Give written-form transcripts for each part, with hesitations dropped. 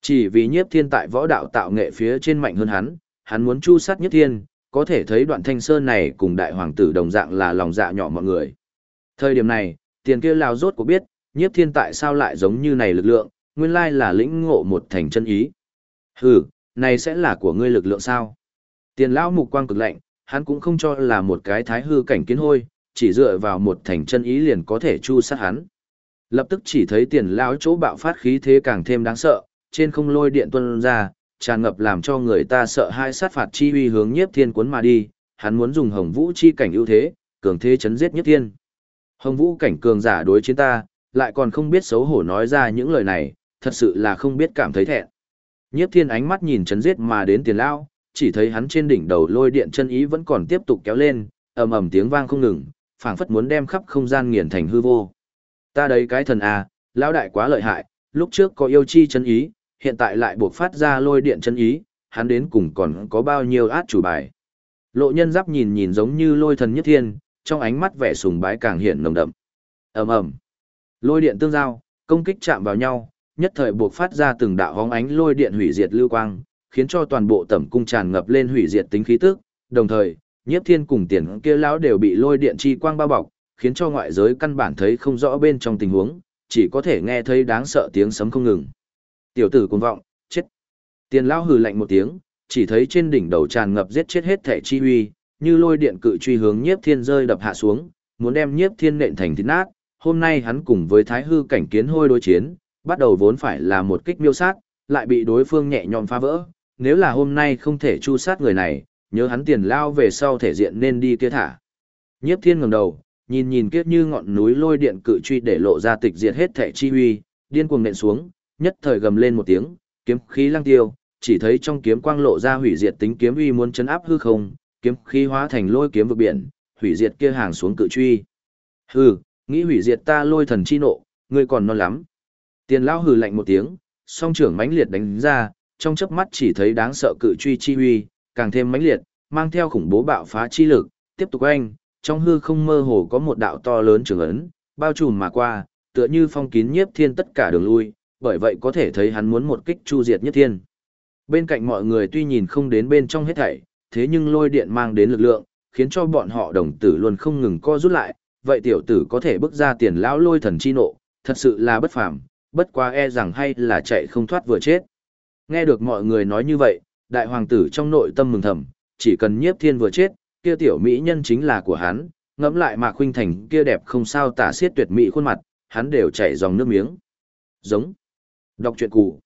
Chỉ vì Nhiếp Thiên tại võ đạo tạo nghệ phía trên mạnh hơn hắn muốn chu sát Nhiếp Thiên, có thể thấy Đoạn Thanh Sơn này cùng đại hoàng tử đồng dạng là lòng dạ nhỏ mọi người. Thời điểm này, tiền kia lao rốt của biết, Nhiếp Thiên tại sao lại giống như này lực lượng, nguyên lai là lĩnh ngộ một thành chân ý. Hừ, này sẽ là của ngươi lực lượng sao? Tiền lão mục quang cực lạnh, hắn cũng không cho là một cái thái hư cảnh kiến hôi, chỉ dựa vào một thành chân ý liền có thể chu sát hắn. Lập tức chỉ thấy tiền lão chỗ bạo phát khí thế càng thêm đáng sợ, trên không lôi điện tuôn ra, tràn ngập làm cho người ta sợ hai, sát phạt chi uy hướng Nhiếp Thiên cuốn mà đi, hắn muốn dùng Hồng Vũ chi cảnh ưu thế, cường thế chấn giết Nhiếp Thiên. Hồng Vũ cảnh cường giả đối chiến ta, lại còn không biết xấu hổ nói ra những lời này, thật sự là không biết cảm thấy thẹn. Nhiếp Thiên ánh mắt nhìn chấn giết mà đến tiền lão, chỉ thấy hắn trên đỉnh đầu lôi điện chân ý vẫn còn tiếp tục kéo lên, ầm ầm tiếng vang không ngừng, phảng phất muốn đem khắp không gian nghiền thành hư vô. Ta đấy cái thần à, lão đại quá lợi hại, lúc trước có yêu chi chân ý, hiện tại lại buộc phát ra lôi điện chân ý, hắn đến cùng còn có bao nhiêu át chủ bài. Lộ Nhân Giáp nhìn nhìn giống như lôi thần Nhiếp Thiên, trong ánh mắt vẻ sùng bái càng hiện nồng đậm. Ầm ầm, lôi điện tương giao, công kích chạm vào nhau, nhất thời buộc phát ra từng đạo hóng ánh lôi điện hủy diệt lưu quang, khiến cho toàn bộ tẩm cung tràn ngập lên hủy diệt tính khí tức, đồng thời, Nhiếp Thiên cùng tiền kia lão đều bị lôi điện chi quang bao bọc, khiến cho ngoại giới căn bản thấy không rõ bên trong tình huống, chỉ có thể nghe thấy đáng sợ tiếng sấm không ngừng. Tiểu tử cuồng vọng, chết. Tiền lão hừ lạnh một tiếng, chỉ thấy trên đỉnh đầu tràn ngập giết chết hết thể chi uy, như lôi điện cự truy hướng Nhiếp Thiên rơi đập hạ xuống, muốn đem Nhiếp Thiên nện thành thịt nát. Hôm nay hắn cùng với thái hư cảnh kiến hôi đối chiến, bắt đầu vốn phải là một kích miêu sát, lại bị đối phương nhẹ nhõm phá vỡ. Nếu là hôm nay không thể chu sát người này, nhớ hắn tiền lao về sau thể diện nên đi kia thả. Nhiếp Thiên ngẩng đầu, nhìn nhìn kiếp như ngọn núi lôi điện cự truy để lộ ra tịch diệt hết thể chi uy, điên cuồng nện xuống, nhất thời gầm lên một tiếng, kiếm khí lăng tiêu, chỉ thấy trong kiếm quang lộ ra hủy diệt tính kiếm uy muốn chấn áp hư không, kiếm khí hóa thành lôi kiếm vực biển, hủy diệt kia hàng xuống cự truy. Hừ, nghĩ hủy diệt ta lôi thần chi nộ, ngươi còn non lắm. Tiền lão hừ lạnh một tiếng, song trưởng mãnh liệt đánh ra, trong chớp mắt chỉ thấy đáng sợ cự truy chi uy, càng thêm mãnh liệt, mang theo khủng bố bạo phá chi lực, tiếp tục anh, trong hư không mơ hồ có một đạo to lớn trường ấn, bao trùm mà qua, tựa như phong kín Nhiếp Thiên tất cả đường lui, bởi vậy có thể thấy hắn muốn một kích chu diệt Nhiếp Thiên. Bên cạnh mọi người tuy nhìn không đến bên trong hết thảy, thế nhưng lôi điện mang đến lực lượng, khiến cho bọn họ đồng tử luôn không ngừng co rút lại, vậy tiểu tử có thể bước ra tiền lão lôi thần chi nộ, thật sự là bất phàm, bất quá e rằng hay là chạy không thoát vừa chết. Nghe được mọi người nói như vậy, đại hoàng tử trong nội tâm mừng thầm, chỉ cần Nhiếp Thiên vừa chết, kia tiểu mỹ nhân chính là của hắn, ngẫm lại Mạc Khuynh Thành kia đẹp không sao tả xiết tuyệt mỹ khuôn mặt, hắn đều chảy dòng nước miếng. Giống. Đọc truyện cụ.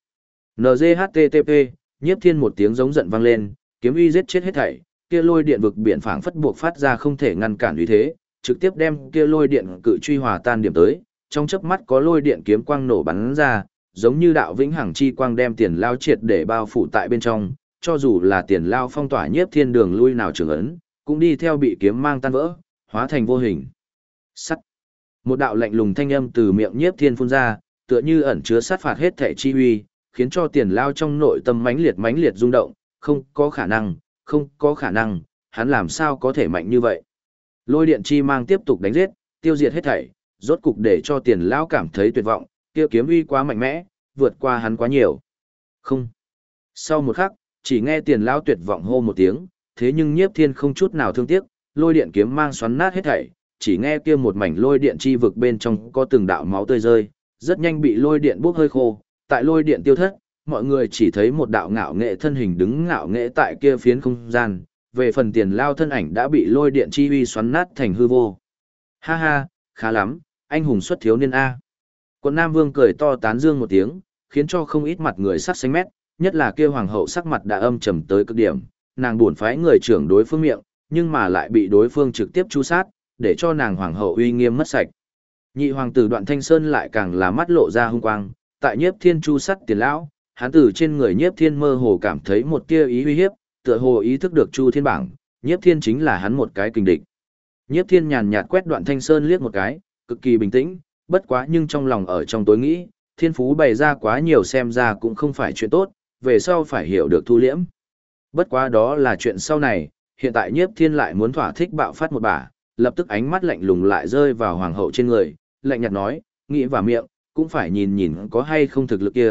NGHTTP, Nhiếp Thiên một tiếng giống giận vang lên, kiếm uy giết chết hết thảy, kia lôi điện vực biển phảng phất buộc phát ra không thể ngăn cản uy thế, trực tiếp đem kia lôi điện cự truy hòa tan điểm tới, trong chớp mắt có lôi điện kiếm quang nổ bắn ra, giống như đạo vĩnh hằng chi quang đem tiền lao triệt để bao phủ tại bên trong, cho dù là tiền lao phong tỏa Nhiếp Thiên đường lui nào trường ấn, cũng đi theo bị kiếm mang tan vỡ, hóa thành vô hình. Sắt. Một đạo lạnh lùng thanh âm từ miệng Nhiếp Thiên phun ra, tựa như ẩn chứa sát phạt hết thể chi uy, khiến cho tiền lao trong nội tâm mãnh liệt rung động, không có khả năng, hắn làm sao có thể mạnh như vậy. Lôi điện chi mang tiếp tục đánh giết, tiêu diệt hết thảy, rốt cục để cho tiền lao cảm thấy tuyệt vọng, kia kiếm uy quá mạnh mẽ, vượt qua hắn quá nhiều. Không. Sau một khắc, chỉ nghe tiền lao tuyệt vọng hô một tiếng, thế nhưng Nhiếp Thiên không chút nào thương tiếc, lôi điện kiếm mang xoắn nát hết thảy, chỉ nghe kia một mảnh lôi điện chi vực bên trong có từng đạo máu tươi rơi, rất nhanh bị lôi điện bốc hơi khô, tại lôi điện tiêu thất, mọi người chỉ thấy một đạo ngạo nghệ thân hình đứng ngạo nghệ tại kia phiến không gian, về phần tiền lao thân ảnh đã bị lôi điện chi uy xoắn nát thành hư vô. Ha ha, khá lắm, anh hùng xuất thiếu niên A. Quận Nam Vương cười to tán dương một tiếng, khiến cho không ít mặt người sắc xanh mét, nhất là kia hoàng hậu sắc mặt đã âm trầm tới cực điểm, nàng buồn phái người trưởng đối phương miệng, nhưng mà lại bị đối phương trực tiếp chu sát, để cho nàng hoàng hậu uy nghiêm mất sạch. Nhị hoàng tử Đoạn Thanh Sơn lại càng là mắt lộ ra hung quang, tại Nhiếp Thiên chu sát tiền lão, hắn từ trên người Nhiếp Thiên mơ hồ cảm thấy một tia ý uy hiếp, tựa hồ ý thức được Chu Thiên bảng, Nhiếp Thiên chính là hắn một cái kình địch. Nhiếp Thiên nhàn nhạt quét Đoạn Thanh Sơn liếc một cái, cực kỳ bình tĩnh, bất quá nhưng trong lòng ở trong tối nghĩ, thiên phú bày ra quá nhiều xem ra cũng không phải chuyện tốt, về sau phải hiểu được thu liễm. Bất quá đó là chuyện sau này, hiện tại Nhiếp Thiên lại muốn thỏa thích bạo phát một bả, lập tức ánh mắt lạnh lùng lại rơi vào hoàng hậu trên người, lạnh nhạt nói, nghĩ vào miệng, cũng phải nhìn nhìn có hay không thực lực kia,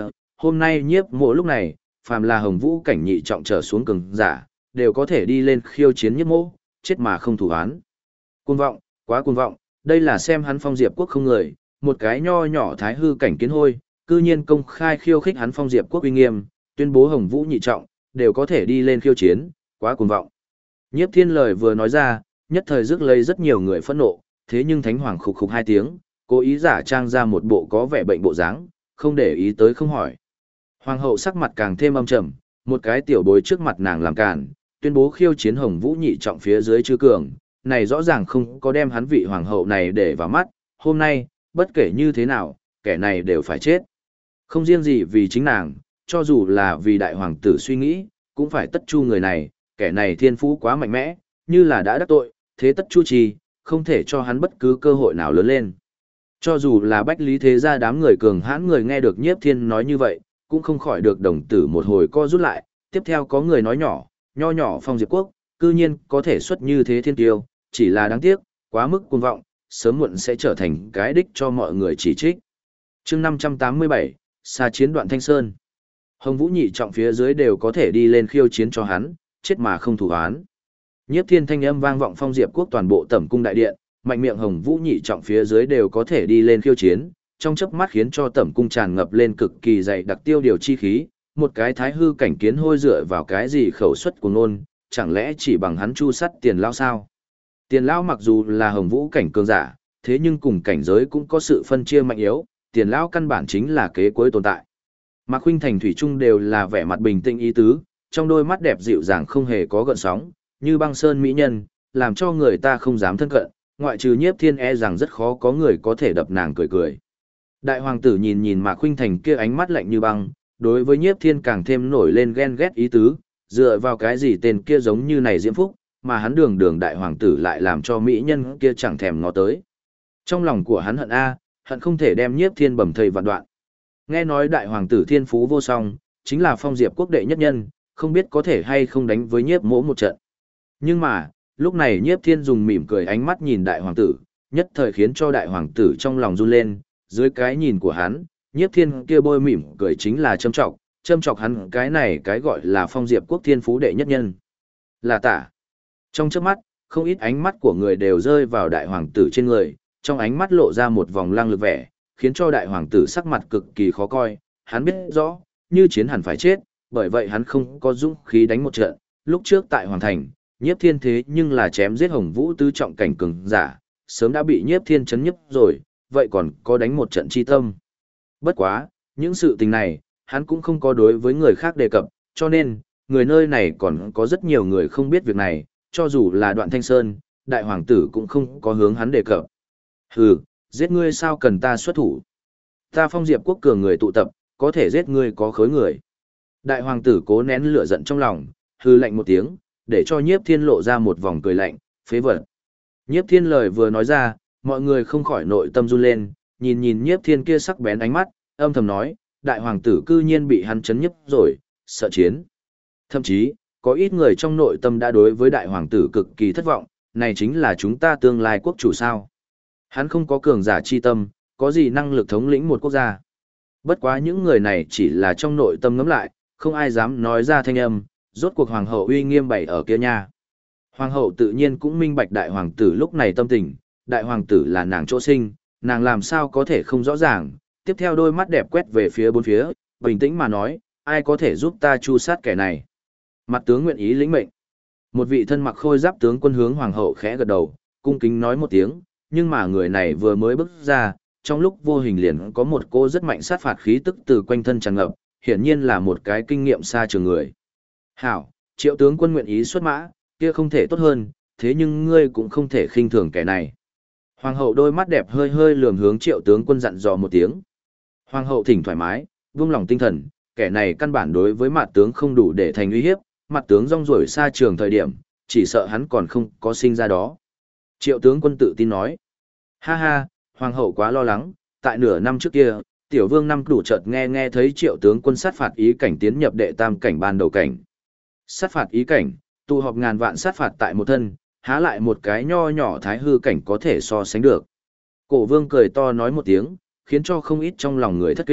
hôm nay nhiếp mộ lúc này, phàm là Hồng Vũ cảnh nhị trọng trở xuống cường giả, đều có thể đi lên khiêu chiến nhiếp mộ, chết mà không thủ án. Cuồng vọng, quá cuồng vọng, đây là xem hắn Phong Diệp quốc không người, một cái nho nhỏ thái hư cảnh kiến hôi, cư nhiên công khai khiêu khích hắn Phong Diệp quốc uy nghiêm, tuyên bố Hồng Vũ nhị trọng, đều có thể đi lên khiêu chiến, quá cuồng vọng. Nhiếp Thiên lời vừa nói ra, nhất thời rước lấy rất nhiều người phẫn nộ, thế nhưng Thánh Hoàng khục khục hai tiếng, cố ý giả trang ra một bộ có vẻ bệnh bộ dáng, không để ý tới không hỏi. Hoàng hậu sắc mặt càng thêm âm trầm, một cái tiểu bối trước mặt nàng làm cản, tuyên bố khiêu chiến Hồng Vũ nhị trọng phía dưới chư cường, này rõ ràng không có đem hắn vị hoàng hậu này để vào mắt, hôm nay, bất kể như thế nào, kẻ này đều phải chết. Không riêng gì vì chính nàng, cho dù là vì đại hoàng tử suy nghĩ, cũng phải tất chu người này, kẻ này thiên phú quá mạnh mẽ, như là đã đắc tội, thế tất chu trì, không thể cho hắn bất cứ cơ hội nào lớn lên. Cho dù là bách lý thế gia đám người cường hãn người nghe được Nhiếp Thiên nói như vậy, cũng không khỏi được đồng tử một hồi co rút lại, tiếp theo có người nói nhỏ, nho nhỏ Phong Diệp quốc, cư nhiên có thể xuất như thế thiên tiêu, chỉ là đáng tiếc, quá mức cuồng vọng, sớm muộn sẽ trở thành cái đích cho mọi người chỉ trích. Chương 587, xa chiến Đoạn Thanh Sơn. Hồng Vũ nhị trọng phía dưới đều có thể đi lên khiêu chiến cho hắn, chết mà không thủ án. Nhiếp Thiên thanh âm vang vọng Phong Diệp quốc toàn bộ Tẩm cung đại điện, mạnh miệng Hồng Vũ nhị trọng phía dưới đều có thể đi lên khiêu chiến, trong chớp mắt khiến cho Tẩm cung tràn ngập lên cực kỳ dày đặc tiêu điều chi khí, một cái thái hư cảnh kiến hôi dựa vào cái gì khẩu suất của nôn, chẳng lẽ chỉ bằng hắn chu sắt Tiền lão sao? Tiền lão mặc dù là Hồng Vũ cảnh cường giả, thế nhưng cùng cảnh giới cũng có sự phân chia mạnh yếu, Tiền lão căn bản chính là kế cuối tồn tại. Mạc Khuynh Thành thủy chung đều là vẻ mặt bình tĩnh ý tứ, trong đôi mắt đẹp dịu dàng không hề có gợn sóng, như băng sơn mỹ nhân, làm cho người ta không dám thân cận, ngoại trừ Nhiếp Thiên e rằng rất khó có người có thể đập nàng cười cười. Đại hoàng tử nhìn nhìn Mạc Khuynh Thành kia ánh mắt lạnh như băng, đối với Nhiếp Thiên càng thêm nổi lên ghen ghét ý tứ, dựa vào cái gì tên kia giống như này diễm phúc, mà hắn đường đại hoàng tử lại làm cho mỹ nhân kia chẳng thèm ngó tới. Trong lòng của hắn hận không thể đem Nhiếp Thiên bầm thây vạn đoạn. Nghe nói đại hoàng tử thiên phú vô song, chính là Phong Diệp quốc đệ nhất nhân, không biết có thể hay không đánh với Nhiếp Mỗ một trận. Nhưng mà, lúc này Nhiếp Thiên dùng mỉm cười ánh mắt nhìn đại hoàng tử, nhất thời khiến cho đại hoàng tử trong lòng run lên, dưới cái nhìn của hắn, Nhiếp Thiên kia bôi mỉm cười chính là châm chọc hắn cái này cái gọi là Phong Diệp quốc thiên phú đệ nhất nhân. Là tả. Trong chớp mắt, không ít ánh mắt của người đều rơi vào đại hoàng tử trên người, trong ánh mắt lộ ra một vòng lăng lực vẻ, khiến cho đại hoàng tử sắc mặt cực kỳ khó coi, hắn biết rõ, như chiến hẳn phải chết, bởi vậy hắn không có dũng khí đánh một trận, lúc trước tại Hoàng Thành, Nhiếp Thiên thế nhưng là chém giết Hồng Vũ tứ trọng cảnh cường giả, sớm đã bị Nhiếp Thiên chấn nhấp rồi, vậy còn có đánh một trận chi tâm. Bất quá, những sự tình này, hắn cũng không có đối với người khác đề cập, cho nên, người nơi này còn có rất nhiều người không biết việc này, cho dù là Đoạn Thanh Sơn, đại hoàng tử cũng không có hướng hắn đề cập. Hừ, giết ngươi sao cần ta xuất thủ? Ta Phong Diệp quốc cường người tụ tập, có thể giết ngươi có khối người. Đại hoàng tử cố nén lửa giận trong lòng, hừ lạnh một tiếng, để cho Nhiếp Thiên lộ ra một vòng cười lạnh, phế vật. Nhiếp Thiên lời vừa nói ra, mọi người không khỏi nội tâm run lên, nhìn Nhiếp Thiên kia sắc bén ánh mắt, âm thầm nói, đại hoàng tử cư nhiên bị hắn chấn nhấp rồi, sợ chiến. Thậm chí, có ít người trong nội tâm đã đối với đại hoàng tử cực kỳ thất vọng, này chính là chúng ta tương lai quốc chủ sao. Hắn không có cường giả chi tâm, có gì năng lực thống lĩnh một quốc gia. Bất quá những người này chỉ là trong nội tâm ngấm lại, không ai dám nói ra thanh âm, rốt cuộc hoàng hậu uy nghiêm bày ở kia nha. Hoàng hậu tự nhiên cũng minh bạch đại hoàng tử lúc này tâm tình, đại hoàng tử là nàng chỗ sinh, nàng làm sao có thể không rõ ràng, tiếp theo đôi mắt đẹp quét về phía bốn phía, bình tĩnh mà nói, ai có thể giúp ta chu sát kẻ này. Mặt tướng nguyện ý lĩnh mệnh. Một vị thân mặc khôi giáp tướng quân hướng hoàng hậu khẽ gật đầu, cung kính nói một tiếng, nhưng mà người này vừa mới bước ra, trong lúc vô hình liền có một cô rất mạnh sát phạt khí tức từ quanh thân tràn ngập, hiển nhiên là một cái kinh nghiệm xa trường người. Hảo, Triệu tướng quân nguyện ý xuất mã, kia không thể tốt hơn, thế nhưng ngươi cũng không thể khinh thường kẻ này. Hoàng hậu đôi mắt đẹp hơi hơi lườm hướng Triệu tướng quân dặn dò một tiếng. Hoàng hậu thỉnh thoải mái, vung lòng tinh thần, kẻ này căn bản đối với mặt tướng không đủ để thành uy hiếp, mặt tướng rong ruổi xa trường thời điểm, chỉ sợ hắn còn không có sinh ra đó. Triệu tướng quân tự tin nói. Ha ha, hoàng hậu quá lo lắng, tại nửa năm trước kia, tiểu vương năm đủ chợt nghe thấy Triệu tướng quân sát phạt ý cảnh tiến nhập đệ tam cảnh ban đầu cảnh. Sát phạt ý cảnh, tụ họp ngàn vạn sát phạt tại một thân, há lại một cái nho nhỏ thái hư cảnh có thể so sánh được. Cổ vương cười to nói một tiếng, khiến cho không ít trong lòng người thất kinh,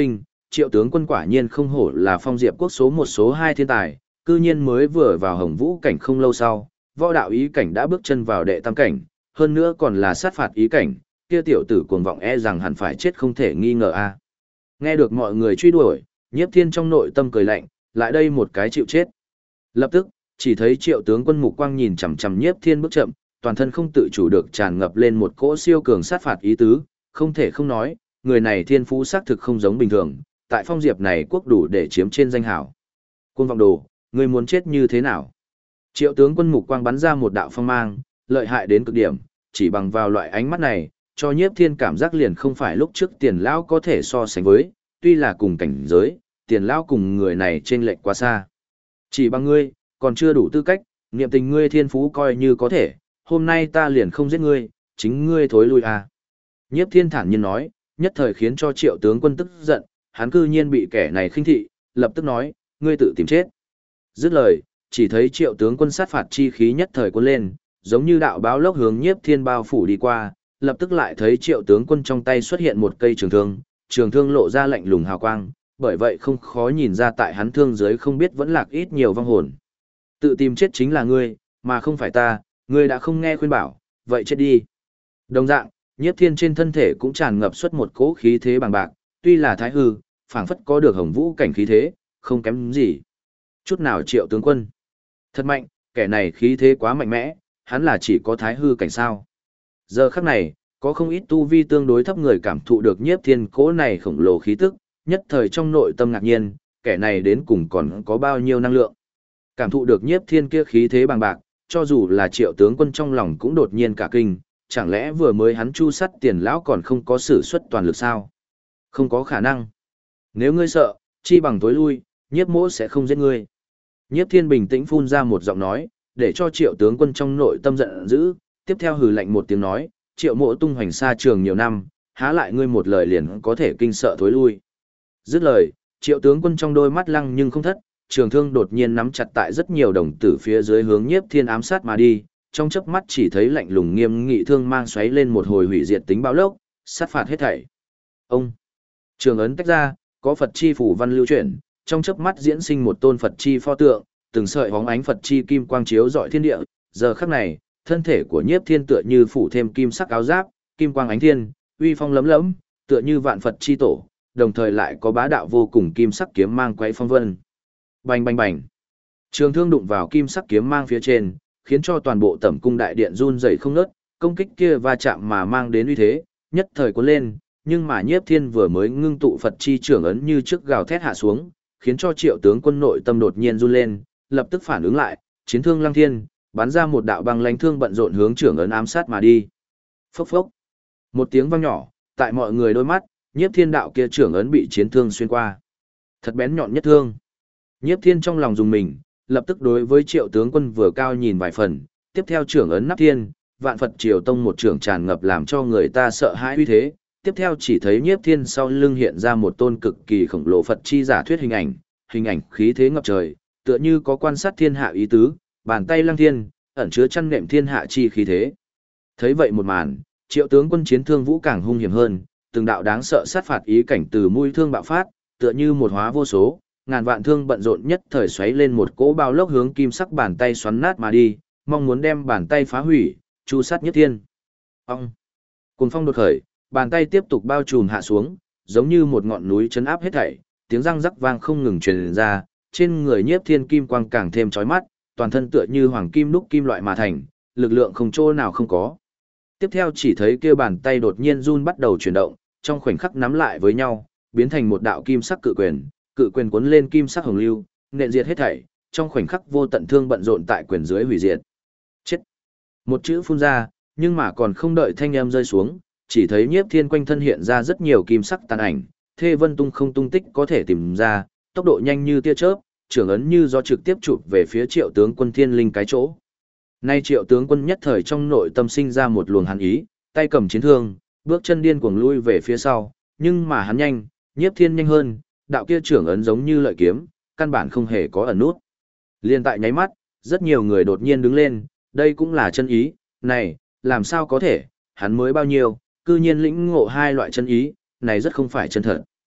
Triệu tướng quân quả nhiên không hổ là Phong Diệp quốc số một số hai thiên tài, cư nhiên mới vừa vào Hồng Vũ cảnh không lâu sau, võ đạo ý cảnh đã bước chân vào đệ tam cảnh, hơn nữa còn là sát phạt ý cảnh, kia tiểu tử cuồng vọng e rằng hẳn phải chết không thể nghi ngờ a. Nghe được mọi người truy đuổi, Nhiếp Thiên trong nội tâm cười lạnh, lại đây một cái chịu chết. Lập tức, chỉ thấy Triệu tướng quân mục quang nhìn chằm chằm Nhiếp Thiên bước chậm, toàn thân không tự chủ được tràn ngập lên một cỗ siêu cường sát phạt ý tứ, không thể không nói, người này thiên phú xác thực không giống bình thường, tại Phong Diệp này quốc đủ để chiếm trên danh hảo. Quân vọng đồ, ngươi muốn chết như thế nào? Triệu tướng quân mục quang bắn ra một đạo phong mang, lợi hại đến cực điểm, chỉ bằng vào loại ánh mắt này, cho Nhiếp Thiên cảm giác liền không phải lúc trước Tiền lão có thể so sánh với, tuy là cùng cảnh giới, Tiền lão cùng người này chênh lệch quá xa. Chỉ bằng ngươi, còn chưa đủ tư cách, niệm tình ngươi thiên phú coi như có thể, hôm nay ta liền không giết ngươi, chính ngươi thối lui à. Nhiếp Thiên thản nhiên nói, nhất thời khiến cho Triệu tướng quân tức giận, hắn cư nhiên bị kẻ này khinh thị, lập tức nói, ngươi tự tìm chết. Dứt lời, chỉ thấy Triệu tướng quân sát phạt chi khí nhất thời cuốn lên, giống như đạo báo lốc hướng Nhiếp Thiên bao phủ đi qua, lập tức lại thấy Triệu tướng quân trong tay xuất hiện một cây trường thương lộ ra lạnh lùng hào quang, bởi vậy không khó nhìn ra tại hắn thương dưới không biết vẫn lạc ít nhiều vong hồn. Tự tìm chết chính là ngươi, mà không phải ta, ngươi đã không nghe khuyên bảo, vậy chết đi. Đồng dạng, Nhiếp Thiên trên thân thể cũng tràn ngập xuất một cỗ khí thế bằng bạc, tuy là thái hư, phảng phất có được Hồng Vũ cảnh khí thế, không kém gì. Chút nào Triệu tướng quân. Thật mạnh, kẻ này khí thế quá mạnh mẽ, hắn là chỉ có thái hư cảnh sao. Giờ khắc này, có không ít tu vi tương đối thấp người cảm thụ được Nhiếp Thiên cỗ này khổng lồ khí tức, nhất thời trong nội tâm ngạc nhiên, kẻ này đến cùng còn có bao nhiêu năng lượng. Cảm thụ được Nhiếp Thiên kia khí thế bằng bạc, cho dù là Triệu tướng quân trong lòng cũng đột nhiên cả kinh, chẳng lẽ vừa mới hắn chu sắt Tiền lão còn không có sử xuất toàn lực sao? Không có khả năng. Nếu ngươi sợ, chi bằng tối lui, Nhiếp mỗ sẽ không giết ngươi. Nhiếp Thiên bình tĩnh phun ra một giọng nói, để cho Triệu tướng quân trong nội tâm giận dữ, tiếp theo hừ lạnh một tiếng nói, Triệu mỗ tung hoành xa trường nhiều năm, há lại ngươi một lời liền có thể kinh sợ thối lui. Dứt lời, Triệu tướng quân trong đôi mắt lăng nhưng không thất, trường thương đột nhiên nắm chặt tại rất nhiều đồng tử phía dưới hướng Nhiếp Thiên ám sát mà đi, trong chớp mắt chỉ thấy lạnh lùng nghiêm nghị thương mang xoáy lên một hồi hủy diệt tính bão lốc, sát phạt hết thảy. Ông trường ấn tách ra, có Phật chi phủ văn lưu chuyển, trong chớp mắt diễn sinh một tôn Phật chi pho tượng, từng sợi bóng ánh Phật chi kim quang chiếu rọi thiên địa, giờ khắc này, thân thể của Nhiếp Thiên tựa như phủ thêm kim sắc áo giáp, kim quang ánh thiên, uy phong lấm lẫm, tựa như vạn Phật chi tổ, đồng thời lại có bá đạo vô cùng kim sắc kiếm mang quay phong vân. Bành bành bành. Trường thương đụng vào kim sắc kiếm mang phía trên, khiến cho toàn bộ Tẩm cung đại điện run rẩy không ngớt, công kích kia va chạm mà mang đến uy thế, nhất thời cuốn lên, nhưng mà Nhiếp Thiên vừa mới ngưng tụ Phật chi trưởng ấn như trước gào thét hạ xuống, khiến cho Triệu tướng quân nội tâm đột nhiên run lên, lập tức phản ứng lại, chiến thương lăng thiên, bắn ra một đạo băng lãnh thương bận rộn hướng trưởng ấn ám sát mà đi. Phốc phốc. Một tiếng vang nhỏ, tại mọi người đôi mắt, Nhiếp Thiên đạo kia trưởng ấn bị chiến thương xuyên qua. Thật bén nhọn nhất thương. Nhiếp Thiên trong lòng dùng mình, lập tức đối với Triệu tướng quân vừa cao nhìn vài phần, tiếp theo trưởng ấn nắp thiên, vạn Phật Triều Tông một trưởng tràn ngập làm cho người ta sợ hãi uy thế. Tiếp theo chỉ thấy Nhiếp Thiên sau lưng hiện ra một tôn cực kỳ khổng lồ Phật chi giả thuyết hình ảnh khí thế ngập trời, tựa như có quan sát thiên hạ ý tứ, bàn tay lăng thiên, ẩn chứa chăn nệm thiên hạ chi khí thế. Thấy vậy một màn, Triệu tướng quân chiến thương vũ càng hung hiểm hơn, từng đạo đáng sợ sát phạt ý cảnh từ mũi thương bạo phát, tựa như một hóa vô số, ngàn vạn thương bận rộn nhất thời xoáy lên một cỗ bao lốc hướng kim sắc bàn tay xoắn nát mà đi, mong muốn đem bàn tay phá hủy, chu sát Nhiếp Thiên. Ông cuồng phong đột khởi, bàn tay tiếp tục bao trùm hạ xuống, giống như một ngọn núi chấn áp hết thảy, tiếng răng rắc vang không ngừng truyền ra, trên người Nhiếp Thiên kim quang càng thêm chói mắt, toàn thân tựa như hoàng kim đúc kim loại mà thành, lực lượng không chỗ nào không có. Tiếp theo chỉ thấy kia bàn tay đột nhiên run bắt đầu chuyển động, trong khoảnh khắc nắm lại với nhau, biến thành một đạo kim sắc cự quyền cuốn lên kim sắc hồng lưu, nện diệt hết thảy, trong khoảnh khắc vô tận thương bận rộn tại quyền dưới hủy diệt. Chết. Một chữ phun ra, nhưng mà còn không đợi thanh âm rơi xuống, chỉ thấy Nhiếp Thiên quanh thân hiện ra rất nhiều kim sắc tàn ảnh, thê vân tung không tung tích có thể tìm ra, tốc độ nhanh như tia chớp, trưởng ấn như do trực tiếp chụp về phía Triệu tướng quân Thiên Linh cái chỗ. Nay Triệu tướng quân nhất thời trong nội tâm sinh ra một luồng hàn ý, tay cầm chiến thương, bước chân điên cuồng lui về phía sau, nhưng mà hắn nhanh, Nhiếp Thiên nhanh hơn, đạo kia trưởng ấn giống như lợi kiếm, căn bản không hề có ẩn nút. Liên tại nháy mắt, rất nhiều người đột nhiên đứng lên, đây cũng là chân ý, này, làm sao có thể, hắn mới bao nhiêu, cư nhiên lĩnh ngộ hai loại chân ý, này rất không phải chân thật.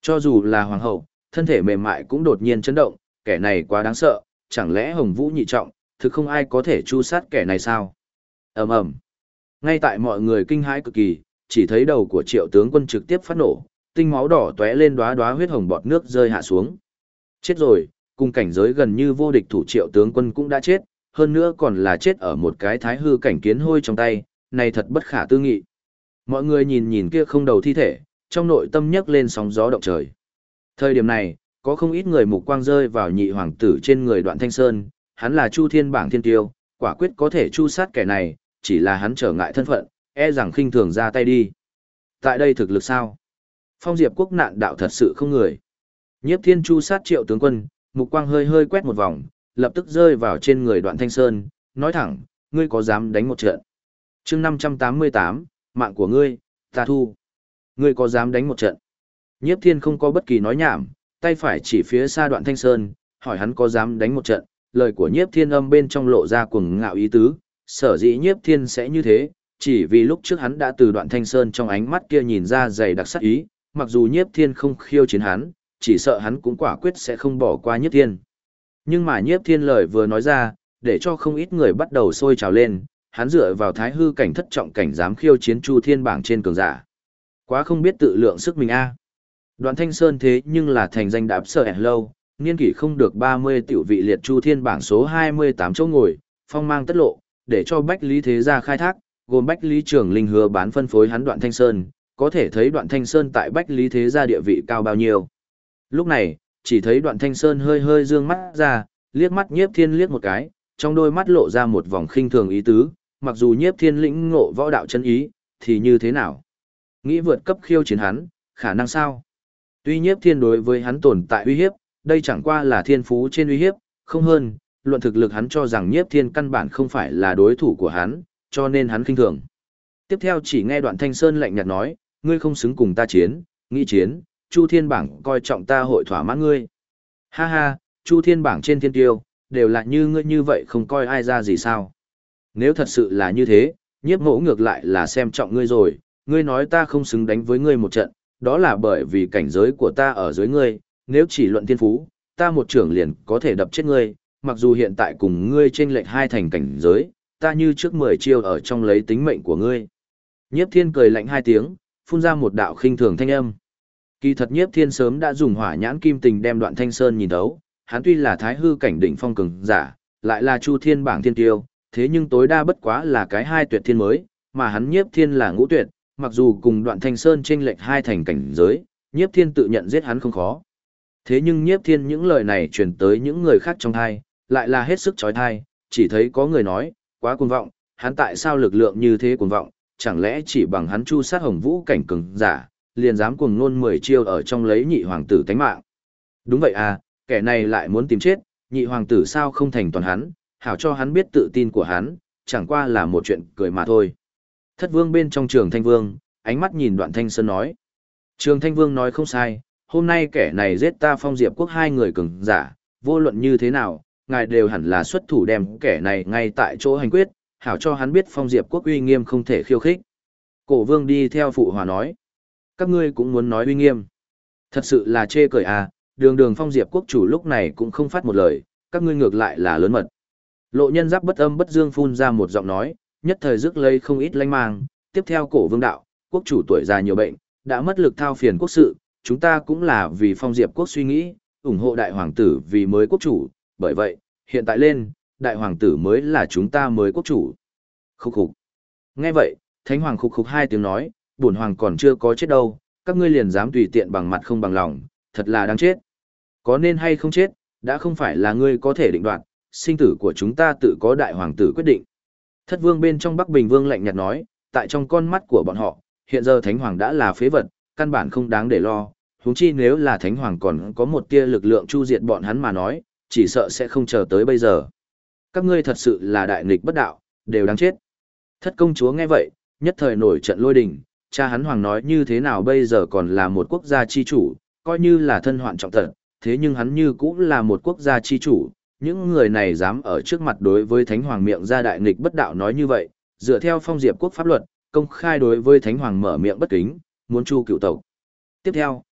Cho dù là hoàng hậu, thân thể mềm mại cũng đột nhiên chấn động, kẻ này quá đáng sợ, chẳng lẽ Hồng Vũ nhị trọng, thực không ai có thể tru sát kẻ này sao? Ầm ầm. Ngay tại mọi người kinh hãi cực kỳ, chỉ thấy đầu của Triệu tướng quân trực tiếp phát nổ, tinh máu đỏ tóe lên đóa đóa huyết hồng bọt nước rơi hạ xuống. Chết rồi, cùng cảnh giới gần như vô địch thủ Triệu tướng quân cũng đã chết, hơn nữa còn là chết ở một cái thái hư cảnh kiến hôi trong tay, này thật bất khả tư nghị. Mọi người nhìn nhìn kia không đầu thi thể, trong nội tâm nhấc lên sóng gió động trời. Thời điểm này, có không ít người mục quang rơi vào nhị hoàng tử trên người Đoạn Thanh Sơn, hắn là Chu Thiên bảng thiên tiêu, quả quyết có thể chu sát kẻ này, chỉ là hắn trở ngại thân phận, e rằng khinh thường ra tay đi. Tại đây thực lực sao? Phong Diệp quốc nạn đạo thật sự không người. Nhiếp Thiên chu sát Triệu tướng quân, mục quang hơi hơi quét một vòng, lập tức rơi vào trên người Đoạn Thanh Sơn, nói thẳng, ngươi có dám đánh một trận? Chương 588, mạng của ngươi, ta thu. Ngươi có dám đánh một trận? Nhiếp Thiên không có bất kỳ nói nhảm, tay phải chỉ phía xa Đoạn Thanh Sơn, hỏi hắn có dám đánh một trận. Lời của Nhiếp Thiên âm bên trong lộ ra cuồng ngạo ý tứ, sở dĩ Nhiếp Thiên sẽ như thế, chỉ vì lúc trước hắn đã từ Đoạn Thanh Sơn trong ánh mắt kia nhìn ra dày đặc sắc ý, mặc dù Nhiếp Thiên không khiêu chiến hắn, chỉ sợ hắn cũng quả quyết sẽ không bỏ qua Nhiếp Thiên. Nhưng mà Nhiếp Thiên lời vừa nói ra, để cho không ít người bắt đầu sôi trào lên, hắn dựa vào thái hư cảnh thất trọng cảnh dám khiêu chiến Chu Thiên bảng trên cường giả. Quá không biết tự lượng sức mình a. Đoạn Thanh Sơn thế nhưng là thành danh đạp sở lâu, niên kỷ không được 30 tiểu vị liệt Chu Thiên bảng số 28 chỗ ngồi, phong mang tất lộ, để cho Bách Lý Thế Gia khai thác, gồm Bách Lý Trường Linh hứa bán phân phối hắn Đoạn Thanh Sơn, có thể thấy Đoạn Thanh Sơn tại Bách Lý Thế Gia địa vị cao bao nhiêu. Lúc này, chỉ thấy Đoạn Thanh Sơn hơi hơi dương mắt ra, liếc mắt Nhiếp Thiên liếc một cái, trong đôi mắt lộ ra một vòng khinh thường ý tứ, mặc dù Nhiếp Thiên lĩnh ngộ võ đạo chân ý, thì như thế nào? Nghĩ vượt cấp khiêu chiến hắn, khả năng sao? Tuy Nhiếp Thiên đối với hắn tồn tại uy hiếp, đây chẳng qua là thiên phú trên uy hiếp, không hơn, luận thực lực hắn cho rằng Nhiếp Thiên căn bản không phải là đối thủ của hắn, cho nên hắn khinh thường. Tiếp theo chỉ nghe Đoạn Thanh Sơn lạnh nhạt nói, ngươi không xứng cùng ta chiến, nghĩ chiến, Chu Thiên bảng coi trọng ta hội thỏa mãn ngươi. Ha ha, Chu Thiên bảng trên thiên tiêu, đều là như ngươi như vậy không coi ai ra gì sao. Nếu thật sự là như thế, Nhiếp Mỗ ngược lại là xem trọng ngươi rồi, ngươi nói ta không xứng đánh với ngươi một trận, đó là bởi vì cảnh giới của ta ở dưới ngươi, nếu chỉ luận thiên phú, ta một trưởng liền có thể đập chết ngươi, mặc dù hiện tại cùng ngươi chênh lệch hai thành cảnh giới, ta như trước 10 chiêu ở trong lấy tính mệnh của ngươi. Nhiếp Thiên cười lạnh hai tiếng, phun ra một đạo khinh thường thanh âm. Kỳ thật Nhiếp Thiên sớm đã dùng hỏa nhãn kim tình đem Đoạn Thanh Sơn nhìn thấu, hắn tuy là thái hư cảnh đỉnh phong cường giả, lại là Chu Thiên bảng thiên tiêu, thế nhưng tối đa bất quá là cái hai tuyệt thiên mới, mà hắn Nhiếp Thiên là ngũ tuyệt, mặc dù cùng Đoạn Thanh Sơn chênh lệch hai thành cảnh giới, Nhiếp Thiên tự nhận giết hắn không khó. Thế nhưng Nhiếp Thiên những lời này truyền tới những người khác trong thai, lại là hết sức chói tai, chỉ thấy có người nói, quá cuồng vọng, hắn tại sao lực lượng như thế cuồng vọng, chẳng lẽ chỉ bằng hắn chu sát Hồng Vũ cảnh cường giả, liền dám cuồng nôn 10 chiêu ở trong lấy nhị hoàng tử tánh mạng. Đúng vậy à, kẻ này lại muốn tìm chết, nhị hoàng tử sao không thành toàn hắn, hảo cho hắn biết tự tin của hắn, chẳng qua là một chuyện cười mà thôi. Thất vương bên trong Trường Thanh Vương, ánh mắt nhìn Đoạn Thanh Sơn nói. Trường Thanh Vương nói không sai, hôm nay kẻ này giết ta Phong Diệp quốc hai người cường giả, vô luận như thế nào, ngài đều hẳn là xuất thủ đem kẻ này ngay tại chỗ hành quyết, hảo cho hắn biết Phong Diệp quốc uy nghiêm không thể khiêu khích. Cổ vương đi theo phụ hòa nói. Các ngươi cũng muốn nói uy nghiêm. Thật sự là chê cười à, đường đường Phong Diệp quốc chủ lúc này cũng không phát một lời, các ngươi ngược lại là lớn mật. Lộ Nhân Giáp bất âm bất dương phun ra một giọng nói, nhất thời rước lấy không ít lanh mang, tiếp theo cổ vương đạo, quốc chủ tuổi già nhiều bệnh, đã mất lực thao phiền quốc sự, chúng ta cũng là vì Phong Diệp quốc suy nghĩ, ủng hộ đại hoàng tử vì mới quốc chủ, bởi vậy, hiện tại lên, đại hoàng tử mới là chúng ta mới quốc chủ. Khúc khục. Nghe vậy, Thánh Hoàng khục khục hai tiếng nói, bổn hoàng còn chưa có chết đâu, các ngươi liền dám tùy tiện bằng mặt không bằng lòng, thật là đáng chết. Có nên hay không chết, đã không phải là ngươi có thể định đoạt, sinh tử của chúng ta tự có đại hoàng tử quyết định. Thất vương bên trong Bắc Bình Vương lạnh nhạt nói, tại trong con mắt của bọn họ, hiện giờ Thánh Hoàng đã là phế vật, căn bản không đáng để lo, huống chi nếu là Thánh Hoàng còn có một tia lực lượng chu diệt bọn hắn mà nói, chỉ sợ sẽ không chờ tới bây giờ. Các ngươi thật sự là đại nghịch bất đạo, đều đáng chết. Thất công chúa nghe vậy, nhất thời nổi trận lôi đình, cha hắn Hoàng nói như thế nào bây giờ còn là một quốc gia chi chủ, coi như là thân hoạn trọng tật, thế nhưng hắn như cũng là một quốc gia chi chủ, những người này dám ở trước mặt đối với Thánh Hoàng miệng ra đại nghịch bất đạo nói như vậy, dựa theo Phong Diệp quốc pháp luật, công khai đối với Thánh Hoàng mở miệng bất kính, muốn chu cựu tộc. Tiếp theo,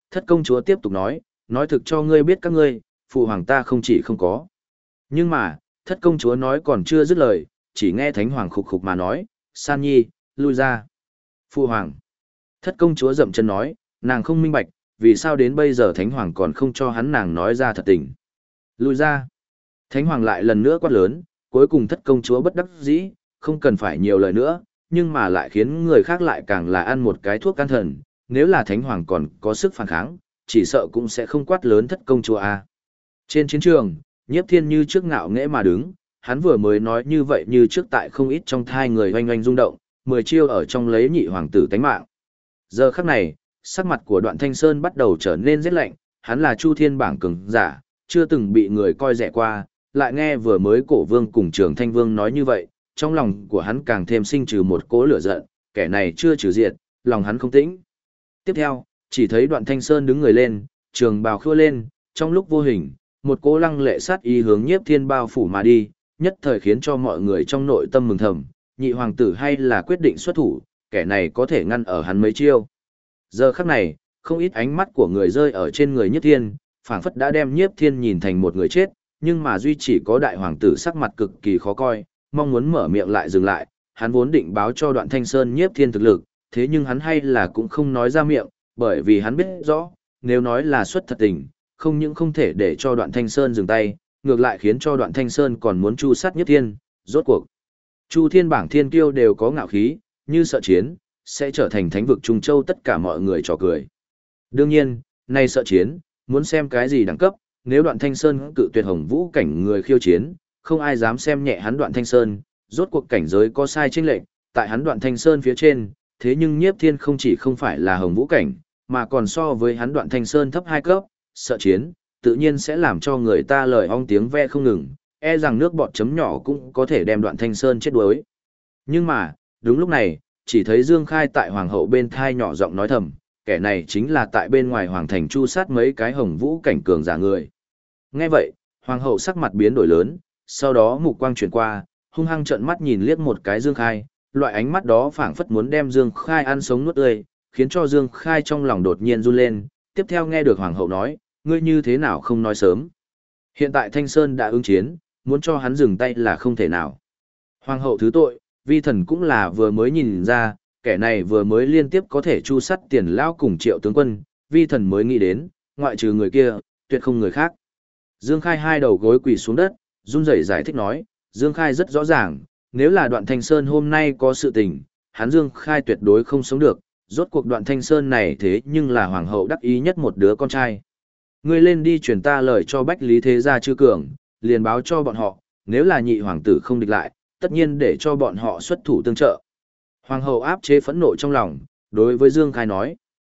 Thất công chúa tiếp tục nói thực cho ngươi biết các ngươi, phụ hoàng ta không chỉ không có. Nhưng mà, thất công chúa nói còn chưa dứt lời, chỉ nghe thánh hoàng khục khục mà nói, San Nhi, lui ra. Phụ hoàng. Thất công chúa dậm chân nói, nàng không minh bạch, vì sao đến bây giờ thánh hoàng còn không cho hắn nàng nói ra thật tình. Lui ra. Thánh hoàng lại lần nữa quát lớn, cuối cùng thất công chúa bất đắc dĩ, không cần phải nhiều lời nữa, nhưng mà lại khiến người khác lại càng là ăn một cái thuốc can thần, nếu là thánh hoàng còn có sức phản kháng, chỉ sợ cũng sẽ không quát lớn thất công chúa a. Trên chiến trường, Nhiếp Thiên như trước ngạo nghễ mà đứng, hắn vừa mới nói như vậy như trước tại không ít trong thai người oanh oanh rung động, 10 chiêu ở trong lấy nhị hoàng tử tánh mạng. Giờ khắc này, sắc mặt của Đoạn Thanh Sơn bắt đầu trở nên rét lạnh, hắn là Chu Thiên bảng cường giả, chưa từng bị người coi rẻ qua, lại nghe vừa mới Cổ Vương cùng Trường Thanh Vương nói như vậy, trong lòng của hắn càng thêm sinh trừ một cỗ lửa giận, kẻ này chưa trừ diệt, lòng hắn không tĩnh. Tiếp theo, chỉ thấy Đoạn Thanh Sơn đứng người lên, trường bào khua lên, trong lúc vô hình, một cỗ lăng lệ sát ý hướng Nhiếp Thiên bao phủ mà đi, nhất thời khiến cho mọi người trong nội tâm mừng thầm, nhị hoàng tử hay là quyết định xuất thủ, kẻ này có thể ngăn ở hắn mấy chiêu. Giờ khắc này, không ít ánh mắt của người rơi ở trên người Nhiếp Thiên, phảng phất đã đem Nhiếp Thiên nhìn thành một người chết, nhưng mà duy chỉ có đại hoàng tử sắc mặt cực kỳ khó coi, mong muốn mở miệng lại dừng lại, hắn vốn định báo cho Đoạn Thanh Sơn Nhiếp Thiên thực lực, thế nhưng hắn hay là cũng không nói ra miệng, bởi vì hắn biết rõ, nếu nói là xuất thật tình, không những không thể để cho Đoạn Thanh Sơn dừng tay, ngược lại khiến cho Đoạn Thanh Sơn còn muốn chu sát Nhiếp Thiên, rốt cuộc. Chu Thiên bảng thiên kiêu đều có ngạo khí, như sợ chiến, sẽ trở thành thánh vực Trung Châu tất cả mọi người trò cười. Đương nhiên, nay sợ chiến, muốn xem cái gì đẳng cấp, nếu Đoạn Thanh Sơn cự tuyệt hồng vũ cảnh người khiêu chiến, không ai dám xem nhẹ hắn Đoạn Thanh Sơn, rốt cuộc cảnh giới có sai chênh lệch, tại hắn Đoạn Thanh Sơn phía trên, thế nhưng Nhiếp Thiên không chỉ không phải là hồng vũ cảnh, mà còn so với hắn Đoạn Thanh Sơn thấp 2 cấp, sợ chiến, tự nhiên sẽ làm cho người ta lời ong tiếng ve không ngừng, e rằng nước bọt chấm nhỏ cũng có thể đem Đoạn Thanh Sơn chết đuối. Nhưng mà, đúng lúc này, chỉ thấy Dương Khai tại hoàng hậu bên thai nhỏ giọng nói thầm, kẻ này chính là tại bên ngoài hoàng thành chu sát mấy cái hồng vũ cảnh cường giả người. Nghe vậy, hoàng hậu sắc mặt biến đổi lớn, sau đó mục quang chuyển qua, hung hăng trợn mắt nhìn liếc một cái Dương Khai, loại ánh mắt đó phảng phất muốn đem Dương Khai ăn sống nuốt tươi, khiến cho Dương Khai trong lòng đột nhiên run lên, tiếp theo nghe được hoàng hậu nói, ngươi như thế nào không nói sớm. Hiện tại Thanh Sơn đã ứng chiến, muốn cho hắn dừng tay là không thể nào. Hoàng hậu thứ tội, vi thần cũng là vừa mới nhìn ra, kẻ này vừa mới liên tiếp có thể chu sắt Tiền lão cùng Triệu tướng quân, vi thần mới nghĩ đến, ngoại trừ người kia, tuyệt không người khác. Dương Khai hai đầu gối quỳ xuống đất, run rẩy giải thích nói, Dương Khai rất rõ ràng, nếu là Đoạn Thanh Sơn hôm nay có sự tình, hắn Dương Khai tuyệt đối không sống được, rốt cuộc Đoạn Thanh Sơn này thế nhưng là hoàng hậu đắc ý nhất một đứa con trai. Ngươi lên đi truyền ta lời cho Bách Lý Thế Gia Chư Cường, liền báo cho bọn họ, nếu là nhị hoàng tử không địch lại, tất nhiên để cho bọn họ xuất thủ tương trợ. Hoàng hậu áp chế phẫn nộ trong lòng, đối với Dương Khai nói.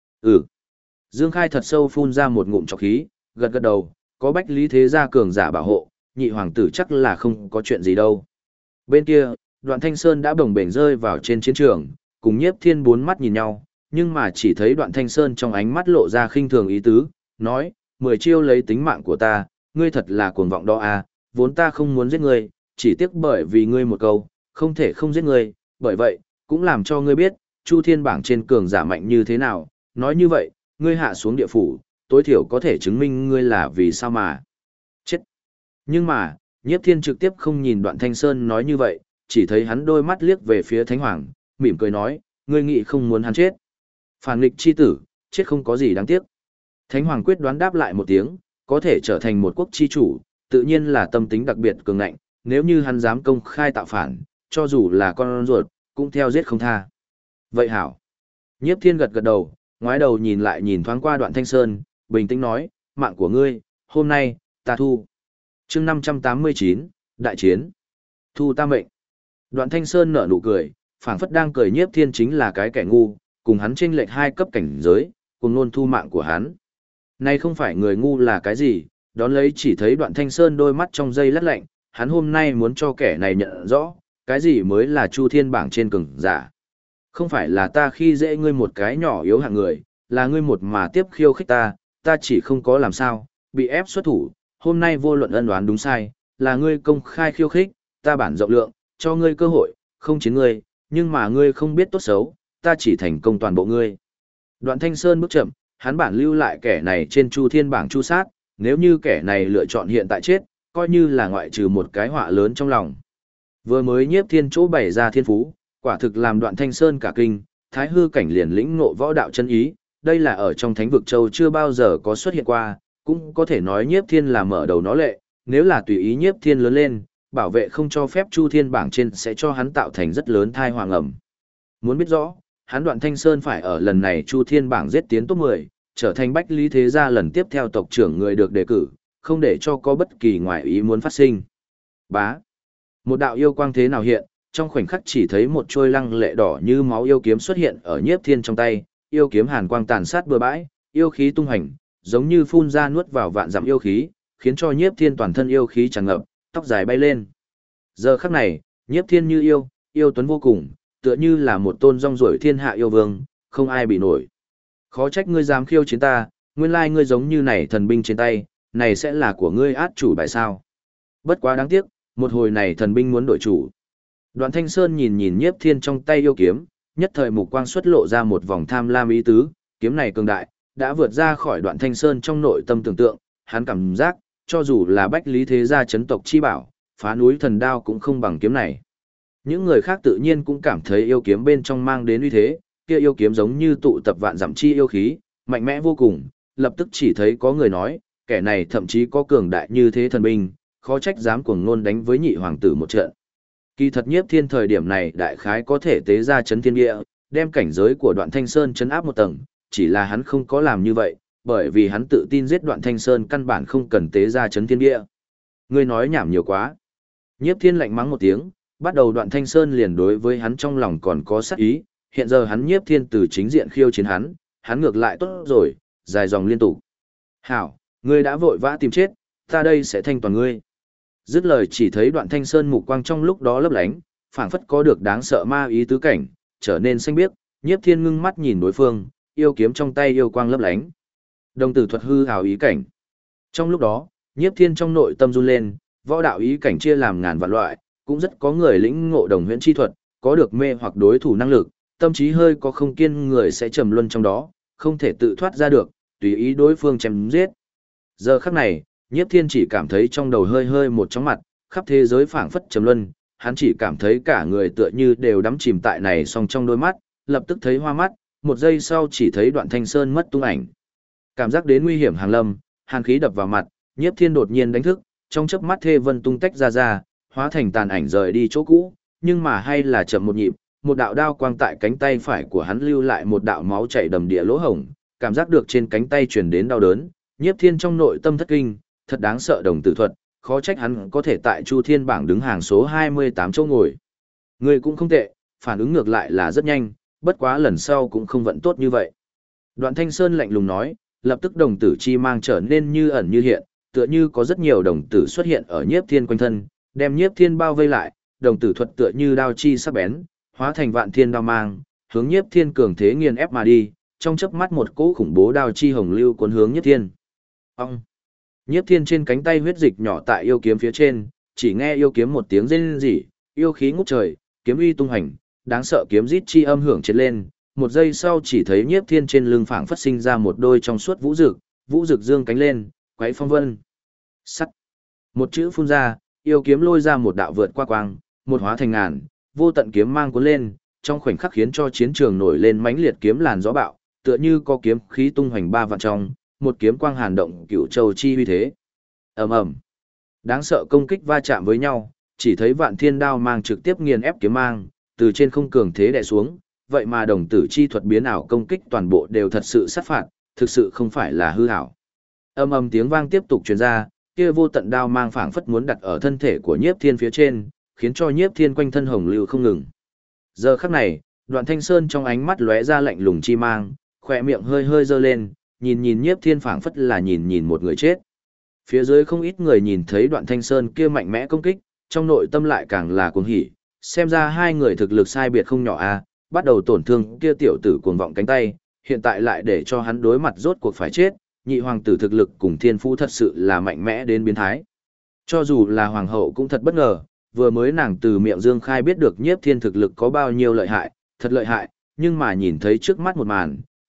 Dương Khai thật sâu phun ra một ngụm trọc khí, gật gật đầu, có Bách Lý Thế Gia cường giả bảo hộ, nhị hoàng tử chắc là không có chuyện gì đâu. Bên kia, Đoạn Thanh Sơn đã bồng bềnh rơi vào trên chiến trường, cùng Nhiếp Thiên bốn mắt nhìn nhau, nhưng mà chỉ thấy Đoạn Thanh Sơn trong ánh mắt lộ ra khinh thường ý tứ, nói, 10 chiêu lấy tính mạng của ta, ngươi thật là cuồng vọng đó à, vốn ta không muốn giết ngươi, chỉ tiếc bởi vì ngươi một câu, không thể không giết ngươi, bởi vậy, cũng làm cho ngươi biết, Chu Thiên bảng trên cường giả mạnh như thế nào, nói như vậy, ngươi hạ xuống địa phủ, tối thiểu có thể chứng minh ngươi là vì sao mà chết. Nhưng mà, Nhiếp Thiên trực tiếp không nhìn Đoạn Thanh Sơn nói như vậy, chỉ thấy hắn đôi mắt liếc về phía Thánh Hoàng, mỉm cười nói, ngươi nghĩ không muốn hắn chết. Phản nghịch chi tử, chết không có gì đáng tiếc. Thánh Hoàng quyết đoán đáp lại một tiếng, có thể trở thành một quốc chi chủ, tự nhiên là tâm tính đặc biệt cường ngạnh, nếu như hắn dám công khai tạo phản, cho dù là con ruột, cũng theo giết không tha. Vậy hảo. Nhiếp Thiên gật gật đầu, ngoái đầu nhìn lại nhìn thoáng qua Đoạn Thanh Sơn, bình tĩnh nói, mạng của ngươi, hôm nay, ta thu. Chương 589, Đại chiến. Thu ta mệnh. Đoạn Thanh Sơn nở nụ cười, phảng phất đang cười Nhiếp Thiên chính là cái kẻ ngu, cùng hắn chênh lệch 2 cấp cảnh giới, cùng luôn thu mạng của hắn. Này không phải người ngu là cái gì, đón lấy chỉ thấy Đoạn Thanh Sơn đôi mắt trong dây lắt lạnh, hắn hôm nay muốn cho kẻ này nhận rõ, cái gì mới là Chu Thiên bảng trên cường giả. Không phải là ta khi dễ ngươi một cái nhỏ yếu hạng người, là ngươi một mà tiếp khiêu khích ta, ta chỉ không có làm sao, bị ép xuất thủ, hôm nay vô luận ân oán đúng sai, là ngươi công khai khiêu khích, ta bản rộng lượng, cho ngươi cơ hội, không chiến ngươi, nhưng mà ngươi không biết tốt xấu, ta chỉ thành công toàn bộ ngươi. Đoạn Thanh Sơn bước chậm, hắn bản lưu lại kẻ này trên Chu Thiên bảng chu sát, nếu như kẻ này lựa chọn hiện tại chết, coi như là ngoại trừ một cái họa lớn trong lòng. Vừa mới Nhiếp Thiên chỗ bày ra thiên phú, quả thực làm Đoạn Thanh Sơn cả kinh, thái hư cảnh liền lĩnh ngộ võ đạo chân ý, đây là ở trong Thánh vực châu chưa bao giờ có xuất hiện qua, cũng có thể nói Nhiếp Thiên là mở đầu nó lệ, nếu là tùy ý Nhiếp Thiên lớn lên, bảo vệ không cho phép Chu Thiên bảng trên sẽ cho hắn tạo thành rất lớn thai hoàng ẩm. Muốn biết rõ, hắn Đoạn Thanh Sơn phải ở lần này Chu Thiên bảng giết tiến top 10, trở thành Bách Lý Thế Gia lần tiếp theo tộc trưởng người được đề cử, không để cho có bất kỳ ngoại ý muốn phát sinh. Bá. Một đạo yêu quang thế nào hiện, trong khoảnh khắc chỉ thấy một trôi lăng lệ đỏ như máu yêu kiếm xuất hiện ở Nhiếp Thiên trong tay, yêu kiếm hàn quang tàn sát bừa bãi, yêu khí tung hành, giống như phun ra nuốt vào vạn dặm yêu khí, khiến cho Nhiếp Thiên toàn thân yêu khí tràn ngập, tóc dài bay lên. Giờ khắc này, Nhiếp Thiên như yêu tuấn vô cùng, tựa như là một tôn rong ruổi thiên hạ yêu vương, không ai bị nổi. Khó trách ngươi dám khiêu chiến ta, nguyên lai ngươi giống như này thần binh trên tay, này sẽ là của ngươi át chủ bài sao. Bất quá đáng tiếc, một hồi này thần binh muốn đổi chủ. Đoạn Thanh Sơn nhìn nhìn Nhiếp Thiên trong tay yêu kiếm, nhất thời mục quang xuất lộ ra một vòng tham lam ý tứ, kiếm này cường đại, đã vượt ra khỏi Đoạn Thanh Sơn trong nội tâm tưởng tượng, hắn cảm giác, cho dù là Bách Lý Thế Gia chấn tộc chi bảo, phá núi thần đao cũng không bằng kiếm này. Những người khác tự nhiên cũng cảm thấy yêu kiếm bên trong mang đến uy thế, kia yêu kiếm giống như tụ tập vạn dặm chi yêu khí, mạnh mẽ vô cùng, lập tức chỉ thấy có người nói, kẻ này thậm chí có cường đại như thế thần binh, khó trách dám cuồng ngôn đánh với nhị hoàng tử một trận. Kỳ thật Nhiếp Thiên thời điểm này đại khái có thể tế ra chấn thiên địa, đem cảnh giới của Đoạn Thanh Sơn chấn áp một tầng, chỉ là hắn không có làm như vậy, bởi vì hắn tự tin giết Đoạn Thanh Sơn căn bản không cần tế ra chấn thiên địa. Ngươi nói nhảm nhiều quá. Nhiếp Thiên lạnh mắng một tiếng, bắt đầu Đoạn Thanh Sơn liền đối với hắn trong lòng còn có sát ý, hiện giờ hắn Nhiếp Thiên từ chính diện khiêu chiến hắn ngược lại tốt rồi, dài dòng liên tục. Hảo, ngươi đã vội vã tìm chết, ta đây sẽ thanh toàn ngươi. Dứt lời chỉ thấy Đoạn Thanh Sơn mục quang trong lúc đó lấp lánh, phảng phất có được đáng sợ ma ý tứ cảnh, trở nên xanh biếc, Nhiếp Thiên ngưng mắt nhìn đối phương, yêu kiếm trong tay yêu quang lấp lánh. Đồng tử thuật hư hào ý cảnh. Trong lúc đó, Nhiếp Thiên trong nội tâm run lên, võ đạo ý cảnh chia làm ngàn vạn loại, cũng rất có người lĩnh ngộ đồng huyễn chi thuật, có được mê hoặc đối thủ năng lực, tâm trí hơi có không kiên người sẽ trầm luân trong đó, không thể tự thoát ra được, tùy ý đối phương chém giết. Giờ khắc này, Nhiếp Thiên chỉ cảm thấy trong đầu hơi hơi một chóng mặt, khắp thế giới phảng phất trầm luân, hắn chỉ cảm thấy cả người tựa như đều đắm chìm tại này song trong đôi mắt, lập tức thấy hoa mắt, một giây sau chỉ thấy Đoạn Thanh Sơn mất tung ảnh. Cảm giác đến nguy hiểm hàng lâm, hàn khí đập vào mặt, Nhiếp Thiên đột nhiên đánh thức, trong chớp mắt thê vân tung tách ra, hóa thành tàn ảnh rời đi chỗ cũ, nhưng mà hay là chậm một nhịp, một đạo đao quang tại cánh tay phải của hắn lưu lại một đạo máu chảy đầm địa lỗ hổng, cảm giác được trên cánh tay truyền đến đau đớn, Nhiếp Thiên trong nội tâm thất kinh, thật đáng sợ đồng tử thuật, khó trách hắn có thể tại Chu Thiên bảng đứng hàng số 28 chỗ ngồi. Người cũng không tệ, phản ứng ngược lại là rất nhanh, bất quá lần sau cũng không vận tốt như vậy. Đoạn Thanh Sơn lạnh lùng nói, lập tức đồng tử chi mang trở nên như ẩn như hiện, tựa như có rất nhiều đồng tử xuất hiện ở Nhiếp Thiên quanh thân, đem Nhiếp Thiên bao vây lại, đồng tử thuật tựa như đao chi sắc bén, hóa thành vạn thiên đao mang, hướng Nhiếp Thiên cường thế nghiền ép mà đi, trong chớp mắt một cỗ khủng bố đao chi hồng lưu cuốn hướng Nhiếp Thiên. Ông! Nhiếp Thiên trên cánh tay huyết dịch nhỏ tại yêu kiếm phía trên, chỉ nghe yêu kiếm một tiếng rên rỉ, yêu khí ngút trời, kiếm uy tung hành, đáng sợ kiếm rít chi âm hưởng trên lên, một giây sau chỉ thấy Nhiếp Thiên trên lưng phảng phất sinh ra một đôi trong suốt vũ rực dương cánh lên, quấy phong vân. Sắt. Một chữ phun ra, yêu kiếm lôi ra một đạo vượt qua quang, một hóa thành ngàn, vô tận kiếm mang cuốn lên, trong khoảnh khắc khiến cho chiến trường nổi lên mãnh liệt kiếm làn gió bạo, tựa như có kiếm khí tung hoành ba vạn trong, một kiếm quang hàn động cửu châu chi uy thế. Ầm ầm. Đáng sợ công kích va chạm với nhau, chỉ thấy vạn thiên đao mang trực tiếp nghiền ép kiếm mang, từ trên không cường thế đè xuống, vậy mà đồng tử chi thuật biến ảo công kích toàn bộ đều thật sự sát phạt, thực sự không phải là hư ảo. Ầm ầm tiếng vang tiếp tục truyền ra, kia vô tận đao mang phảng phất muốn đặt ở thân thể của Nhiếp Thiên phía trên, khiến cho Nhiếp Thiên quanh thân hồng lưu không ngừng. Giờ khắc này, Đoạn Thanh Sơn trong ánh mắt lóe ra lạnh lùng chi mang, khóe miệng hơi hơi giơ lên, nhìn Nhiếp Thiên phảng phất là nhìn một người chết. Phía dưới không ít người nhìn thấy Đoạn Thanh Sơn kia mạnh mẽ công kích, trong nội tâm lại càng là cuồng hỉ, xem ra hai người thực lực sai biệt không nhỏ a, bắt đầu tổn thương kia tiểu tử cuồng vọng cánh tay, hiện tại lại để cho hắn đối mặt rốt cuộc phải chết, nhị hoàng tử thực lực cùng thiên phú thật sự là mạnh mẽ đến biến thái. Cho dù là hoàng hậu cũng thật bất ngờ, vừa mới nàng từ miệng Dương Khai biết được Nhiếp Thiên thực lực có bao nhiêu lợi hại, thật lợi hại, nhưng mà nhìn thấy trước mắt một màn,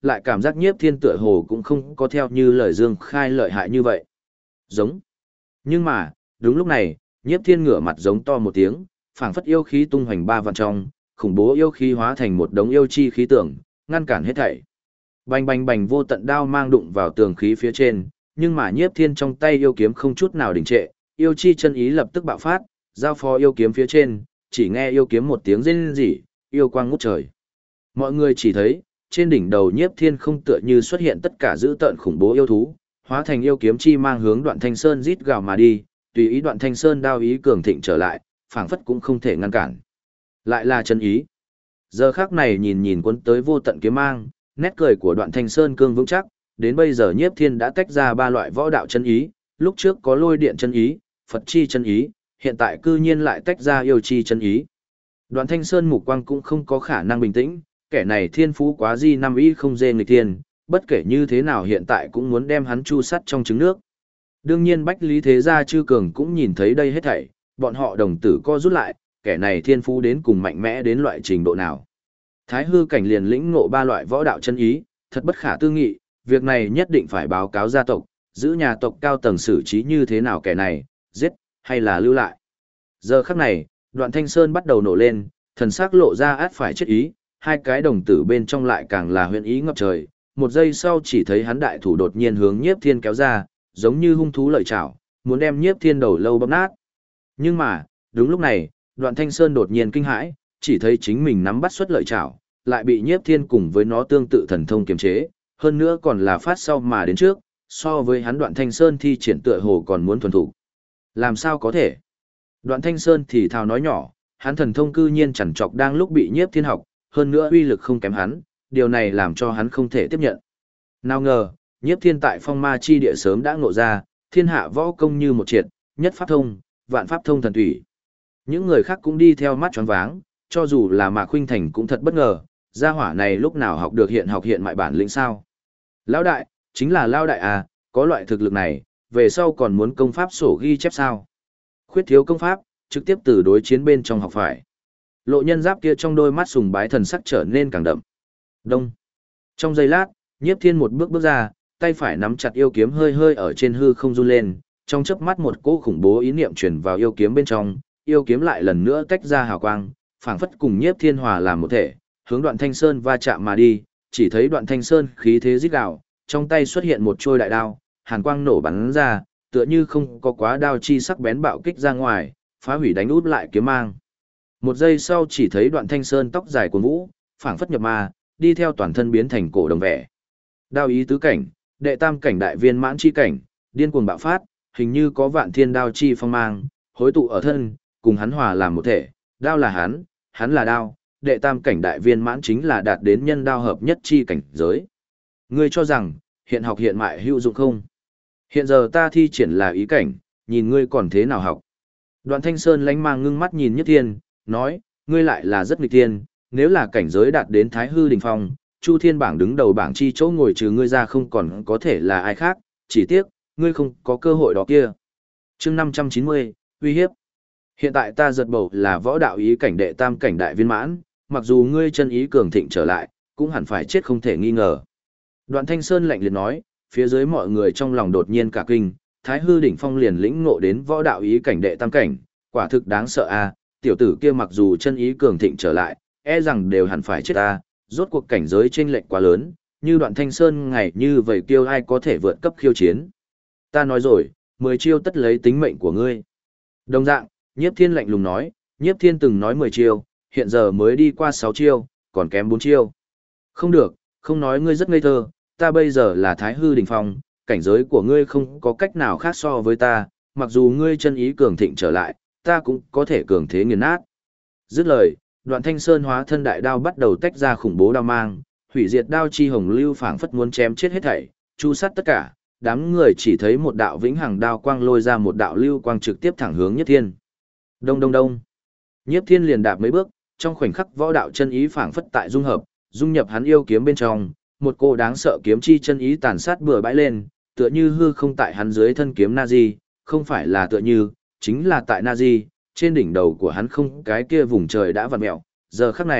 lại cảm giác Nhiếp Thiên tựa hồ cũng không có theo như lời Dương Khai lợi hại như vậy. Giống. Nhưng mà, đúng lúc này, Nhiếp Thiên ngửa mặt giống to một tiếng, phảng phất yêu khí tung hoành ba vạn trong, khủng bố yêu khí hóa thành một đống yêu chi khí tượng, ngăn cản hết thảy. Bành bành bành, vô tận đao mang đụng vào tường khí phía trên, nhưng mà Nhiếp Thiên trong tay yêu kiếm không chút nào đình trệ, yêu chi chân ý lập tức bạo phát, giao phó yêu kiếm phía trên, chỉ nghe yêu kiếm một tiếng rên rỉ, yêu quang ngút trời. Mọi người chỉ thấy, trên đỉnh đầu Nhiếp Thiên không tựa như xuất hiện tất cả dữ tợn khủng bố yêu thú, hóa thành yêu kiếm chi mang hướng Đoạn Thanh Sơn rít gào mà đi, tùy ý Đoạn Thanh Sơn đao ý cường thịnh trở lại, phảng phất cũng không thể ngăn cản. Lại là chân ý. Giờ khắc này nhìn nhìn cuốn tới vô tận kiếm mang, nét cười của Đoạn Thanh Sơn cương vững chắc, đến bây giờ Nhiếp Thiên đã tách ra ba loại võ đạo chân ý, lúc trước có lôi điện chân ý, Phật chi chân ý, hiện tại cư nhiên lại tách ra yêu chi chân ý. Đoạn Thanh Sơn mục quang cũng không có khả năng bình tĩnh, kẻ này thiên phú quá di năm y không dê nghịch thiên, bất kể như thế nào hiện tại cũng muốn đem hắn chu sắt trong trứng nước. Đương nhiên Bách Lý Thế Gia Chư Cường cũng nhìn thấy đây hết thảy, bọn họ đồng tử co rút lại, kẻ này thiên phú đến cùng mạnh mẽ đến loại trình độ nào. Thái hư cảnh liền lĩnh ngộ ba loại võ đạo chân ý, thật bất khả tư nghị, việc này nhất định phải báo cáo gia tộc, giữ nhà tộc cao tầng xử trí như thế nào kẻ này, giết, hay là lưu lại. Giờ khắc này, Đoạn Thanh Sơn bắt đầu nổ lên, thần sắc lộ ra át phải chết ý, hai cái đồng tử bên trong lại càng là huyền ý ngập trời. Một giây sau chỉ thấy hắn đại thủ đột nhiên hướng Nhiếp Thiên kéo ra, giống như hung thú lợi chảo, muốn đem Nhiếp Thiên đầu lâu bóp nát. Nhưng mà, đúng lúc này, Đoạn Thanh Sơn đột nhiên kinh hãi, chỉ thấy chính mình nắm bắt xuất lợi chảo, lại bị Nhiếp Thiên cùng với nó tương tự thần thông kiềm chế, hơn nữa còn là phát sau mà đến trước, so với hắn Đoạn Thanh Sơn thi triển tựa hồ còn muốn thuần thủ. Làm sao có thể? Đoạn Thanh Sơn thì thào nói nhỏ, hắn thần thông cư nhiên chằn trọc đang lúc bị Nhiếp Thiên học, hơn nữa uy lực không kém hắn, điều này làm cho hắn không thể tiếp nhận. Nào ngờ, Nhiếp Thiên tại phong ma chi địa sớm đã ngộ ra, thiên hạ võ công như một triệt, nhất pháp thông, vạn pháp thông thần thủy. Những người khác cũng đi theo mắt choáng váng, cho dù là Mạc Khuynh Thành cũng thật bất ngờ, gia hỏa này lúc nào học được hiện mại bản lĩnh sao. Lão đại, chính là Lão đại à, có loại thực lực này, về sau còn muốn công pháp sổ ghi chép sao. Khuyết thiếu công pháp, trực tiếp từ đối chiến bên trong học phải. Lộ Nhân Giáp kia trong đôi mắt sùng bái thần sắc trở nên càng đậm. Đông. Trong giây lát, Nhiếp Thiên một bước bước ra, tay phải nắm chặt yêu kiếm hơi hơi ở trên hư không run lên, trong chớp mắt một cỗ khủng bố ý niệm truyền vào yêu kiếm bên trong, yêu kiếm lại lần nữa tách ra hào quang, phảng phất cùng Nhiếp Thiên hòa làm một thể, hướng Đoạn Thanh Sơn va chạm mà đi, chỉ thấy Đoạn Thanh Sơn khí thế rít gào, trong tay xuất hiện một trôi đại đao, hàn quang nổ bắn ra, tựa như không có quá đao chi sắc bén bạo kích ra ngoài, phá hủy đánh út lại kiếm mang. Một giây sau chỉ thấy Đoạn Thanh Sơn tóc dài cuồn vũ, phảng phất nhập ma, đi theo toàn thân biến thành cổ đồng vẻ. Đao ý tứ cảnh, đệ tam cảnh đại viên mãn chi cảnh, điên cuồng bạo phát, hình như có vạn thiên đao chi phong mang, hối tụ ở thân, cùng hắn hòa làm một thể, đao là hắn là đao, đệ tam cảnh đại viên mãn chính là đạt đến nhân đao hợp nhất chi cảnh giới. Ngươi cho rằng, hiện học hiện mại hữu dụng không? Hiện giờ ta thi triển là ý cảnh, nhìn ngươi còn thế nào học? Đoạn Thanh Sơn lánh mang ngưng mắt nhìn Nhất Thiên, nói, ngươi lại là rất nghịch thiên, nếu là cảnh giới đạt đến Thái Hư đỉnh phong, Chu Thiên bảng đứng đầu bảng chi chỗ ngồi trừ ngươi ra không còn có thể là ai khác, chỉ tiếc, ngươi không có cơ hội đó kia. Chương 590, uy hiếp. Hiện tại ta giật bầu là võ đạo ý cảnh đệ tam cảnh đại viên mãn, mặc dù ngươi chân ý cường thịnh trở lại, cũng hẳn phải chết không thể nghi ngờ. Đoạn Thanh Sơn lạnh liệt nói, phía dưới mọi người trong lòng đột nhiên cả kinh, Thái Hư đỉnh phong liền lĩnh ngộ đến võ đạo ý cảnh đệ tam cảnh, quả thực đáng sợ a, tiểu tử kia mặc dù chân ý cường thịnh trở lại, e rằng đều hẳn phải chết a, rốt cuộc cảnh giới chênh lệch quá lớn, như Đoạn Thanh Sơn ngày như vậy kêu ai có thể vượt cấp khiêu chiến. Ta nói rồi, 10 chiêu tất lấy tính mệnh của ngươi. Đồng dạng, Nhiếp Thiên lạnh lùng nói, Nhiếp Thiên từng nói 10 chiêu, hiện giờ mới đi qua 6 chiêu, còn kém 4 chiêu. Không được, không nói ngươi rất ngây thơ, ta bây giờ là Thái Hư đỉnh phong, cảnh giới của ngươi không có cách nào khác so với ta, mặc dù ngươi chân ý cường thịnh trở lại, ta cũng có thể cường thế nghiền nát. Dứt lời, Đoạn Thanh Sơn hóa thân đại đao bắt đầu tách ra khủng bố đao mang, hủy diệt đao chi hồng lưu phảng phất muốn chém chết hết thảy, chu sát tất cả, đám người chỉ thấy một đạo vĩnh hằng đao quang lôi ra một đạo lưu quang trực tiếp thẳng hướng Nhất Thiên. Đông đông đông. Nhiếp Thiên liền đạp mấy bước, trong khoảnh khắc võ đạo chân ý phảng phất tại dung hợp, dung nhập hắn yêu kiếm bên trong, một cô đáng sợ kiếm chi chân ý tàn sát bừa bãi lên, tựa như hư không tại hắn dưới thân kiếm Nazi, không phải là tựa như, chính là tại Nazi, trên đỉnh đầu của hắn không cái kia vùng trời đã vặn mèo, giờ khắc này,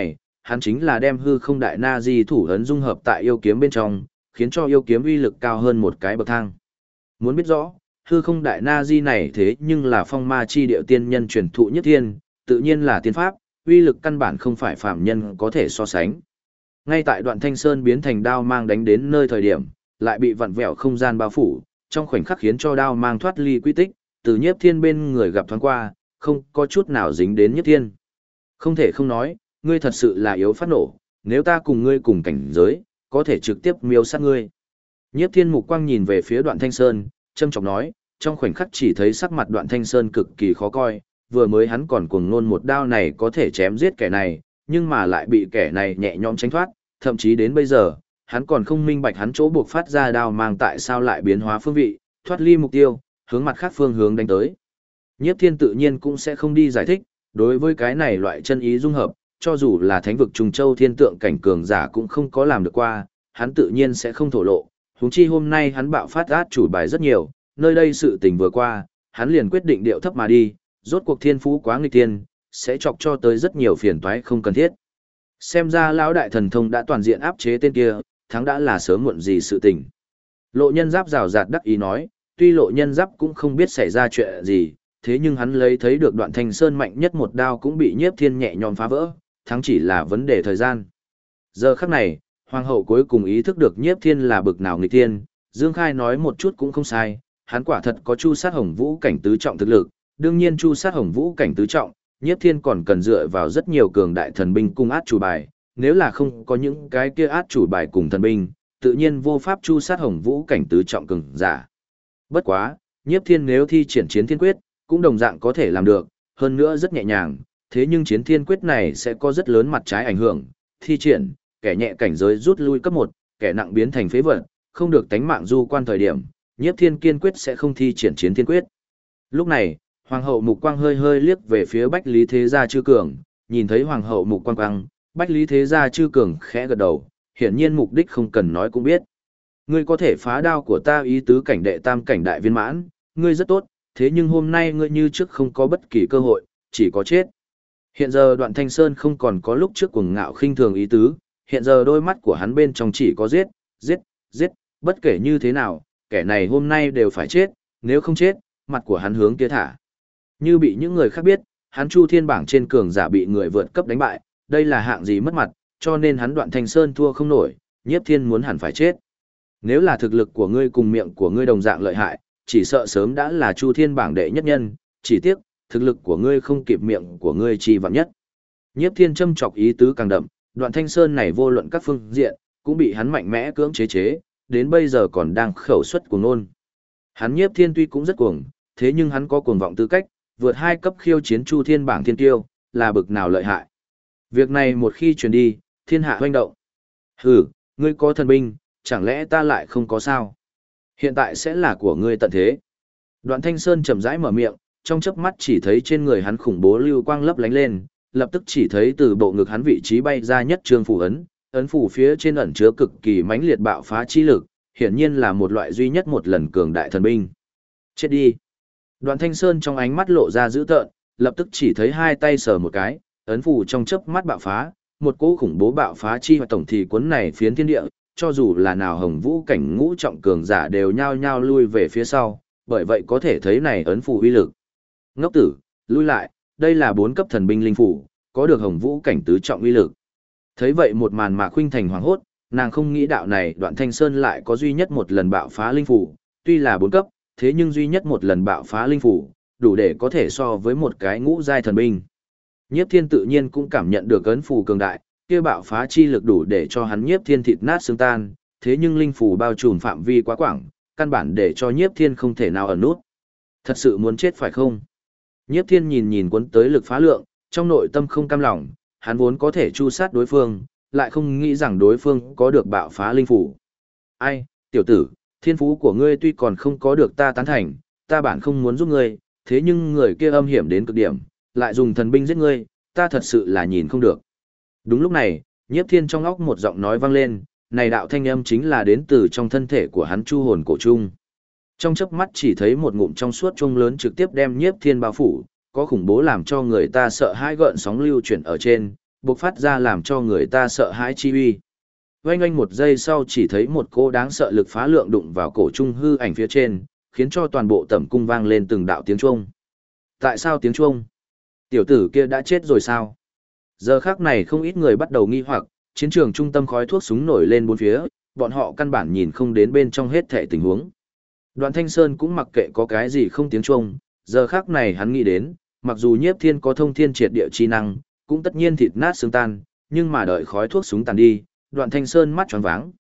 hắn chính là đem hư không đại na di thủ ấn dung hợp tại yêu kiếm bên trong, khiến cho yêu kiếm uy lực cao hơn một cái bậc thang. Muốn biết rõ, hư không đại na di này thế nhưng là phong ma chi điệu tiên nhân truyền thụ nhất thiên, tự nhiên là tiên pháp, uy lực căn bản không phải phàm nhân có thể so sánh. Ngay tại đoạn thanh sơn biến thành đao mang đánh đến nơi thời điểm, lại bị vặn vẹo không gian bao phủ, trong khoảnh khắc khiến cho đao mang thoát ly quy tích, từ nhiếp thiên bên người gặp thoáng qua, không có chút nào dính đến nhiếp thiên. Không thể không nói, ngươi thật sự là yếu phát nổ, nếu ta cùng ngươi cùng cảnh giới, có thể trực tiếp miêu sát ngươi. Nhiếp thiên mục quang nhìn về phía đoạn thanh sơn, châm chọc nói, trong khoảnh khắc chỉ thấy sắc mặt đoạn thanh sơn cực kỳ khó coi, vừa mới hắn còn cuồng nôn một đao này có thể chém giết kẻ này, nhưng mà lại bị kẻ này nhẹ nhõm tránh thoát, thậm chí đến bây giờ, hắn còn không minh bạch hắn chỗ buộc phát ra đao mang tại sao lại biến hóa phương vị, thoát ly mục tiêu, hướng mặt khác phương hướng đánh tới. Nhiếp thiên tự nhiên cũng sẽ không đi giải thích, đối với cái này loại chân ý dung hợp, cho dù là thánh vực trùng châu thiên tượng cảnh cường giả cũng không có làm được qua, hắn tự nhiên sẽ không thổ lộ, huống chi hôm nay hắn bạo phát át chủ bài rất nhiều, nơi đây sự tình vừa qua, hắn liền quyết định điệu thấp mà đi, rốt cuộc thiên phú quá nghịch tiên, sẽ chọc cho tới rất nhiều phiền toái không cần thiết. Xem ra lão đại thần thông đã toàn diện áp chế tên kia, thắng đã là sớm muộn gì sự tình. Lộ nhân giáp rào rạt đắc ý nói, tuy lộ nhân giáp cũng không biết xảy ra chuyện gì, thế nhưng hắn lấy thấy được đoạn thanh sơn mạnh nhất một đao cũng bị nhiếp thiên nhẹ nhõm phá vỡ, thắng chỉ là vấn đề thời gian. Giờ khắc này, hoàng hậu cuối cùng ý thức được nhiếp thiên là bực nào nghịch thiên, Dương Khai nói một chút cũng không sai, hắn quả thật có chu sát hồng vũ cảnh tứ trọng thực lực, đương nhiên chu sát hồng vũ cảnh tứ trọng, nhiếp thiên còn cần dựa vào rất nhiều cường đại thần binh cung át chủ bài, nếu là không có những cái kia át chủ bài cùng thần binh, tự nhiên vô pháp chu sát hồng vũ cảnh tứ trọng cường giả. Bất quá, nhiếp thiên nếu thi triển chiến thiên quyết, cũng đồng dạng có thể làm được, hơn nữa rất nhẹ nhàng, thế nhưng chiến thiên quyết này sẽ có rất lớn mặt trái ảnh hưởng, thi triển, kẻ nhẹ cảnh giới rút lui cấp 1, kẻ nặng biến thành phế vật, không được tánh mạng du quan thời điểm, nhiếp thiên kiên quyết sẽ không thi triển chiến thiên quyết. Lúc này, hoàng hậu mục quang hơi hơi liếc về phía Bách Lý Thế Gia Chư Cường, nhìn thấy hoàng hậu mục quang quang, Bách Lý Thế Gia Chư Cường khẽ gật đầu, hiển nhiên mục đích không cần nói cũng biết. Ngươi có thể phá đao của ta ý tứ cảnh đệ tam cảnh đại viên mãn, ngươi rất tốt, thế nhưng hôm nay ngươi như trước không có bất kỳ cơ hội, chỉ có chết. Hiện giờ Đoạn Thanh Sơn không còn có lúc trước cuồng ngạo khinh thường ý tứ, hiện giờ đôi mắt của hắn bên trong chỉ có giết, giết, giết, bất kể như thế nào, kẻ này hôm nay đều phải chết, nếu không chết, mặt của hắn hướng kia thả. Như bị những người khác biết, hắn Chu Thiên bảng trên cường giả bị người vượt cấp đánh bại, đây là hạng gì mất mặt, cho nên hắn Đoạn Thanh Sơn thua không nổi, Nhiếp Thiên muốn hẳn phải chết. Nếu là thực lực của ngươi cùng miệng của ngươi đồng dạng lợi hại, chỉ sợ sớm đã là Chu Thiên bảng đệ nhất nhân, chỉ tiếc, thực lực của ngươi không kịp miệng của ngươi chi vạn nhất. Nhiếp Thiên châm chọc ý tứ càng đậm, Đoạn Thanh Sơn này vô luận các phương diện, cũng bị hắn mạnh mẽ cưỡng chế, đến bây giờ còn đang khẩu xuất cuồng ngôn. Hắn Nhiếp Thiên tuy cũng rất cuồng, thế nhưng hắn có cuồng vọng tư cách, vượt 2 cấp khiêu chiến Chu Thiên bảng thiên tiêu, là bực nào lợi hại. Việc này một khi truyền đi, thiên hạ hoành động. Hừ, ngươi có thần binh, chẳng lẽ ta lại không có sao? Hiện tại sẽ là của ngươi tận thế. Đoạn Thanh Sơn chậm rãi mở miệng, trong chớp mắt chỉ thấy trên người hắn khủng bố lưu quang lấp lánh lên, lập tức chỉ thấy từ bộ ngực hắn vị trí bay ra nhất trương phù ấn, ấn phù phía trên ẩn chứa cực kỳ mãnh liệt bạo phá chi lực, hiển nhiên là một loại duy nhất một lần cường đại thần binh. Chết đi. Đoạn Thanh Sơn trong ánh mắt lộ ra dữ tợn, lập tức chỉ thấy hai tay sờ một cái, ấn phù trong chớp mắt bạo phá, một cỗ khủng bố bạo phá chi và tổng thì cuốn này phiến thiên địa, cho dù là nào hồng vũ cảnh ngũ trọng cường giả đều nhao nhao lui về phía sau, bởi vậy có thể thấy này ấn phù uy lực. Ngốc tử, lui lại, đây là 4 cấp thần binh linh phù, có được hồng vũ cảnh tứ trọng uy lực. Thấy vậy một màn Mạc Khuynh Thành hoảng hốt, nàng không nghĩ đạo này Đoạn Thanh Sơn lại có duy nhất một lần bạo phá linh phù, tuy là 4 cấp, thế nhưng duy nhất một lần bạo phá linh phù, đủ để có thể so với một cái ngũ giai thần binh. Nhiếp Thiên tự nhiên cũng cảm nhận được ấn phù cường đại, kia bạo phá chi lực đủ để cho hắn Nhiếp Thiên thịt nát xương tan, thế nhưng linh phù bao trùm phạm vi quá quảng, căn bản để cho Nhiếp Thiên không thể nào ẩn nút. Thật sự muốn chết phải không? Nhiếp Thiên nhìn nhìn cuốn tới lực phá lượng, trong nội tâm không cam lòng, hắn vốn có thể chu sát đối phương, lại không nghĩ rằng đối phương có được bạo phá linh phù. Ai, tiểu tử, thiên phú của ngươi tuy còn không có được ta tán thành, ta bản không muốn giúp ngươi, thế nhưng người kia âm hiểm đến cực điểm, lại dùng thần binh giết ngươi, ta thật sự là nhìn không được. Đúng lúc này, Nhiếp Thiên trong óc một giọng nói vang lên, này đạo thanh âm chính là đến từ trong thân thể của hắn Chu hồn cổ trung. Trong chớp mắt chỉ thấy một ngụm trong suốt chuông lớn trực tiếp đem Nhiếp Thiên bao phủ, có khủng bố làm cho người ta sợ hãi gợn sóng lưu chuyển ở trên, bộc phát ra làm cho người ta sợ hãi chi uy. Oanh oanh một giây sau chỉ thấy một cô đáng sợ lực phá lượng đụng vào cổ trung hư ảnh phía trên, khiến cho toàn bộ tẩm cung vang lên từng đạo tiếng chuông. Tại sao tiếng chuông? Tiểu tử kia đã chết rồi sao? Giờ khắc này không ít người bắt đầu nghi hoặc, chiến trường trung tâm khói thuốc súng nổi lên bốn phía, bọn họ căn bản nhìn không đến bên trong hết thảy tình huống. Đoạn Thanh Sơn cũng mặc kệ có cái gì không tiếng chuông, giờ khắc này hắn nghĩ đến, mặc dù Nhiếp Thiên có thông thiên triệt địa chi năng, cũng tất nhiên thịt nát xương tan, nhưng mà đợi khói thuốc súng tàn đi, Đoạn Thanh Sơn mắt tròn váng,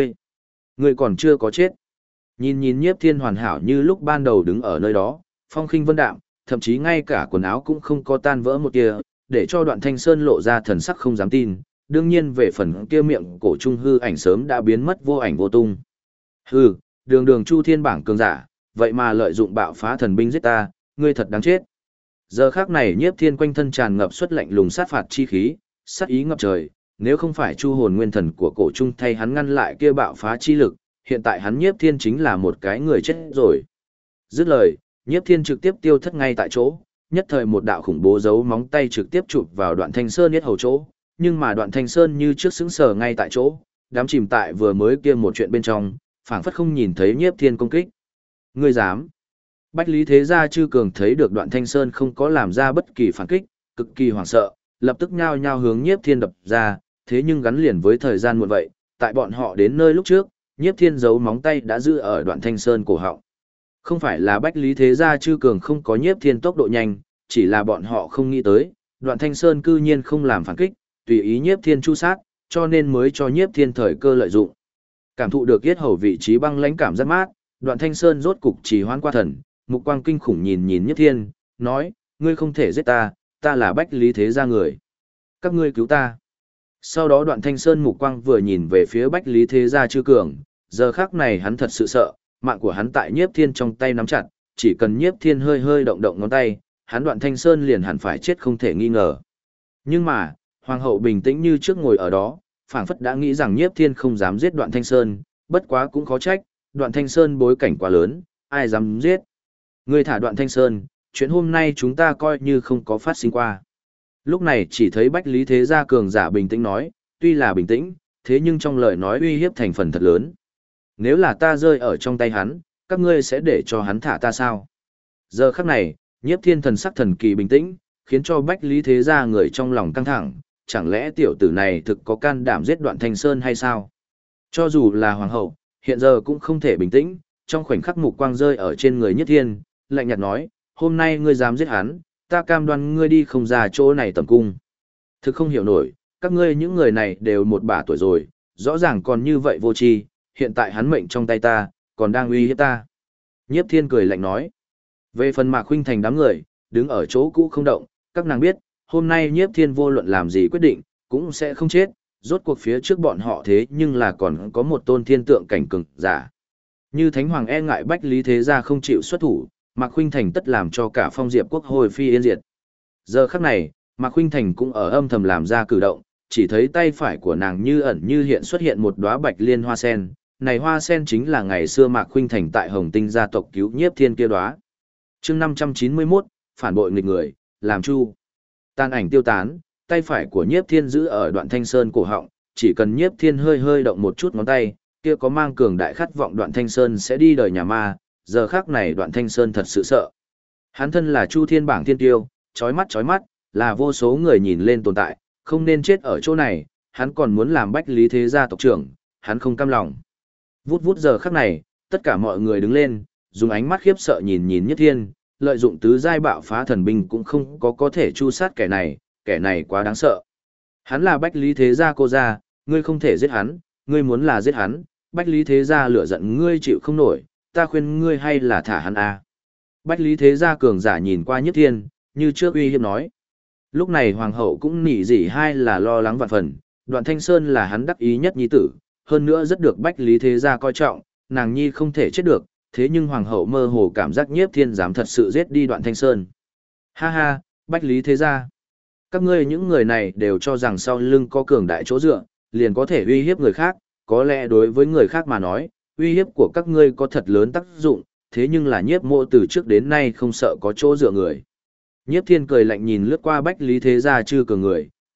ngươi còn chưa có chết. Nhìn Nhiếp Thiên hoàn hảo như lúc ban đầu đứng ở nơi đó, phong khinh vân đạm, thậm chí ngay cả quần áo cũng không có tan vỡ một tia, để cho Đoạn Thanh Sơn lộ ra thần sắc không dám tin, đương nhiên về phần kia miệng cổ trung hư ảnh sớm đã biến mất vô ảnh vô tung. Hừ, đường Chu Thiên bảng cường giả, vậy mà lợi dụng bạo phá thần binh giết ta, ngươi thật đáng chết. Giờ khắc này Nhiếp Thiên quanh thân tràn ngập xuất lạnh lùng sát phạt chi khí, sát ý ngập trời, nếu không phải Chu hồn nguyên thần của cổ trung thay hắn ngăn lại kia bạo phá chi lực, hiện tại hắn Nhiếp Thiên chính là một cái người chết rồi. Dứt lời, Nhiếp Thiên trực tiếp tiêu thất ngay tại chỗ, nhất thời một đạo khủng bố giấu móng tay trực tiếp chụp vào Đoạn Thanh Sơn yết hầu chỗ, nhưng mà Đoạn Thanh Sơn như trước sững sờ ngay tại chỗ, đám chìm tại vừa mới kia một chuyện bên trong, phảng phất không nhìn thấy Nhiếp Thiên công kích. Ngươi dám? Bách Lý Thế Gia Chư Cường thấy được Đoạn Thanh Sơn không có làm ra bất kỳ phản kích, cực kỳ hoảng sợ, lập tức nhao nhao hướng Nhiếp Thiên đập ra, thế nhưng gắn liền với thời gian muộn vậy, tại bọn họ đến nơi lúc trước, Nhiếp Thiên giấu móng tay đã giữ ở Đoạn Thanh Sơn cổ họng. Không phải là Bách Lý Thế Gia Chư Cường không có Nhiếp Thiên tốc độ nhanh, chỉ là bọn họ không nghĩ tới, Đoạn Thanh Sơn cư nhiên không làm phản kích, tùy ý Nhiếp Thiên chu sát, cho nên mới cho Nhiếp Thiên thời cơ lợi dụng. Cảm thụ được yết hầu vị trí băng lãnh cảm giác mát, Đoạn Thanh Sơn rốt cục trì hoãn qua thần, mục quang kinh khủng nhìn Nhiếp Thiên, nói, ngươi không thể giết ta, ta là Bách Lý Thế Gia người. Các ngươi cứu ta. Sau đó Đoạn Thanh Sơn mục quang vừa nhìn về phía Bách Lý Thế Gia Chư Cường, giờ khắc này hắn thật sự sợ, mạng của hắn tại Nhiếp Thiên trong tay nắm chặt, chỉ cần Nhiếp Thiên hơi hơi động động ngón tay, hắn Đoạn Thanh Sơn liền hẳn phải chết không thể nghi ngờ. Nhưng mà, Hoàng hậu bình tĩnh như trước ngồi ở đó, phảng phất đã nghĩ rằng Nhiếp Thiên không dám giết Đoạn Thanh Sơn, bất quá cũng khó trách, Đoạn Thanh Sơn bối cảnh quá lớn, ai dám giết. Ngươi thả Đoạn Thanh Sơn, chuyện hôm nay chúng ta coi như không có phát sinh qua. Lúc này chỉ thấy Bách Lý Thế Gia cường giả bình tĩnh nói, tuy là bình tĩnh, thế nhưng trong lời nói uy hiếp thành phần thật lớn. Nếu là ta rơi ở trong tay hắn, các ngươi sẽ để cho hắn thả ta sao? Giờ khắc này, Nhiếp Thiên thần sắc thần kỳ bình tĩnh, khiến cho Bách Lý Thế Gia người trong lòng căng thẳng, chẳng lẽ tiểu tử này thực có can đảm giết Đoạn Thanh Sơn hay sao? Cho dù là hoàng hậu, hiện giờ cũng không thể bình tĩnh, trong khoảnh khắc mục quang rơi ở trên người Nhiếp Thiên, lạnh nhạt nói, hôm nay ngươi dám giết hắn, ta cam đoan ngươi đi không ra chỗ này tầm cung. Thực không hiểu nổi, các ngươi những người này đều một bả tuổi rồi, rõ ràng còn như vậy vô tri, hiện tại hắn mệnh trong tay ta, còn đang uy hiếp ta. Nhiếp Thiên cười lạnh nói. Về phần Mạc Khuynh Thành đám người, đứng ở chỗ cũ không động, các nàng biết, hôm nay Nhiếp Thiên vô luận làm gì quyết định, cũng sẽ không chết, rốt cuộc phía trước bọn họ thế nhưng là còn có một tôn thiên tượng cảnh cường giả. Như Thánh Hoàng e ngại Bách Lý Thế Gia không chịu xuất thủ, Mạc Khuynh Thành tất làm cho cả Phong Diệp quốc hồi phi yên diệt. Giờ khắc này, Mạc Khuynh Thành cũng ở âm thầm làm ra cử động, chỉ thấy tay phải của nàng như ẩn như hiện xuất hiện một đóa bạch liên hoa sen. Này hoa sen chính là ngày xưa Mạc Khuynh Thành tại Hồng Tinh gia tộc cứu Nhiếp Thiên kia đóa. Chương 591, phản bội nghịch người, làm chu. Tàn ảnh tiêu tán, tay phải của Nhiếp Thiên giữ ở Đoạn Thanh Sơn cổ họng, chỉ cần Nhiếp Thiên hơi hơi động một chút ngón tay, kia có mang cường đại khát vọng Đoạn Thanh Sơn sẽ đi đời nhà ma. Giờ khắc này Đoạn Thanh Sơn thật sự sợ. Hắn thân là Chu Thiên bảng thiên tiêu, chói mắt, là vô số người nhìn lên tồn tại, không nên chết ở chỗ này, hắn còn muốn làm Bách Lý Thế Gia tộc trưởng, hắn không cam lòng. Vút vút giờ khắc này, tất cả mọi người đứng lên, dùng ánh mắt khiếp sợ nhìn Nhiếp Thiên, lợi dụng tứ giai bạo phá thần binh cũng không có thể chu sát kẻ này quá đáng sợ. Hắn là Bách Lý Thế Gia cô gia, ngươi không thể giết hắn, ngươi muốn là giết hắn, Bách Lý Thế Gia lửa giận ngươi chịu không nổi, ta khuyên ngươi hay là thả hắn a. Bách Lý Thế Gia cường giả nhìn qua Nhiếp Thiên, như trước uy hiếp nói. Lúc này hoàng hậu cũng nỉ dỉ hai là lo lắng vạn phần, Đoạn Thanh Sơn là hắn đắc ý nhất nhi tử, hơn nữa rất được Bách Lý Thế Gia coi trọng, nàng nhi không thể chết được, thế nhưng hoàng hậu mơ hồ cảm giác Nhiếp Thiên dám thật sự giết đi Đoạn Thanh Sơn. Ha ha, Bách Lý Thế Gia. Các ngươi những người này đều cho rằng sau lưng có cường đại chỗ dựa, liền có thể uy hiếp người khác, có lẽ đối với người khác mà nói, uy hiếp của các ngươi có thật lớn tác dụng, thế nhưng là Nhiếp mộ từ trước đến nay không sợ có chỗ dựa người. Nhiếp Thiên cười lạnh nhìn lướt qua Bách Lý Thế Gia Chư Cường người,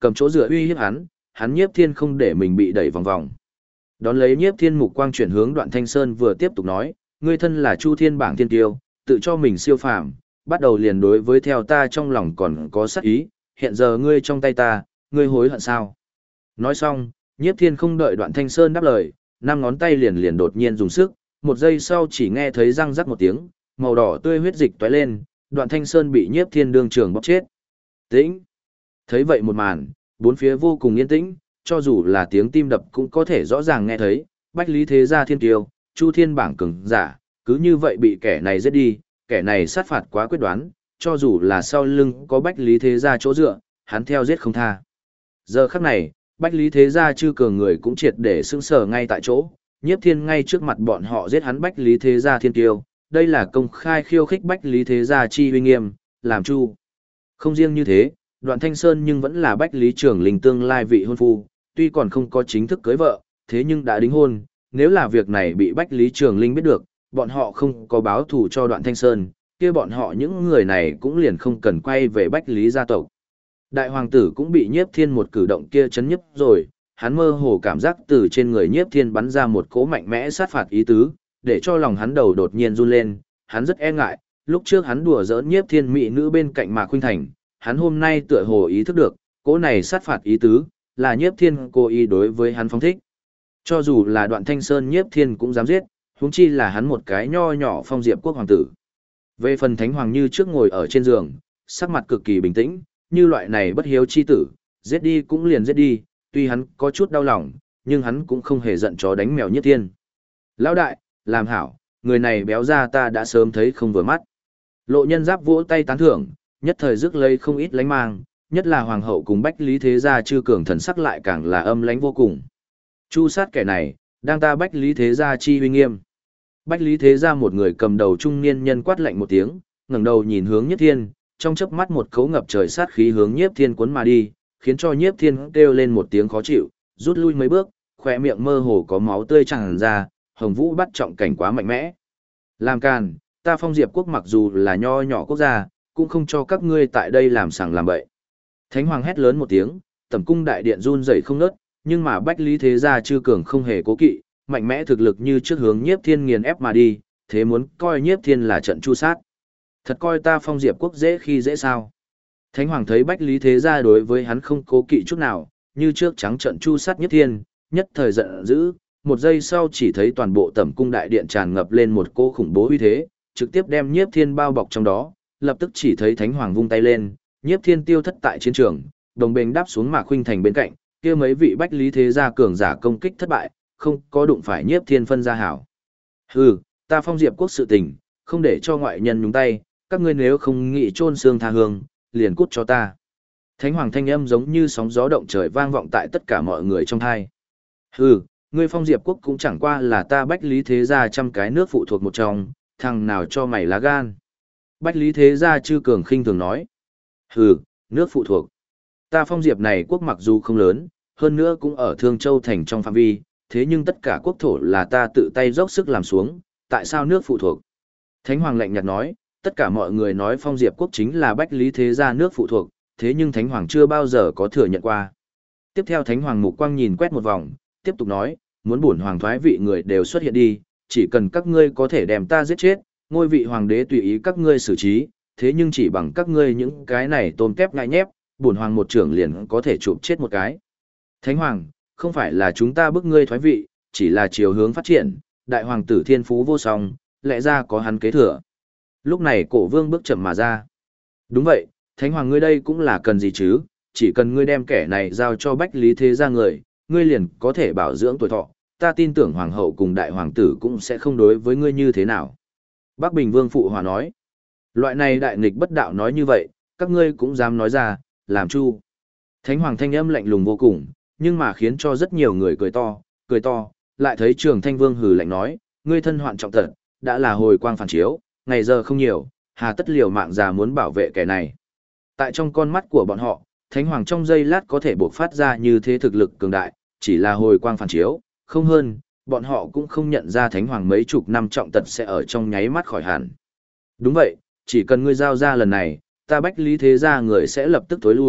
cầm chỗ dựa uy hiếp hắn Nhiếp Thiên không để mình bị đẩy vòng vòng. Đón lấy Nhiếp Thiên mục quang chuyển hướng Đoạn Thanh Sơn vừa tiếp tục nói, ngươi thân là Chu Thiên bảng thiên tiêu, tự cho mình siêu phàm, bắt đầu liền đối với theo ta trong lòng còn có sát ý, hiện giờ ngươi trong tay ta, ngươi hối hận sao? Nói xong, Nhiếp Thiên không đợi Đoạn Thanh Sơn đáp lời, năm ngón tay liền đột nhiên dùng sức, một giây sau chỉ nghe thấy răng rắc một tiếng, màu đỏ tươi huyết dịch tóe lên, Đoạn Thanh Sơn bị Nhiếp Thiên đương trường bóp chết. Tĩnh. Thấy vậy một màn, bốn phía vô cùng yên tĩnh, cho dù là tiếng tim đập cũng có thể rõ ràng nghe thấy, Bách Lý Thế Gia thiên tiêu, Chu Thiên bảng cường giả, cứ như vậy bị kẻ này giết đi, kẻ này sát phạt quá quyết đoán, cho dù là sau lưng có Bách Lý Thế Gia chỗ dựa, hắn theo giết không tha. Giờ khắc này, Bách Lý Thế Gia chư cường người cũng triệt để sững sờ ngay tại chỗ, Nhiếp Thiên ngay trước mặt bọn họ giết hắn Bách Lý Thế Gia thiên tiêu, đây là công khai khiêu khích Bách Lý Thế Gia chi uy nghiêm, làm chu. Không riêng như thế, Đoạn Thanh Sơn nhưng vẫn là Bách Lý Trường Linh tương lai vị hôn phu, tuy còn không có chính thức cưới vợ, thế nhưng đã đính hôn, nếu là việc này bị Bách Lý Trường Linh biết được, bọn họ không có báo thù cho Đoạn Thanh Sơn, kia bọn họ những người này cũng liền không cần quay về Bách Lý gia tộc. Đại hoàng tử cũng bị Nhiếp Thiên một cử động kia chấn nhức rồi, hắn mơ hồ cảm giác từ trên người Nhiếp Thiên bắn ra một cỗ mạnh mẽ sát phạt ý tứ, để cho lòng hắn đầu đột nhiên run lên, hắn rất e ngại, lúc trước hắn đùa giỡn Nhiếp Thiên mỹ nữ bên cạnh Mạc Khuynh Thành, hắn hôm nay tựa hồ ý thức được, cỗ này sát phạt ý tứ, là Nhiếp Thiên cố ý đối với hắn phóng thích. Cho dù là Đoạn Thanh Sơn Nhiếp Thiên cũng dám giết, huống chi là hắn một cái nho nhỏ Phong Diệp quốc hoàng tử. Về phần Thánh Hoàng như trước ngồi ở trên giường, sắc mặt cực kỳ bình tĩnh, như loại này bất hiếu chi tử, giết đi cũng liền giết đi, tuy hắn có chút đau lòng, nhưng hắn cũng không hề giận chó đánh mèo Nhiếp Thiên. Lão đại, làm hảo, người này béo ra ta đã sớm thấy không vừa mắt. Lộ Nhân Giáp vỗ tay tán thưởng, nhất thời rước lấy không ít lánh mang, nhất là hoàng hậu cùng Bách Lý Thế Gia chư cường thần sắc lại càng là âm lãnh vô cùng. Chu sát kẻ này, đang ta Bách Lý Thế Gia chi uy nghiêm. Bách Lý Thế Gia một người cầm đầu trung niên nhân quát lạnh một tiếng, ngẩng đầu nhìn hướng Nhiếp Thiên, trong chớp mắt một cấu ngập trời sát khí hướng Nhiếp Thiên cuốn mà đi, khiến cho Nhiếp Thiên kêu lên một tiếng khó chịu, rút lui mấy bước, khóe miệng mơ hồ có máu tươi tràn ra, Hồng Vũ bắt trọng cảnh quá mạnh mẽ. Làm càn, ta Phong Diệp quốc mặc dù là nho nhỏ quốc gia, cũng không cho các ngươi tại đây làm sằng làm bậy. Thánh Hoàng hét lớn một tiếng, tẩm cung đại điện run rẩy không ngớt, nhưng mà Bách Lý Thế Gia chư cường không hề cố kỵ, mạnh mẽ thực lực như trước hướng Nhiếp Thiên nghiền ép mà đi, thế muốn coi Nhiếp Thiên là trận chu sát. Thật coi ta Phong Diệp quốc dễ khi dễ sao? Thánh Hoàng thấy Bách Lý Thế Gia đối với hắn không cố kỵ chút nào, như trước trắng trận chu sát Nhiếp Thiên, nhất thời giận dữ, một giây sau chỉ thấy toàn bộ tẩm cung đại điện tràn ngập lên một cô khủng bố uy thế, trực tiếp đem Nhiếp Thiên bao bọc trong đó, lập tức chỉ thấy Thánh Hoàng vung tay lên, Nhiếp Thiên tiêu thất tại chiến trường, đồng bền đáp xuống Mạc Khuynh Thành bên cạnh, kia mấy vị Bách Lý Thế Gia cường giả công kích thất bại, không có đụng phải Nhiếp Thiên phân ra hảo. Hừ, ta Phong Diệp quốc sự tình, không để cho ngoại nhân nhúng tay, các ngươi nếu không nghĩ chôn xương tha hương, liền cút cho ta. Thánh Hoàng thanh âm giống như sóng gió động trời vang vọng tại tất cả mọi người trong tai. Hừ, ngươi Phong Diệp quốc cũng chẳng qua là ta Bách Lý Thế Gia trăm cái nước phụ thuộc một trong, thằng nào cho mày lá gan. Bách Lý Thế Gia chư cường khinh thường nói. Hừ, nước phụ thuộc. Ta Phong Diệp này quốc mặc dù không lớn, hơn nữa cũng ở Thương Châu thành trong phạm vi, thế nhưng tất cả quốc thổ là ta tự tay dốc sức làm xuống, tại sao nước phụ thuộc? Thánh Hoàng lạnh nhạt nói, tất cả mọi người nói Phong Diệp quốc chính là Bách Lý Thế Gia nước phụ thuộc, thế nhưng Thánh Hoàng chưa bao giờ có thừa nhận qua. Tiếp theo Thánh Hoàng mục quang nhìn quét một vòng, tiếp tục nói, muốn bổn hoàng thoái vị người đều xuất hiện đi, chỉ cần các ngươi có thể đem ta giết chết, ngôi vị hoàng đế tùy ý các ngươi xử trí, thế nhưng chỉ bằng các ngươi những cái này tôm tép ngại nhép, bổn hoàng một trưởng liền có thể chụp chết một cái. Thánh Hoàng, không phải là chúng ta bức ngươi thoái vị, chỉ là chiều hướng phát triển, đại hoàng tử thiên phú vô song, lẽ ra có hắn kế thừa. Lúc này Cổ Vương bước chậm mà ra. Đúng vậy, Thánh Hoàng ngươi đây cũng là cần gì chứ, chỉ cần ngươi đem kẻ này giao cho Bách Lý Thế Gia người, ngươi liền có thể bảo dưỡng tuổi thọ, ta tin tưởng hoàng hậu cùng đại hoàng tử cũng sẽ không đối với ngươi như thế nào. Bắc Bình Vương phụ hòa nói, loại này đại nghịch bất đạo nói như vậy, các ngươi cũng dám nói ra, làm chu. Thánh Hoàng thanh âm lạnh lùng vô cùng, nhưng mà khiến cho rất nhiều người cười to, lại thấy Trường Thanh Vương hừ lạnh nói, ngươi thân hoạn trọng tật, đã là hồi quang phản chiếu, ngày giờ không nhiều, hà tất liều mạng già muốn bảo vệ kẻ này. Tại trong con mắt của bọn họ, Thánh Hoàng trong giây lát có thể buộc phát ra như thế thực lực cường đại, chỉ là hồi quang phản chiếu, không hơn, bọn họ cũng không nhận ra Thánh Hoàng mấy chục năm trọng tật sẽ ở trong nháy mắt khỏi hẳn. Đúng vậy, chỉ cần ngươi giao ra lần này, ta Bách Lý Thế Gia người sẽ lập tức tối lui,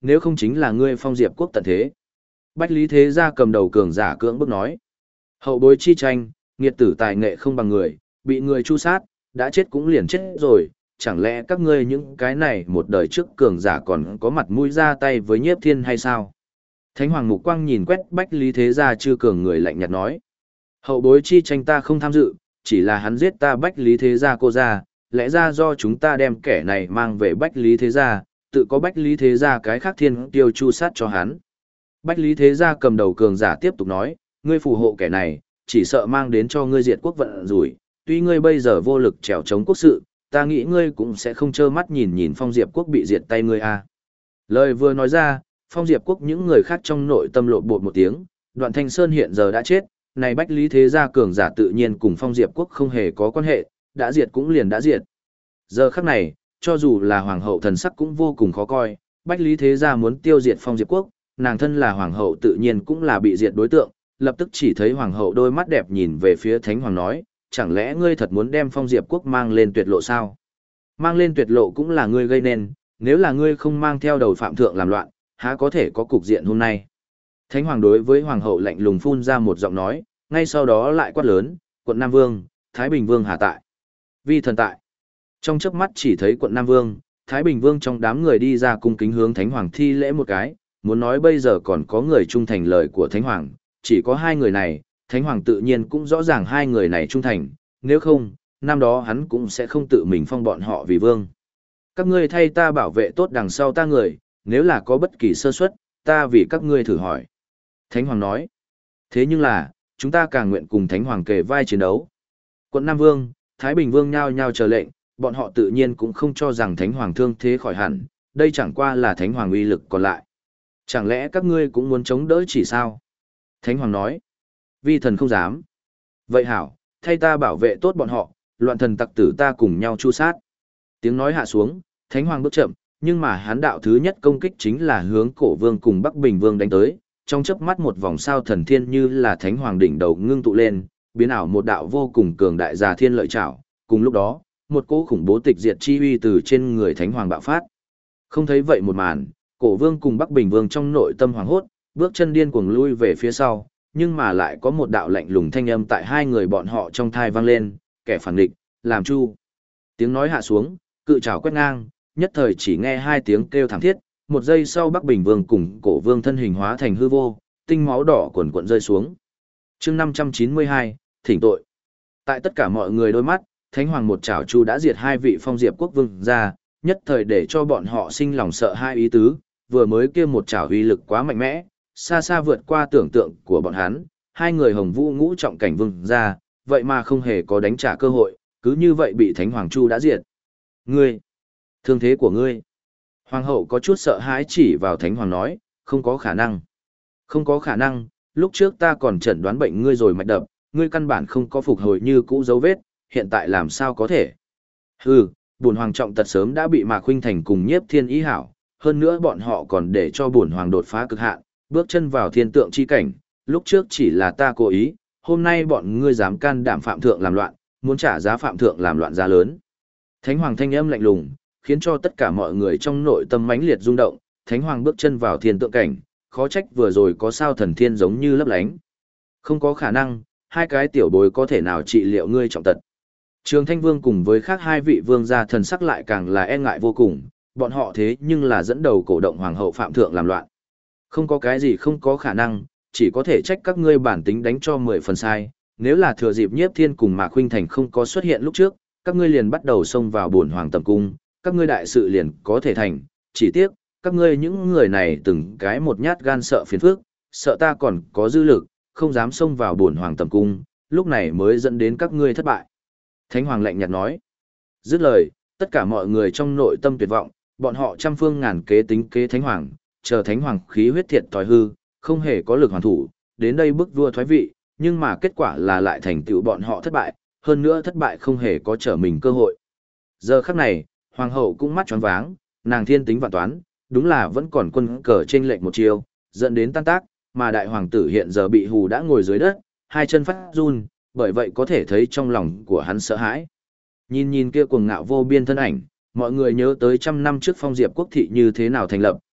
nếu không chính là ngươi Phong Diệp quốc tận thế. Bách Lý Thế Gia cầm đầu cường giả cưỡng bức nói. Hậu bối chi tranh, nghiệt tử tài nghệ không bằng người, bị người chu sát, đã chết cũng liền chết rồi, chẳng lẽ các ngươi những cái này một đời trước cường giả còn có mặt mũi ra tay với Nhiếp Thiên hay sao? Thánh Hoàng Mục Quang nhìn quét Bách Lý Thế Gia chư cường người lạnh nhạt nói. Hậu bối chi tranh ta không tham dự, chỉ là hắn giết ta Bách Lý Thế Gia cô ra, lẽ ra do chúng ta đem kẻ này mang về Bách Lý Thế Gia, tự có Bách Lý Thế Gia cái khác thiên tiêu chu sát cho hắn. Bách Lý Thế Gia cầm đầu cường giả tiếp tục nói, ngươi phù hộ kẻ này, chỉ sợ mang đến cho ngươi diệt quốc vận rủi, tuy ngươi bây giờ vô lực trèo chống quốc sự, ta nghĩ ngươi cũng sẽ không trơ mắt nhìn nhìn Phong Diệp quốc bị diệt tay ngươi à. Lời vừa nói ra, Phong Diệp quốc những người khác trong nội tâm lộn bột một tiếng, Đoạn Thanh Sơn hiện giờ đã chết, này Bách Lý Thế Gia cường giả tự nhiên cùng Phong Diệp quốc không hề có quan hệ, đã diệt cũng liền đã diệt. Giờ khắc này, cho dù là hoàng hậu thần sắc cũng vô cùng khó coi, Bách Lý Thế Gia muốn tiêu diệt Phong Diệp quốc, nàng thân là hoàng hậu tự nhiên cũng là bị diệt đối tượng, lập tức chỉ thấy hoàng hậu đôi mắt đẹp nhìn về phía Thánh Hoàng nói, chẳng lẽ ngươi thật muốn đem Phong Diệp quốc mang lên tuyệt lộ sao? Mang lên tuyệt lộ cũng là ngươi gây nên, nếu là ngươi không mang theo đầu phạm thượng làm loạn, há có thể có cục diện hôm nay. Thánh Hoàng đối với hoàng hậu lạnh lùng phun ra một giọng nói, ngay sau đó lại quát lớn, quận Nam Vương, Thái Bình Vương hà tại. Vi thần tại. Trong chớp mắt chỉ thấy quận Nam Vương, Thái Bình Vương trong đám người đi ra cung kính hướng Thánh Hoàng thi lễ một cái, muốn nói bây giờ còn có người trung thành lời của Thánh Hoàng, chỉ có hai người này, Thánh Hoàng tự nhiên cũng rõ ràng hai người này trung thành, nếu không, năm đó hắn cũng sẽ không tự mình phong bọn họ vì vương. Các ngươi thay ta bảo vệ tốt đằng sau ta người, nếu là có bất kỳ sơ suất, ta vì các ngươi thử hỏi. Thánh Hoàng nói, thế nhưng là, chúng ta càng nguyện cùng Thánh Hoàng kề vai chiến đấu. Quận Nam Vương, Thái Bình Vương nhao nhao chờ lệnh, bọn họ tự nhiên cũng không cho rằng Thánh Hoàng thương thế khỏi hẳn, đây chẳng qua là Thánh Hoàng uy lực còn lại. Chẳng lẽ các ngươi cũng muốn chống đỡ chỉ sao? Thánh Hoàng nói, vi thần không dám. Vậy hảo, thay ta bảo vệ tốt bọn họ, loạn thần tặc tử ta cùng nhau chu sát. Tiếng nói hạ xuống, Thánh Hoàng bước chậm, nhưng mà hắn đạo thứ nhất công kích chính là hướng Cổ Vương cùng Bắc Bình Vương đánh tới, trong chớp mắt một vòng sao thần thiên như là Thánh Hoàng đỉnh đầu ngưng tụ lên, biến ảo một đạo vô cùng cường đại già thiên lợi trảo, cùng lúc đó, một cỗ khủng bố tịch diệt chi uy từ trên người Thánh Hoàng bạo phát. Không thấy vậy một màn, Cổ Vương cùng Bắc Bình Vương trong nội tâm hoàng hốt, bước chân điên cuồng lui về phía sau, nhưng mà lại có một đạo lạnh lùng thanh âm tại hai người bọn họ trong thai vang lên, kẻ phản địch, làm chu. Tiếng nói hạ xuống, cự trảo quét ngang, nhất thời chỉ nghe hai tiếng kêu thảm thiết, một giây sau Bắc Bình Vương cùng Cổ Vương thân hình hóa thành hư vô, tinh máu đỏ cuồn cuộn rơi xuống. Chương 592, thỉnh tội. Tại tất cả mọi người đôi mắt, Thánh Hoàng một trảo chu đã diệt hai vị Phong Diệp quốc vương ra, nhất thời để cho bọn họ sinh lòng sợ hai ý tứ, vừa mới kia một trảo uy lực quá mạnh mẽ, xa xa vượt qua tưởng tượng của bọn hắn, hai người Hồng Vũ ngũ trọng cảnh vương ra, vậy mà không hề có đánh trả cơ hội, cứ như vậy bị Thánh Hoàng chu đã diệt. Ngươi, thương thế của ngươi. Hoàng hậu có chút sợ hãi chỉ vào Thánh Hoàng nói, không có khả năng. Không có khả năng, lúc trước ta còn chẩn đoán bệnh ngươi rồi mạch đập, ngươi căn bản không có phục hồi như cũ dấu vết, hiện tại làm sao có thể. Hừ, bổn hoàng trọng tật sớm đã bị Mạc Khuynh Thành cùng Nhiếp Thiên ý hảo, hơn nữa bọn họ còn để cho bổn hoàng đột phá cực hạn, bước chân vào thiên tượng chi cảnh, lúc trước chỉ là ta cố ý, hôm nay bọn ngươi dám can đảm phạm thượng làm loạn, muốn trả giá phạm thượng làm loạn giá lớn. Thánh Hoàng thanh âm lạnh lùng, khiến cho tất cả mọi người trong nội tâm mãnh liệt rung động, Thánh Hoàng bước chân vào thiên tượng cảnh, khó trách vừa rồi có sao thần thiên giống như lấp lánh. Không có khả năng, hai cái tiểu bối có thể nào trị liệu ngươi trọng tật. Trường Thanh Vương cùng với khác hai vị vương gia thần sắc lại càng là e ngại vô cùng, bọn họ thế nhưng là dẫn đầu cổ động hoàng hậu phạm thượng làm loạn. Không có cái gì không có khả năng, chỉ có thể trách các ngươi bản tính đánh cho 10 phần sai, nếu là thừa dịp Nhiếp Thiên cùng Mạc Khuynh Thành không có xuất hiện lúc trước, các ngươi liền bắt đầu xông vào bổn hoàng tầm cung, các ngươi đại sự liền có thể thành, chỉ tiếc, các ngươi những người này từng cái một nhát gan sợ phiền phức, sợ ta còn có dư lực, không dám xông vào bổn hoàng tầm cung, lúc này mới dẫn đến các ngươi thất bại. Thánh Hoàng lạnh nhạt nói. Dứt lời, tất cả mọi người trong nội tâm tuyệt vọng, bọn họ trăm phương ngàn kế tính kế Thánh Hoàng, chờ Thánh Hoàng khí huyết thiệt tỏi hư, không hề có lực hoàn thủ, đến đây bức vua thoái vị, nhưng mà kết quả là lại thành tựu bọn họ thất bại, hơn nữa thất bại không hề có trở mình cơ hội. Giờ khắc này, Hoàng hậu cũng mắt tròn váng, nàng thiên tính vạn toán, đúng là vẫn còn quân cờ trên lệnh một chiều, dẫn đến tan tác, mà đại hoàng tử hiện giờ bị hù đã ngồi dưới đất, hai chân phát run, bởi vậy có thể thấy trong lòng của hắn sợ hãi. Nhìn nhìn kia cuồng ngạo vô biên thân ảnh, mọi người nhớ tới trăm năm trước Phong Diệp quốc thị như thế nào thành lập,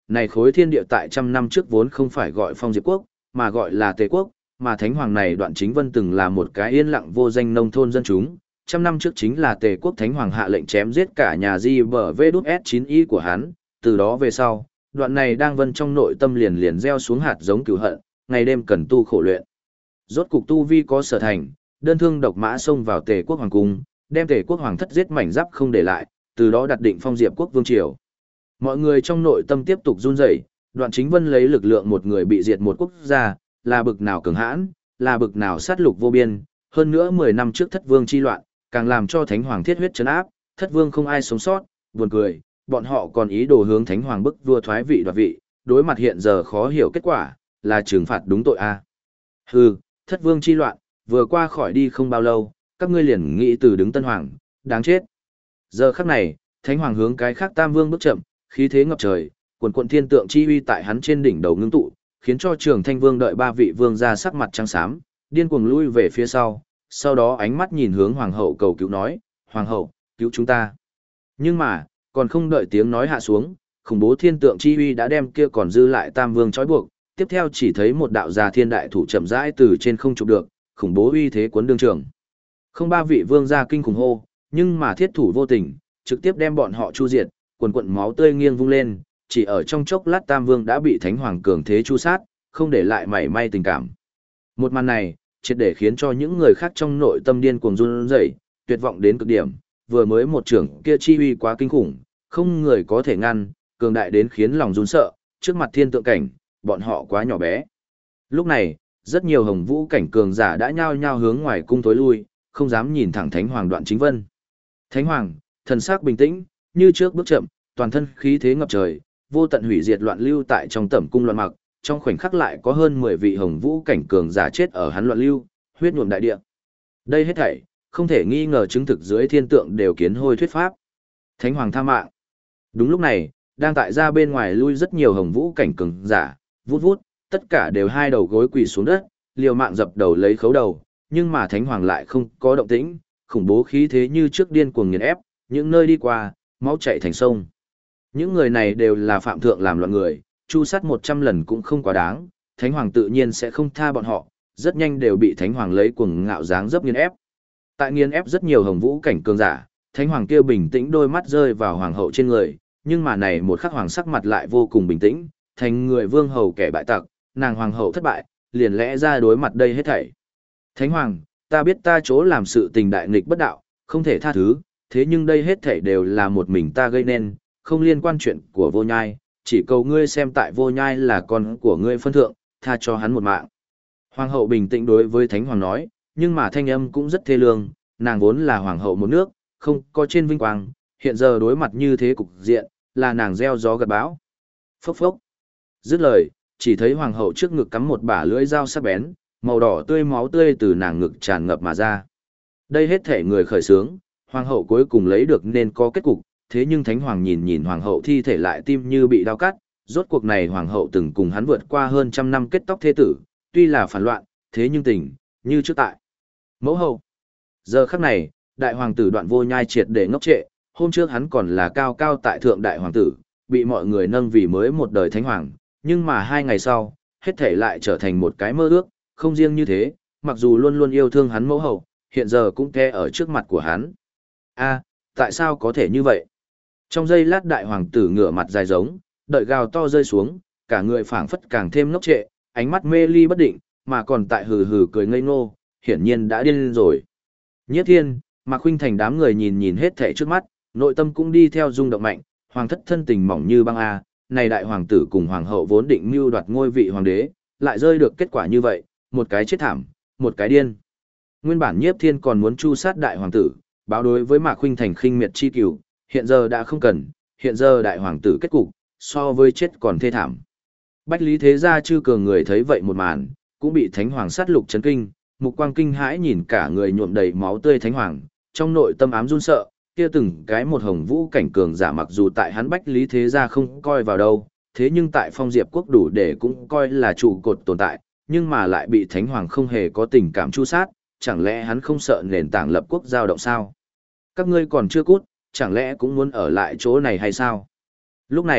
này khối thiên địa tại trăm năm trước vốn không phải gọi Phong Diệp Quốc, mà gọi là Tề Quốc, mà Thánh Hoàng này Đoạn Chính Vân từng là một cái yên lặng vô danh nông thôn dân chúng. Trăm năm trước chính là Tề Quốc Thánh Hoàng hạ lệnh chém giết cả nhà Di bờ VS9Y của hắn, từ đó về sau, đoạn này đang vân trong nội tâm liền liền gieo xuống hạt giống cừu hận, ngày đêm cần tu khổ luyện. Rốt cục tu vi có sở thành, đơn thương độc mã xông vào Tề Quốc Hoàng cung, đem Tề Quốc Hoàng thất giết mảnh giáp không để lại, từ đó đặt định Phong Diệp Quốc vương triều. Mọi người trong nội tâm tiếp tục run rẩy, Đoạn Chính Vân lấy lực lượng một người bị diệt một quốc gia, là bực nào cường hãn, là bực nào sát lục vô biên, hơn nữa 10 năm trước Thất Vương chi loạn, càng làm cho Thánh Hoàng thiết huyết trấn áp, Thất Vương không ai sống sót, buồn cười, bọn họ còn ý đồ hướng Thánh Hoàng bức vua thoái vị đoạt vị, đối mặt hiện giờ khó hiểu kết quả, là trừng phạt đúng tội a. Hừ, Thất Vương chi loạn, vừa qua khỏi đi không bao lâu, các ngươi liền nghĩ từ đứng Tân Hoàng, đáng chết. Giờ khắc này, Thánh Hoàng hướng cái khác Tam Vương bước chậm, khí thế ngập trời, quần quần thiên tượng chi uy tại hắn trên đỉnh đầu ngưng tụ, khiến cho Trường Thanh Vương đợi ba vị vương ra sắc mặt trắng xám, điên cuồng lui về phía sau đó ánh mắt nhìn hướng Hoàng hậu cầu cứu nói, Hoàng hậu, cứu chúng ta. Nhưng mà, còn không đợi tiếng nói hạ xuống, khủng bố thiên tượng chi uy đã đem kia còn dư lại Tam Vương trói buộc, tiếp theo chỉ thấy một đạo già thiên đại thủ chậm rãi từ trên không chụp được, khủng bố uy thế cuốn đương trường. Không ba vị vương gia kinh khủng hô, nhưng mà thiết thủ vô tình, trực tiếp đem bọn họ chu diệt, quần quần máu tươi nghiêng vung lên, chỉ ở trong chốc lát Tam Vương đã bị Thánh Hoàng cường thế chu sát, không để lại mảy may tình cảm. Một màn này, triệt để khiến cho những người khác trong nội tâm điên cuồng run rẩy, tuyệt vọng đến cực điểm, vừa mới một trưởng kia chi uy quá kinh khủng, không người có thể ngăn, cường đại đến khiến lòng run sợ, trước mặt thiên tượng cảnh, bọn họ quá nhỏ bé. Lúc này, rất nhiều hồng vũ cảnh cường giả đã nhao nhao hướng ngoài cung tối lui, không dám nhìn thẳng Thánh Hoàng Đoạn Chính Vân. Thánh Hoàng, thần sắc bình tĩnh, như trước bước chậm, toàn thân khí thế ngập trời, vô tận hủy diệt loạn lưu tại trong tẩm cung loạn mặc, trong khoảnh khắc lại có hơn 10 vị hồng vũ cảnh cường giả chết ở hắn loạn lưu, huyết nhuộm đại địa. Đây hết thảy, không thể nghi ngờ chứng thực dưới thiên tượng đều kiến hôi thuyết pháp. Thánh Hoàng tha mạng. Đúng lúc này, đang tại ra bên ngoài lui rất nhiều hồng vũ cảnh cường giả, vút vút, tất cả đều hai đầu gối quỳ xuống đất, liều mạng dập đầu lấy khấu đầu, nhưng mà Thánh Hoàng lại không có động tĩnh, khủng bố khí thế như trước điên cuồng nghiền ép, những nơi đi qua, máu chảy thành sông. Những người này đều là phạm thượng làm loạn người, chu sát 100 lần cũng không quá đáng, Thánh Hoàng tự nhiên sẽ không tha bọn họ, rất nhanh đều bị Thánh Hoàng lấy cuồng ngạo dáng dấp nghiền ép. Tại nghiền ép rất nhiều hồng vũ cảnh cường giả, Thánh Hoàng kia bình tĩnh đôi mắt rơi vào hoàng hậu trên người, nhưng mà này một khắc hoàng sắc mặt lại vô cùng bình tĩnh, thành người vương hầu kẻ bại tặc, nàng hoàng hậu thất bại, liền lẽ ra đối mặt đây hết thảy. Thánh Hoàng, ta biết ta chỗ làm sự tình đại nghịch bất đạo, không thể tha thứ, thế nhưng đây hết thảy đều là một mình ta gây nên, không liên quan chuyện của vô nhai, chỉ cầu ngươi xem tại vô nhai là con của ngươi phân thượng, tha cho hắn một mạng. Hoàng hậu bình tĩnh đối với Thánh Hoàng nói, nhưng mà thanh âm cũng rất thê lương, nàng vốn là hoàng hậu một nước, không có trên vinh quang, hiện giờ đối mặt như thế cục diện, là nàng gieo gió gặt bão. Phốc phốc. Dứt lời, chỉ thấy hoàng hậu trước ngực cắm một bả lưỡi dao sắc bén, màu đỏ tươi máu tươi từ nàng ngực tràn ngập mà ra. Đây hết thể người khởi sướng, hoàng hậu cuối cùng lấy được nên có kết cục, thế nhưng Thánh Hoàng nhìn nhìn hoàng hậu thi thể lại tim như bị đau cắt, rốt cuộc này hoàng hậu từng cùng hắn vượt qua hơn trăm năm kết tóc thế tử, tuy là phản loạn, thế nhưng tình, như trước tại. Mẫu hậu. Giờ khắc này, đại hoàng tử Đoạn Vô Nhai triệt để ngốc trệ, hôm trước hắn còn là cao cao tại thượng đại hoàng tử, bị mọi người nâng vì mới một đời thánh hoàng, nhưng mà 2 ngày sau, hết thể lại trở thành một cái mơ ước, không riêng như thế, mặc dù luôn luôn yêu thương hắn mẫu hậu, hiện giờ cũng the ở trước mặt của hắn. A, tại sao có thể như vậy? Trong giây lát đại hoàng tử ngửa mặt dài giống, đợi gào to rơi xuống, cả người phảng phất càng thêm ngốc trệ, ánh mắt mê ly bất định, mà còn tại hừ hừ cười ngây ngô, hiển nhiên đã điên rồi. Nhiếp Thiên, Mạc Khuynh Thành đám người nhìn nhìn hết thảy trước mắt, nội tâm cũng đi theo rung động mạnh, hoàng thất thân tình mỏng như băng a, này đại hoàng tử cùng hoàng hậu vốn định mưu đoạt ngôi vị hoàng đế, lại rơi được kết quả như vậy, một cái chết thảm, một cái điên. Nguyên bản Nhiếp Thiên còn muốn chu sát đại hoàng tử, báo đối với Mạc Khuynh Thành khinh miệt chi cửu, hiện giờ đã không cần, hiện giờ đại hoàng tử kết cục, so với chết còn thê thảm. Bách Lý Thế Gia chư cường người thấy vậy một màn, cũng bị Thánh Hoàng sát lục chấn kinh, mục quang kinh hãi nhìn cả người nhuộm đầy máu tươi Thánh Hoàng, trong nội tâm ám run sợ, kia từng cái một hồng vũ cảnh cường giả mặc dù tại hắn Bách Lý Thế Gia không coi vào đâu, thế nhưng tại Phong Diệp quốc đủ để cũng coi là trụ cột tồn tại, nhưng mà lại bị Thánh Hoàng không hề có tình cảm chu sát, chẳng lẽ hắn không sợ nền tảng lập quốc dao động sao? Các ngươi còn chưa cút, chẳng lẽ cũng muốn ở lại chỗ này hay sao? Lúc này,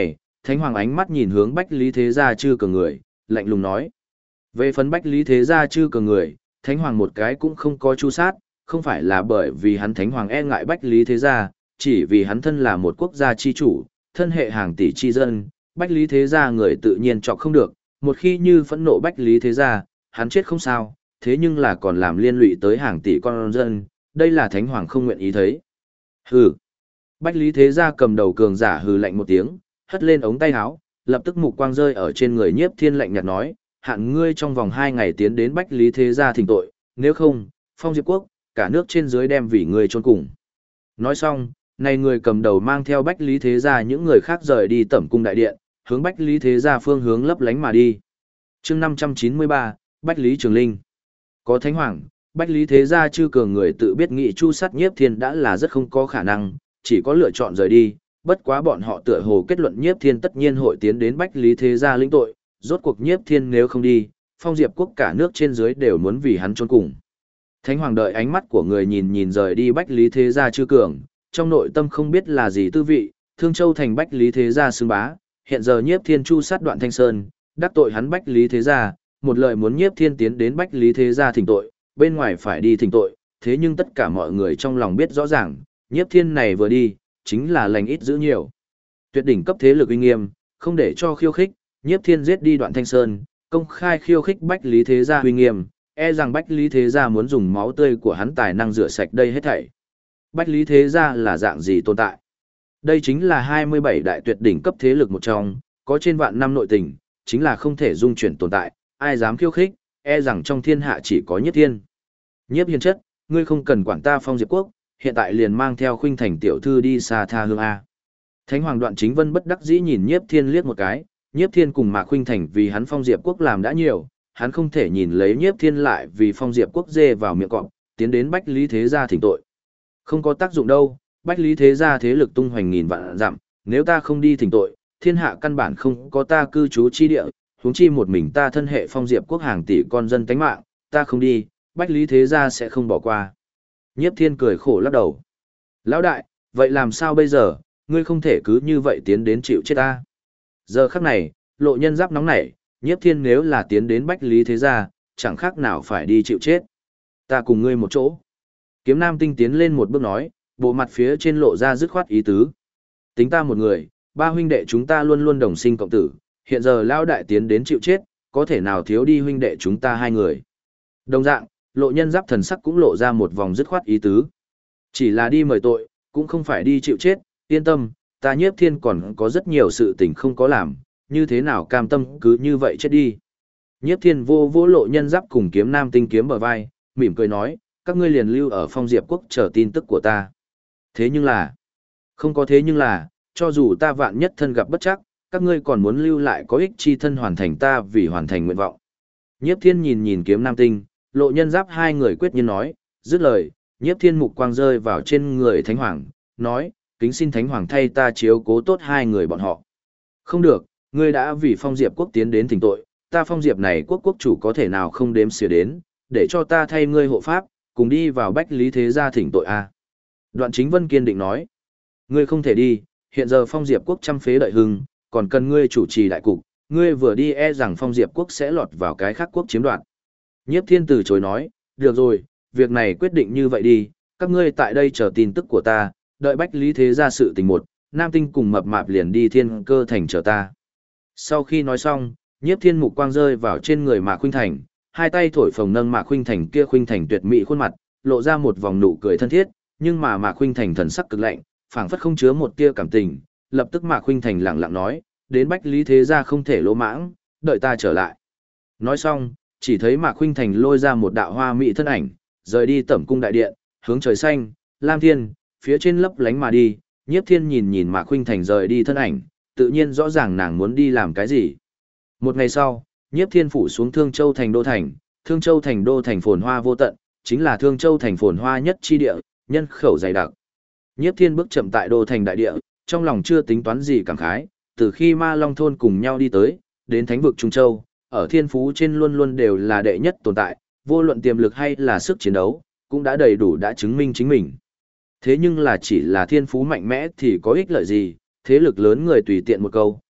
Thánh Hoàng ánh mắt nhìn hướng Bách Lý Thế Gia Chư Cường người, lạnh lùng nói. Về phần Bách Lý Thế Gia Chư Cường người, Thánh Hoàng một cái cũng không có chu sát, không phải là bởi vì hắn Thánh Hoàng e ngại Bách Lý Thế Gia, chỉ vì hắn thân là một quốc gia chi chủ, thân hệ hàng tỷ chi dân, Bách Lý Thế Gia người tự nhiên chọc không được, một khi như phẫn nộ Bách Lý Thế Gia, hắn chết không sao, thế nhưng là còn làm liên lụy tới hàng tỷ con dân, đây là Thánh Hoàng không nguyện ý thấy. Hừ. Bách Lý Thế Gia cầm đầu cường giả hừ lạnh một tiếng, hất lên ống tay áo, lập tức mục quang rơi ở trên người Nhiếp Thiên lạnh nhạt nói, hạn ngươi trong vòng 2 ngày tiến đến Bách Lý Thế Gia thỉnh tội, nếu không, Phong Diệp Quốc, cả nước trên dưới đem vì ngươi chôn cùng. Nói xong, này người cầm đầu mang theo Bách Lý Thế Gia những người khác rời đi Tẩm Cung đại điện, hướng Bách Lý Thế Gia phương hướng lấp lánh mà đi. Chương 593, Bách Lý Trường Linh. Có Thánh Hoàng, Bách Lý Thế Gia Chư Cường người tự biết nghị chu sát Nhiếp Thiên đã là rất không có khả năng, chỉ có lựa chọn rời đi, bất quá bọn họ tựa hồ kết luận Nhiếp Thiên tất nhiên hội tiến đến Bách Lý Thế Gia lĩnh tội, rốt cuộc Nhiếp Thiên nếu không đi, Phong Diệp Quốc cả nước trên dưới đều muốn vì hắn chôn cùng. Thánh Hoàng đợi ánh mắt của người nhìn nhìn rời đi Bách Lý Thế Gia Chư Cường, trong nội tâm không biết là gì tư vị, Thương Châu thành Bách Lý Thế Gia xưng bá, hiện giờ Nhiếp Thiên chu sát Đoạn Thanh Sơn, đắc tội hắn Bách Lý Thế Gia, một lời muốn Nhiếp Thiên tiến đến Bách Lý Thế Gia thỉnh tội, bên ngoài phải đi thỉnh tội, thế nhưng tất cả mọi người trong lòng biết rõ ràng, Nhiếp Thiên này vừa đi, chính là lành ít giữ nhiều. Tuyệt đỉnh cấp thế lực uy nghiêm, không để cho khiêu khích, Nhiếp Thiên giết đi Đoạn Thanh Sơn, công khai khiêu khích Bách Lý Thế Gia uy nghiêm, e rằng Bách Lý Thế Gia muốn dùng máu tươi của hắn tài năng rửa sạch đây hết thảy. Bách Lý Thế Gia là dạng gì tồn tại? Đây chính là 27 đại tuyệt đỉnh cấp thế lực một trong, có trên vạn năm nội tình, chính là không thể dung chuyển tồn tại, ai dám khiêu khích, e rằng trong thiên hạ chỉ có Nhiếp Thiên. Nhiếp hiền chất, ngươi không cần quản ta Phong Diệp Quốc, hiện tại liền mang theo Khuynh Thành tiểu thư đi xa tha hương A. Thánh Hoàng Đoạn Chính Vân bất đắc dĩ nhìn Nhiếp Thiên liếc một cái, Nhiếp Thiên cùng Mạc Khuynh Thành vì hắn Phong Diệp Quốc làm đã nhiều, hắn không thể nhìn lấy Nhiếp Thiên lại vì Phong Diệp Quốc dê vào miệng cọp, tiến đến Bách Lý Thế Gia thỉnh tội. Không có tác dụng đâu, Bách Lý Thế Gia thế lực tung hoành nghìn vạn dặm, nếu ta không đi thỉnh tội, thiên hạ căn bản không có ta cư trú chi địa, huống chi một mình ta thân hệ Phong Diệp Quốc hàng tỷ con dân tánh mạng, ta không đi, Bách Lý Thế Gia sẽ không bỏ qua. Nhiếp Thiên cười khổ lắc đầu. Lão đại, vậy làm sao bây giờ, ngươi không thể cứ như vậy tiến đến chịu chết ta. Giờ khắc này, Lộ Nhân Giáp nóng nảy, Nhiếp Thiên nếu là tiến đến Bách Lý Thế Gia, chẳng khác nào phải đi chịu chết. Ta cùng ngươi một chỗ. Kiếm Nam Tinh tiến lên một bước nói, bộ mặt phía trên lộ ra dứt khoát ý tứ. Tính ta một người, ba huynh đệ chúng ta luôn luôn đồng sinh cộng tử, hiện giờ lão đại tiến đến chịu chết, có thể nào thiếu đi huynh đệ chúng ta hai người. Đồng dạng, Lộ Nhân Giáp thần sắc cũng lộ ra một vòng dứt khoát ý tứ. Chỉ là đi mời tội, cũng không phải đi chịu chết, yên tâm, ta Nhiếp Thiên còn có rất nhiều sự tình không có làm, như thế nào cam tâm cứ như vậy chết đi. Nhiếp Thiên vô vô Lộ Nhân Giáp cùng Kiếm Nam Tinh kiếm bờ vai, mỉm cười nói, các ngươi liền lưu ở Phong Diệp Quốc chờ tin tức của ta. Thế nhưng là, không có thế nhưng là, cho dù ta vạn nhất thân gặp bất trắc, các ngươi còn muốn lưu lại có ích chi thân hoàn thành ta vì hoàn thành nguyện vọng. Nhiếp Thiên nhìn nhìn Kiếm Nam Tinh, Lộ Nhân Giáp hai người quyết nhiên nói, dứt lời, Nhiếp Thiên mục quang rơi vào trên người Thánh Hoàng, nói, kính xin Thánh Hoàng thay ta chiếu cố tốt hai người bọn họ. Không được, ngươi đã vì Phong Diệp quốc tiến đến thỉnh tội, ta Phong Diệp này quốc chủ có thể nào không đếm xỉa đến, để cho ta thay ngươi hộ pháp, cùng đi vào Bách Lý Thế Gia thỉnh tội a. Đoạn Chính Vân kiên định nói, ngươi không thể đi, hiện giờ Phong Diệp quốc trăm phế đợi hưng, còn cần ngươi chủ trì đại cục, ngươi vừa đi e rằng Phong Diệp quốc sẽ lọt vào cái khác quốc chiếm đoạt. Nhiếp Thiên từ chối nói, được rồi, việc này quyết định như vậy đi, các ngươi tại đây chờ tin tức của ta, đợi Bách Lý Thế Gia sự tình một, Nam Tinh cùng Mập Mạp liền đi Thiên Cơ thành chờ ta. Sau khi nói xong, Nhiếp Thiên mục quang rơi vào trên người Mạc Khuynh Thành, hai tay thổi phồng nâng Mạc Khuynh Thành kia Khuynh Thành tuyệt mỹ khuôn mặt, lộ ra một vòng nụ cười thân thiết, nhưng mà Mạc Khuynh Thành thần sắc cực lạnh, phảng phất không chứa một tia cảm tình, lập tức Mạc Khuynh Thành lặng lặng nói, đến Bách Lý Thế Gia không thể lỗ mãng, đợi ta trở lại. Nói xong, chỉ thấy Mạc Khuynh Thành lôi ra một đạo hoa mỹ thân ảnh, rời đi Tẩm Cung đại điện, hướng trời xanh, lam thiên, phía trên lấp lánh mà đi. Nhiếp Thiên nhìn nhìn Mạc Khuynh Thành rời đi thân ảnh, tự nhiên rõ ràng nàng muốn đi làm cái gì. Một ngày sau, Nhiếp Thiên phủ xuống Thương Châu thành đô thành, Thương Châu thành đô thành phồn hoa vô tận, chính là Thương Châu thành phồn hoa nhất chi địa, nhân khẩu dày đặc. Nhiếp Thiên bước chậm tại đô thành đại địa, trong lòng chưa tính toán gì cảm khái, từ khi Ma Long thôn cùng nhau đi tới, đến thánh vực Trung Châu, ở thiên phú trên luôn luôn đều là đệ nhất tồn tại, vô luận tiềm lực hay là sức chiến đấu, cũng đã đầy đủ đã chứng minh chính mình. Thế nhưng là chỉ là thiên phú mạnh mẽ thì có ích lợi gì, thế lực lớn người tùy tiện một câu,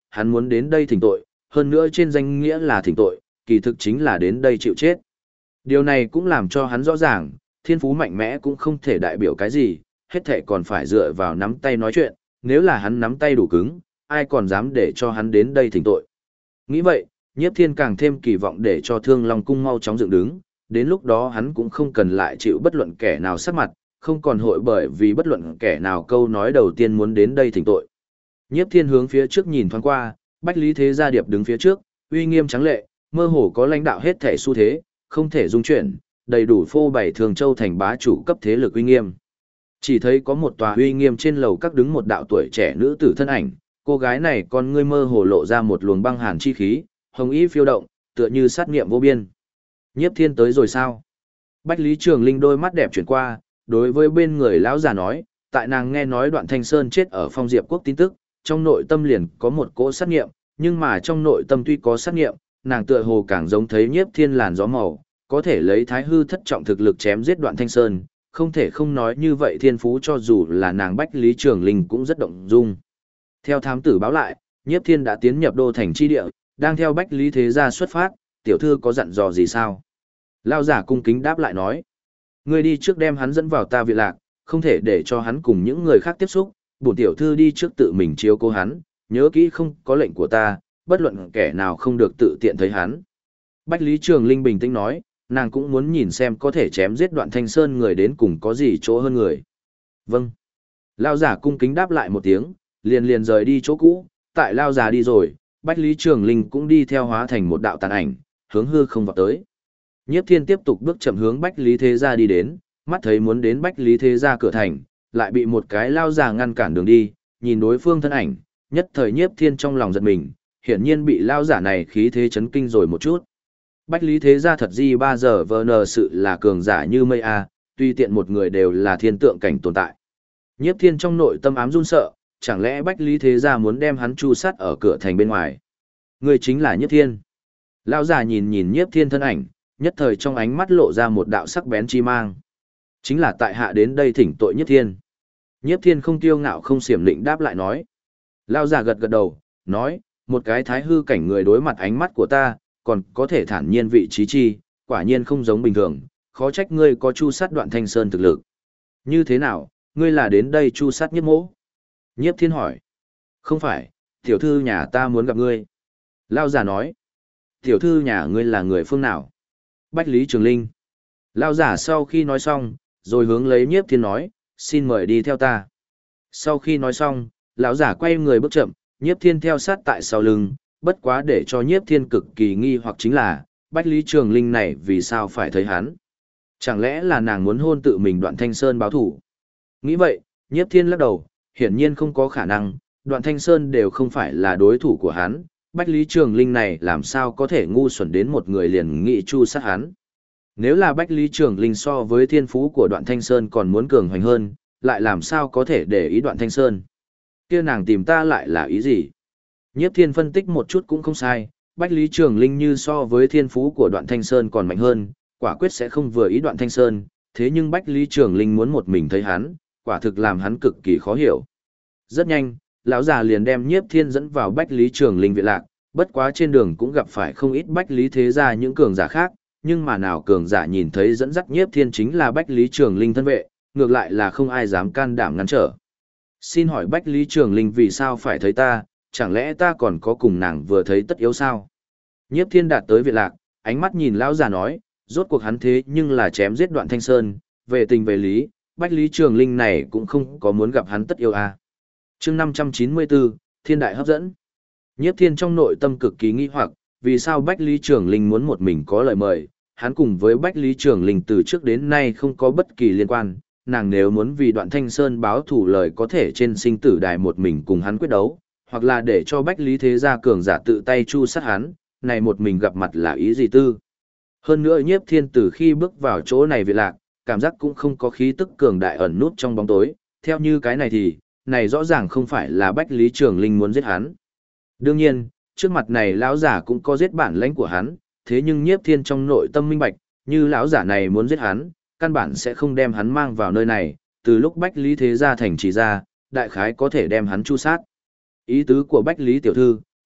hắn muốn đến đây thỉnh tội, hơn nữa trên danh nghĩa là thỉnh tội, kỳ thực chính là đến đây chịu chết. Điều này cũng làm cho hắn rõ ràng, thiên phú mạnh mẽ cũng không thể đại biểu cái gì, hết thể còn phải dựa vào nắm tay nói chuyện, nếu là hắn nắm tay đủ cứng, ai còn dám để cho hắn đến đây thỉnh tội. Nghĩ vậy, Nhiếp Thiên càng thêm kỳ vọng để cho Thương Long Cung mau chóng dựng đứng, đến lúc đó hắn cũng không cần lại chịu bất luận kẻ nào sát mặt, không còn hội bởi vì bất luận kẻ nào câu nói đầu tiên muốn đến đây thỉnh tội. Nhiếp Thiên hướng phía trước nhìn thoáng qua, Bách Lý Thế Gia Điệp đứng phía trước, uy nghiêm trắng lệ, mơ hồ có lãnh đạo hết thể xu thế, không thể dung chuyển, đầy đủ phô bày Thường Châu thành bá chủ cấp thế lực uy nghiêm. Chỉ thấy có một tòa uy nghiêm trên lầu các đứng một đạo tuổi trẻ nữ tử thân ảnh, cô gái này con ngươi mơ hồ lộ ra một luồng băng hàn chi khí, hồng y phiêu động, tựa như sát nghiệm vô biên. Nhiếp Thiên tới rồi sao? Bách Lý Trường Linh đôi mắt đẹp chuyển qua, đối với bên người lão già nói, tại nàng nghe nói Đoạn Thanh Sơn chết ở Phong Diệp Quốc tin tức, trong nội tâm liền có một cỗ sát nghiệm, nhưng mà trong nội tâm tuy có sát nghiệm, nàng tựa hồ càng giống thấy Nhiếp Thiên làn gió màu, có thể lấy thái hư thất trọng thực lực chém giết Đoạn Thanh Sơn, không thể không nói như vậy thiên phú cho dù là nàng Bách Lý Trường Linh cũng rất động dung. Theo thám tử báo lại, Nhiếp Thiên đã tiến nhập đô thành chi địa, đang theo Bách Lý Thế Gia xuất phát, tiểu thư có dặn dò gì sao? Lão giả cung kính đáp lại nói, ngươi đi trước đem hắn dẫn vào ta viện lạc, không thể để cho hắn cùng những người khác tiếp xúc, bổn tiểu thư đi trước tự mình chiếu cố hắn, nhớ kỹ không có lệnh của ta, bất luận kẻ nào không được tự tiện thấy hắn. Bách Lý Trường Linh bình tĩnh nói, nàng cũng muốn nhìn xem có thể chém giết Đoạn Thanh Sơn người đến cùng có gì chỗ hơn người. Vâng. Lão giả cung kính đáp lại một tiếng, liền liền rời đi chỗ cũ, tại lão giả đi rồi, Bách Lý Trường Linh cũng đi theo hóa thành một đạo tàn ảnh, hướng hư không vào tới. Nhiếp Thiên tiếp tục bước chậm hướng Bách Lý Thế Gia đi đến, mắt thấy muốn đến Bách Lý Thế Gia cửa thành, lại bị một cái lão giả ngăn cản đường đi, nhìn đối phương thân ảnh, nhất thời Nhiếp Thiên trong lòng giật mình, hiển nhiên bị lão giả này khí thế chấn kinh rồi một chút. Bách Lý Thế Gia thật gì ba giờ vờ nờ sự là cường giả như mây a, tuy tiện một người đều là thiên tượng cảnh tồn tại. Nhiếp Thiên trong nội tâm ám run sợ, chẳng lẽ Bách Lý Thế Gia muốn đem hắn chu sát ở cửa thành bên ngoài? Người chính là Nhiếp Thiên. Lão giả nhìn nhìn Nhiếp Thiên thân ảnh, nhất thời trong ánh mắt lộ ra một đạo sắc bén chi mang. Chính là tại hạ đến đây thỉnh tội Nhiếp Thiên. Nhiếp Thiên không kiêu ngạo không xiểm lịnh đáp lại nói. Lão giả gật gật đầu, nói, một cái thái hư cảnh người đối mặt ánh mắt của ta, còn có thể thản nhiên vị trí chi, quả nhiên không giống bình thường, khó trách ngươi có chu sát Đoạn Thanh Sơn thực lực. Như thế nào, ngươi là đến đây chu sát Nhiếp mỗ? Nhiếp Thiên hỏi. Không phải, tiểu thư nhà ta muốn gặp ngươi. Lão giả nói. Tiểu thư nhà ngươi là người phương nào? Bách Lý Trường Linh. Lão giả sau khi nói xong, rồi hướng lấy Nhiếp Thiên nói, xin mời đi theo ta. Sau khi nói xong, lão giả quay người bước chậm, Nhiếp Thiên theo sát tại sau lưng, bất quá để cho Nhiếp Thiên cực kỳ nghi hoặc chính là, Bách Lý Trường Linh này vì sao phải thấy hắn? Chẳng lẽ là nàng muốn hôn tự mình Đoạn Thanh Sơn báo thủ? Nghĩ vậy, Nhiếp Thiên lắc đầu, hiển nhiên không có khả năng, Đoạn Thanh Sơn đều không phải là đối thủ của hắn, Bách Lý Trường Linh này làm sao có thể ngu xuẩn đến một người liền nghị chu sát hắn. Nếu là Bách Lý Trường Linh so với thiên phú của Đoạn Thanh Sơn còn muốn cường hoành hơn, lại làm sao có thể để ý Đoạn Thanh Sơn? Kia nàng tìm ta lại là ý gì? Nhiếp Thiên phân tích một chút cũng không sai, Bách Lý Trường Linh như so với thiên phú của Đoạn Thanh Sơn còn mạnh hơn, quả quyết sẽ không vừa ý Đoạn Thanh Sơn, thế nhưng Bách Lý Trường Linh muốn một mình thấy hắn, quả thực làm hắn cực kỳ khó hiểu. Rất nhanh, lão già liền đem Nhiếp Thiên dẫn vào Bách Lý Trường Linh viện lạc, bất quá trên đường cũng gặp phải không ít Bách Lý Thế Gia những cường giả khác, nhưng mà nào cường giả nhìn thấy dẫn dắt Nhiếp Thiên chính là Bách Lý Trường Linh thân vệ, ngược lại là không ai dám can đảm ngăn trở. Xin hỏi Bách Lý Trường Linh vì sao phải thấy ta, chẳng lẽ ta còn có cùng nàng vừa thấy tất yếu sao? Nhiếp Thiên đạt tới viện lạc, ánh mắt nhìn lão già nói, rốt cuộc hắn thế nhưng là chém giết Đoạn Thanh Sơn, về tình về lý, Bách Lý Trường Linh này cũng không có muốn gặp hắn tất yếu à. Chương 594, Thiên đại hấp dẫn. Nhiếp Thiên trong nội tâm cực kỳ nghi hoặc, vì sao Bách Lý Trường Linh muốn một mình có lời mời, hắn cùng với Bách Lý Trường Linh từ trước đến nay không có bất kỳ liên quan, nàng nếu muốn vì Đoạn Thanh Sơn báo thủ lời có thể trên sinh tử đài một mình cùng hắn quyết đấu, hoặc là để cho Bách Lý Thế Gia cường giả tự tay chu sát hắn, này một mình gặp mặt là ý gì tư. Hơn nữa Nhiếp Thiên từ khi bước vào chỗ này viện lạc, cảm giác cũng không có khí tức cường đại ẩn nút trong bóng tối, theo như cái này thì, này rõ ràng không phải là Bách Lý Trường Linh muốn giết hắn. Đương nhiên, trước mặt này lão giả cũng có giết bản lãnh của hắn, thế nhưng Nhiếp Thiên trong nội tâm minh bạch, như lão giả này muốn giết hắn, căn bản sẽ không đem hắn mang vào nơi này, từ lúc Bách Lý Thế Gia thành trì ra, đại khái có thể đem hắn chu sát. Ý tứ của Bách Lý tiểu thư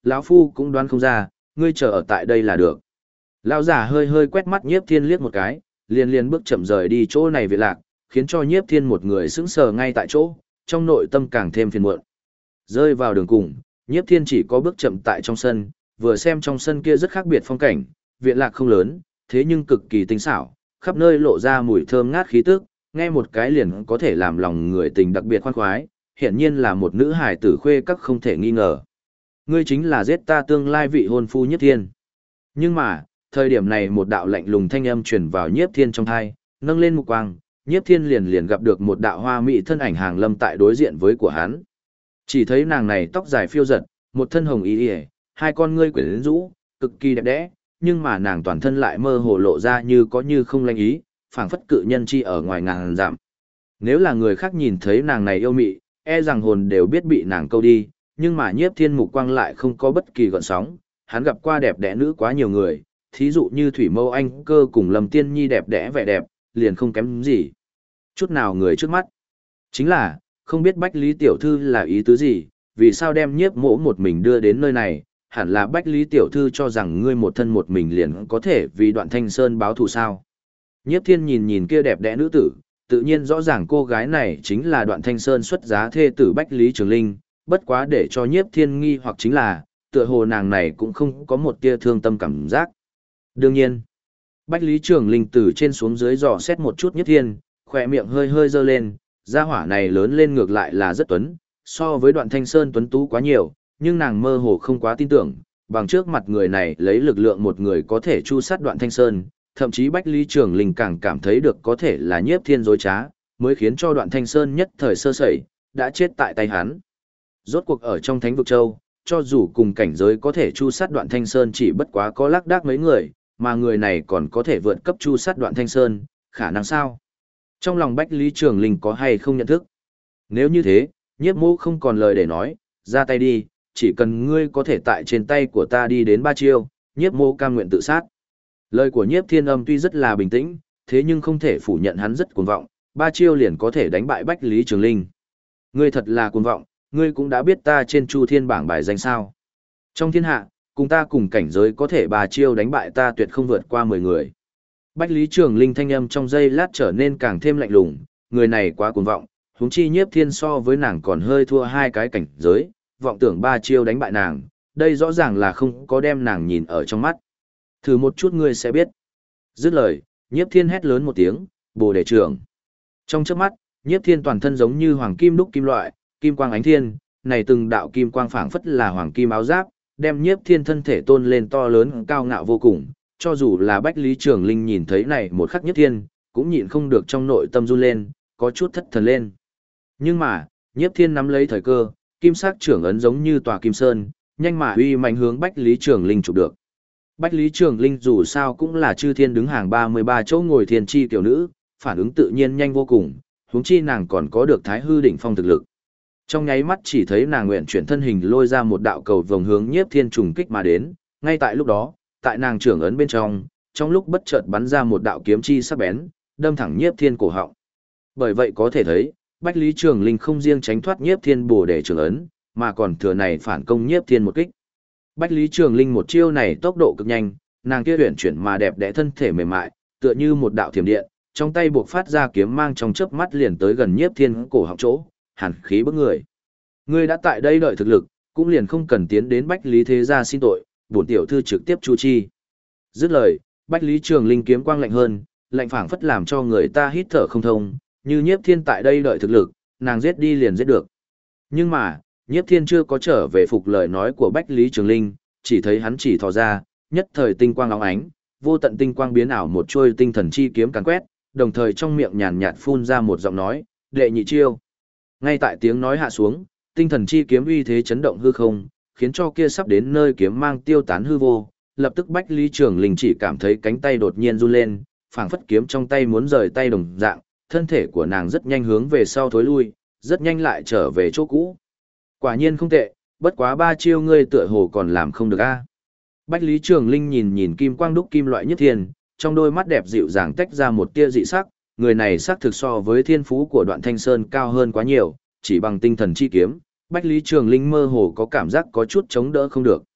lão phu cũng đoán không ra, ngươi chờ ở tại đây là được. Lão giả hơi hơi quét mắt Nhiếp Thiên liếc một cái, liền liền bước chậm rời đi chỗ này về lạc, khiến cho Nhiếp Thiên một người sững sờ ngay tại chỗ, trong nội tâm càng thêm phiền muộn. Rơi vào đường cùng, Nhiếp Thiên chỉ có bước chậm tại trong sân, vừa xem trong sân kia rất khác biệt phong cảnh, viện lạc không lớn, thế nhưng cực kỳ tinh xảo, khắp nơi lộ ra mùi thơm ngát khí tức, nghe một cái liền có thể làm lòng người tình đặc biệt khoan khoái, hiển nhiên là một nữ hài tử khuê các không thể nghi ngờ. Ngươi chính là giết ta tương lai vị hôn phu Nhiếp Thiên. Nhưng mà, thời điểm này một đạo lạnh lùng thanh âm truyền vào Nhiếp Thiên trong tai, nâng lên mục quang, Nhiếp Thiên liền gặp được một đạo hoa mỹ thân ảnh hàng lâm tại đối diện với của hắn. Chỉ thấy nàng này tóc dài phiêu giật, một thân hồng y, hai con ngươi quyến rũ, cực kỳ đẹp đẽ, nhưng mà nàng toàn thân lại mơ hồ lộ ra như có như không lanh ý, phảng phất cự nhân chi ở ngoài ngàn dặm. Nếu là người khác nhìn thấy nàng này yêu mị, e rằng hồn đều biết bị nàng câu đi, nhưng mà Nhiếp Thiên mục quang lại không có bất kỳ gợn sóng, hắn gặp qua đẹp đẽ nữ quá nhiều người, thí dụ như Thủy Mâu Anh Cơ cùng Lâm Tiên Nhi đẹp đẽ vẻ đẹp, liền không kém gì. Chút nào người trước mắt. Chính là, không biết Bách Lý Tiểu Thư là ý tứ gì, vì sao đem Nhiếp Mỗ một mình đưa đến nơi này, hẳn là Bách Lý Tiểu Thư cho rằng ngươi một thân một mình liền có thể vì Đoạn Thanh Sơn báo thù sao. Nhiếp Thiên nhìn nhìn kia đẹp đẽ nữ tử, tự nhiên rõ ràng cô gái này chính là Đoạn Thanh Sơn xuất giá thê tử Bách Lý Trường Linh, bất quá để cho Nhiếp Thiên nghi hoặc chính là, tựa hồ nàng này cũng không có một tia thương tâm cảm giác. Đương nhiên, Bách Lý Trường Linh từ trên xuống dưới dò xét một chút Nhiếp Thiên, khỏe miệng hơi hơi dơ lên, gia hỏa này lớn lên ngược lại là rất tuấn, so với Đoạn Thanh Sơn tuấn tú quá nhiều, nhưng nàng mơ hồ không quá tin tưởng, bằng trước mặt người này lấy lực lượng một người có thể chu sát Đoạn Thanh Sơn, thậm chí Bách Lý Trường Linh càng cảm thấy được có thể là Nhiếp Thiên dối trá, mới khiến cho Đoạn Thanh Sơn nhất thời sơ sẩy, đã chết tại tay hắn. Rốt cuộc ở trong Thánh vực châu, cho dù cùng cảnh giới có thể chu sát Đoạn Thanh Sơn chỉ bất quá có lác đác mấy người, mà người này còn có thể vượt cấp chu sát Đoạn Thanh Sơn, khả năng sao? Trong lòng Bách Lý Trường Linh có hay không nhận thức? Nếu như thế, Nhiếp Mỗ không còn lời để nói, ra tay đi, chỉ cần ngươi có thể tại trên tay của ta đi đến 3 chiêu, Nhiếp Mỗ cam nguyện tự sát. Lời của Nhiếp Thiên Âm tuy rất là bình tĩnh, thế nhưng không thể phủ nhận hắn rất cuồng vọng, 3 chiêu liền có thể đánh bại Bách Lý Trường Linh. Ngươi thật là cuồng vọng, ngươi cũng đã biết ta trên Chu Thiên bảng bài danh sao. Trong thiên hạ, cùng ta cùng cảnh giới có thể 3 chiêu đánh bại ta tuyệt không vượt qua 10 người. Bách Lý Trường Linh thanh âm trong giây lát trở nên càng thêm lạnh lùng, người này quá cuồng vọng, huống chi Nhiếp Thiên so với nàng còn hơi thua 2 cái cảnh giới, vọng tưởng 3 chiêu đánh bại nàng, đây rõ ràng là không có đem nàng nhìn ở trong mắt. Thử một chút ngươi sẽ biết. Dứt lời, Nhiếp Thiên hét lớn một tiếng, Bồ Đề Trưởng. Trong chớp mắt, Nhiếp Thiên toàn thân giống như hoàng kim đúc kim loại, kim quang ánh thiên, này từng đạo kim quang phảng phất là hoàng kim áo giáp, đem Nhiếp Thiên thân thể tôn lên to lớn cao ngạo vô cùng, cho dù là Bách Lý Trường Linh nhìn thấy này một khắc Nhiếp Thiên, cũng nhịn không được trong nội tâm run lên, có chút thất thần lên. Nhưng mà, Nhiếp Thiên nắm lấy thời cơ, kim sắc trưởng ấn giống như tòa kim sơn, nhanh mà uy mạnh hướng Bách Lý Trường Linh chụp được. Bách Lý Trường Linh dù sao cũng là chư thiên đứng hàng 33 chỗ ngồi thiên chi tiểu nữ, phản ứng tự nhiên nhanh vô cùng, huống chi nàng còn có được Thái Hư đỉnh phong thực lực. Trong nháy mắt chỉ thấy nàng nguyện chuyển thân hình lôi ra một đạo cầu vồng hướng Nhiếp Thiên trùng kích mà đến, ngay tại lúc đó, tại nàng trưởng ấn bên trong lúc bất chợt bắn ra một đạo kiếm chi sắc bén, đâm thẳng Nhiếp Thiên cổ họng. Bởi vậy có thể thấy, Bách Lý Trường Linh không riêng tránh thoát Nhiếp Thiên Bồ Đề trưởng ấn, mà còn thừa này phản công Nhiếp Thiên một kích. Bách Lý Trường Linh một chiêu này tốc độ cực nhanh, nàng kia huyền chuyển mà đẹp đẽ thân thể mềm mại, tựa như một đạo thiểm điện, trong tay buộc phát ra kiếm mang trong chớp mắt liền tới gần Nhiếp Thiên cổ họng chỗ, hàn khí bức người. Ngươi đã tại đây đợi thực lực, cũng liền không cần tiến đến Bách Lý thế gia xin tội, bổn tiểu thư trực tiếp chu chi. Dứt lời, Bách Lý Trường Linh kiếm quang lạnh hơn, lạnh phảng phất làm cho người ta hít thở không thông, như Nhiếp Thiên tại đây đợi thực lực, nàng giết đi liền giết được. Nhưng mà, Nhiếp Thiên chưa có trở về phục lời nói của Bách Lý Trường Linh, chỉ thấy hắn chỉ thò ra, nhất thời tinh quang óng ánh, vô tận tinh quang biến ảo một chuôi tinh thần chi kiếm càn quét, đồng thời trong miệng nhàn nhạt phun ra một giọng nói, đệ nhị chiêu. Ngay tại tiếng nói hạ xuống, tinh thần chi kiếm uy thế chấn động hư không, khiến cho kia sắp đến nơi kiếm mang tiêu tán hư vô, lập tức Bách Lý Trường Linh chỉ cảm thấy cánh tay đột nhiên run lên, phảng phất kiếm trong tay muốn rời tay đồng dạng, thân thể của nàng rất nhanh hướng về sau thối lui, rất nhanh lại trở về chỗ cũ. Quả nhiên không tệ, bất quá 3 chiêu ngươi tựa hồ còn làm không được a. Bách Lý Trường Linh nhìn nhìn kim quang đúc kim loại Nhiếp Thiên, trong đôi mắt đẹp dịu dàng tách ra một tia dị sắc, người này sắc thực so với thiên phú của Đoạn Thanh Sơn cao hơn quá nhiều, chỉ bằng tinh thần chi kiếm, Bách Lý Trường Linh mơ hồ có cảm giác có chút chống đỡ không được.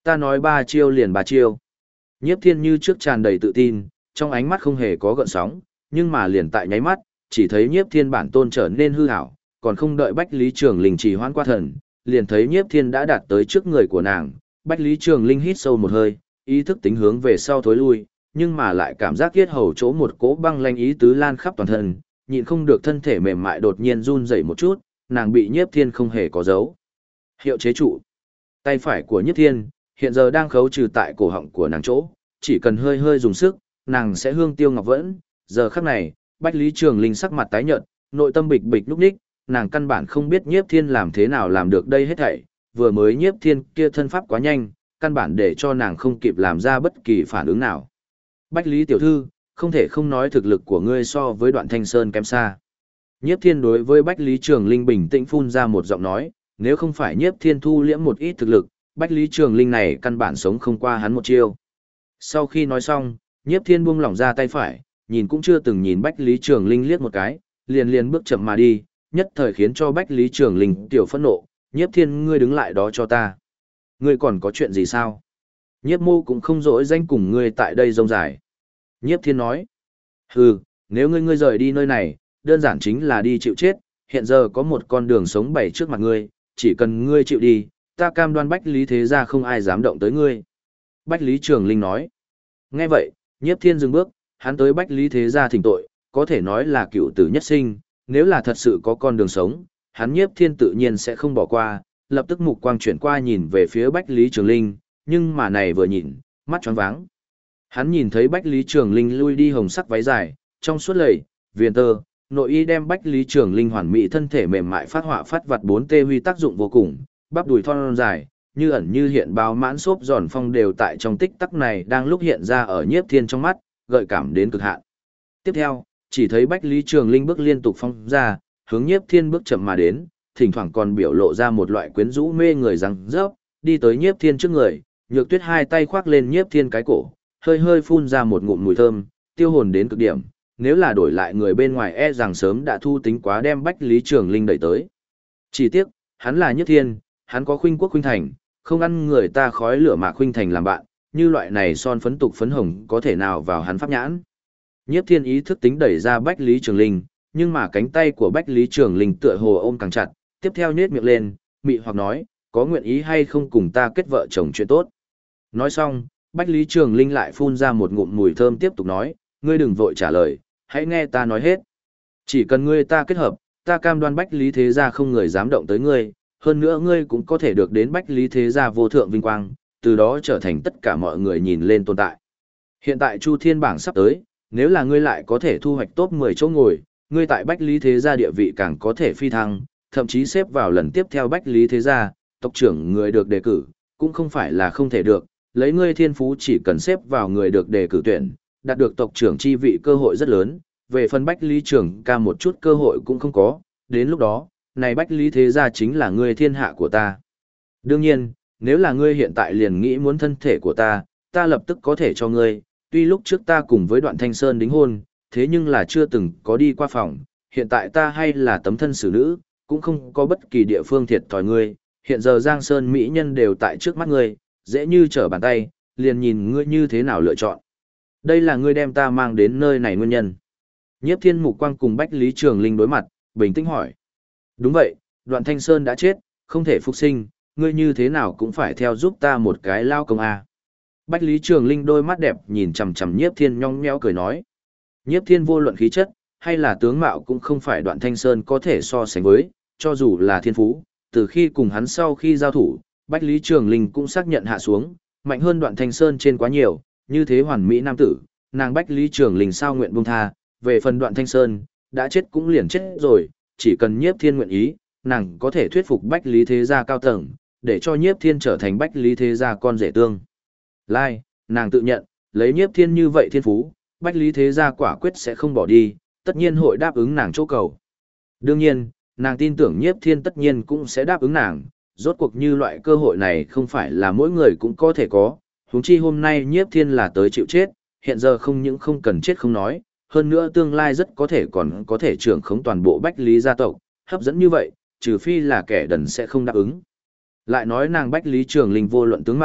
Ta nói 3 chiêu liền 3 chiêu. Nhiếp Thiên như trước tràn đầy tự tin, trong ánh mắt không hề có gợn sóng, nhưng mà liền tại nháy mắt, chỉ thấy Nhiếp Thiên bản tôn trở nên hư ảo, còn không đợi Bách Lý Trường Linh trì hoãn qua thần, liền thấy Nhiếp Thiên đã đạt tới trước người của nàng. Bách Lý Trường Linh hít sâu một hơi, ý thức tính hướng về sau thối lui, nhưng mà lại cảm giác yết hầu chỗ một cỗ băng lanh ý tứ lan khắp toàn thân, nhịn không được thân thể mềm mại đột nhiên run rẩy một chút, nàng bị Nhiếp Thiên không hề có dấu hiệu chế trụ. Tay phải của Nhiếp Thiên hiện giờ đang khấu trừ tại cổ họng của nàng chỗ, chỉ cần hơi hơi dùng sức, nàng sẽ hương tiêu ngọc vẫn. Giờ khắc này, Bách Lý Trường Linh sắc mặt tái nhợt, nội tâm bịch bịch lúc ních, nàng căn bản không biết Nhiếp Thiên làm thế nào làm được đây hết thảy, vừa mới Nhiếp Thiên kia thân pháp quá nhanh, căn bản để cho nàng không kịp làm ra bất kỳ phản ứng nào. Bách Lý tiểu thư, không thể không nói thực lực của ngươi so với Đoạn Thanh Sơn kém xa. Nhiếp Thiên đối với Bách Lý Trường Linh bình tĩnh phun ra một giọng nói, nếu không phải Nhiếp Thiên thu liễm một ít thực lực, Bách Lý Trường Linh này căn bản sống không qua hắn một chiêu. Sau khi nói xong, Nhiếp Thiên buông lỏng ra tay phải, nhìn cũng chưa từng nhìn Bách Lý Trường Linh liếc một cái, liền bước chậm mà đi, nhất thời khiến cho Bách Lý Trường Linh tiểu phẫn nộ, Nhiếp Thiên ngươi đứng lại đó cho ta. Ngươi còn có chuyện gì sao? Nhiếp mô cũng không dỗi danh cùng ngươi tại đây rông dài. Nhiếp Thiên nói, hừ, nếu ngươi rời đi nơi này, đơn giản chính là đi chịu chết, hiện giờ có một con đường sống bày trước mặt ngươi, chỉ cần ngươi chịu đi, ta cam đoan Bách Lý thế gia không ai dám động tới ngươi. Bách Lý Trường Linh nói. Nghe vậy, Nhiếp Thiên dừng bước, hắn tới Bách Lý thế gia thỉnh tội, có thể nói là cựu tử nhất sinh, nếu là thật sự có con đường sống, hắn Nhiếp Thiên tự nhiên sẽ không bỏ qua, lập tức mục quang chuyển qua nhìn về phía Bách Lý Trường Linh, nhưng mà này vừa nhìn, mắt choáng váng. Hắn nhìn thấy Bách Lý Trường Linh lui đi hồng sắc váy dài, trong suốt lầy, viền tơ, nội y đem Bách Lý Trường Linh hoàn mỹ thân thể mềm mại phát họa phát vặt 4T huy tác dụng vô cùng, bắp đùi thon dài, như ẩn như hiện bao mãn xốp giòn phong đều tại trong tích tắc này đang lúc hiện ra ở Nhiếp Thiên trong mắt, gợi cảm đến cực hạn. Tiếp theo, chỉ thấy Bách Lý Trường Linh bước liên tục phong ra, hướng Nhiếp Thiên bước chậm mà đến, thỉnh thoảng còn biểu lộ ra một loại quyến rũ mê người răng rớp, đi tới Nhiếp Thiên trước người, Nhược Tuyết hai tay khoác lên Nhiếp Thiên cái cổ, hơi hơi phun ra một ngụm mùi thơm, tiêu hồn đến cực điểm, nếu là đổi lại người bên ngoài e rằng sớm đã thu tính quá đem Bách Lý Trường Linh đẩy tới. Chỉ tiếc, hắn là Nhiếp Thiên, hắn có khuynh quốc khuynh thành, không ăn người ta khói lửa mà khuynh thành làm bạn, như loại này son phấn tục phấn hồng có thể nào vào hắn pháp nhãn. Nhiếp Thiên ý thức tính đẩy ra Bách Lý Trường Linh, nhưng mà cánh tay của Bách Lý Trường Linh tựa hồ ôm càng chặt, tiếp theo nhếch miệng lên, mị hoặc nói, có nguyện ý hay không cùng ta kết vợ chồng chuyện tốt. Nói xong, Bách Lý Trường Linh lại phun ra một ngụm mùi thơm tiếp tục nói, ngươi đừng vội trả lời, hãy nghe ta nói hết. Chỉ cần ngươi ta kết hợp, ta cam đoan Bách Lý thế gia không người dám động tới ngươi, hơn nữa ngươi cũng có thể được đến Bách Lý thế gia vô thượng vinh quang, từ đó trở thành tất cả mọi người nhìn lên tồn tại. Hiện tại Chu Thiên bảng sắp tới, nếu là ngươi lại có thể thu hoạch top 10 chỗ ngồi, ngươi tại Bách Lý thế gia địa vị càng có thể phi thăng, thậm chí xếp vào lần tiếp theo Bách Lý thế gia, tộc trưởng người được đề cử, cũng không phải là không thể được, lấy ngươi thiên phú chỉ cần xếp vào người được đề cử tuyển, đạt được tộc trưởng chi vị cơ hội rất lớn, về phần Bách Lý trưởng ca một chút cơ hội cũng không có, đến lúc đó, này Bách Lý thế gia chính là ngươi thiên hạ của ta. Đương nhiên, nếu là ngươi hiện tại liền nghĩ muốn thân thể của ta, ta lập tức có thể cho ngươi, tuy lúc trước ta cùng với Đoạn Thanh Sơn đính hôn, thế nhưng là chưa từng có đi qua phòng, hiện tại ta hay là tấm thân xử nữ, cũng không có bất kỳ địa phương thiệt thòi ngươi, hiện giờ Giang Sơn mỹ nhân đều tại trước mắt ngươi, dễ như trở bàn tay, liền nhìn ngươi như thế nào lựa chọn. Đây là ngươi đem ta mang đến nơi này nguyên nhân. Nhiếp Thiên mục quang cùng Bách Lý Trường Linh đối mặt, bình tĩnh hỏi. Đúng vậy, Đoạn Thanh Sơn đã chết, không thể phục sinh, ngươi như thế nào cũng phải theo giúp ta một cái lao công a. Bách Lý Trường Linh đôi mắt đẹp nhìn chằm chằm Nhiếp Thiên nhong nhẽo cười nói. Nhiếp Thiên vô luận khí chất, hay là tướng mạo cũng không phải Đoạn Thanh Sơn có thể so sánh với, cho dù là thiên phú, từ khi cùng hắn sau khi giao thủ, Bách Lý Trường Linh cũng xác nhận hạ xuống, mạnh hơn Đoạn Thanh Sơn trên quá nhiều, như thế hoàn mỹ nam tử, nàng Bách Lý Trường Linh sao nguyện buông tha, về phần Đoạn Thanh Sơn, đã chết cũng liền chết rồi, chỉ cần Nhiếp Thiên nguyện ý, nàng có thể thuyết phục Bách Lý thế gia cao tầng, để cho Nhiếp Thiên trở thành Bách Lý thế gia con rể tương lai, nàng tự nhận, lấy Nhiếp Thiên như vậy thiên phú, Bách Lý thế gia quả quyết sẽ không bỏ đi, tất nhiên hội đáp ứng nàng chỗ cầu. Đương nhiên, nàng tin tưởng Nhiếp Thiên tất nhiên cũng sẽ đáp ứng nàng, rốt cuộc như loại cơ hội này không phải là mỗi người cũng có thể có, huống chi hôm nay Nhiếp Thiên là tới chịu chết, hiện giờ không những không cần chết không nói, hơn nữa tương lai rất có thể còn có thể trưởng khống toàn bộ Bách Lý gia tộc, hấp dẫn như vậy, trừ phi là kẻ đần sẽ không đáp ứng. Lại nói nàng Bách Lý Trường Linh vô luận tướng mạo,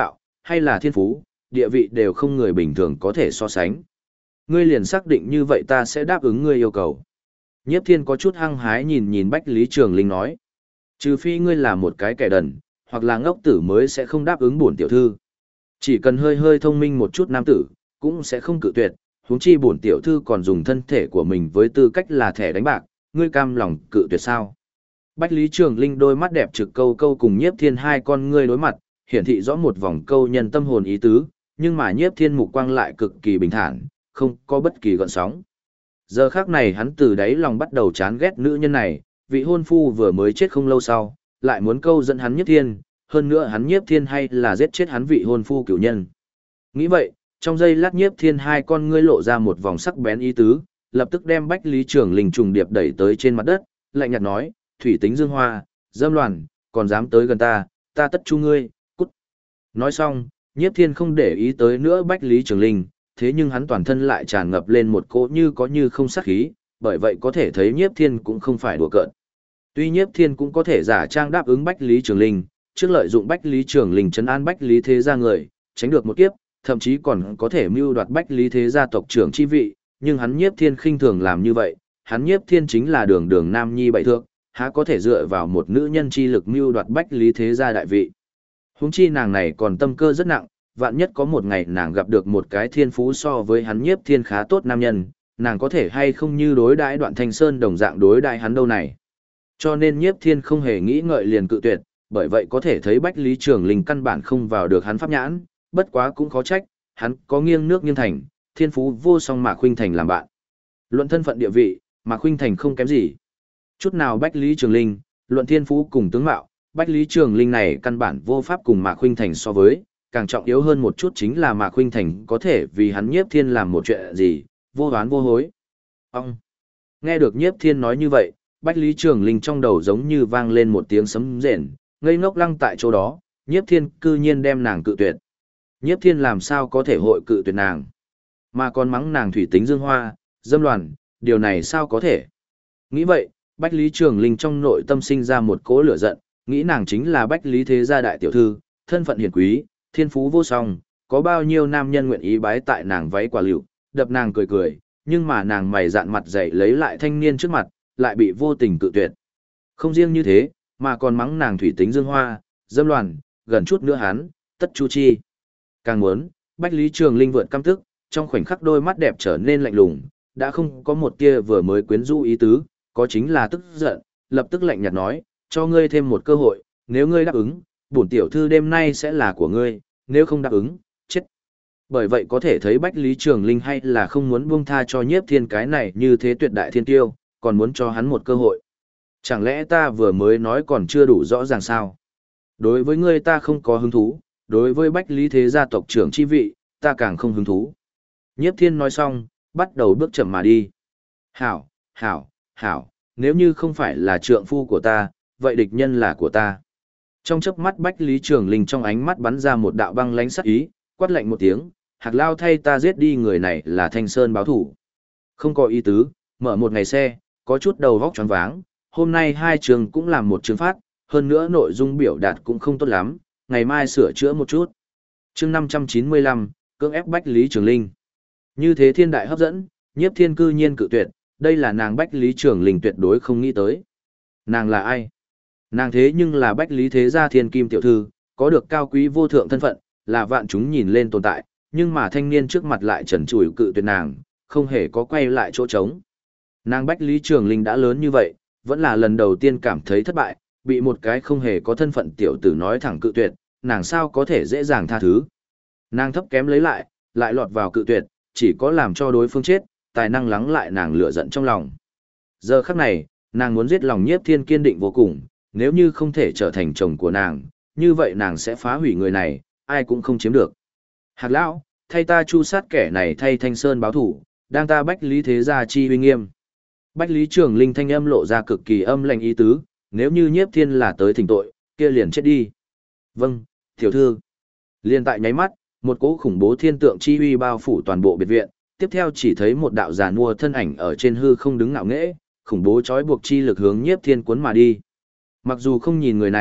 hay là thiên phú, địa vị đều không người bình thường có thể so sánh. Ngươi liền xác định như vậy ta sẽ đáp ứng ngươi yêu cầu. Nhiếp Thiên có chút hăng hái nhìn nhìn Bách Lý Trường Linh nói. Trừ phi ngươi là một cái kẻ đần, hoặc là ngốc tử mới sẽ không đáp ứng bổn tiểu thư. Chỉ cần hơi hơi thông minh một chút nam tử, cũng sẽ không cự tuyệt, huống chi bổn tiểu thư còn dùng thân thể của mình với tư cách là thẻ đánh bạc, ngươi cam lòng cự tuyệt sao? Bách Lý Trường Linh đôi mắt đẹp trực câu câu cùng Nhiếp Thiên hai con ngươi đối mặt, hiển thị rõ một vòng câu nhân tâm hồn ý tứ, nhưng mà Nhiếp Thiên mục quang lại cực kỳ bình thản, không có bất kỳ gợn sóng. Giờ khắc này hắn từ đáy lòng bắt đầu chán ghét nữ nhân này, vị hôn phu vừa mới chết không lâu sau, lại muốn câu dẫn hắn Nhiếp Thiên, hơn nữa hắn Nhiếp Thiên hay là giết chết hắn vị hôn phu cửu nhân. Nghĩ vậy, trong giây lát Nhiếp Thiên hai con ngươi lộ ra một vòng sắc bén ý tứ, lập tức đem Bách Lý Trường Linh trùng điệp đẩy tới trên mặt đất, lạnh nhạt nói, thủy tính dương hoa, dâm loạn, còn dám tới gần ta, ta tất chu ngươi, cút. Nói xong, Nhiếp Thiên không để ý tới nữa Bách Lý Trường Linh, thế nhưng hắn toàn thân lại tràn ngập lên một cỗ như có như không sát khí, bởi vậy có thể thấy Nhiếp Thiên cũng không phải đùa cợt. Tuy Nhiếp Thiên cũng có thể giả trang đáp ứng Bách Lý Trường Linh, trước lợi dụng Bách Lý Trường Linh trấn an Bách Lý thế gia người, tránh được một kiếp, thậm chí còn có thể mưu đoạt Bách Lý thế gia tộc trưởng chi vị, nhưng hắn Nhiếp Thiên khinh thường làm như vậy, hắn Nhiếp Thiên chính là đường đường nam nhi bảy thượng, há có thể dựa vào một nữ nhân chi lực mưu đoạt Bách Lý thế gia đại vị. Huống chi nàng này còn tâm cơ rất nặng, vạn nhất có một ngày nàng gặp được một cái thiên phú so với hắn Nhiếp Thiên khá tốt nam nhân, nàng có thể hay không như đối đãi Đoạn Thanh Sơn đồng dạng đối đãi hắn đâu này. Cho nên Nhiếp Thiên không hề nghĩ ngợi liền cự tuyệt, bởi vậy có thể thấy Bách Lý Trường Linh căn bản không vào được hắn pháp nhãn, bất quá cũng khó trách, hắn có nghiêng nước nghiêng thành, thiên phú vô song Mạc Khuynh Thành làm bạn. Luận thân phận địa vị, Mạc Khuynh Thành không kém gì. Chút nào Bách Lý Trường Linh, luận thiên phú cùng tướng mạo, Bách Lý Trường Linh này căn bản vô pháp cùng Mạc Khuynh Thành so với, càng trọng yếu hơn một chút chính là Mạc Khuynh Thành có thể vì hắn Nhiếp Thiên làm một chuyện gì, vô oán vô hối. Ông! Nghe được Nhiếp Thiên nói như vậy, Bách Lý Trường Linh trong đầu giống như vang lên một tiếng sấm rền, ngây ngốc lăng tại chỗ đó, Nhiếp Thiên cư nhiên đem nàng cự tuyệt. Nhiếp Thiên làm sao có thể hội cự tuyệt nàng, mà còn mắng nàng thủy tính dương hoa, dâm loạn, điều này sao có thể. Nghĩ vậy, Bách Lý Trường Linh trong nội tâm sinh ra một cỗ lửa giận, nghĩ nàng chính là Bách Lý thế gia đại tiểu thư, thân phận hiển quý, thiên phú vô song, có bao nhiêu nam nhân nguyện ý bái tại nàng váy quả liệu, đập nàng cười cười, nhưng mà nàng mày dạn mặt dày lấy lại thanh niên trước mặt, lại bị vô tình cự tuyệt. Không riêng như thế, mà còn mắng nàng thủy tính dương hoa, dâm loạn, gần chút nữa hắn, tất chu chi. Càng muốn, Bách Lý Trường Linh vượt căm tức, trong khoảnh khắc đôi mắt đẹp trở nên lạnh lùng, đã không có một tia vừa mới quyến rũ ý tứ, có chính là tức giận, lập tức lạnh nhạt nói, cho ngươi thêm một cơ hội, nếu ngươi đáp ứng, bổn tiểu thư đêm nay sẽ là của ngươi, nếu không đáp ứng, chết. Bởi vậy có thể thấy Bách Lý Trường Linh hay là không muốn buông tha cho Nhiếp Thiên cái này như thế tuyệt đại thiên tiêu, còn muốn cho hắn một cơ hội. Chẳng lẽ ta vừa mới nói còn chưa đủ rõ ràng sao? Đối với ngươi ta không có hứng thú, đối với Bách Lý thế gia tộc trưởng chi vị, ta càng không hứng thú. Nhiếp Thiên nói xong, bắt đầu bước chậm mà đi. Hảo, hảo, hảo, nếu như không phải là trượng phu của ta, vậy địch nhân là của ta. Trong chớp mắt Bách Lý Trường Linh trong ánh mắt bắn ra một đạo băng lánh sắc ý, quát lạnh một tiếng, Hạc Lao thay ta giết đi người này là Thanh Sơn báo thủ. Không có ý tứ, mở một ngày xe, có chút đầu vóc choáng váng, hôm nay hai trường cũng làm một chương phát, hơn nữa nội dung biểu đạt cũng không tốt lắm, ngày mai sửa chữa một chút. Chương 595, cưỡng ép Bách Lý Trường Linh. Như thế thiên đại hấp dẫn, Nhiếp Thiên cư nhiên cự tuyệt, đây là nàng Bách Lý Trường Linh tuyệt đối không nghĩ tới. Nàng là ai? Nàng thế nhưng là Bách Lý thế gia thiên kim tiểu thư, có được cao quý vô thượng thân phận, là vạn chúng nhìn lên tồn tại, nhưng mà thanh niên trước mặt lại trần trụi cự tuyệt nàng, không hề có quay lại chỗ trống. Nàng Bách Lý Trường Linh đã lớn như vậy, vẫn là lần đầu tiên cảm thấy thất bại, bị một cái không hề có thân phận tiểu tử nói thẳng cự tuyệt, nàng sao có thể dễ dàng tha thứ. Nàng thấp kém lấy lại lọt vào cự tuyệt, chỉ có làm cho đối phương chết, tài năng lắng lại nàng lửa giận trong lòng. Giờ khắc này, nàng muốn giết lòng Nhiếp Thiên kiên định vô cùng, nếu như không thể trở thành chồng của nàng, như vậy nàng sẽ phá hủy người này, ai cũng không chiếm được. Hạc Lão, thay ta chu sát kẻ này thay Thanh Sơn báo thủ, đang ta Bách Lý thế gia chi uy nghiêm. Bách Lý Trường Linh thanh âm lộ ra cực kỳ âm lạnh ý tứ, nếu như Nhiếp Thiên là tới thỉnh tội, kia liền chết đi. Vâng, tiểu thư. Liên tại nháy mắt, một cỗ khủng bố thiên tượng chi uy bao phủ toàn bộ biệt viện, tiếp theo chỉ thấy một đạo giàn mua thân ảnh ở trên hư không đứng ngạo nghễ, khủng bố trói buộc chi lực hướng Nhiếp Thiên cuốn mà đi. Mặc dù không nhìn người này,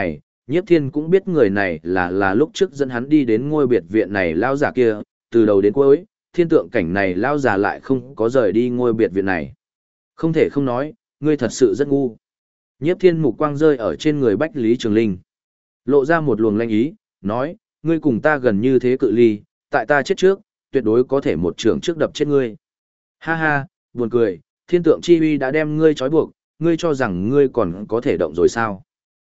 Nhiếp Thiên cũng biết người này là lúc trước dẫn hắn đi đến ngôi biệt viện này lao giả kia, từ đầu đến cuối, thiên tượng cảnh này lao giả lại không có rời đi ngôi biệt viện này. Không thể không nói, ngươi thật sự rất ngu. Nhiếp Thiên mục quang rơi ở trên người Bách Lý Trường Linh. Lộ ra một luồng lanh ý, nói, ngươi cùng ta gần như thế cự ly, tại ta chết trước, tuyệt đối có thể một trường trước đập chết ngươi. Ha ha, buồn cười, thiên tượng chi uy đã đem ngươi trói buộc, ngươi cho rằng ngươi còn có thể động rồi sao?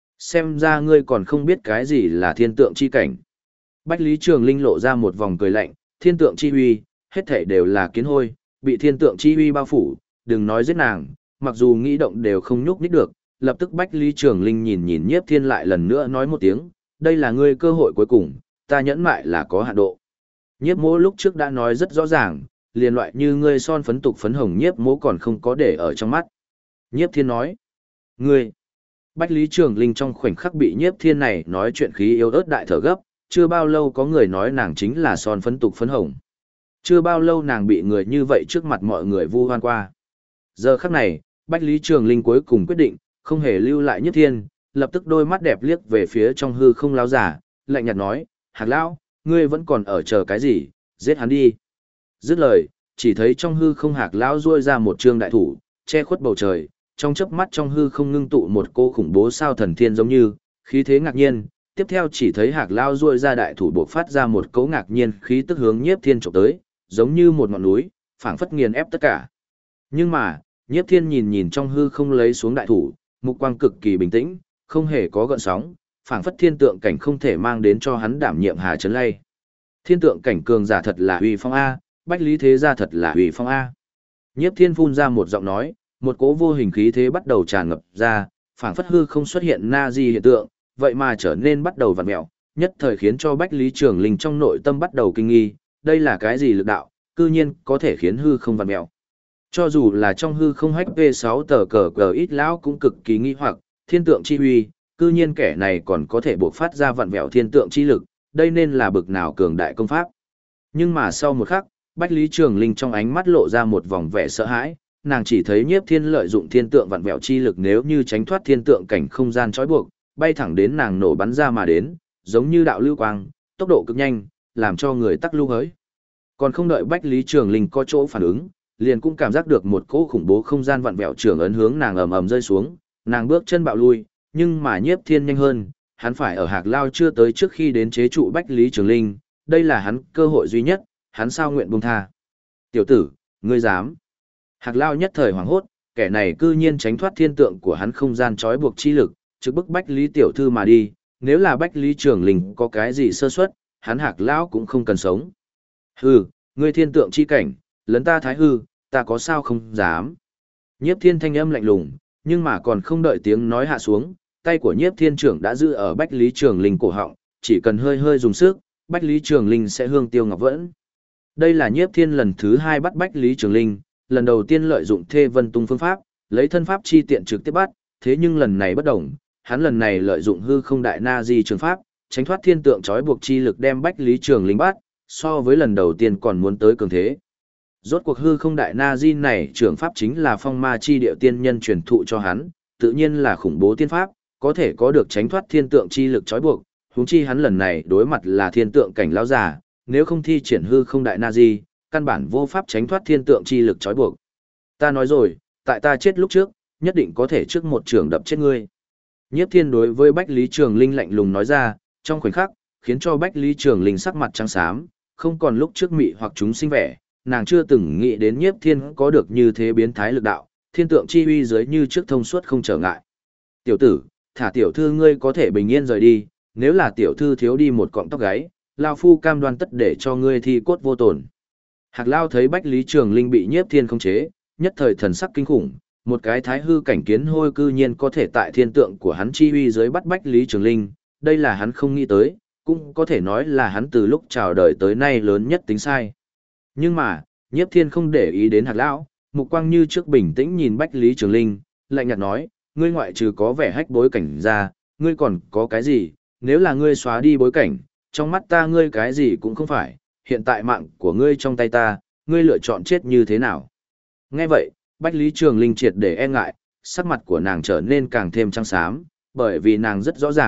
Xem ra ngươi còn không biết cái gì là thiên tượng chi cảnh. Bách Lý Trường Linh lộ ra một vòng cười lạnh, thiên tượng chi uy, hết thảy đều là kiến hôi, bị thiên tượng chi uy bao phủ, đừng nói giết nàng, mặc dù nghĩ động đều không nhúc nhích được. Lập tức Bách Lý Trường Linh nhìn nhìn Nhiếp Thiên lại lần nữa nói một tiếng, đây là ngươi cơ hội cuối cùng, ta nhẫn mại là có hạn độ. Nhiếp Mỗ lúc trước đã nói rất rõ ràng, liền loại như ngươi son phấn tục phấn hồng Nhiếp Mỗ còn không có để ở trong mắt. Nhiếp Thiên nói, ngươi. Bách Lý Trường Linh trong khoảnh khắc bị Nhiếp Thiên này nói chuyện khí yếu ớt đại thở gấp, chưa bao lâu có người nói nàng chính là son phấn tục phấn hồng. Chưa bao lâu nàng bị người như vậy trước mặt mọi người vu hoan qua. Giờ khắc này, Bách Lý Trường Linh cuối cùng quyết định, không hề lưu lại Nhiếp Thiên, lập tức đôi mắt đẹp liếc về phía trong hư không lão giả, lạnh nhạt nói, Hạc lão, ngươi vẫn còn ở chờ cái gì, giết hắn đi. Dứt lời, chỉ thấy trong hư không Hạc lão duỗi ra một trương đại thủ, che khuất bầu trời, trong chớp mắt trong hư không ngưng tụ một cô khủng bố sao thần thiên giống như, khí thế ngạc nhiên, tiếp theo chỉ thấy Hạc lão duỗi ra đại thủ bộc phát ra một cỗ ngạc nhiên khí tức hướng Nhiếp Thiên chụp tới, giống như một ngọn núi, phảng phất nghiền ép tất cả. Nhưng mà, Nhiếp Thiên nhìn nhìn trong hư không lấy xuống đại thủ, mục quang cực kỳ bình tĩnh, không hề có gợn sóng, phảng phất thiên tượng cảnh không thể mang đến cho hắn đảm nhiệm hà chấn lay. Thiên tượng cảnh cường giả thật là uy phong a, Bách Lý thế gia thật là uy phong a. Nhiếp Thiên phun ra một giọng nói, một cỗ vô hình khí thế bắt đầu tràn ngập ra, phảng phất hư không xuất hiện na di hiện tượng, vậy mà trở nên bắt đầu vặn mèo, nhất thời khiến cho Bách Lý Trường Linh trong nội tâm bắt đầu kinh nghi, đây là cái gì lực đạo, cư nhiên có thể khiến hư không vặn mèo. Cho dù là trong hư không hách V6 tờ cờ cờ ít lão cũng cực kỳ nghi hoặc, thiên tượng chi huy, cư nhiên kẻ này còn có thể bộc phát ra vặn vẹo thiên tượng chi lực, đây nên là bực nào cường đại công pháp. Nhưng mà sau một khắc, Bách Lý Trường Linh trong ánh mắt lộ ra một vòng vẻ sợ hãi, nàng chỉ thấy Nhiếp Thiên lợi dụng thiên tượng vặn vẹo chi lực nếu như tránh thoát thiên tượng cảnh không gian trói buộc, bay thẳng đến nàng nổ bắn ra mà đến, giống như đạo lưu quang, tốc độ cực nhanh, làm cho người tắc lưu hới. Còn không đợi Bách Lý Trường Linh có chỗ phản ứng, liền cũng cảm giác được một cỗ khủng bố không gian vặn vẹo trường ấn hướng nàng ầm ầm rơi xuống, nàng bước chân bạo lui, nhưng mà Nhiếp Thiên nhanh hơn, hắn phải ở Hạc Lao chưa tới trước khi đến chế trụ Bách Lý Trường Linh, đây là hắn cơ hội duy nhất, hắn sao nguyện buông tha. Tiểu tử, ngươi dám. Hạc Lao nhất thời hoảng hốt, kẻ này cư nhiên tránh thoát thiên tượng của hắn không gian trói buộc chi lực, trực bức Bách Lý tiểu thư mà đi, nếu là Bách Lý Trường Linh có cái gì sơ suất, hắn Hạc Lao cũng không cần sống. Hừ, ngươi thiên tượng chi cảnh, lấn ta thái hư, ta có sao không dám. Nhiếp Thiên thanh âm lạnh lùng, nhưng mà còn không đợi tiếng nói hạ xuống, tay của Nhiếp Thiên trưởng đã giữ ở Bách Lý Trường Linh cổ họng, chỉ cần hơi hơi dùng sức, Bách Lý Trường Linh sẽ hương tiêu ngọc vẫn. Đây là Nhiếp Thiên lần thứ 2 bắt Bách Lý Trường Linh, lần đầu tiên lợi dụng Thê Vân Tung phương pháp, lấy thân pháp chi tiện trực tiếp bắt, thế nhưng lần này bất đồng, hắn lần này lợi dụng hư không đại na di trường pháp, tránh thoát thiên tượng trói buộc chi lực đem Bách Lý Trường Linh bắt, so với lần đầu tiên còn muốn tới cường thế. Rốt cuộc hư không đại na di này trường pháp chính là phong ma chi điệu tiên nhân truyền thụ cho hắn, tự nhiên là khủng bố tiên pháp, có thể có được tránh thoát thiên tượng chi lực trói buộc, huống chi hắn lần này đối mặt là thiên tượng cảnh lão giả, nếu không thi triển hư không đại na di, căn bản vô pháp tránh thoát thiên tượng chi lực trói buộc. Ta nói rồi, tại ta chết lúc trước, nhất định có thể trước một trường đập chết ngươi. Nhiếp Thiên đối với Bách Lý Trường Linh lạnh lùng nói ra, trong khoảnh khắc, khiến cho Bách Lý Trường Linh sắc mặt trắng xám, không còn lúc trước mị hoặc chúng sinh vẻ, nàng chưa từng nghĩ đến Nhiếp Thiên có được như thế biến thái lực đạo, thiên tượng chi uy dưới như trước thông suốt không trở ngại. Tiểu tử, thả tiểu thư ngươi có thể bình yên rời đi, nếu là tiểu thư thiếu đi một cọng tóc gáy, lao phu cam đoan tất để cho ngươi thi cốt vô tổn. Hạc Lao thấy Bách Lý Trường Linh bị Nhiếp Thiên khống chế, nhất thời thần sắc kinh khủng, một cái thái hư cảnh kiến hôi cư nhiên có thể tại thiên tượng của hắn chi uy dưới bắt Bách Lý Trường Linh, đây là hắn không nghĩ tới, cũng có thể nói là hắn từ lúc chào đời tới nay lớn nhất tính sai. Nhưng mà, Nhiếp Thiên không để ý đến Hạc Lão, mục quang như trước bình tĩnh nhìn Bách Lý Trường Linh, lạnh nhạt nói, ngươi ngoại trừ có vẻ hách bối cảnh ra, ngươi còn có cái gì, nếu là ngươi xóa đi bối cảnh, trong mắt ta ngươi cái gì cũng không phải, hiện tại mạng của ngươi trong tay ta, ngươi lựa chọn chết như thế nào. Nghe vậy, Bách Lý Trường Linh triệt để e ngại, sắc mặt của nàng trở nên càng thêm trắng xám, bởi vì nàng rất rõ ràng,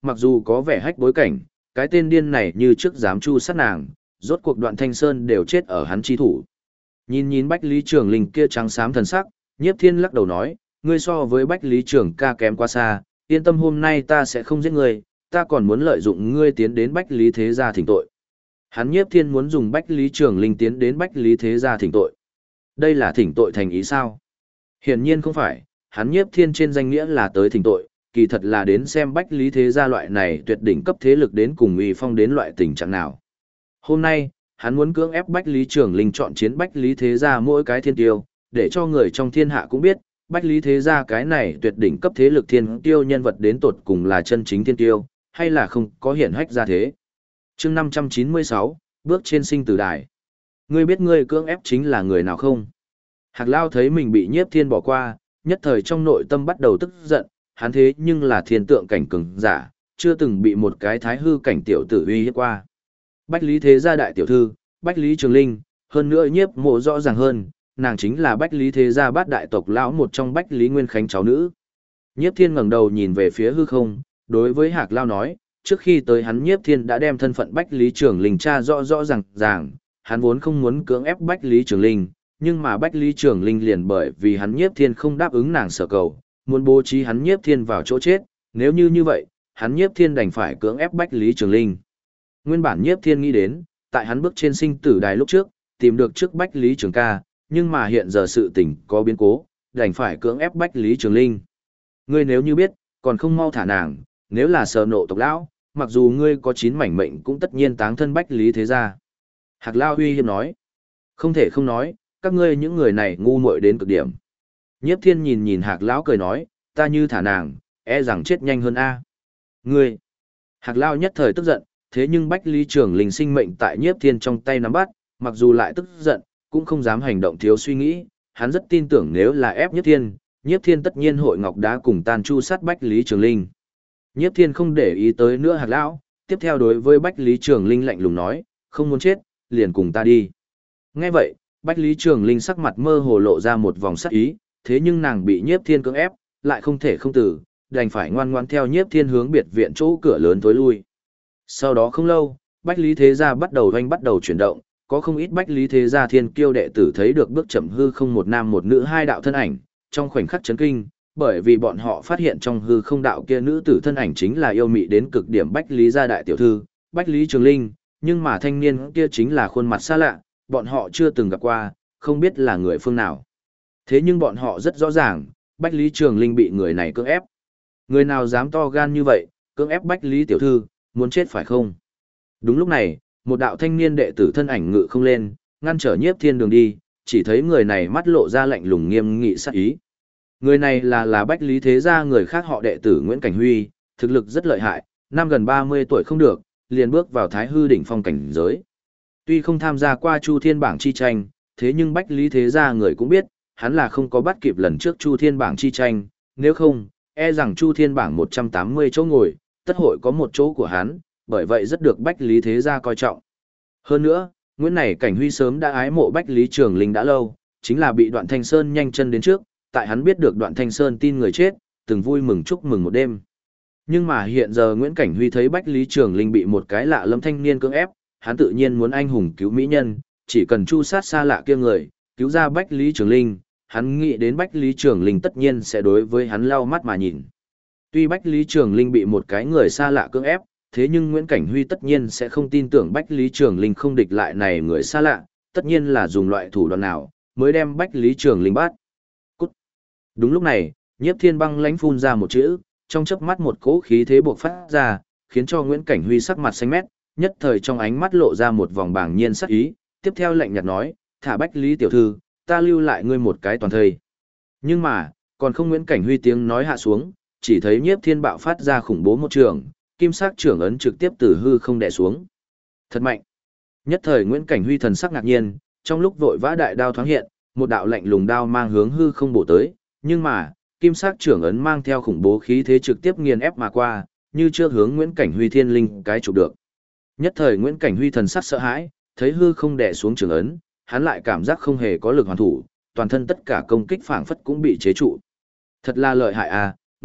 mặc dù có vẻ hách bối cảnh, cái tên điên này như trước dám chu sát nàng, rốt cuộc Đoạn Thanh Sơn đều chết ở hắn chi thủ. Nhìn nhìn Bách Lý Trường Linh kia trắng xám thần sắc, Nhiếp Thiên lắc đầu nói, ngươi so với Bách Lý Trường ca kém quá xa, yên tâm hôm nay ta sẽ không giết ngươi, ta còn muốn lợi dụng ngươi tiến đến Bách Lý Thế Gia thỉnh tội. Hắn Nhiếp Thiên muốn dùng Bách Lý Trường Linh tiến đến Bách Lý Thế Gia thỉnh tội. Đây là thỉnh tội thành ý sao? Hiển nhiên không phải, hắn Nhiếp Thiên trên danh nghĩa là tới thỉnh tội, kỳ thật là đến xem Bách Lý Thế Gia loại này tuyệt đỉnh cấp thế lực đến cùng uy phong đến loại tình trạng nào. Hôm nay, hắn muốn cưỡng ép Bách Lý Trường Linh chọn chiến Bách Lý Thế Gia mỗi cái thiên tiêu, để cho người trong thiên hạ cũng biết, Bách Lý Thế Gia cái này tuyệt đỉnh cấp thế lực thiên tiêu nhân vật đến tột cùng là chân chính thiên tiêu, hay là không có hiển hách ra thế. Chương 596, bước trên sinh tử đài. Ngươi biết ngươi cưỡng ép chính là người nào không? Hạc Lao thấy mình bị Nhiếp Thiên bỏ qua, nhất thời trong nội tâm bắt đầu tức giận, hắn thế nhưng là thiên tượng cảnh cường giả, chưa từng bị một cái thái hư cảnh tiểu tử uy hiếp qua. Bách Lý Thế Gia đại tiểu thư, Bách Lý Trường Linh, hơn nữa Nhiếp Mộ rõ ràng hơn, nàng chính là Bách Lý Thế Gia bát đại tộc lão một trong Bách Lý Nguyên Khánh cháu nữ. Nhiếp Thiên ngẩng đầu nhìn về phía hư không, đối với Hạc Lao nói, trước khi tới hắn Nhiếp Thiên đã đem thân phận Bách Lý Trường Linh tra rõ rõ ràng, hắn vốn không muốn cưỡng ép Bách Lý Trường Linh, nhưng mà Bách Lý Trường Linh liền bởi vì hắn Nhiếp Thiên không đáp ứng nàng sở cầu, muốn bố trí hắn Nhiếp Thiên vào chỗ chết, nếu như vậy, hắn Nhiếp Thiên đành phải cưỡng ép Bách Lý Trường Linh. Nguyên bản Nhiếp Thiên nghĩ đến, tại hắn bước trên sinh tử đài lúc trước, tìm được trước Bách Lý Trường ca, nhưng mà hiện giờ sự tình có biến cố, đành phải cưỡng ép Bách Lý Trường Linh. Ngươi nếu như biết, còn không mau thả nàng, nếu là sợ nộ tộc lão, mặc dù ngươi có 9 mảnh mệnh cũng tất nhiên táng thân Bách Lý Thế Gia. Hạc Lao uy hiếp nói, không thể không nói, các ngươi những người này ngu muội đến cực điểm. Nhiếp Thiên nhìn nhìn Hạc Lão cười nói, ta như thả nàng, e rằng chết nhanh hơn a. Ngươi! Hạc Lao nhất thời tức giận, thế nhưng Bách Lý Trường Linh sinh mệnh tại Nhiếp Thiên trong tay nắm bắt, mặc dù lại tức giận, cũng không dám hành động thiếu suy nghĩ, hắn rất tin tưởng nếu là ép Nhiếp Thiên tất nhiên hội ngọc đá cùng tan chu sát Bách Lý Trường Linh. Nhiếp Thiên không để ý tới nữa Hạc Lão, tiếp theo đối với Bách Lý Trường Linh lạnh lùng nói, không muốn chết, liền cùng ta đi. Nghe vậy, Bách Lý Trường Linh sắc mặt mơ hồ lộ ra một vòng sắc ý, thế nhưng nàng bị Nhiếp Thiên cưỡng ép, lại không thể không từ, đành phải ngoan ngoãn theo Nhiếp Thiên hướng biệt viện chỗ cửa lớn tối lui. Sau đó không lâu, Bách Lý Thế Gia bắt đầu chuyển động, có không ít Bách Lý Thế Gia thiên kiêu đệ tử thấy được bước chậm hư không một nam một nữ hai đạo thân ảnh, trong khoảnh khắc chấn kinh, bởi vì bọn họ phát hiện trong hư không đạo kia nữ tử thân ảnh chính là yêu mị đến cực điểm Bách Lý gia đại tiểu thư, Bách Lý Trường Linh, nhưng mà thanh niên kia chính là khuôn mặt xa lạ, bọn họ chưa từng gặp qua, không biết là người phương nào. Thế nhưng bọn họ rất rõ ràng, Bách Lý Trường Linh bị người này cưỡng ép. Người nào dám to gan như vậy, cưỡng ép Bách Lý tiểu thư, muốn chết phải không? Đúng lúc này, một đạo thanh niên đệ tử thân ảnh ngự không lên, ngăn trở Nhiếp Thiên đường đi, chỉ thấy người này mắt lộ ra lạnh lùng nghiêm nghị sát ý. Người này là Bách Lý Thế Gia người khác họ đệ tử Nguyễn Cảnh Huy, thực lực rất lợi hại, năm gần 30 tuổi không được, liền bước vào Thái Hư đỉnh phong cảnh giới. Tuy không tham gia qua Chu Thiên bảng chi tranh, thế nhưng Bách Lý Thế Gia người cũng biết, hắn là không có bắt kịp lần trước Chu Thiên bảng chi tranh, nếu không, e rằng Chu Thiên bảng 180 chỗ ngồi, tất hội có một chỗ của hắn, bởi vậy rất được Bách Lý Thế Gia coi trọng. Hơn nữa, Nguyễn này Cảnh Huy sớm đã ái mộ Bách Lý Trường Linh đã lâu, chính là bị Đoạn Thanh Sơn nhanh chân đến trước, tại hắn biết được Đoạn Thanh Sơn tin người chết, từng vui mừng chúc mừng một đêm. Nhưng mà hiện giờ Nguyễn Cảnh Huy thấy Bách Lý Trường Linh bị một cái lạ lẫm thanh niên cưỡng ép, hắn tự nhiên muốn anh hùng cứu mỹ nhân, chỉ cần chu sát xa lạ kia người, cứu ra Bách Lý Trường Linh, hắn nghĩ đến Bách Lý Trường Linh tất nhiên sẽ đối với hắn lau mắt mà nhìn. Tuy Bách Lý Trường Linh bị một cái người xa lạ cưỡng ép, thế nhưng Nguyễn Cảnh Huy tất nhiên sẽ không tin tưởng Bách Lý Trường Linh không địch lại này người xa lạ, tất nhiên là dùng loại thủ đoạn nào mới đem Bách Lý Trường Linh bắt. Cút. Đúng lúc này, Nhiếp Thiên băng lãnh phun ra một chữ, trong chớp mắt một cỗ khí thế bộc phát ra, khiến cho Nguyễn Cảnh Huy sắc mặt xanh mét, nhất thời trong ánh mắt lộ ra một vòng bàng nhiên sắc ý, tiếp theo lạnh nhạt nói, thả Bách Lý tiểu thư, ta lưu lại ngươi một cái toàn thây. Nhưng mà, còn không Nguyễn Cảnh Huy tiếng nói hạ xuống, chỉ thấy Nhiếp Thiên bạo phát ra khủng bố một trường, kim sắc trưởng ấn trực tiếp từ hư không đè xuống. Thật mạnh. Nhất thời Nguyễn Cảnh Huy thần sắc ngạc nhiên, trong lúc vội vã đại đao thoáng hiện, một đạo lạnh lùng đao mang hướng hư không bổ tới, nhưng mà, kim sắc trưởng ấn mang theo khủng bố khí thế trực tiếp nghiền ép mà qua, như chưa hướng Nguyễn Cảnh Huy thiên linh cái chụp được. Nhất thời Nguyễn Cảnh Huy thần sắc sợ hãi, thấy hư không đè xuống trưởng ấn, hắn lại cảm giác không hề có lực hoàn thủ, toàn thân tất cả công kích phảng phất cũng bị chế trụ. Thật là lợi hại à,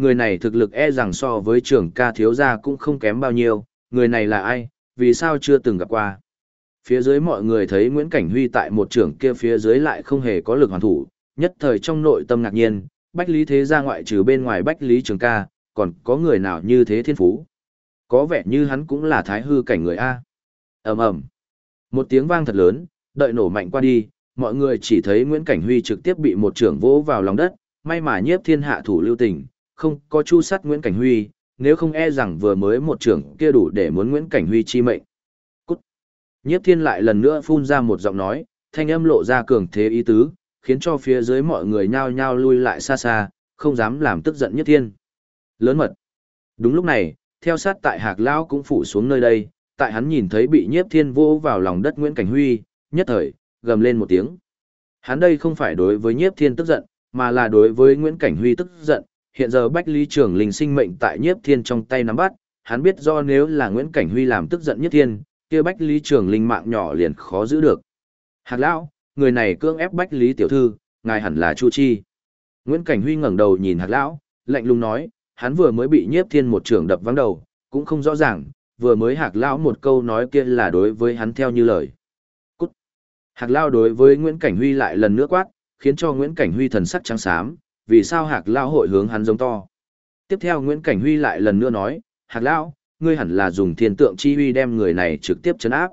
người này thực lực e rằng so với trưởng ca thiếu gia cũng không kém bao nhiêu, người này là ai, vì sao chưa từng gặp qua. Phía dưới mọi người thấy Nguyễn Cảnh Huy tại một trưởng kia phía dưới lại không hề có lực hoàn thủ, nhất thời trong nội tâm ngạc nhiên, Bách Lý Thế Gia ngoại trừ bên ngoài Bách Lý Trường ca, còn có người nào như thế thiên phú. Có vẻ như hắn cũng là thái hư cảnh người A. Ầm ầm. Một tiếng vang thật lớn, đợi nổ mạnh qua đi, mọi người chỉ thấy Nguyễn Cảnh Huy trực tiếp bị một trưởng vỗ vào lòng đất, may mà Nhiếp Thiên hạ thủ lưu tình, không có chu sát Nguyễn Cảnh Huy, nếu không e rằng vừa mới một trưởng kia đủ để muốn Nguyễn Cảnh Huy chi mệnh. Cút. Nhiếp Thiên lại lần nữa phun ra một giọng nói, thanh âm lộ ra cường thế ý tứ, khiến cho phía dưới mọi người nhao nhao lui lại xa xa, không dám làm tức giận Nhiếp Thiên. Lớn mật. Đúng lúc này, theo sát tại Hạc Lão cũng phủ xuống nơi đây, tại hắn nhìn thấy bị Nhiếp Thiên vô vào lòng đất Nguyễn Cảnh Huy, nhất thời, gầm lên một tiếng. Hắn đây không phải đối với Nhiếp Thiên tức giận, mà là đối với Nguyễn Cảnh Huy tức giận, hiện giờ Bách Lý Trường Linh sinh mệnh tại Nhiếp Thiên trong tay nắm bắt, hắn biết do nếu là Nguyễn Cảnh Huy làm tức giận Nhiếp Thiên, kia Bách Lý Trường Linh mạng nhỏ liền khó giữ được. Hạc Lão, người này cưỡng ép Bách Lý tiểu thư, ngài hẳn là Chu Chi. Nguyễn Cảnh Huy ngẩng đầu nhìn Hạc Lão, lạnh lùng nói, hắn vừa mới bị Nhiếp Thiên một trưởng đập vắng đầu, cũng không rõ ràng, vừa mới Hạc Lão một câu nói kia là đối với hắn theo như lời. Cút. Hạc Lão đối với Nguyễn Cảnh Huy lại lần nữa quát, khiến cho Nguyễn Cảnh Huy thần sắc trắng xám, vì sao Hạc Lão hội hướng hắn giống to. Tiếp theo Nguyễn Cảnh Huy lại lần nữa nói, Hạc Lão, ngươi hẳn là dùng thiên tượng chi huy đem người này trực tiếp trấn áp.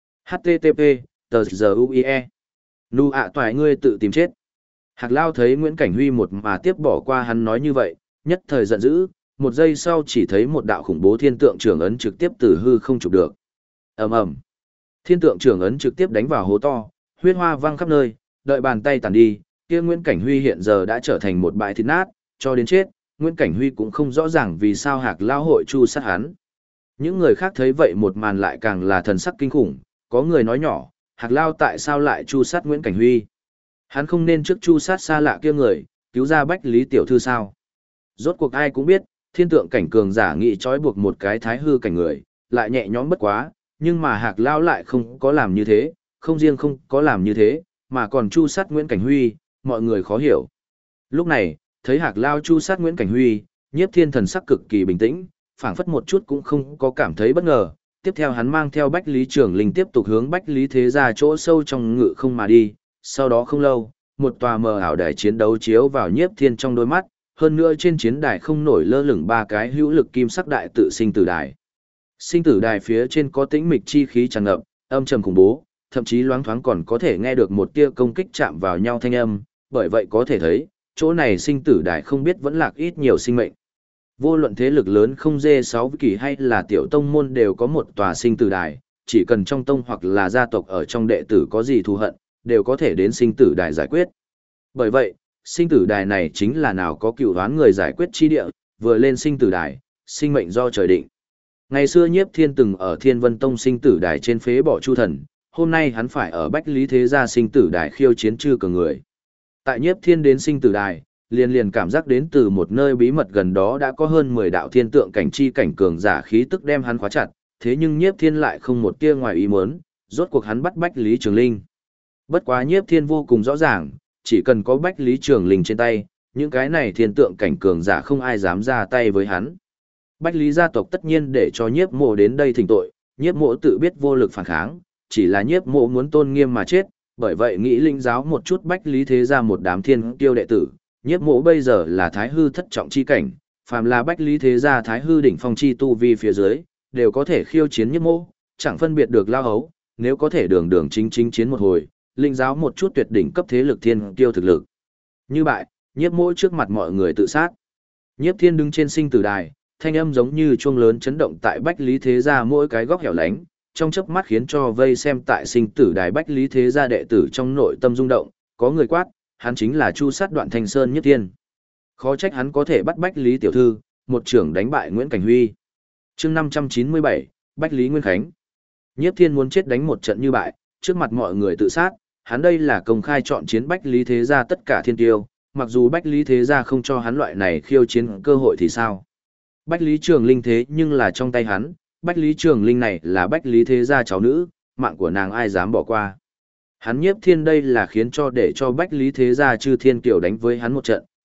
HTTP, tờ giờ UIE. Nu ạ toại ngươi tự tìm chết. Hạc Lão thấy Nguyễn Cảnh Huy một mà tiếp bỏ qua hắn nói như vậy, nhất thời giận dữ, một giây sau chỉ thấy một đạo khủng bố thiên tượng trưởng ấn trực tiếp từ hư không chụp được. Ầm ầm. Thiên tượng trưởng ấn trực tiếp đánh vào hố to, huyết hoa văng khắp nơi, đợi bàn tay tàn đi, kia Nguyễn Cảnh Huy hiện giờ đã trở thành một bãi thịt nát, cho đến chết, Nguyễn Cảnh Huy cũng không rõ ràng vì sao Hạc Lão hội chu sát hắn. Những người khác thấy vậy một màn lại càng là thần sắc kinh khủng, có người nói nhỏ, Hạc Lão tại sao lại chu sát Nguyễn Cảnh Huy? Hắn không nên trước chu sát xa lạ kia người, cứu ra Bách Lý tiểu thư sao? Rốt cuộc ai cũng biết, thiên tượng cảnh cường giả nghị trói buộc một cái thái hư cảnh người, lại nhẹ nhõm bất quá, nhưng mà Hạc Lão lại không có làm như thế, không riêng không có làm như thế, mà còn chu sát Nguyễn Cảnh Huy, mọi người khó hiểu. Lúc này, thấy Hạc Lão chu sát Nguyễn Cảnh Huy, Nhiếp Thiên thần sắc cực kỳ bình tĩnh, phảng phất một chút cũng không có cảm thấy bất ngờ. Tiếp theo hắn mang theo Bách Lý Trường Linh tiếp tục hướng Bách Lý Thế Gia chỗ sâu trong ngự không mà đi, sau đó không lâu, một tòa mờ ảo đài chiến đấu chiếu vào Nhiếp Thiên trong đôi mắt, hơn nữa trên chiến đài không nổi lơ lửng ba cái hữu lực kim sắc đại tự sinh tử đài. Sinh tử đài phía trên có tĩnh mịch chi khí tràn ngập, âm trầm khủng bố, thậm chí loáng thoáng còn có thể nghe được một tia công kích chạm vào nhau thanh âm, bởi vậy có thể thấy, chỗ này sinh tử đài không biết vẫn lạc ít nhiều sinh mệnh. Vô luận thế lực lớn không dê 6 kỳ hay là tiểu tông môn đều có một tòa sinh tử đài, chỉ cần trong tông hoặc là gia tộc ở trong đệ tử có gì thù hận, đều có thể đến sinh tử đài giải quyết. Bởi vậy, sinh tử đài này chính là nào có cựu đoán người giải quyết chi địa, vừa lên sinh tử đài, sinh mệnh do trời định. Ngày xưa Nhiếp Thiên từng ở Thiên Vân Tông sinh tử đài trên phế bỏ Chu Thần, hôm nay hắn phải ở Bách Lý Thế Gia sinh tử đài khiêu chiến chư cường người. Tại Nhiếp Thiên đến sinh tử đài, liền cảm giác đến từ một nơi bí mật gần đó đã có hơn 10 đạo thiên tượng cảnh chi cảnh cường giả khí tức đem hắn khóa chặt, thế nhưng Nhiếp Thiên lại không một tia ngoài ý muốn, rốt cuộc hắn bắt Bách Lý Trường Linh. Bất quá Nhiếp Thiên vô cùng rõ ràng, chỉ cần có Bách Lý Trường Linh trên tay, những cái này thiên tượng cảnh cường giả không ai dám ra tay với hắn. Bách Lý gia tộc tất nhiên để cho Nhiếp Mộ đến đây thỉnh tội, Nhiếp Mộ tự biết vô lực phản kháng, chỉ là Nhiếp Mộ muốn tôn nghiêm mà chết, bởi vậy nghĩ linh giáo một chút Bách Lý Thế Gia một đám thiên kiêu đệ tử. Nhiếp Mộ bây giờ là thái hư thất trọng chi cảnh, phàm là Bách Lý Thế Gia thái hư đỉnh phong chi tu vi phía dưới, đều có thể khiêu chiến Nhiếp Mộ, chẳng phân biệt được lao hấu, nếu có thể đường đường chính chính chiến một hồi, linh giáo một chút tuyệt đỉnh cấp thế lực thiên kiêu thực lực. Như bại, Nhiếp Mộ trước mặt mọi người tự sát. Nhiếp Thiên đứng trên sinh tử đài, thanh âm giống như chuông lớn chấn động tại Bách Lý Thế Gia mỗi cái góc hẻo lánh, trong chớp mắt khiến cho vây xem tại sinh tử đài Bách Lý Thế Gia đệ tử trong nội tâm rung động, có người quát, hắn chính là Chu Sát Đoạn Thanh Sơn Nhiếp Thiên. Khó trách hắn có thể bắt Bách Lý tiểu thư, một trưởng đánh bại Nguyễn Cảnh Huy. Chương 597, Bách Lý Nguyên Khánh. Nhiếp Thiên muốn chết đánh một trận như bại, trước mặt mọi người tự sát, hắn đây là công khai chọn chiến Bách Lý Thế Gia tất cả thiên tiêu, mặc dù Bách Lý Thế Gia không cho hắn loại này khiêu chiến cơ hội thì sao? Bách Lý Trường Linh thế nhưng là trong tay hắn, Bách Lý Trường Linh này là Bách Lý Thế Gia cháu nữ, mạng của nàng ai dám bỏ qua. Hắn Nhiếp Thiên đây là khiến cho để cho Bách Lý Thế Gia chư thiên kiều đánh với hắn một trận,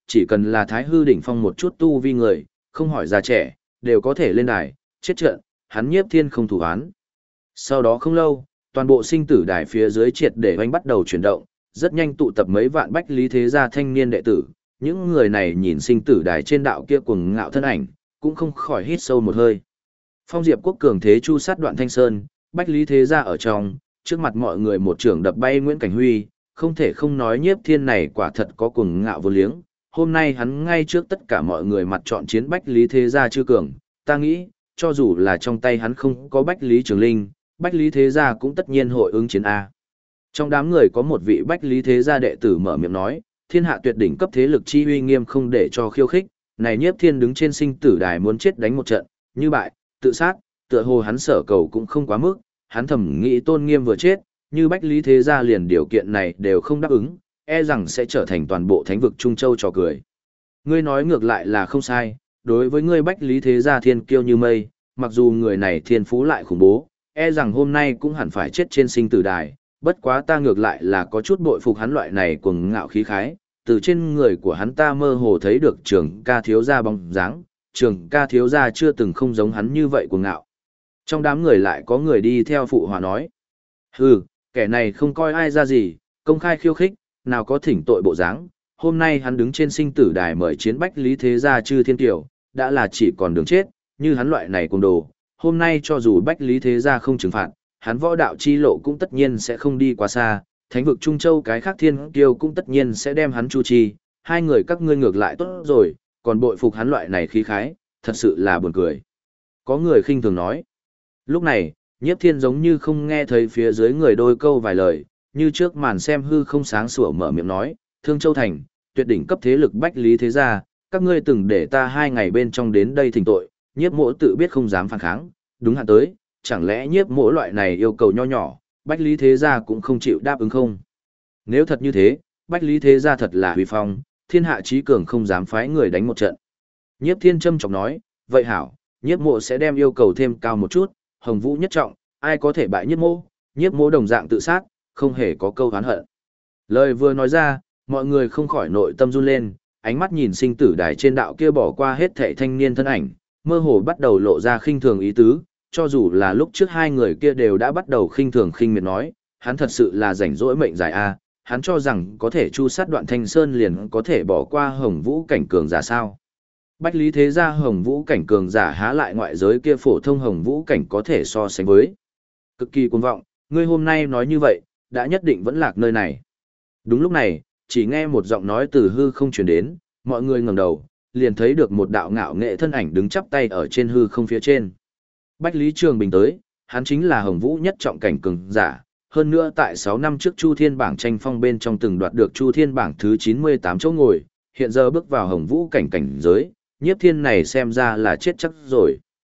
chỉ cần là thái hư đỉnh phong một chút tu vi người, không hỏi già trẻ, đều có thể lên đài, chết trận, hắn Nhiếp Thiên không thủ án. Sau đó không lâu, toàn bộ sinh tử đài phía dưới triệt để oanh bắt đầu chuyển động, rất nhanh tụ tập mấy vạn bách lý thế gia thanh niên đệ tử, những người này nhìn sinh tử đài trên đạo kia cuồng ngạo thân ảnh, cũng không khỏi hít sâu một hơi. Phong Diệp quốc cường thế chu sát Đoạn Thanh Sơn, bách lý thế gia ở trong, trước mặt mọi người một trưởng đập bay Nguyễn Cảnh Huy, không thể không nói Nhiếp Thiên này quả thật có cuồng ngạo vô liếng. Hôm nay hắn ngay trước tất cả mọi người mặt chọn chiến bách lý thế gia chư cường, ta nghĩ, cho dù là trong tay hắn không có bách lý trường linh, bách lý thế gia cũng tất nhiên hội ứng chiến A. Trong đám người có một vị bách lý thế gia đệ tử mở miệng nói, thiên hạ tuyệt đỉnh cấp thế lực chi uy nghiêm không để cho khiêu khích, này Nhiếp Thiên đứng trên sinh tử đài muốn chết đánh một trận, như bại, tự sát, tựa hồ hắn sở cầu cũng không quá mức, hắn thầm nghĩ tôn nghiêm vừa chết, như bách lý thế gia liền điều kiện này đều không đáp ứng, e rằng sẽ trở thành toàn bộ thánh vực Trung Châu trò cười. Ngươi nói ngược lại là không sai, đối với ngươi bách lý thế gia thiên kiêu như mây, mặc dù người này thiên phú lại khủng bố, e rằng hôm nay cũng hẳn phải chết trên sinh tử đài, bất quá ta ngược lại là có chút bội phục hắn loại này cuồng ngạo khí khái, từ trên người của hắn ta mơ hồ thấy được Trường Ca thiếu gia bóng dáng, Trường Ca thiếu gia chưa từng không giống hắn như vậy cuồng ngạo. Trong đám người lại có người đi theo phụ hòa nói, hừ, kẻ này không coi ai ra gì, công khai khiêu khích, nào có thỉnh tội bộ dáng. Hôm nay hắn đứng trên sinh tử đài mời chiến bách lý thế gia chư thiên tiểu, đã là chỉ còn đường chết, như hắn loại này cùng đồ, hôm nay cho dù bách lý thế gia không trừng phạt, hắn võ đạo chi lộ cũng tất nhiên sẽ không đi quá xa, thánh vực Trung Châu cái khác thiên kiêu cũng tất nhiên sẽ đem hắn chu chi, hai người các ngươi ngược lại tốt rồi, còn bội phục hắn loại này khí khái, thật sự là buồn cười. Có người khinh thường nói. Lúc này, Nhiếp Thiên giống như không nghe thấy phía dưới người đôi câu vài lời, như trước màn xem hư không sáng sủa mở miệng nói, Thương Châu Thành, tuyệt đỉnh cấp thế lực bách lý thế gia, các ngươi từng để ta 2 ngày bên trong đến đây thỉnh tội, Nhiếp Mỗ tự biết không dám phản kháng, đúng hạn tới, chẳng lẽ Nhiếp Mỗ loại này yêu cầu nho nhỏ, bách lý thế gia cũng không chịu đáp ứng không? Nếu thật như thế, bách lý thế gia thật là huy phong, thiên hạ chí cường không dám phái người đánh một trận. Nhiếp Thiên trâm trọng nói, vậy hảo, Nhiếp Mỗ sẽ đem yêu cầu thêm cao một chút, Hồng Vũ nhất trọng, ai có thể bại Nhiếp Mỗ, Nhiếp Mỗ đồng dạng tự sát, không hề có câu oán hận. Lời vừa nói ra, mọi người không khỏi nội tâm run lên, ánh mắt nhìn sinh tử đài trên đạo kia bỏ qua hết thảy thanh niên thân ảnh, mơ hồ bắt đầu lộ ra khinh thường ý tứ, cho dù là lúc trước hai người kia đều đã bắt đầu khinh thường khinh miệt nói, hắn thật sự là rảnh rỗi mệnh dài a, hắn cho rằng có thể chu sát Đoạn Thanh Sơn liền có thể bỏ qua Hồng Vũ cảnh cường giả sao? Bách lý thế gia Hồng Vũ cảnh cường giả há lại ngoại giới kia phổ thông Hồng Vũ cảnh có thể so sánh với. Cực kỳ cuồng vọng, ngươi hôm nay nói như vậy, đã nhất định vẫn lạc nơi này. Đúng lúc này, chỉ nghe một giọng nói từ hư không truyền đến, mọi người ngẩng đầu, liền thấy được một đạo ngạo nghệ thân ảnh đứng chắp tay ở trên hư không phía trên. Bách Lý Trường Bình tới, hắn chính là Hồng Vũ nhất trọng cảnh cường giả, hơn nữa tại 6 năm trước Chu Thiên bảng tranh phong bên trong từng đoạt được Chu Thiên bảng thứ 98 chỗ ngồi, hiện giờ bước vào Hồng Vũ cảnh cảnh giới, Nhiếp Thiên này xem ra là chết chắc rồi.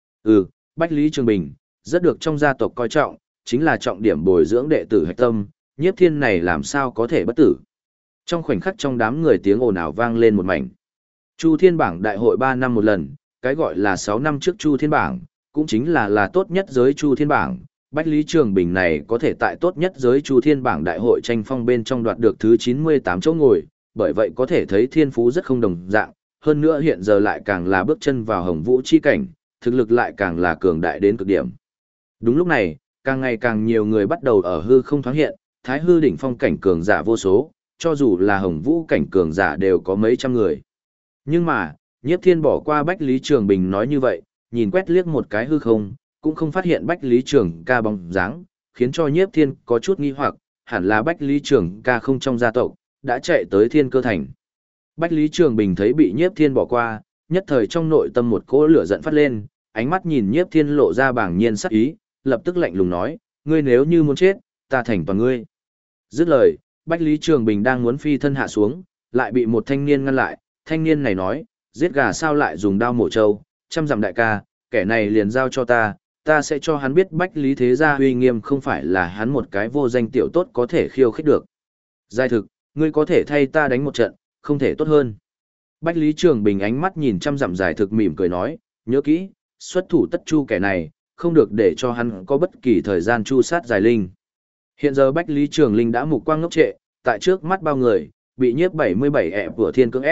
Bách Lý Trường Bình, rất được trong gia tộc coi trọng, chính là trọng điểm bồi dưỡng đệ tử hạch tâm, Nhiếp Thiên này làm sao có thể bất tử. Trong khoảnh khắc trong đám người tiếng ồn ào vang lên một mảnh. Chu Thiên bảng đại hội 3 năm một lần, cái gọi là 6 năm trước Chu Thiên bảng, cũng chính là tốt nhất giới Chu Thiên bảng. Bách Lý Trường Bình này có thể tại tốt nhất giới Chu Thiên bảng đại hội tranh phong bên trong đoạt được thứ 98 chỗ ngồi, bởi vậy có thể thấy thiên phú rất không đồng dạng, hơn nữa hiện giờ lại càng là bước chân vào Hồng Vũ chi cảnh, thực lực lại càng là cường đại đến cực điểm. Đúng lúc này, càng ngày càng nhiều người bắt đầu ở hư không thoáng hiện, Thái hư đỉnh phong cảnh cường giả vô số, cho dù là Hồng Vũ cảnh cường giả đều có mấy trăm người. Nhưng mà, Nhiếp Thiên bỏ qua Bách Lý Trường Bình nói như vậy, nhìn quét liếc một cái hư không, cũng không phát hiện Bách Lý Trường Ca bóng dáng, khiến cho Nhiếp Thiên có chút nghi hoặc, hẳn là Bách Lý Trường Ca không trong gia tộc, đã chạy tới Thiên Cơ Thành. Bách Lý Trường Bình thấy bị Nhiếp Thiên bỏ qua, nhất thời trong nội tâm một cỗ lửa giận phát lên, ánh mắt nhìn Nhiếp Thiên lộ ra bảng nhiên sắc ý, lập tức lạnh lùng nói, ngươi nếu như muốn chết, ta thành toàn ngươi. Dứt lời, Bách Lý Trường Bình đang muốn phi thân hạ xuống, lại bị một thanh niên ngăn lại, thanh niên này nói, giết gà sao lại dùng đao mổ trâu, trăm dặm đại ca, kẻ này liền giao cho ta sẽ cho hắn biết Bách Lý thế gia uy nghiêm không phải là hắn một cái vô danh tiểu tốt có thể khiêu khích được. Giai thực, ngươi có thể thay ta đánh một trận, không thể tốt hơn. Bách Lý Trường Bình ánh mắt nhìn trăm dặm Giải thực mỉm cười nói, nhớ kỹ, xuất thủ tất chu kẻ này, không được để cho hắn có bất kỳ thời gian chu sát Giải Linh. Hiện giờ Bách Lý Trường Linh đã mục quang ngốc trệ, tại trước mắt bao người, bị nhiếp 77 ẹ của thiên cưỡng ép,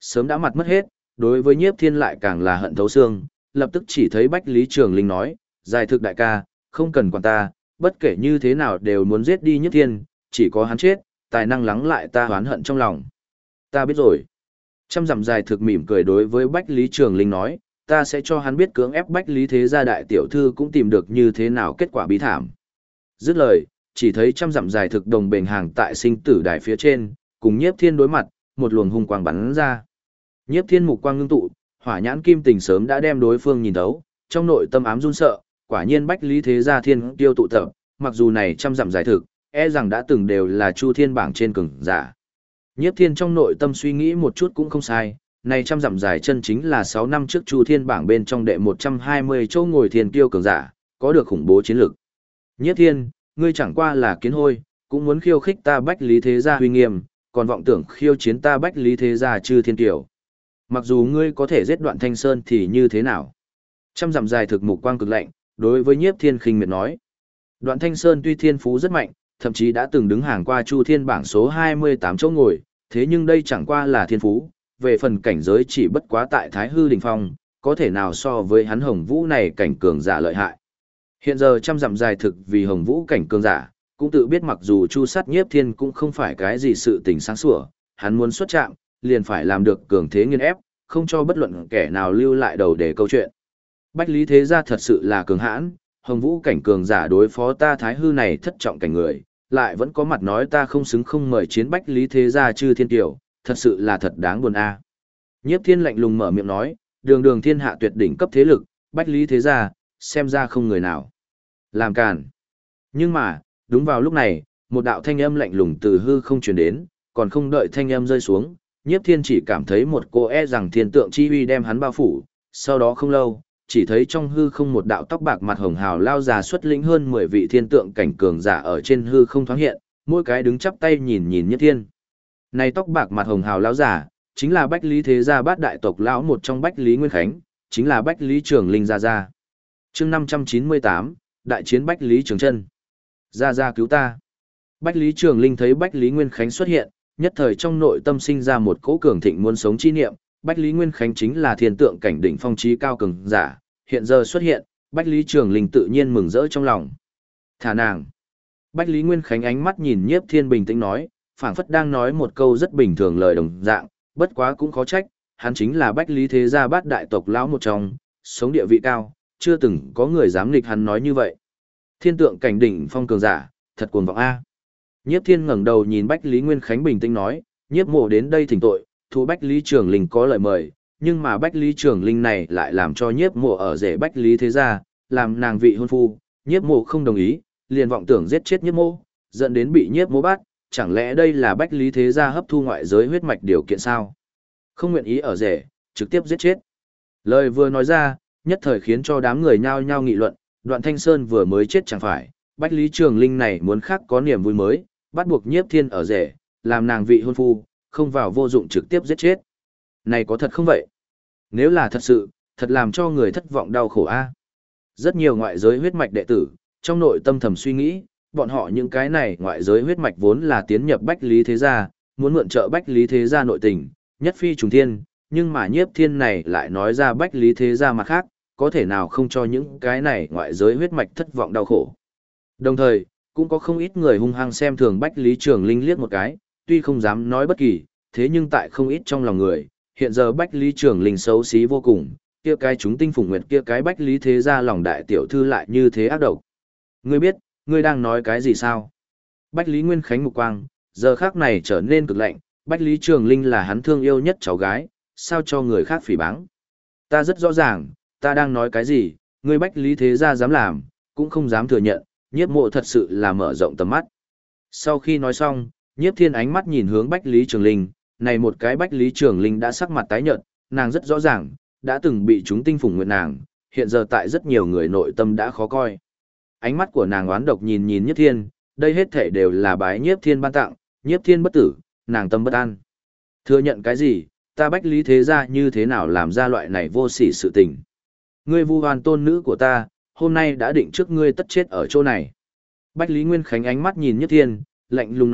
sớm đã mặt mất hết, đối với Nhiếp Thiên lại càng là hận thấu xương, lập tức chỉ thấy Bách Lý Trường Linh nói, giải thực đại ca, không cần quản ta, bất kể như thế nào đều muốn giết đi Nhiếp Thiên, chỉ có hắn chết, tài năng lắng lại ta oán hận trong lòng. Ta biết rồi. Trăm dặm dài thực mỉm cười đối với Bách Lý Trường Linh nói, ta sẽ cho hắn biết cưỡng ép Bách Lý Thế Gia đại tiểu thư cũng tìm được như thế nào kết quả bí thảm. Dứt lời, chỉ thấy trăm dặm dài thực đồng bền hàng tại sinh tử đài phía trên, cùng Nhiếp Thiên đối mặt, một luồng hung quang bắn ra. Nhiếp Thiên mục quang ngưng tụ, hỏa nhãn kim tình sớm đã đem đối phương nhìn thấu, trong nội tâm ám run sợ, quả nhiên Bách Lý Thế Gia thiên tiêu tụ tập, mặc dù này trăm dặm dài thực, e rằng đã từng đều là Chu Thiên bảng trên cường giả. Nhiếp Thiên trong nội tâm suy nghĩ một chút cũng không sai, này trăm dặm dài chân chính là 6 năm trước Chu Thiên bảng bên trong đệ 120 chỗ ngồi thiên tiêu cường giả, có được khủng bố chiến lực. Nhiếp Thiên, ngươi chẳng qua là kiến hôi, cũng muốn khiêu khích ta Bách Lý Thế Gia uy nghiêm, còn vọng tưởng khiêu chiến ta Bách Lý Thế Gia Chư Thiên Kiều. Mặc dù ngươi có thể giết Đoạn Thanh Sơn thì như thế nào? Trăm dặm dài thực mục quang cực lạnh, đối với Nhiếp Thiên khinh miệt nói. Đoạn Thanh Sơn tuy thiên phú rất mạnh, thậm chí đã từng đứng hàng qua Chu Thiên bảng số 28 chỗ ngồi, thế nhưng đây chẳng qua là thiên phú, về phần cảnh giới chỉ bất quá tại Thái Hư đỉnh phong, có thể nào so với hắn Hồng Vũ này cảnh cường giả lợi hại. Hiện giờ trăm dặm dài thực vì Hồng Vũ cảnh cường giả, cũng tự biết mặc dù chu sát Nhiếp Thiên cũng không phải cái gì sự tình sáng sủa, hắn muốn xuất trạm, liền phải làm được cường thế nghiên ép, không cho bất luận kẻ nào lưu lại đầu để câu chuyện. Bách Lý Thế Gia thật sự là cường hãn, Hồng Vũ cảnh cường giả đối phó ta Thái Hư này thất trọng cảnh người, lại vẫn có mặt nói ta không xứng không mời chiến Bách Lý Thế Gia Chư Thiên Kiều, thật sự là thật đáng buồn a. Nhiếp Thiên lạnh lùng mở miệng nói, đường đường thiên hạ tuyệt đỉnh cấp thế lực, Bách Lý Thế Gia, xem ra không người nào làm càn. Nhưng mà, đúng vào lúc này, một đạo thanh âm lạnh lùng từ hư không truyền đến, còn không đợi thanh âm rơi xuống, Nhiếp Thiên chỉ cảm thấy một cô rằng thiên tượng chi uy đem hắn bao phủ, sau đó không lâu, chỉ thấy trong hư không một đạo tóc bạc mặt hồng hào lao già xuất lĩnh hơn 10 vị thiên tượng cảnh cường giả ở trên hư không thoáng hiện, mỗi cái đứng chắp tay nhìn nhìn Nhiếp Thiên. Này tóc bạc mặt hồng hào lão giả, chính là Bách Lý Thế Gia bát đại tộc lão một trong Bách Lý Nguyên Khánh, chính là Bách Lý Trường Linh gia gia. Chương 598, đại chiến Bách Lý Trường Chân. Gia gia cứu ta. Bách Lý Trường Linh thấy Bách Lý Nguyên Khánh xuất hiện, nhất thời trong nội tâm sinh ra một cỗ cường thịnh muốn sống chi niệm, Bách Lý Nguyên Khánh chính là thiên tượng cảnh đỉnh phong chí cao cường giả, hiện giờ xuất hiện, Bách Lý Trường Linh tự nhiên mừng rỡ trong lòng. Thả nàng. Bách Lý Nguyên Khánh ánh mắt nhìn Nhiếp Thiên bình tĩnh nói, phảng phất đang nói một câu rất bình thường lời đồng dạng, bất quá cũng khó trách, hắn chính là Bách Lý Thế Gia bát đại tộc lão một trong, sống địa vị cao, chưa từng có người dám nghịch hắn nói như vậy. Thiên tượng cảnh đỉnh phong cường giả, thật cuồng vọng a. Nhiếp Thiên ngẩng đầu nhìn Bách Lý Nguyên Khánh bình tĩnh nói, Nhiếp mộ đến đây thỉnh tội, thu Bách Lý Trường Linh có lời mời, nhưng mà Bách Lý Trường Linh này lại làm cho Nhiếp mộ ở rể Bách Lý Thế Gia, làm nàng vị hôn phu, Nhiếp mộ không đồng ý, liền vọng tưởng giết chết Nhiếp mộ, dẫn đến bị Nhiếp mộ bắt, chẳng lẽ đây là Bách Lý Thế Gia hấp thu ngoại giới huyết mạch điều kiện sao? Không nguyện ý ở rể, trực tiếp giết chết. Lời vừa nói ra, nhất thời khiến cho đám người nhao nhao nghị luận, Đoạn Thanh Sơn vừa mới chết chẳng phải, Bách Lý Trường Linh này muốn khác có niềm vui mới, bắt buộc Nhiếp Thiên ở rể, làm nàng vị hôn phu, không vào vô dụng trực tiếp giết chết. Này có thật không vậy? Nếu là thật sự, thật làm cho người thất vọng đau khổ a. Rất nhiều ngoại giới huyết mạch đệ tử, trong nội tâm thầm suy nghĩ, bọn họ những cái này ngoại giới huyết mạch vốn là tiến nhập Bách Lý Thế Gia, muốn mượn trợ Bách Lý Thế Gia nội tình, nhất phi trùng thiên, nhưng mà Nhiếp Thiên này lại nói ra Bách Lý Thế Gia mặt khác, có thể nào không cho những cái này ngoại giới huyết mạch thất vọng đau khổ. Đồng thời, cũng có không ít người hung hăng xem thường Bách Lý Trường Linh liếc một cái, tuy không dám nói bất kỳ, thế nhưng tại không ít trong lòng người, hiện giờ Bách Lý Trường Linh xấu xí vô cùng, kia cái chúng tinh phùng nguyệt kia cái Bách Lý Thế Gia lòng đại tiểu thư lại như thế ác độc. Ngươi biết, ngươi đang nói cái gì sao? Bách Lý Nguyên Khánh mục quang, giờ khác này trở nên cực lạnh, Bách Lý Trường Linh là hắn thương yêu nhất cháu gái, sao cho người khác phỉ báng? Ta rất rõ ràng, ta đang nói cái gì, ngươi Bách Lý Thế Gia dám làm, cũng không dám thừa nhận, Nhiếp mộ thật sự là mở rộng tầm mắt. Sau khi nói xong, Nhiếp Thiên ánh mắt nhìn hướng Bách Lý Trường Linh, này một cái Bách Lý Trường Linh đã sắc mặt tái nhợt, nàng rất rõ ràng, đã từng bị chúng tinh phùng nguyệt nàng, hiện giờ tại rất nhiều người nội tâm đã khó coi. Ánh mắt của nàng oán độc nhìn nhìn Nhiếp Thiên, đây hết thể đều là bái Nhiếp Thiên ban tặng, Nhiếp Thiên bất tử, nàng tâm bất an. Thừa nhận cái gì, ta Bách Lý Thế Gia như thế nào làm ra loại này vô sỉ sự tình. Ngươi vu oan tôn nữ của ta, hôm nay đã định trước ngươi tất chết ở chỗ này. Bách Lý Nguyên Khánh ánh mắt nhìn Nhiếp Thiên, lạnh lùng nói,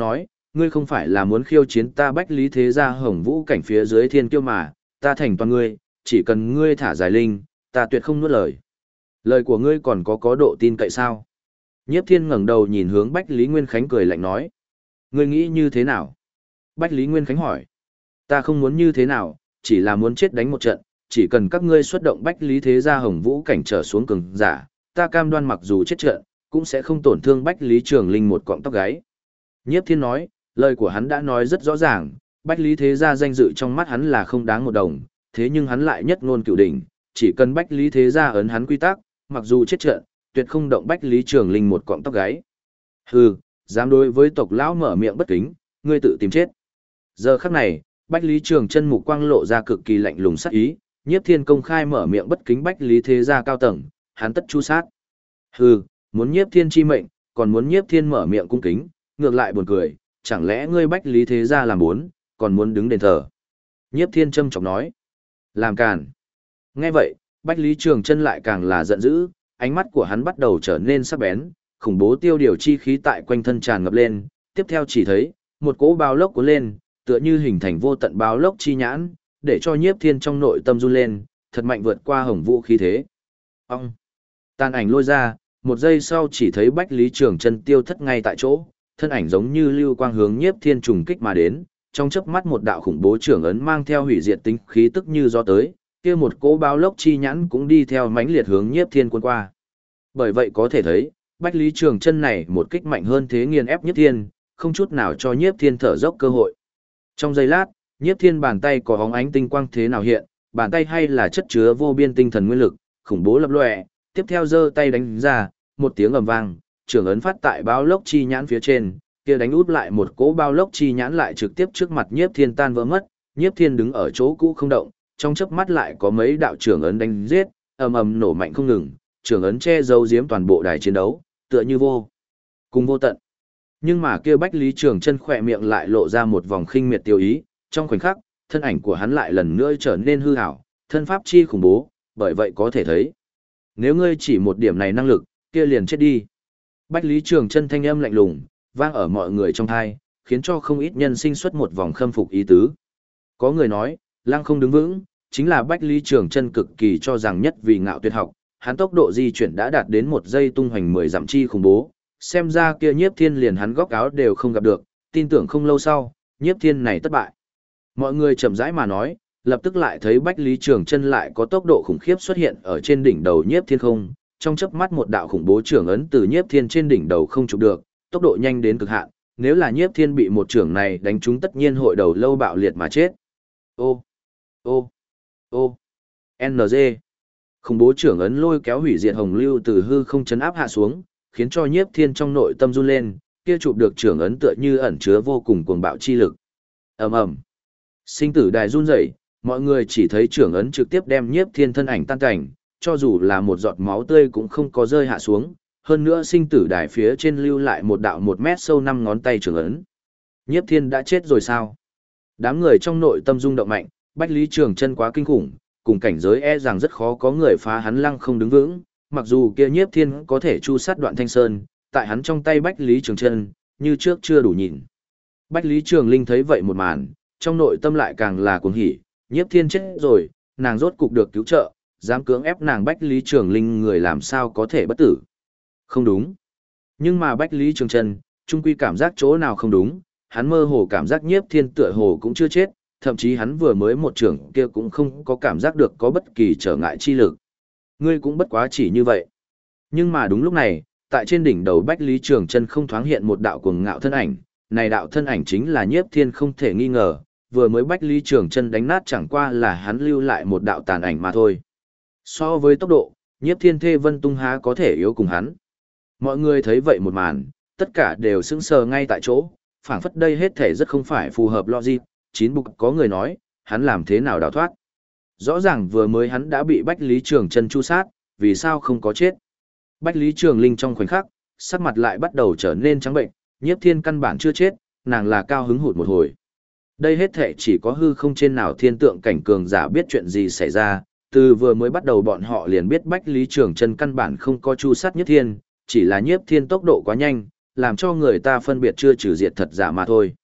ngươi không phải là muốn khiêu chiến ta Bách Lý Thế Gia Hồng Vũ cảnh phía dưới thiên kiêu mà, ta thành toàn ngươi, chỉ cần ngươi thả giải linh, ta tuyệt không nuốt lời. Lời của ngươi còn có độ tin cậy sao? Nhiếp Thiên ngẩng đầu nhìn hướng Bách Lý Nguyên Khánh cười lạnh nói. Ngươi nghĩ như thế nào? Bách Lý Nguyên Khánh hỏi. Ta không muốn như thế nào, chỉ là muốn chết đánh một trận, chỉ cần các ngươi xuất động Bách Lý Thế Gia Hồng Vũ cảnh trở xuống cường giả, ta cam đoan mặc dù chết trận, cũng sẽ không tổn thương Bách Lý Trường Linh một cọng tóc gáy. Nhiếp Thiên nói, lời của hắn đã nói rất rõ ràng, Bách Lý Thế Gia danh dự trong mắt hắn là không đáng một đồng, thế nhưng hắn lại nhất ngôn cửu đỉnh, chỉ cần Bách Lý Thế Gia ấn hắn quy tắc, mặc dù chết trận, tuyệt không động Bách Lý Trường Linh một cọng tóc gáy. Hừ, dám đối với tộc lão mở miệng bất kính, ngươi tự tìm chết. Giờ khắc này, Bách Lý Trường Chân mục quang lộ ra cực kỳ lạnh lùng sát ý, Nhiếp Thiên công khai mở miệng bất kính Bách Lý Thế Gia cao tầng, hắn tất chu sát. Hừ, muốn Nhiếp Thiên chi mệnh, còn muốn Nhiếp Thiên mở miệng cung kính, ngược lại buồn cười, chẳng lẽ ngươi Bách Lý Thế Gia làm bốn, còn muốn đứng đền thờ. Nhiếp Thiên châm chọc nói. Làm càn. Nghe vậy, Bách Lý Trường Chân lại càng là giận dữ, ánh mắt của hắn bắt đầu trở nên sắc bén, khủng bố tiêu điều chi khí tại quanh thân tràn ngập lên, tiếp theo chỉ thấy, một cỗ báo lốc cuốn lên, tựa như hình thành vô tận báo lốc chi nhãn, để cho Nhiếp Thiên trong nội tâm run lên, thật mạnh vượt qua Hồng Vũ khí thế. Ông. Tàn ảnh lôi ra, một giây sau chỉ thấy Bách Lý Trường Chân tiêu thất ngay tại chỗ, thân ảnh giống như lưu quang hướng Nhiếp Thiên trùng kích mà đến, trong chớp mắt một đạo khủng bố trưởng ấn mang theo hủy diệt tính khí tức như gió tới, kia một cỗ báo lốc chi nhãn cũng đi theo mãnh liệt hướng Nhiếp Thiên cuốn qua. Bởi vậy có thể thấy, Bách Lý Trường Chân này một kích mạnh hơn thế nghiền ép Nhiếp Thiên, không chút nào cho Nhiếp Thiên thở dốc cơ hội. Trong giây lát, Nhiếp Thiên bàn tay có hóng ánh tinh quang thế nào hiện, bàn tay hay là chất chứa vô biên tinh thần nguyên lực, khủng bố lập lòe, tiếp theo giơ tay đánh ra, một tiếng ầm vang, trưởng ấn phát tại báo lốc chi nhãn phía trên, kia đánh út lại một cỗ báo lốc chi nhãn lại trực tiếp trước mặt Nhiếp Thiên tan vỡ mất, Nhiếp Thiên đứng ở chỗ cũ không động, trong chớp mắt lại có mấy đạo trưởng ấn đánh giết, ầm ầm nổ mạnh không ngừng, trưởng ấn che giấu giếm toàn bộ đài chiến đấu, tựa như vô cùng vô tận. Nhưng mà kia Bách Lý Trường Chân khỏe miệng lại lộ ra một vòng khinh miệt tiêu ý, trong khoảnh khắc, thân ảnh của hắn lại lần nữa trở nên hư ảo, thân pháp chi khủng bố, bởi vậy có thể thấy, nếu ngươi chỉ một điểm này năng lực, kia liền chết đi. Bách Lý Trường Chân thanh âm lạnh lùng, vang ở mọi người trong tai, khiến cho không ít nhân sinh xuất một vòng khâm phục ý tứ. Có người nói, lăng không đứng vững, chính là Bách Lý Trường Chân cực kỳ cho rằng nhất vì ngạo tuyệt học, hắn tốc độ di chuyển đã đạt đến 1 giây tung hoành 10 dặm chi khủng bố, xem ra kia Nhiếp Thiên liền hắn góc áo đều không gặp được, tin tưởng không lâu sau, Nhiếp Thiên này thất bại. Mọi người chậm rãi mà nói, lập tức lại thấy Bách Lý Trường Chân lại có tốc độ khủng khiếp xuất hiện ở trên đỉnh đầu Nhiếp Thiên không, trong chớp mắt một đạo khủng bố trưởng ấn từ Nhiếp Thiên trên đỉnh đầu không chụp được, tốc độ nhanh đến cực hạn, nếu là Nhiếp Thiên bị một trưởng này đánh trúng tất nhiên hội đầu lâu bạo liệt mà chết. Ô, ô, ô, NG. Khủng bố trưởng ấn lôi kéo hủy diệt hồng lưu từ hư không chấn áp hạ xuống, khiến cho Nhiếp Thiên trong nội tâm run lên, kia chụp được trưởng ấn tựa như ẩn chứa vô cùng cuồng bạo chi lực. Ầm ầm. Sinh tử đài run rẩy, mọi người chỉ thấy trưởng ấn trực tiếp đem Nhiếp Thiên thân ảnh tan cảnh, cho dù là một giọt máu tươi cũng không có rơi hạ xuống, hơn nữa sinh tử đài phía trên lưu lại một đạo 1 mét sâu 5 ngón tay trưởng ấn. Nhiếp Thiên đã chết rồi sao? Đám người trong nội tâm rung động mạnh, Bách Lý Trường Chân quá kinh khủng, cùng cảnh giới e rằng rất khó có người phá hắn lăng không đứng vững, mặc dù kia Nhiếp Thiên có thể chu sát Đoạn Thanh Sơn, tại hắn trong tay Bách Lý Trường Chân, như trước chưa đủ nhìn. Bách Lý Trường Linh thấy vậy một màn, trong nội tâm lại càng là cuồng hỉ, Nhiếp Thiên chết rồi, nàng rốt cục được cứu trợ, dám cưỡng ép nàng Bách Lý Trường Linh người làm sao có thể bất tử. Không đúng. Nhưng mà Bách Lý Trường Chân, trung quy cảm giác chỗ nào không đúng, hắn mơ hồ cảm giác Nhiếp Thiên tựa hồ cũng chưa chết, thậm chí hắn vừa mới một trưởng kia cũng không có cảm giác được có bất kỳ trở ngại chi lực. Ngươi cũng bất quá chỉ như vậy. Nhưng mà đúng lúc này, tại trên đỉnh đầu Bách Lý Trường Chân không thoáng hiện một đạo cuồng ngạo thân ảnh, này đạo thân ảnh chính là Nhiếp Thiên không thể nghi ngờ, vừa mới Bách Lý Trường Chân đánh nát chẳng qua là hắn lưu lại một đạo tàn ảnh mà thôi. So với tốc độ, Nhiếp Thiên Thê Vân Tung há có thể yếu cùng hắn. Mọi người thấy vậy một màn, tất cả đều sững sờ ngay tại chỗ, phảng phất đây hết thể rất không phải phù hợp logic. Chín bục có người nói, hắn làm thế nào đào thoát. Rõ ràng vừa mới hắn đã bị Bách Lý Trường Chân chu sát, vì sao không có chết. Bách Lý Trường Linh trong khoảnh khắc, sắc mặt lại bắt đầu trở nên trắng bệnh, Nhiếp Thiên căn bản chưa chết, nàng là cao hứng hụt một hồi. Đây hết thể chỉ có hư không trên nào thiên tượng cảnh cường giả biết chuyện gì xảy ra, từ vừa mới bắt đầu bọn họ liền biết Bách Lý Trường Chân căn bản không có chu sát Nhiếp Thiên, chỉ là Nhiếp Thiên tốc độ quá nhanh, làm cho người ta phân biệt chưa trừ diệt thật giả mà thôi.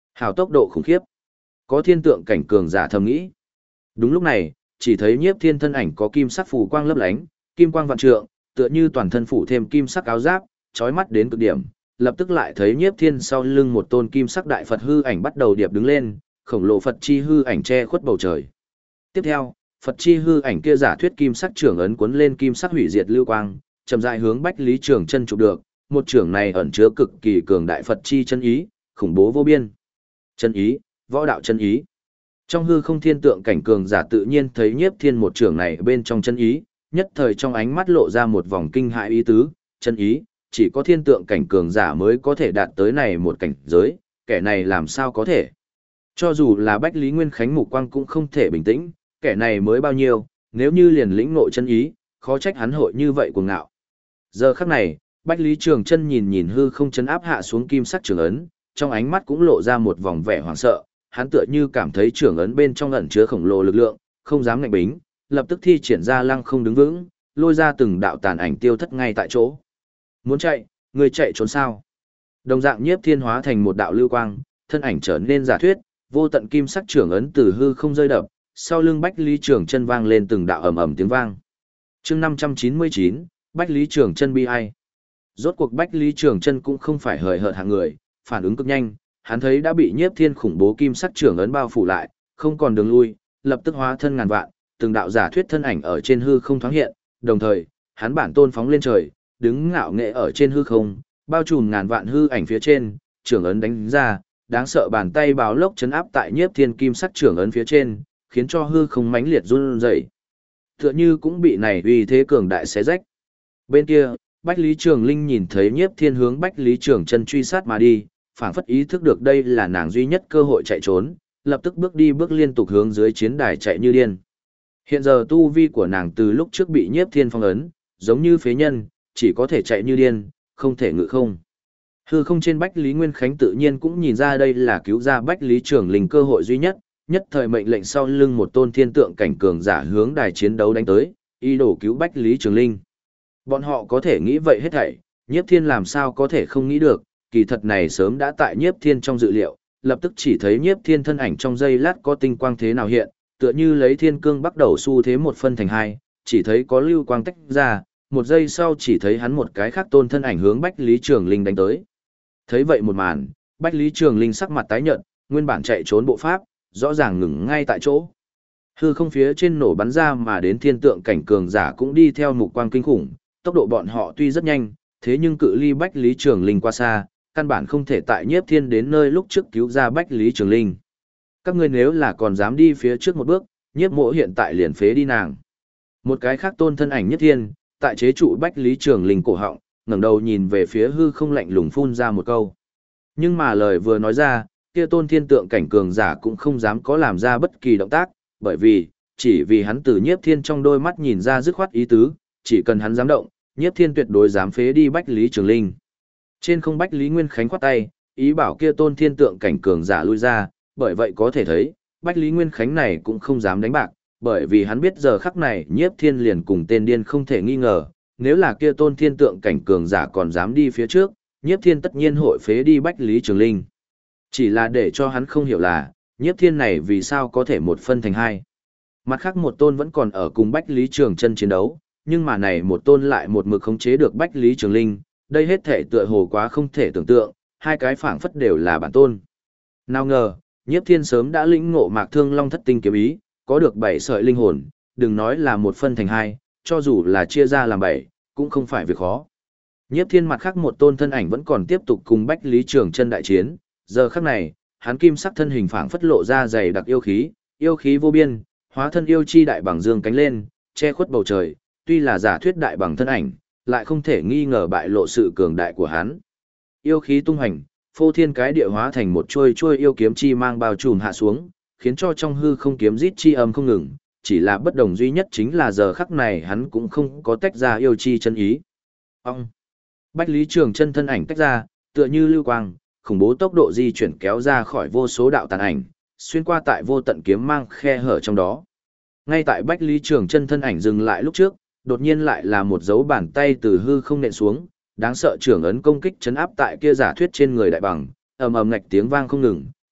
Hào tốc độ khủng khiếp. Có thiên tượng cảnh cường giả thầm nghĩ. Đúng lúc này, chỉ thấy Nhiếp Thiên thân ảnh có kim sắc phù quang lấp lánh, kim quang vạn trượng, tựa như toàn thân phủ thêm kim sắc áo giáp, chói mắt đến cực điểm. Lập tức lại thấy Nhiếp Thiên sau lưng một tôn kim sắc đại Phật hư ảnh bắt đầu điệp đứng lên, khổng lồ Phật chi hư ảnh che khuất bầu trời. Tiếp theo, Phật chi hư ảnh kia giả thuyết kim sắc trưởng ấn cuốn lên kim sắc hủy diệt lưu quang, chậm rãi hướng Bách Lý Trường Chân chụp được, một trưởng này ẩn chứa cực kỳ cường đại Phật chi chân ý, khủng bố vô biên. Chân ý, võ đạo chân ý. Trong hư không thiên tượng cảnh cường giả tự nhiên thấy Nhiếp Thiên một trưởng này bên trong chân ý, nhất thời trong ánh mắt lộ ra một vòng kinh hãi ý tứ, chân ý, chỉ có thiên tượng cảnh cường giả mới có thể đạt tới này một cảnh giới, kẻ này làm sao có thể. Cho dù là Bách Lý Nguyên Khánh mục quang cũng không thể bình tĩnh, kẻ này mới bao nhiêu, nếu như liền lĩnh ngộ chân ý, khó trách hắn hội như vậy cuồng ngạo. Giờ khắc này, Bách Lý Trường Chân nhìn nhìn hư không chấn áp hạ xuống kim sắc trường ấn, trong ánh mắt cũng lộ ra một vòng vẻ hoảng sợ, hắn tựa như cảm thấy trường ấn bên trong ẩn chứa khổng lồ lực lượng, không dám ngạnh bính, lập tức thi triển ra lăng không đứng vững, lôi ra từng đạo tàn ảnh tiêu thất ngay tại chỗ. Muốn chạy, người chạy trốn sao? Đồng dạng Nhiếp Thiên hóa thành một đạo lưu quang, thân ảnh trở nên giả thuyết, vô tận kim sắc trường ấn từ hư không rơi đập, sau lưng Bách Lý Trường Chân vang lên từng đạo ầm ầm tiếng vang. Chương 599, Bách Lý Trường Chân bi ai. Rốt cuộc Bách Lý Trường Chân cũng không phải hời hợt hạng người, phản ứng cực nhanh, hắn thấy đã bị Nhiếp Thiên khủng bố kim sắc trường ấn bao phủ lại, không còn đường lui, lập tức hóa thân ngàn vạn, từng đạo giả thuyết thân ảnh ở trên hư không thoáng hiện, đồng thời, hắn bản tôn phóng lên trời, đứng ngạo nghệ ở trên hư không, bao trùm ngàn vạn hư ảnh phía trên, trường ấn đánh ra, đáng sợ bàn tay báo lốc chấn áp tại Nhiếp Thiên kim sắc trường ấn phía trên, khiến cho hư không mãnh liệt run rẩy. Tựa như cũng bị này uy thế cường đại xé rách. Bên kia, Bách Lý Trường Linh nhìn thấy Nhiếp Thiên hướng Bách Lý Trường Chân truy sát mà đi, phảng phất ý thức được đây là nàng duy nhất cơ hội chạy trốn, lập tức bước đi bước liên tục hướng dưới chiến đài chạy như điên. Hiện giờ tu vi của nàng từ lúc trước bị Nhiếp Thiên phong ấn, giống như phế nhân, chỉ có thể chạy như điên, không thể ngự không. Hư không trên Bách Lý Nguyên Khánh tự nhiên cũng nhìn ra đây là cứu ra Bách Lý Trường Linh cơ hội duy nhất, nhất thời mệnh lệnh sau lưng một tôn thiên tượng cảnh cường giả hướng đài chiến đấu đánh tới, ý đồ cứu Bách Lý Trường Linh. Bọn họ có thể nghĩ vậy hết thảy, Nhiếp Thiên làm sao có thể không nghĩ được, kỳ thật này sớm đã tại Nhiếp Thiên trong dự liệu, lập tức chỉ thấy Nhiếp Thiên thân ảnh trong giây lát có tinh quang thế nào hiện, tựa như lấy thiên cương bắt đầu xu thế một phân thành hai, chỉ thấy có lưu quang tách ra, một giây sau chỉ thấy hắn một cái khác tôn thân ảnh hướng Bách Lý Trường Linh đánh tới. Thấy vậy một màn, Bách Lý Trường Linh sắc mặt tái nhợt, nguyên bản chạy trốn bộ pháp, rõ ràng ngừng ngay tại chỗ. Hư không phía trên nổ bắn ra mà đến thiên tượng cảnh cường giả cũng đi theo mục quang kinh khủng, tốc độ bọn họ tuy rất nhanh, thế nhưng cự ly Bách Lý Trường Linh quá xa, căn bản không thể tại Nhiếp Thiên đến nơi lúc trước cứu ra Bách Lý Trường Linh. Các ngươi nếu là còn dám đi phía trước một bước, Nhiếp Mộ hiện tại liền phế đi nàng. Một cái khác tôn thân ảnh Nhiếp Thiên, tại chế trụ Bách Lý Trường Linh cổ họng, ngẩng đầu nhìn về phía hư không lạnh lùng phun ra một câu. Nhưng mà lời vừa nói ra, kia tôn thiên tượng cảnh cường giả cũng không dám có làm ra bất kỳ động tác, bởi vì, chỉ vì hắn từ Nhiếp Thiên trong đôi mắt nhìn ra dứt khoát ý tứ, chỉ cần hắn dám động, Nhiếp Thiên tuyệt đối dám phế đi Bách Lý Trường Linh. Trên không Bách Lý Nguyên Khánh khoát tay, ý bảo kia tôn thiên tượng cảnh cường giả lui ra, bởi vậy có thể thấy, Bách Lý Nguyên Khánh này cũng không dám đánh bạc, bởi vì hắn biết giờ khắc này Nhiếp Thiên liền cùng tên điên không thể nghi ngờ, nếu là kia tôn thiên tượng cảnh cường giả còn dám đi phía trước, Nhiếp Thiên tất nhiên hội phế đi Bách Lý Trường Linh. Chỉ là để cho hắn không hiểu là, Nhiếp Thiên này vì sao có thể một phân thành hai. Mặt khác một tôn vẫn còn ở cùng Bách Lý Trường Chân chiến đấu, nhưng mà này một tôn lại một mực khống chế được Bách Lý Trường Linh, đây hết thể tựa hồ quá không thể tưởng tượng, hai cái phảng phất đều là bản tôn. Nào ngờ, Nhiếp Thiên sớm đã lĩnh ngộ Mạc Thương Long thất tinh kiếm ý, có được 7 sợi linh hồn, đừng nói là một phân thành hai, cho dù là chia ra làm 7, cũng không phải việc khó. Nhiếp Thiên mặt khác một tôn thân ảnh vẫn còn tiếp tục cùng Bách Lý Trường Chân đại chiến, giờ khắc này, hắn kim sắc thân hình phảng phất lộ ra dày đặc yêu khí vô biên, hóa thân yêu chi đại bằng dương cánh lên, che khuất bầu trời, tuy là giả thuyết đại bằng thân ảnh, lại không thể nghi ngờ bại lộ sự cường đại của hắn. Yêu khí tung hành, phô thiên cái địa hóa thành một chuôi yêu kiếm chi mang bao trùm hạ xuống, khiến cho trong hư không kiếm rít chi âm không ngừng, chỉ là bất đồng duy nhất chính là giờ khắc này hắn cũng không có tách ra yêu chi chân ý. Ông! Bách Lý Trường Chân thân ảnh tách ra, tựa như lưu quang, khủng bố tốc độ di chuyển kéo ra khỏi vô số đạo tàn ảnh, xuyên qua tại vô tận kiếm mang khe hở trong đó. Ngay tại Bách Lý Trường Chân thân ảnh dừng lại lúc trước, đột nhiên lại là một dấu bàn tay từ hư không nện xuống, đáng sợ trưởng ấn công kích chấn áp tại kia giả thuyết trên người đại bằng, ầm ầm ngạch tiếng vang không ngừng,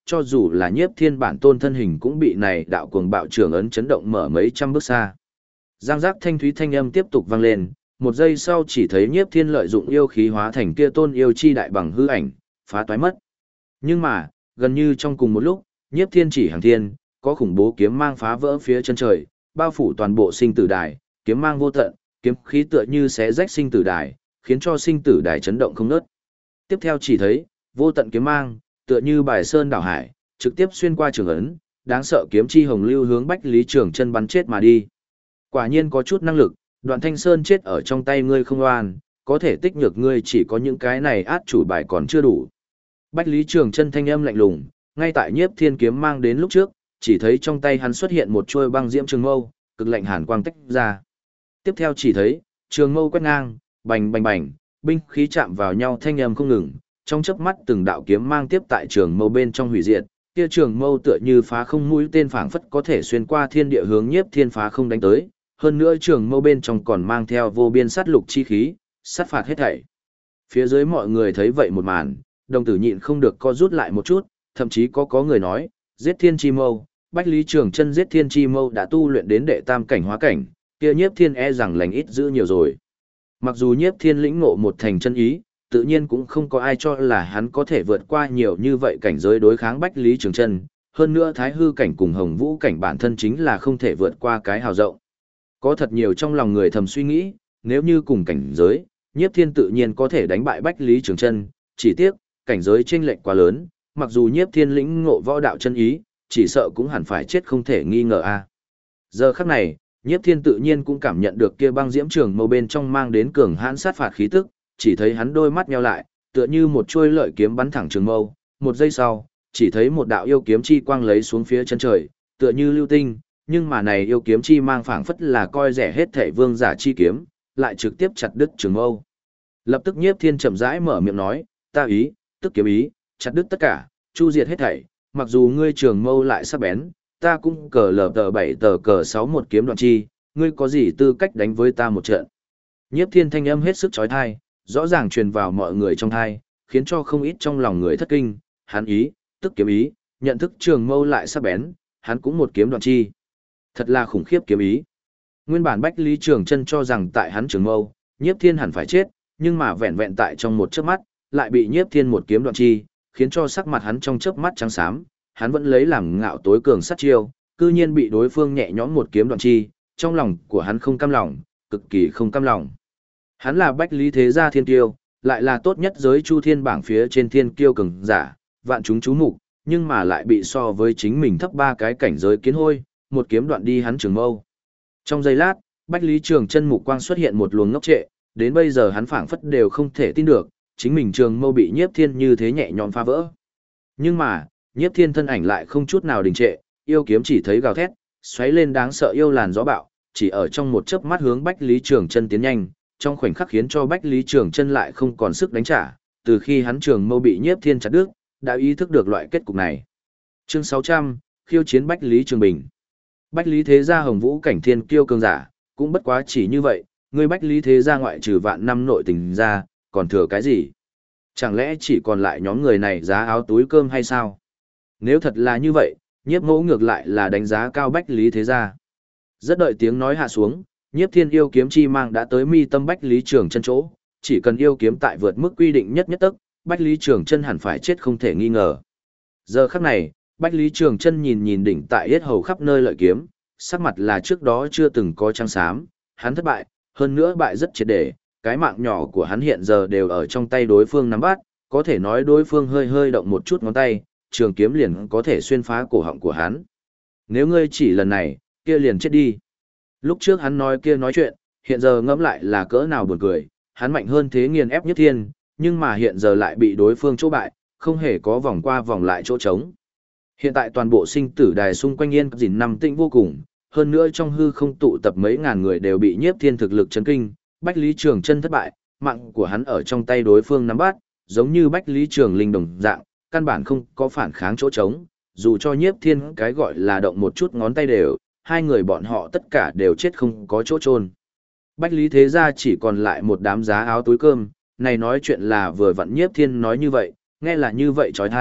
cho dù là nhiếp thiên bản tôn thân hình cũng bị này đạo cuồng bạo trường ấn chấn động mở mấy trăm bước xa. Giang giác thanh thúy thanh âm tiếp tục vang lên, một giây sau chỉ thấy nhiếp thiên lợi dụng yêu khí hóa thành kia tôn yêu chi đại bằng hư ảnh, phá toái mất. Nhưng mà, gần như trong cùng một lúc, nhiếp thiên chỉ hàng thiên, có khủng bố kiếm mang phá vỡ phía chân trời, bao phủ toàn bộ sinh tử đài, kiếm mang vô tận, kiếm khí tựa như xé rách sinh tử đài, khiến cho sinh tử đài chấn động không ngớt. Tiếp theo chỉ thấy, vô tận kiếm mang, tựa như bài sơn đảo hải, trực tiếp xuyên qua trường ấn, đáng sợ kiếm chi hồng lưu hướng Bách Lý Trường Chân bắn chết mà đi. Quả nhiên có chút năng lực, Đoạn Thanh Sơn chết ở trong tay ngươi không oan, có thể tích nhược ngươi chỉ có những cái này át chủ bài còn chưa đủ. Bách Lý Trường Chân thanh âm lạnh lùng, ngay tại Nhiếp Thiên kiếm mang đến lúc trước, chỉ thấy trong tay hắn xuất hiện một chuôi băng diễm trường mâu, cực lạnh hàn quang tách ra. Tiếp theo chỉ thấy, trường mâu quét ngang, bành bành bành, binh khí chạm vào nhau thanh âm không ngừng, trong chớp mắt từng đạo kiếm mang tiếp tại trường mâu bên trong hủy diệt, kia trường mâu tựa như phá không mũi tên phảng phất có thể xuyên qua thiên địa hướng Nhiếp Thiên phá không đánh tới, hơn nữa trường mâu bên trong còn mang theo vô biên sát lục chi khí, sát phạt hết thảy. Phía dưới mọi người thấy vậy một màn, đồng tử nhịn không được co rút lại một chút, thậm chí có người nói, giết thiên chi mâu, Bách Lý Trường Chân giết thiên chi mâu đã tu luyện đến đệ tam cảnh hóa cảnh, kia Nhiếp Thiên e rằng lành ít giữ nhiều rồi. Mặc dù Nhiếp Thiên lĩnh ngộ một thành chân ý, tự nhiên cũng không có ai cho là hắn có thể vượt qua nhiều như vậy cảnh giới đối kháng Bách Lý Trường Chân, hơn nữa Thái Hư cảnh cùng Hồng Vũ cảnh bản thân chính là không thể vượt qua cái hào rộng. Có thật nhiều trong lòng người thầm suy nghĩ, nếu như cùng cảnh giới, Nhiếp Thiên tự nhiên có thể đánh bại Bách Lý Trường Chân, chỉ tiếc, cảnh giới chênh lệch quá lớn, mặc dù Nhiếp Thiên lĩnh ngộ võ đạo chân ý, chỉ sợ cũng hẳn phải chết không thể nghi ngờ a. Giờ khắc này, Nhiếp Thiên tự nhiên cũng cảm nhận được kia băng diễm trường mâu bên trong mang đến cường hãn sát phạt khí tức, chỉ thấy hắn đôi mắt nheo lại, tựa như một chuôi lợi kiếm bắn thẳng trường mâu, một giây sau, chỉ thấy một đạo yêu kiếm chi quang lấy xuống phía chân trời, tựa như lưu tinh, nhưng mà này yêu kiếm chi mang phảng phất là coi rẻ hết thảy vương giả chi kiếm, lại trực tiếp chặt đứt trường mâu. Lập tức Nhiếp Thiên chậm rãi mở miệng nói, ta ý, tức kiếm ý, chặt đứt tất cả, chu diệt hết thảy, mặc dù ngươi trường mâu lại sắc bén, ta cũng cờ lờ tờ 7 tờ cờ 6 một kiếm đoạn chi, ngươi có gì tư cách đánh với ta một trận. Nhiếp Thiên thanh âm hết sức chói tai, rõ ràng truyền vào mọi người trong thai, khiến cho không ít trong lòng người thất kinh, hắn ý, tức kiếm ý, nhận thức trường mâu lại sắc bén, hắn cũng một kiếm đoạn chi. Thật là khủng khiếp kiếm ý. Nguyên bản Bách Lý Trường Chân cho rằng tại hắn trường mâu, Nhiếp Thiên hẳn phải chết, nhưng mà vẹn vẹn tại trong một chớp mắt, lại bị Nhiếp Thiên một kiếm đoạn chi, khiến cho sắc mặt hắn trong chớp mắt trắng xám, hắn vẫn lấy làm ngạo tối cường sát chiêu, cư nhiên bị đối phương nhẹ nhõm một kiếm đoạn chi, trong lòng của hắn không cam lòng, cực kỳ không cam lòng. Hắn là Bách Lý thế gia thiên kiêu, lại là tốt nhất giới Chu Thiên bảng phía trên thiên kiêu cường giả, vạn chúng chú mục, nhưng mà lại bị so với chính mình thấp ba cái cảnh giới kiến hôi, một kiếm đoạn đi hắn trường mâu. Trong giây lát, Bách Lý Trường Chân mục quang xuất hiện một luồng ngốc trệ, đến bây giờ hắn phảng phất đều không thể tin được, chính mình trường mâu bị Nhiếp Thiên như thế nhẹ nhõm phá vỡ. Nhưng mà, Nhiếp Thiên thân ảnh lại không chút nào đình trệ, yêu kiếm chỉ thấy gào thét, xoáy lên đáng sợ yêu làn gió bạo, chỉ ở trong một chớp mắt hướng Bách Lý Trường Chân tiến nhanh, trong khoảnh khắc khiến cho Bách Lý Trường Chân lại không còn sức đánh trả, từ khi hắn trường mâu bị Nhiếp Thiên chặt đứt, đã ý thức được loại kết cục này. Chương 600, khiêu chiến Bách Lý Trường Bình. Bách Lý thế gia Hồng Vũ cảnh thiên kiêu cường giả, cũng bất quá chỉ như vậy, ngươi Bách Lý thế gia ngoại trừ vạn năm nội tình ra, còn thừa cái gì? Chẳng lẽ chỉ còn lại nhóm người này giá áo túi cơm hay sao? Nếu thật là như vậy, Nhiếp Mỗ ngược lại là đánh giá cao Bách Lý thế gia. Rất đợi tiếng nói hạ xuống, Nhiếp Thiên yêu kiếm chi mang đã tới mi tâm Bách Lý Trường Chân chỗ, chỉ cần yêu kiếm tại vượt mức quy định nhất tấc, Bách Lý Trường Chân hẳn phải chết không thể nghi ngờ. Giờ khắc này, Bách Lý Trường Chân nhìn đỉnh tại yết hầu khắp nơi lợi kiếm, sắc mặt là trước đó chưa từng có trắng xám, hắn thất bại, hơn nữa bại rất triệt để, cái mạng nhỏ của hắn hiện giờ đều ở trong tay đối phương nắm bắt, có thể nói đối phương hơi hơi động một chút ngón tay, trường kiếm liền có thể xuyên phá cổ họng của hắn. Nếu ngươi chỉ lần này, kia liền chết đi. Lúc trước hắn nói kia nói chuyện, hiện giờ ngẫm lại là cỡ nào buồn cười, hắn mạnh hơn thế nghiền ép Nhiếp Thiên, nhưng mà hiện giờ lại bị đối phương chỗ bại, không hề có vòng qua vòng lại chỗ trống. Hiện tại toàn bộ sinh tử đài xung quanh yên dìn nằm tĩnh vô cùng, hơn nữa trong hư không tụ tập mấy ngàn người đều bị Nhiếp Thiên thực lực chấn kinh, Bách Lý Trường Chân thất bại, mạng của hắn ở trong tay đối phương nắm bắt, giống như Bách Lý Trường Linh đồng dạng, căn bản không có phản kháng chỗ trống, dù cho Nhiếp Thiên cái gọi là động một chút ngón tay đều, hai người bọn họ tất cả đều chết không có chỗ chôn. Bách Lý thế gia chỉ còn lại một đám giá áo túi cơm, này nói chuyện là vừa vặn Nhiếp Thiên nói như vậy, nghe là như vậy trói thai,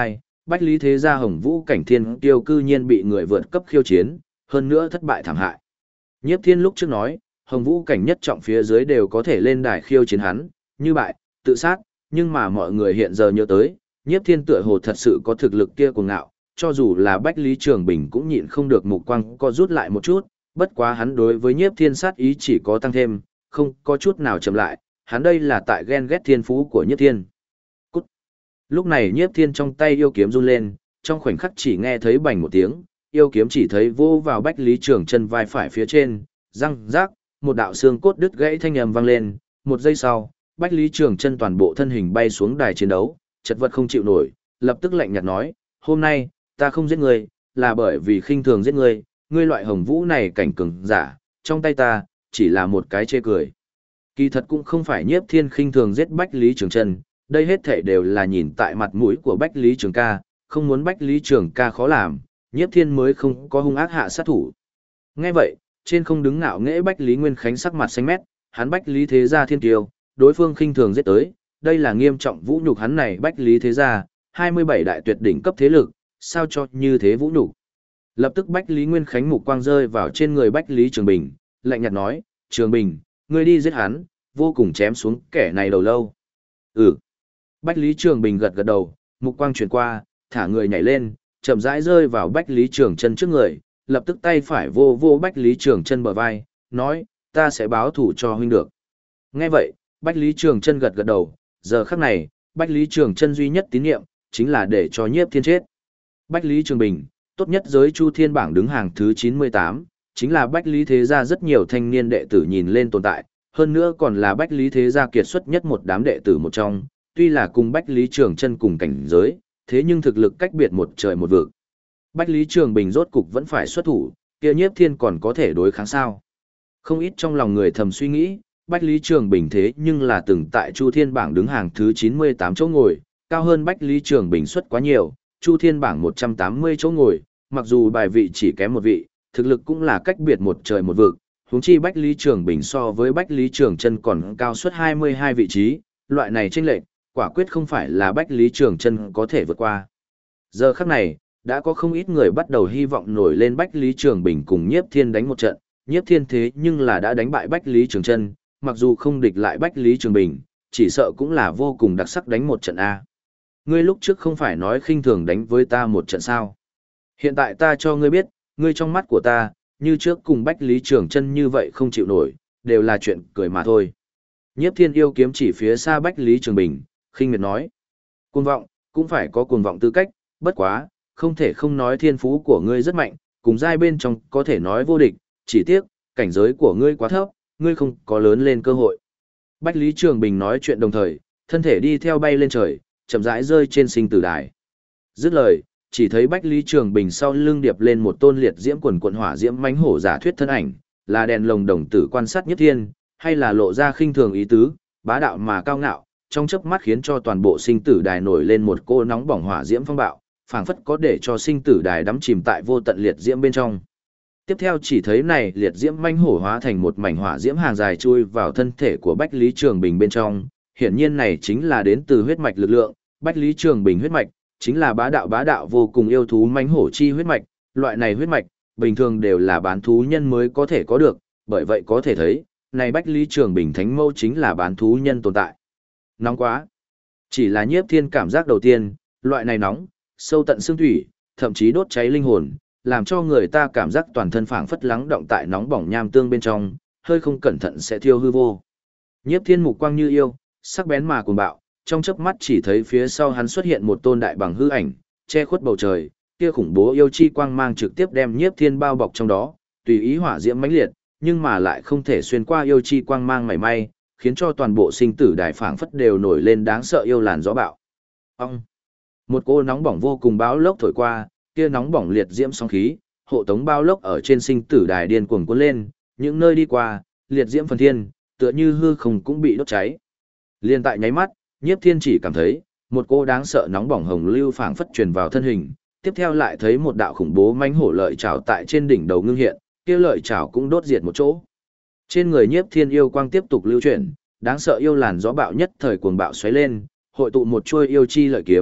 Bách Lý Thế Gia Hồng Vũ Cảnh Thiên Kiêu cư nhiên bị người vượt cấp khiêu chiến, hơn nữa thất bại thảm hại. Nhiếp Thiên lúc trước nói, Hồng Vũ Cảnh nhất trọng phía dưới đều có thể lên đài khiêu chiến hắn, như bại, tự sát, nhưng mà mọi người hiện giờ nhớ tới, Nhiếp Thiên tựa hồ thật sự có thực lực kia cuồng ngạo, cho dù là Bách Lý Trường Bình cũng nhịn không được mục quang co rút lại một chút, bất quá hắn đối với Nhiếp Thiên sát ý chỉ có tăng thêm, không có chút nào chậm lại, hắn đây là tại ghen ghét thiên phú của Nhiếp Thiên. Cút. Lúc này Nhiếp Thiên trong tay yêu kiếm run lên, trong khoảnh khắc chỉ nghe thấy bành một tiếng, yêu kiếm chỉ thấy vô vào Bách Lý Trường Chân vai phải phía trên, răng rác, một đạo xương cốt đứt gãy thanh âm vang lên, một giây sau, Bách Lý Trường Chân toàn bộ thân hình bay xuống đài chiến đấu, chật vật không chịu nổi, lập tức lạnh nhạt nói, hôm nay, ta không giết ngươi, là bởi vì khinh thường giết ngươi, ngươi loại Hồng Vũ này cảnh cường giả, trong tay ta, chỉ là một cái chê cười. Kỳ thật cũng không phải Nhiếp Thiên khinh thường giết Bách Lý Trường Chân, đây hết thảy đều là nhìn tại mặt mũi của Bách Lý Trường ca, không muốn Bách Lý Trường ca khó làm, Nhiếp Thiên mới không có hung ác hạ sát thủ. Nghe vậy, trên không đứng ngạo nghễ Bách Lý Nguyên Khánh sắc mặt xanh mét, hắn Bách Lý Thế Gia thiên kiêu, đối phương khinh thường giết tới, đây là nghiêm trọng vũ nhục hắn này Bách Lý Thế Gia, 27 đại tuyệt đỉnh cấp thế lực, sao cho như thế vũ nhục. Lập tức Bách Lý Nguyên Khánh mục quang rơi vào trên người Bách Lý Trường Bình, lạnh nhạt nói, Trường Bình, ngươi đi giết hắn, vô cùng chém xuống kẻ này đầu lâu. Ừ. Bách Lý Trường Bình gật gật đầu, mục quang chuyển qua, thả người nhảy lên, chậm rãi rơi vào Bách Lý Trường Chân trước người, lập tức tay phải vô vô Bách Lý Trường Chân bờ vai, nói, ta sẽ báo thủ cho huynh được. Nghe vậy, Bách Lý Trường Chân gật gật đầu, giờ khắc này, Bách Lý Trường Chân duy nhất tín nhiệm, chính là để cho Nhiếp Thiên chết. Bách Lý Trường Bình, tốt nhất giới Chu Thiên bảng đứng hàng thứ 98, chính là Bách Lý Thế Gia rất nhiều thanh niên đệ tử nhìn lên tồn tại, hơn nữa còn là Bách Lý Thế Gia kiệt xuất nhất một đám đệ tử một trong, tuy là cùng Bách Lý Trường Chân cùng cảnh giới, thế nhưng thực lực cách biệt một trời một vực. Bách Lý Trường Bình rốt cục vẫn phải xuất thủ, kia Nhiếp Thiên còn có thể đối kháng sao? Không ít trong lòng người thầm suy nghĩ, Bách Lý Trường Bình thế nhưng là từng tại Chu Thiên bảng đứng hàng thứ 98 chỗ ngồi, cao hơn Bách Lý Trường Bình suất quá nhiều, Chu Thiên bảng 180 chỗ ngồi, mặc dù bài vị chỉ kém một vị, thực lực cũng là cách biệt một trời một vực, huống chi Bách Lý Trường Bình so với Bách Lý Trường Chân còn cao suất 22 vị trí, loại này chênh lệch, quả quyết không phải là Bách Lý Trường Chân có thể vượt qua. Giờ khắc này, đã có không ít người bắt đầu hy vọng nổi lên Bách Lý Trường Bình cùng Nhiếp Thiên đánh một trận, Nhiếp Thiên thế nhưng là đã đánh bại Bách Lý Trường Chân, mặc dù không địch lại Bách Lý Trường Bình, chỉ sợ cũng là vô cùng đặc sắc đánh một trận a. Ngươi lúc trước không phải nói khinh thường đánh với ta một trận sao? Hiện tại ta cho ngươi biết, ngươi trong mắt của ta, như trước cùng Bách Lý Trường Chân như vậy không chịu nổi, đều là chuyện cười mà thôi. Nhiếp Thiên yêu kiếm chỉ phía xa Bách Lý Trường Bình, khinh miệt nói. Cuồng vọng, cũng phải có cuồng vọng tư cách, bất quá, không thể không nói thiên phú của ngươi rất mạnh, cùng giai bên trong có thể nói vô địch, chỉ tiếc, cảnh giới của ngươi quá thấp, ngươi không có lớn lên cơ hội. Bách Lý Trường Bình nói chuyện đồng thời, thân thể đi theo bay lên trời, chậm rãi rơi trên sinh tử đài. Dứt lời, chỉ thấy Bách Lý Trường Bình sau lưng điệp lên một tôn liệt diễm quần quần hỏa diễm mãnh hổ giả thuyết thân ảnh, là đèn lồng đồng tử quan sát Nhiếp Thiên, hay là lộ ra khinh thường ý tứ, bá đạo mà cao ngạo, trong chớp mắt khiến cho toàn bộ sinh tử đài nổi lên một cô nóng bỏng hỏa diễm phong bạo, phảng phất có để cho sinh tử đài đắm chìm tại vô tận liệt diễm bên trong. Tiếp theo chỉ thấy này liệt diễm manh hổ hóa thành một mảnh hỏa diễm hàng dài chui vào thân thể của Bách Lý Trường Bình bên trong, hiển nhiên này chính là đến từ huyết mạch lực lượng, Bách Lý Trường Bình huyết mạch chính là bá đạo vô cùng yêu thú manh hổ chi huyết mạch, loại này huyết mạch bình thường đều là bán thú nhân mới có thể có được, bởi vậy có thể thấy, này Bách Lý Trường Bình thánh mâu chính là bán thú nhân tồn tại. Nóng quá. Chỉ là Nhiếp Thiên cảm giác đầu tiên, loại này nóng, sâu tận xương thủy, thậm chí đốt cháy linh hồn, làm cho người ta cảm giác toàn thân phảng phất lắng động tại nóng bỏng nham tương bên trong, hơi không cẩn thận sẽ thiêu hư vô. Nhiếp Thiên mục quang như yêu, sắc bén mà cuồng bạo, trong chớp mắt chỉ thấy phía sau hắn xuất hiện một tôn đại bằng hư ảnh, che khuất bầu trời, kia khủng bố yêu chi quang mang trực tiếp đem Nhiếp Thiên bao bọc trong đó, tùy ý hỏa diễm mãnh liệt, nhưng mà lại không thể xuyên qua yêu chi quang mang mảy may, khiến cho toàn bộ sinh tử đài phảng phất đều nổi lên đáng sợ yêu làn gió bạo. Ông, một cô nóng bỏng vô cùng báo lốc thổi qua, kia nóng bỏng liệt diễm sóng khí, hộ tống bao lốc ở trên sinh tử đài điên cuồng cuốn lên, những nơi đi qua, liệt diễm phần thiên, tựa như hư không cũng bị đốt cháy. Liên tại nháy mắt, Nhiếp Thiên chỉ cảm thấy, một cô đáng sợ nóng bỏng hồng lưu phảng phất truyền vào thân hình, tiếp theo lại thấy một đạo khủng bố mãnh hổ lợi trảo tại trên đỉnh đầu ngưng hiện, kia lợi trảo cũng đốt diệt một chỗ. Trên người Nhiếp Thiên yêu quang tiếp tục lưu chuyển, đáng sợ yêu làn gió bạo nhất thời cuồng bạo xoáy lên, hội tụ một chuôi yêu chi lợi kiếm,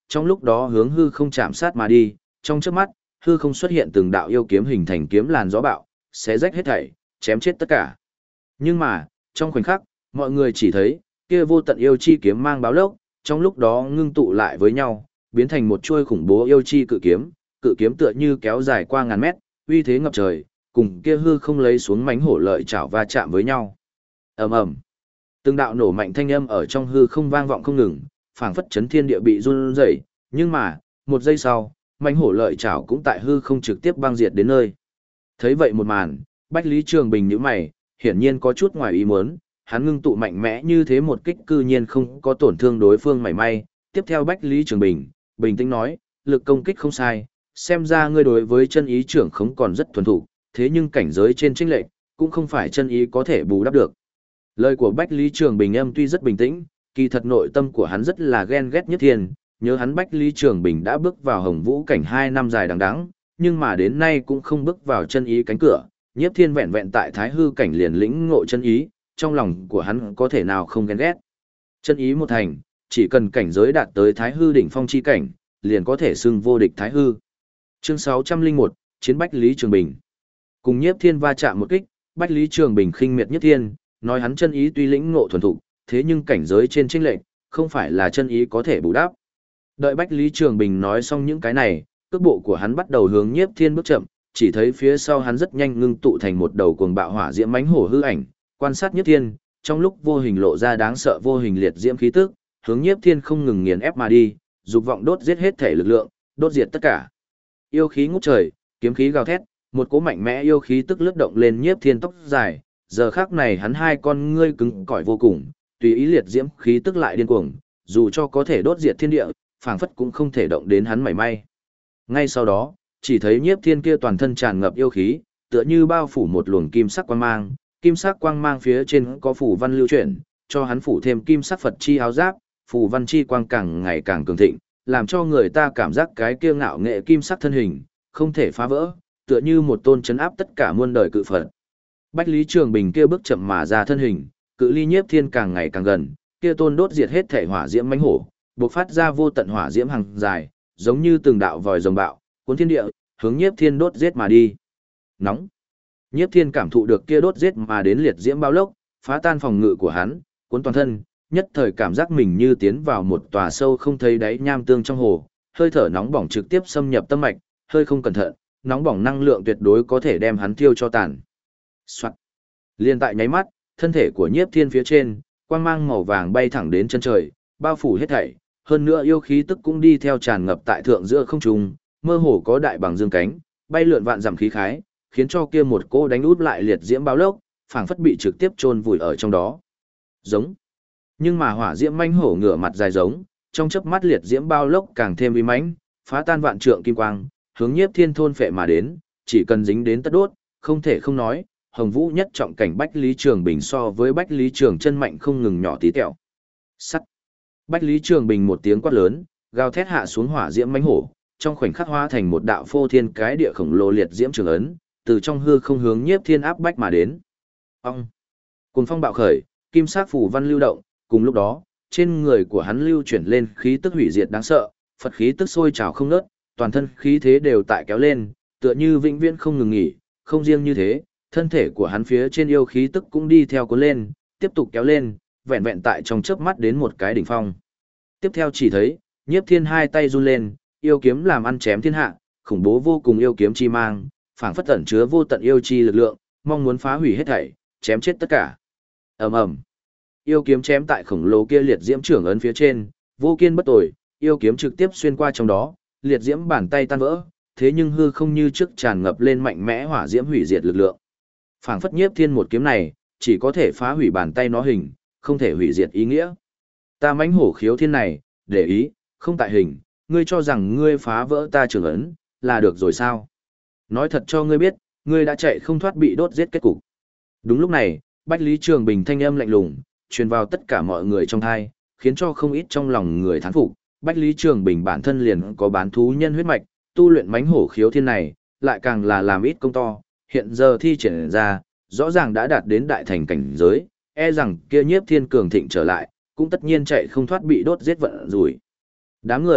trong lúc đó hướng hư không chạm sát mà đi, trong chớp mắt, hư không xuất hiện từng đạo yêu kiếm hình thành kiếm làn gió bạo, xé rách hết thảy, chém chết tất cả. Nhưng mà, trong khoảnh khắc, mọi người chỉ thấy, kia vô tận yêu chi kiếm mang báo lốc, trong lúc đó ngưng tụ lại với nhau, biến thành một chuôi khủng bố yêu chi cự kiếm tựa như kéo dài qua ngàn mét, uy thế ngập trời, cùng kia hư không lấy xuống mánh hổ lợi chảo va chạm với nhau. Ầm ầm. Từng đạo nổ mạnh thanh âm ở trong hư không vang vọng không ngừng, phảng phất chấn thiên địa bị run rẩy, nhưng mà, một giây sau, mánh hổ lợi chảo cũng tại hư không trực tiếp băng diệt đến nơi. Thấy vậy một màn, Bách Lý Trường Bình nhíu mày, hiển nhiên có chút ngoài ý muốn, hắn ngưng tụ mạnh mẽ như thế một kích cư nhiên không có tổn thương đối phương mảy may. Tiếp theo Bách Lý Trường Bình, bình tĩnh nói, lực công kích không sai, xem ra ngươi đối với chân ý trưởng khống còn rất thuần thục, thế nhưng cảnh giới trên chênh lệch cũng không phải chân ý có thể bù đắp được. Lời của Bách Lý Trường Bình âm tuy rất bình tĩnh, kỳ thật nội tâm của hắn rất là ghen ghét Nhiếp Thiên, nhớ hắn Bách Lý Trường Bình đã bước vào Hồng Vũ cảnh 2 năm dài đằng đẵng, nhưng mà đến nay cũng không bước vào chân ý cánh cửa, Nhiếp Thiên vẹn vẹn tại Thái Hư cảnh liền lĩnh ngộ chân ý, trong lòng của hắn có thể nào không ghen ghét. Chân ý một thành, chỉ cần cảnh giới đạt tới Thái Hư đỉnh phong chi cảnh, liền có thể xưng vô địch Thái Hư. Chương 601, Chiến Bách Lý Trường Bình. Cùng Nhiếp Thiên va chạm một kích, Bách Lý Trường Bình khinh miệt Nhiếp Thiên, nói hắn chân ý tuy lĩnh ngộ thuần thục, thế nhưng cảnh giới trên chênh lệch, không phải là chân ý có thể bù đắp. Đợi Bách Lý Trường Bình nói xong những cái này, cước bộ của hắn bắt đầu hướng Nhiếp Thiên bước chậm, chỉ thấy phía sau hắn rất nhanh ngưng tụ thành một đầu cuồng bạo hỏa diễm mãnh hổ hư ảnh, quan sát Nhiếp Thiên, trong lúc vô hình lộ ra đáng sợ vô hình liệt diễm khí tức, hướng Nhiếp Thiên không ngừng nghiền ép mà đi, dục vọng đốt giết hết thể lực lượng, đốt diệt tất cả. Yêu khí ngút trời, kiếm khí gào thét, một cỗ mạnh mẽ yêu khí tức lướt động lên Nhiếp Thiên tóc dài, giờ khắc này hắn hai con ngươi cứng cỏi vô cùng, tùy ý liệt diễm khí tức lại điên cuồng, dù cho có thể đốt diệt thiên địa, phảng phất cũng không thể động đến hắn mảy may. Ngay sau đó, chỉ thấy Nhiếp Thiên kia toàn thân tràn ngập yêu khí, tựa như bao phủ một luồng kim sắc quang mang, kim sắc quang mang phía trên có phủ văn lưu chuyển, cho hắn phủ thêm kim sắc Phật chi áo giáp, phủ văn chi quang càng ngày càng cường thịnh, làm cho người ta cảm giác cái kia ngạo nghệ kim sắc thân hình, không thể phá vỡ, tựa như một tôn chấn áp tất cả muôn đời cự Phật. Bách Lý Trường Bình kia bước chậm mà ra thân hình, cự ly Nhiếp Thiên càng ngày càng gần, kia tôn đốt diệt hết thể hỏa diễm mãnh hổ, bộc phát ra vô tận hỏa diễm hằng dài, giống như từng đạo vòi rồng bạo, cuốn thiên địa, hướng Nhiếp Thiên đốt giết mà đi. Nóng. Nhiếp Thiên cảm thụ được kia đốt giết mà đến liệt diễm bao lốc, phá tan phòng ngự của hắn, cuốn toàn thân, nhất thời cảm giác mình như tiến vào một tòa sâu không thấy đáy nham tương trong hồ, hơi thở nóng bỏng trực tiếp xâm nhập tâm mạch, hơi không cẩn thận, nóng bỏng năng lượng tuyệt đối có thể đem hắn thiêu cho tàn. Soạt. Liên tại nháy mắt, thân thể của Nhiếp Thiên phía trên, quang mang màu vàng bay thẳng đến chân trời, bao phủ hết thảy, hơn nữa yêu khí tức cũng đi theo tràn ngập tại thượng giữa không trung, mơ hồ có đại bằng dương cánh, bay lượn vạn dặm khí khái, khiến cho kia một cô đánh út lại liệt diễm báo lốc, phảng phất bị trực tiếp chôn vùi ở trong đó. Giống. Nhưng mà hỏa diễm manh hổ ngửa mặt dài giống, trong chớp mắt liệt diễm bao lốc càng thêm uy mãnh, phá tan vạn trượng kim quang, hướng Nhiếp Thiên thôn phệ mà đến, chỉ cần dính đến tất đốt, không thể không nói, Hồng Vũ nhất trọng cảnh Bách Lý Trường Bình so với Bách Lý Trường chân mạnh không ngừng nhỏ tí tẹo. Sắt. Bách Lý Trường Bình một tiếng quát lớn, gào thét hạ xuống hỏa diễm mãnh hổ, trong khoảnh khắc hóa thành một đạo phô thiên cái địa khổng lồ liệt diễm trường ấn, từ trong hư không hướng Nhiếp Thiên áp bách mà đến. Ông. Cùng phong bạo khởi, kim sắc phủ văn lưu động, cùng lúc đó, trên người của hắn lưu chuyển lên khí tức hủy diệt đáng sợ, Phật khí tức sôi trào không ngớt, toàn thân khí thế đều tại kéo lên, tựa như vĩnh viễn không ngừng nghỉ, không riêng như thế, thân thể của hắn phía trên yêu khí tức cũng đi theo cuốn lên, tiếp tục kéo lên, vẹn vẹn tại trong chớp mắt đến một cái đỉnh phong. Tiếp theo chỉ thấy, Nhiếp Thiên hai tay run lên, yêu kiếm làm ăn chém thiên hạ, khủng bố vô cùng yêu kiếm chi mang, phảng phất tẩn chứa vô tận yêu chi lực lượng, mong muốn phá hủy hết thảy, chém chết tất cả. Ầm ầm. Yêu kiếm chém tại khổng lồ kia liệt diễm trưởng ấn phía trên, vô kiên bất tồi, yêu kiếm trực tiếp xuyên qua trong đó, liệt diễm bàn tay tan vỡ, thế nhưng hư không như trước tràn ngập lên mạnh mẽ hỏa diễm hủy diệt lực lượng. Phảng phất Nhiếp Thiên một kiếm này, chỉ có thể phá hủy bàn tay nó hình, không thể hủy diệt ý nghĩa. Ta mãnh hổ khiếu thiên này, để ý, không tại hình, ngươi cho rằng ngươi phá vỡ ta trường ấn, là được rồi sao? Nói thật cho ngươi biết, ngươi đã chạy không thoát bị đốt giết kết cục. Đúng lúc này, Bách Lý Trường Bình thanh âm lạnh lùng, truyền vào tất cả mọi người trong thai, khiến cho không ít trong lòng người thán phục. Bách Lý Trường Bình bản thân liền có bán thú nhân huyết mạch, tu luyện mãnh hổ khiếu thiên này, lại càng là làm ít công to, hiện giờ thi triển ra, rõ ràng đã đạt đến đại thành cảnh giới, e rằng kia Nhiếp Thiên cường thịnh trở lại, cũng tất nhiên chạy không thoát bị đốt giết vận rủi. Đám người,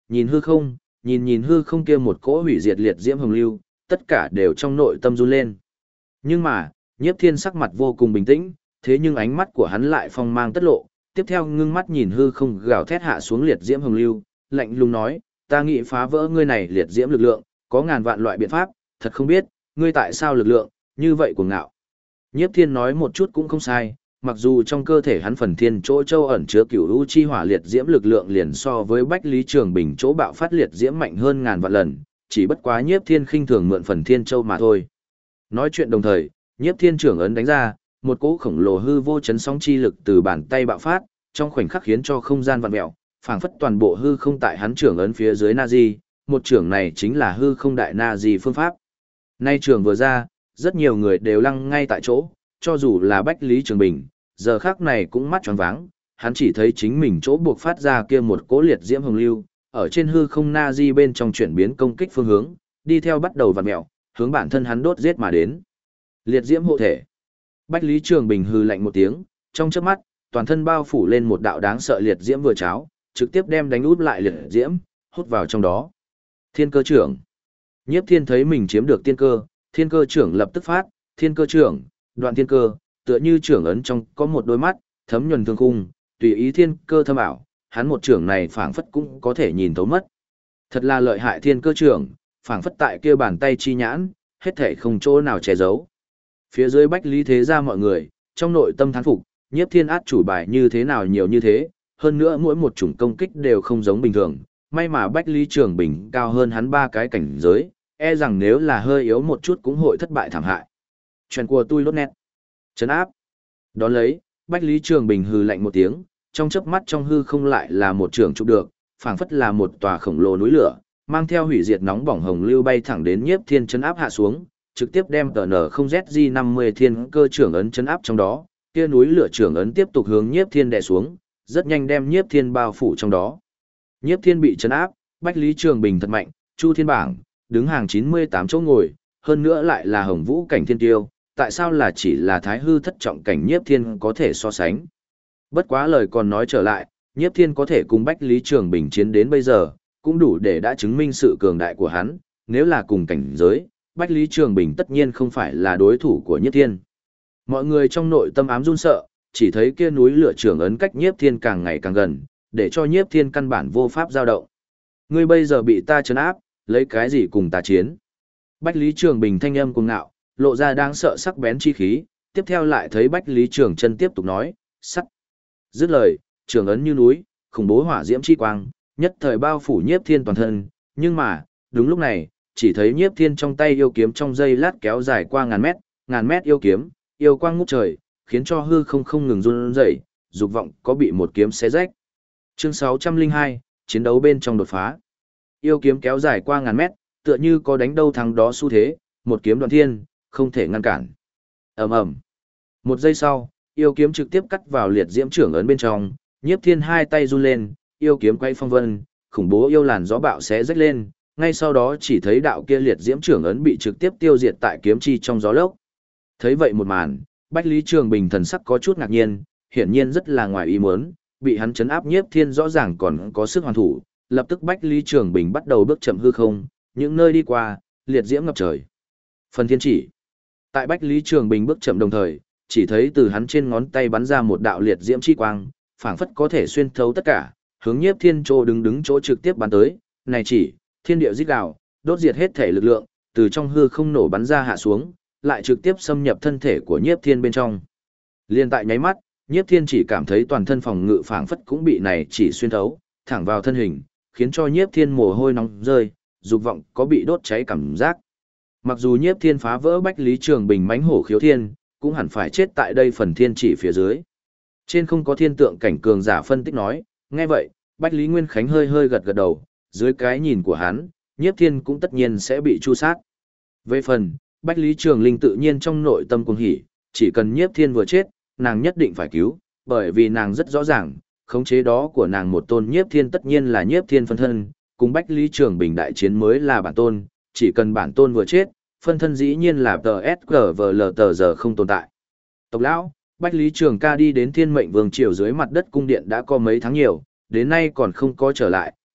Nhìn hư không, nhìn hư không kia một cỗ hủy diệt liệt diễm hồng lưu, tất cả đều trong nội tâm run lên. Nhưng mà, Nhiếp Thiên sắc mặt vô cùng bình tĩnh, thế nhưng ánh mắt của hắn lại phong mang tất lộ, tiếp theo ngưng mắt nhìn hư không gào thét hạ xuống liệt diễm hồng lưu, lạnh lùng nói, ta nghĩ phá vỡ ngươi này liệt diễm lực lượng, có ngàn vạn loại biện pháp, thật không biết, ngươi tại sao lực lượng, như vậy cuồng ngạo. Nhiếp Thiên nói một chút cũng không sai, mặc dù trong cơ thể hắn phần thiên chỗ châu ẩn chứa cửu u chi hỏa liệt diễm lực lượng liền so với Bách Lý Trường Bình chỗ bạo phát liệt diễm mạnh hơn ngàn vạn lần, chỉ bất quá Nhiếp Thiên khinh thường mượn phần thiên châu mà thôi. Nói chuyện đồng thời, Nhiếp Thiên trưởng ấn đánh ra, một cỗ khổng lồ hư vô chấn sóng chi lực từ bàn tay bạo phát, trong khoảnh khắc khiến cho không gian vặn mèo, phảng phất toàn bộ hư không tại hắn trưởng ấn phía dưới Nazi, một trưởng này chính là hư không đại Nazi phương pháp. Nay trưởng vừa ra, rất nhiều người đều lăng ngay tại chỗ, cho dù là Bách Lý Trường Bình, giờ khắc này cũng mắt tròn váng, hắn chỉ thấy chính mình chỗ buộc phát ra kia một cỗ liệt diễm hồng lưu, ở trên hư không Nazi bên trong chuyển biến công kích phương hướng, đi theo bắt đầu vặn mèo, hướng bản thân hắn đốt giết mà đến. Liệt diễm hộ thể. Bách Lý Trường Bình hừ lạnh một tiếng, trong chớp mắt, toàn thân bao phủ lên một đạo đáng sợ liệt diễm vừa cháo, trực tiếp đem đánh út lại liệt diễm, hút vào trong đó. Thiên cơ trưởng. Nhiếp Thiên thấy mình chiếm được tiên cơ, thiên cơ trưởng lập tức phát, thiên cơ trưởng, đoạn thiên cơ, tựa như trưởng ấn trong có một đôi mắt, thấm nhuần thương khung, tùy ý thiên cơ thâm ảo, hắn một trưởng này phảng phất cũng có thể nhìn thấu mất. Thật là lợi hại thiên cơ trưởng, phảng phất tại kia bàn tay chi nhãn, hết thể không chỗ nào che giấu. Phía dưới Bách Lý thế gia mọi người, trong nội tâm thán phục, Nhiếp Thiên át chủ bài như thế nào nhiều như thế, hơn nữa mỗi một chủng công kích đều không giống bình thường, may mà Bách Lý Trường Bình cao hơn hắn 3 cái cảnh giới, e rằng nếu là hơi yếu một chút cũng hội thất bại thảm hại. Chuyện của tôi lốt nét. Chấn áp. Đón lấy, Bách Lý Trường Bình hừ lạnh một tiếng, trong chớp mắt trong hư không lại là một trường chụp được, phảng phất là một tòa khổng lồ núi lửa, mang theo hủy diệt nóng bỏng hồng lưu bay thẳng đến Nhiếp Thiên chấn áp hạ xuống, trực tiếp đem tờ nở không ZG50 thiên cơ trưởng ấn chấn áp trong đó, kia núi lửa trưởng ấn tiếp tục hướng Nhiếp Thiên đè xuống, rất nhanh đem Nhiếp Thiên bao phủ trong đó. Nhiếp Thiên bị chấn áp, Bách Lý Trường Bình thật mạnh, Chu Thiên bảng, đứng hàng 98 chỗ ngồi, hơn nữa lại là Hồng Vũ cảnh thiên tiêu, tại sao là chỉ là Thái Hư thất trọng cảnh Nhiếp Thiên có thể so sánh. Bất quá lời còn nói trở lại, Nhiếp Thiên có thể cùng Bách Lý Trường Bình chiến đến bây giờ, cũng đủ để đã chứng minh sự cường đại của hắn, nếu là cùng cảnh giới, Bách Lý Trường Bình tất nhiên không phải là đối thủ của Nhiếp Thiên. Mọi người trong nội tâm ám run sợ, chỉ thấy kia núi lửa trưởng ấn cách Nhiếp Thiên càng ngày càng gần, để cho Nhiếp Thiên căn bản vô pháp dao động. Ngươi bây giờ bị ta trấn áp, lấy cái gì cùng ta chiến? Bách Lý Trường Bình thanh âm cuồng ngạo, lộ ra đáng sợ sắc bén chi khí, tiếp theo lại thấy Bách Lý Trường Chân tiếp tục nói, sắt. Dứt lời, trường ấn như núi, khủng bố hỏa diễm chi quang, nhất thời bao phủ Nhiếp Thiên toàn thân, nhưng mà, đúng lúc này, chỉ thấy Nhiếp Thiên trong tay yêu kiếm trong giây lát kéo dài qua ngàn mét yêu kiếm, yêu quang ngút trời, khiến cho hư không không ngừng run rẩy, dục vọng có bị một kiếm xé rách. Chương 602, chiến đấu bên trong đột phá. Yêu kiếm kéo dài qua ngàn mét, tựa như có đánh đâu thắng đó xu thế, một kiếm đoạn thiên, không thể ngăn cản. Ầm ầm. Một giây sau, yêu kiếm trực tiếp cắt vào liệt diễm trưởng ấn bên trong, Nhiếp Thiên hai tay run lên, yêu kiếm quay phong vân, khủng bố yêu làn gió bạo xé rách lên, ngay sau đó chỉ thấy đạo kia liệt diễm trưởng ấn bị trực tiếp tiêu diệt tại kiếm chi trong gió lốc. Thấy vậy một màn, Bách Lý Trường Bình thần sắc có chút ngạc nhiên, hiển nhiên rất là ngoài ý muốn, bị hắn chấn áp Nhiếp Thiên rõ ràng còn có sức hoàn thủ, lập tức Bách Lý Trường Bình bắt đầu bước chậm hư không, những nơi đi qua, liệt diễm ngập trời. Phần thiên chỉ. Tại Bách Lý Trường Bình bước chậm đồng thời, chỉ thấy từ hắn trên ngón tay bắn ra một đạo liệt diễm chi quang, phảng phất có thể xuyên thấu tất cả, hướng Nhiếp Thiên chỗ đứng chỗ trực tiếp bắn tới, này chỉ, thiên địa rít gào, đốt diệt hết thể lực lượng, từ trong hư không nổ bắn ra hạ xuống, lại trực tiếp xâm nhập thân thể của Nhiếp Thiên bên trong. Liên tại nháy mắt, Nhiếp Thiên chỉ cảm thấy toàn thân phòng ngự phảng phất cũng bị này chỉ xuyên thấu, thẳng vào thân hình, khiến cho Nhiếp Thiên mồ hôi nóng rơi, dục vọng có bị đốt cháy cảm giác. Mặc dù Nhiếp Thiên phá vỡ Bách Lý Trường Bình mãnh hổ khiếu thiên, cũng hẳn phải chết tại đây phần thiên chỉ phía dưới. Trên không có thiên tượng cảnh cường giả phân tích nói, nghe vậy, Bách Lý Nguyên Khánh hơi hơi gật gật đầu, dưới cái nhìn của hắn, Nhiếp Thiên cũng tất nhiên sẽ bị tru sát. Về phần, Bách Lý Trường Linh tự nhiên trong nội tâm cuồng hỉ, chỉ cần Nhiếp Thiên vừa chết, nàng nhất định phải cứu, bởi vì nàng rất rõ ràng, khống chế đó của nàng một tôn Nhiếp Thiên tất nhiên là Nhiếp Thiên phân thân, cùng Bách Lý Trường Bình đại chiến mới là bản tôn, chỉ cần bản tôn vừa chết, phân thân dĩ nhiên là TSQVL tờ giờ không tồn tại. Tộc lão, Bách Lý Trường ca đi đến Thiên Mệnh Vương triều dưới mặt đất cung điện đã có mấy tháng nhiều, đến nay còn không có trở lại,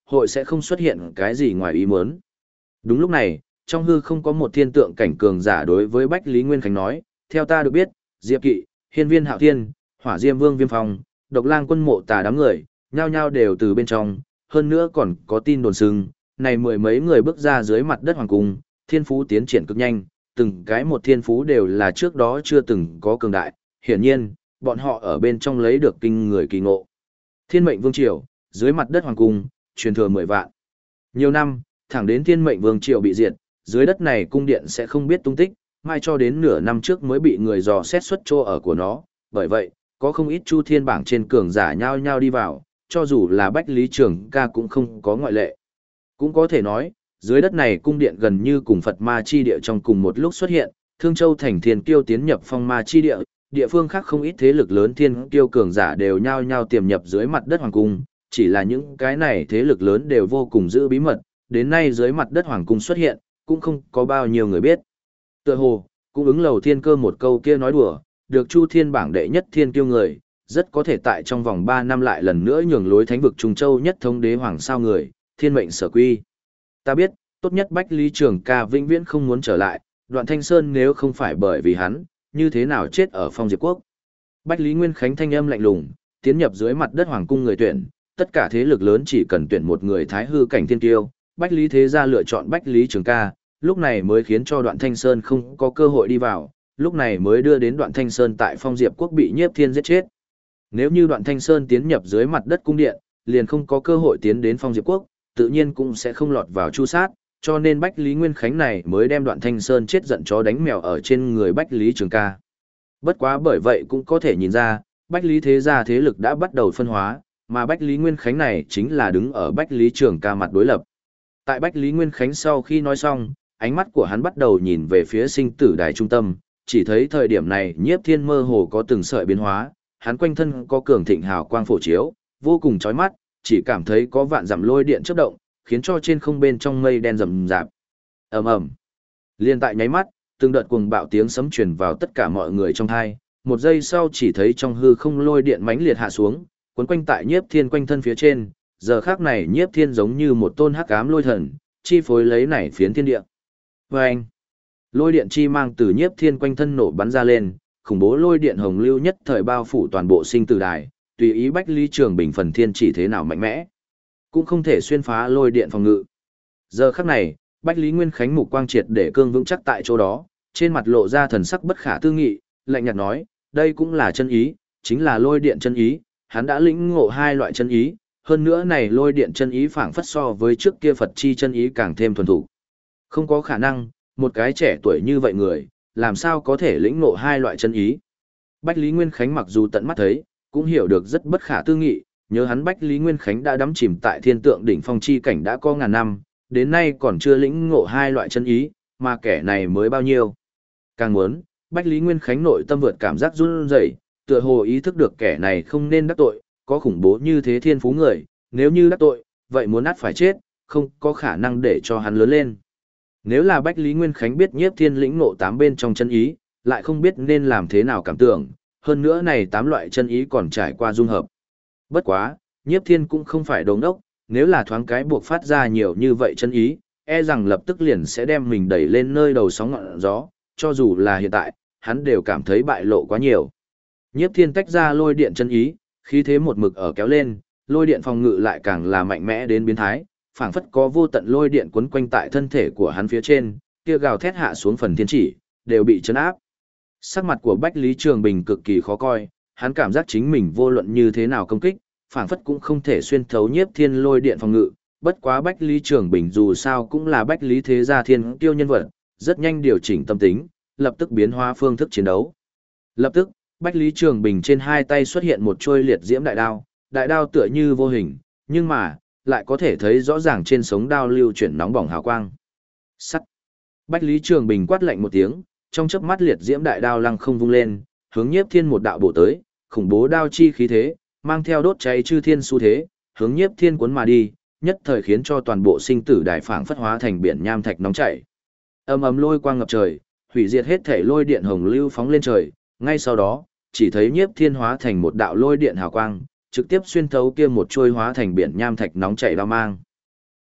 hội sẽ không xuất hiện cái gì ngoài ý muốn. Đúng lúc này, trong hư không có một thiên tượng cảnh cường giả đối với Bách Lý Nguyên Khánh nói, theo ta được biết, Diệp Kỵ, Hiên Viên Hạo Thiên, Hỏa Diêm Vương Viêm Phong, Độc Lang Quân Mộ Tà đám người, nhao nhao đều từ bên trong, hơn nữa còn có tin đồn sưng, này mười mấy người bước ra dưới mặt đất hoàng cung, thiên phú tiến triển cực nhanh, từng cái một thiên phú đều là trước đó chưa từng có cường đại, hiển nhiên, bọn họ ở bên trong lấy được kinh người kỳ ngộ. Thiên mệnh vương triều, dưới mặt đất hoàng cung, truyền thừa 10 vạn. Nhiều năm, thẳng đến thiên mệnh vương triều bị diệt, dưới đất này cung điện sẽ không biết tung tích, mai cho đến nửa năm trước mới bị người dò xét xuất chỗ ở của nó, bởi vậy, có không ít chu thiên bảng trên cường giả nhao nhao đi vào, cho dù là Bách Lý Trường ca cũng không có ngoại lệ. Cũng có thể nói, dưới đất này cung điện gần như cùng Phật Ma chi địa trong cùng một lúc xuất hiện, Thương Châu thành thiên kiêu tiến nhập phong ma chi địa, địa phương khác không ít thế lực lớn thiên kiêu cường giả đều nhao nhao tiềm nhập dưới mặt đất hoàng cung, chỉ là những cái này thế lực lớn đều vô cùng giữ bí mật, đến nay dưới mặt đất hoàng cung xuất hiện, cũng không có bao nhiêu người biết. Tựa hồ, cũng ứng Lầu Thiên Cơ một câu kia nói đùa, được Chu Thiên bảng đệ nhất thiên kiêu người, rất có thể tại trong vòng 3 năm lại lần nữa nhường lối thánh vực Trung Châu nhất thống đế hoàng sao người, thiên mệnh sở quy. Ta biết, tốt nhất Bách Lý Trường ca vĩnh viễn không muốn trở lại, Đoạn Thanh Sơn nếu không phải bởi vì hắn, như thế nào chết ở Phong Diệp Quốc. Bách Lý Nguyên Khánh thanh âm lạnh lùng, tiến nhập dưới mặt đất hoàng cung người tuyển, tất cả thế lực lớn chỉ cần tuyển một người thái hư cảnh thiên kiêu, Bách Lý thế gia lựa chọn Bách Lý Trường ca, lúc này mới khiến cho Đoạn Thanh Sơn không có cơ hội đi vào, lúc này mới đưa đến Đoạn Thanh Sơn tại Phong Diệp Quốc bị Nhiếp Thiên giết chết. Nếu như Đoạn Thanh Sơn tiến nhập dưới mặt đất cung điện, liền không có cơ hội tiến đến Phong Diệp Quốc, tự nhiên cũng sẽ không lọt vào chu sát, cho nên Bách Lý Nguyên Khánh này mới đem Đoạn Thanh Sơn chết giận chó đánh mèo ở trên người Bách Lý Trường ca. Bất quá bởi vậy cũng có thể nhìn ra, Bách Lý thế gia thế lực đã bắt đầu phân hóa, mà Bách Lý Nguyên Khánh này chính là đứng ở Bách Lý Trường ca mặt đối lập. Tại Bách Lý Nguyên Khánh sau khi nói xong, ánh mắt của hắn bắt đầu nhìn về phía sinh tử đài trung tâm, chỉ thấy thời điểm này Nhiếp Thiên mơ hồ có từng sợi biến hóa, hắn quanh thân có cường thịnh hào quang phổ chiếu, vô cùng chói mắt, chỉ cảm thấy có vạn dặm lôi điện chớp động, khiến cho trên không bên trong mây đen rậm rạp. Ầm ầm. Liên tại nháy mắt, từng đợt cuồng bạo tiếng sấm truyền vào tất cả mọi người trong tai, một giây sau chỉ thấy trong hư không lôi điện mãnh liệt hạ xuống, quấn quanh tại Nhiếp Thiên quanh thân phía trên, giờ khắc này Nhiếp Thiên giống như một tôn hắc ám lôi thần, chi phối lấy nảy phiến thiên địa. Oeng! Lôi điện chi mang từ Nhiếp Thiên quanh thân nổ bắn ra lên, khủng bố lôi điện hồng lưu nhất thời bao phủ toàn bộ sinh tử đài, tùy ý Bách Lý Trường Bình phần thiên chỉ thế nào mạnh mẽ, cũng không thể xuyên phá lôi điện phòng ngự. Giờ khắc này, Bách Lý Nguyên Khánh mục quang triệt để cương vững chắc tại chỗ đó, trên mặt lộ ra thần sắc bất khả tư nghị, lạnh nhạt nói, đây cũng là chân ý, chính là lôi điện chân ý, hắn đã lĩnh ngộ hai loại chân ý, hơn nữa này lôi điện chân ý phảng phất so với trước kia Phật chi chân ý càng thêm thuần thủ. Không có khả năng, một cái trẻ tuổi như vậy người, làm sao có thể lĩnh ngộ hai loại chân ý. Bách Lý Nguyên Khánh mặc dù tận mắt thấy, cũng hiểu được rất bất khả tư nghị, nhớ hắn Bách Lý Nguyên Khánh đã đắm chìm tại thiên tượng đỉnh phong chi cảnh đã có ngàn năm, đến nay còn chưa lĩnh ngộ hai loại chân ý, mà kẻ này mới bao nhiêu. Càng muốn, Bách Lý Nguyên Khánh nội tâm vượt cảm giác run rẩy, tựa hồ ý thức được kẻ này không nên đắc tội, có khủng bố như thế thiên phú người, nếu như đắc tội, vậy muốn ắt phải chết, không có khả năng để cho hắn lớn lên. Nếu là Bách Lý Nguyên Khánh biết Nhiếp Thiên lĩnh ngộ 8 bên trong chân ý, lại không biết nên làm thế nào cảm tưởng, hơn nữa này 8 loại chân ý còn trải qua dung hợp. Bất quá, Nhiếp Thiên cũng không phải đồ ngốc, nếu là thoáng cái buộc phát ra nhiều như vậy chân ý, e rằng lập tức liền sẽ đem mình đẩy lên nơi đầu sóng ngọn gió, cho dù là hiện tại, hắn đều cảm thấy bại lộ quá nhiều. Nhiếp Thiên tách ra lôi điện chân ý, khí thế một mực ở kéo lên, lôi điện phòng ngự lại càng là mạnh mẽ đến biến thái, phảng phất có vô tận lôi điện quấn quanh tại thân thể của hắn phía trên, kia gào thét hạ xuống phần thiên chỉ, đều bị chấn áp. Sắc mặt của Bách Lý Trường Bình cực kỳ khó coi, hắn cảm giác chính mình vô luận như thế nào công kích, phảng phất cũng không thể xuyên thấu Nhiếp Thiên lôi điện phòng ngự, bất quá Bách Lý Trường Bình dù sao cũng là Bách Lý thế gia thiên tiêu nhân vật, rất nhanh điều chỉnh tâm tính, lập tức biến hóa phương thức chiến đấu. Lập tức, Bách Lý Trường Bình trên hai tay xuất hiện một chuôi liệt diễm đại đao tựa như vô hình, nhưng mà, lại có thể thấy rõ ràng trên sống đao lưu chuyển nóng bỏng hào quang. Sắt. Bách Lý Trường Bình quát lạnh một tiếng, trong chớp mắt liệt diễm đại đao lăng không vung lên, hướng Nhiếp Thiên một đạo bổ tới, khủng bố đao chi khí thế, mang theo đốt cháy chư thiên xu thế, hướng Nhiếp Thiên cuốn mà đi, nhất thời khiến cho toàn bộ sinh tử đài phảng phất hóa thành biển nham thạch nóng chảy. Ầm ầm lôi quang ngập trời, hủy diệt hết thể lôi điện hồng lưu phóng lên trời, ngay sau đó, chỉ thấy Nhiếp Thiên hóa thành một đạo lôi điện hào quang, trực tiếp xuyên thấu kia một trôi hóa thành biển nham thạch nóng chảy đao mang.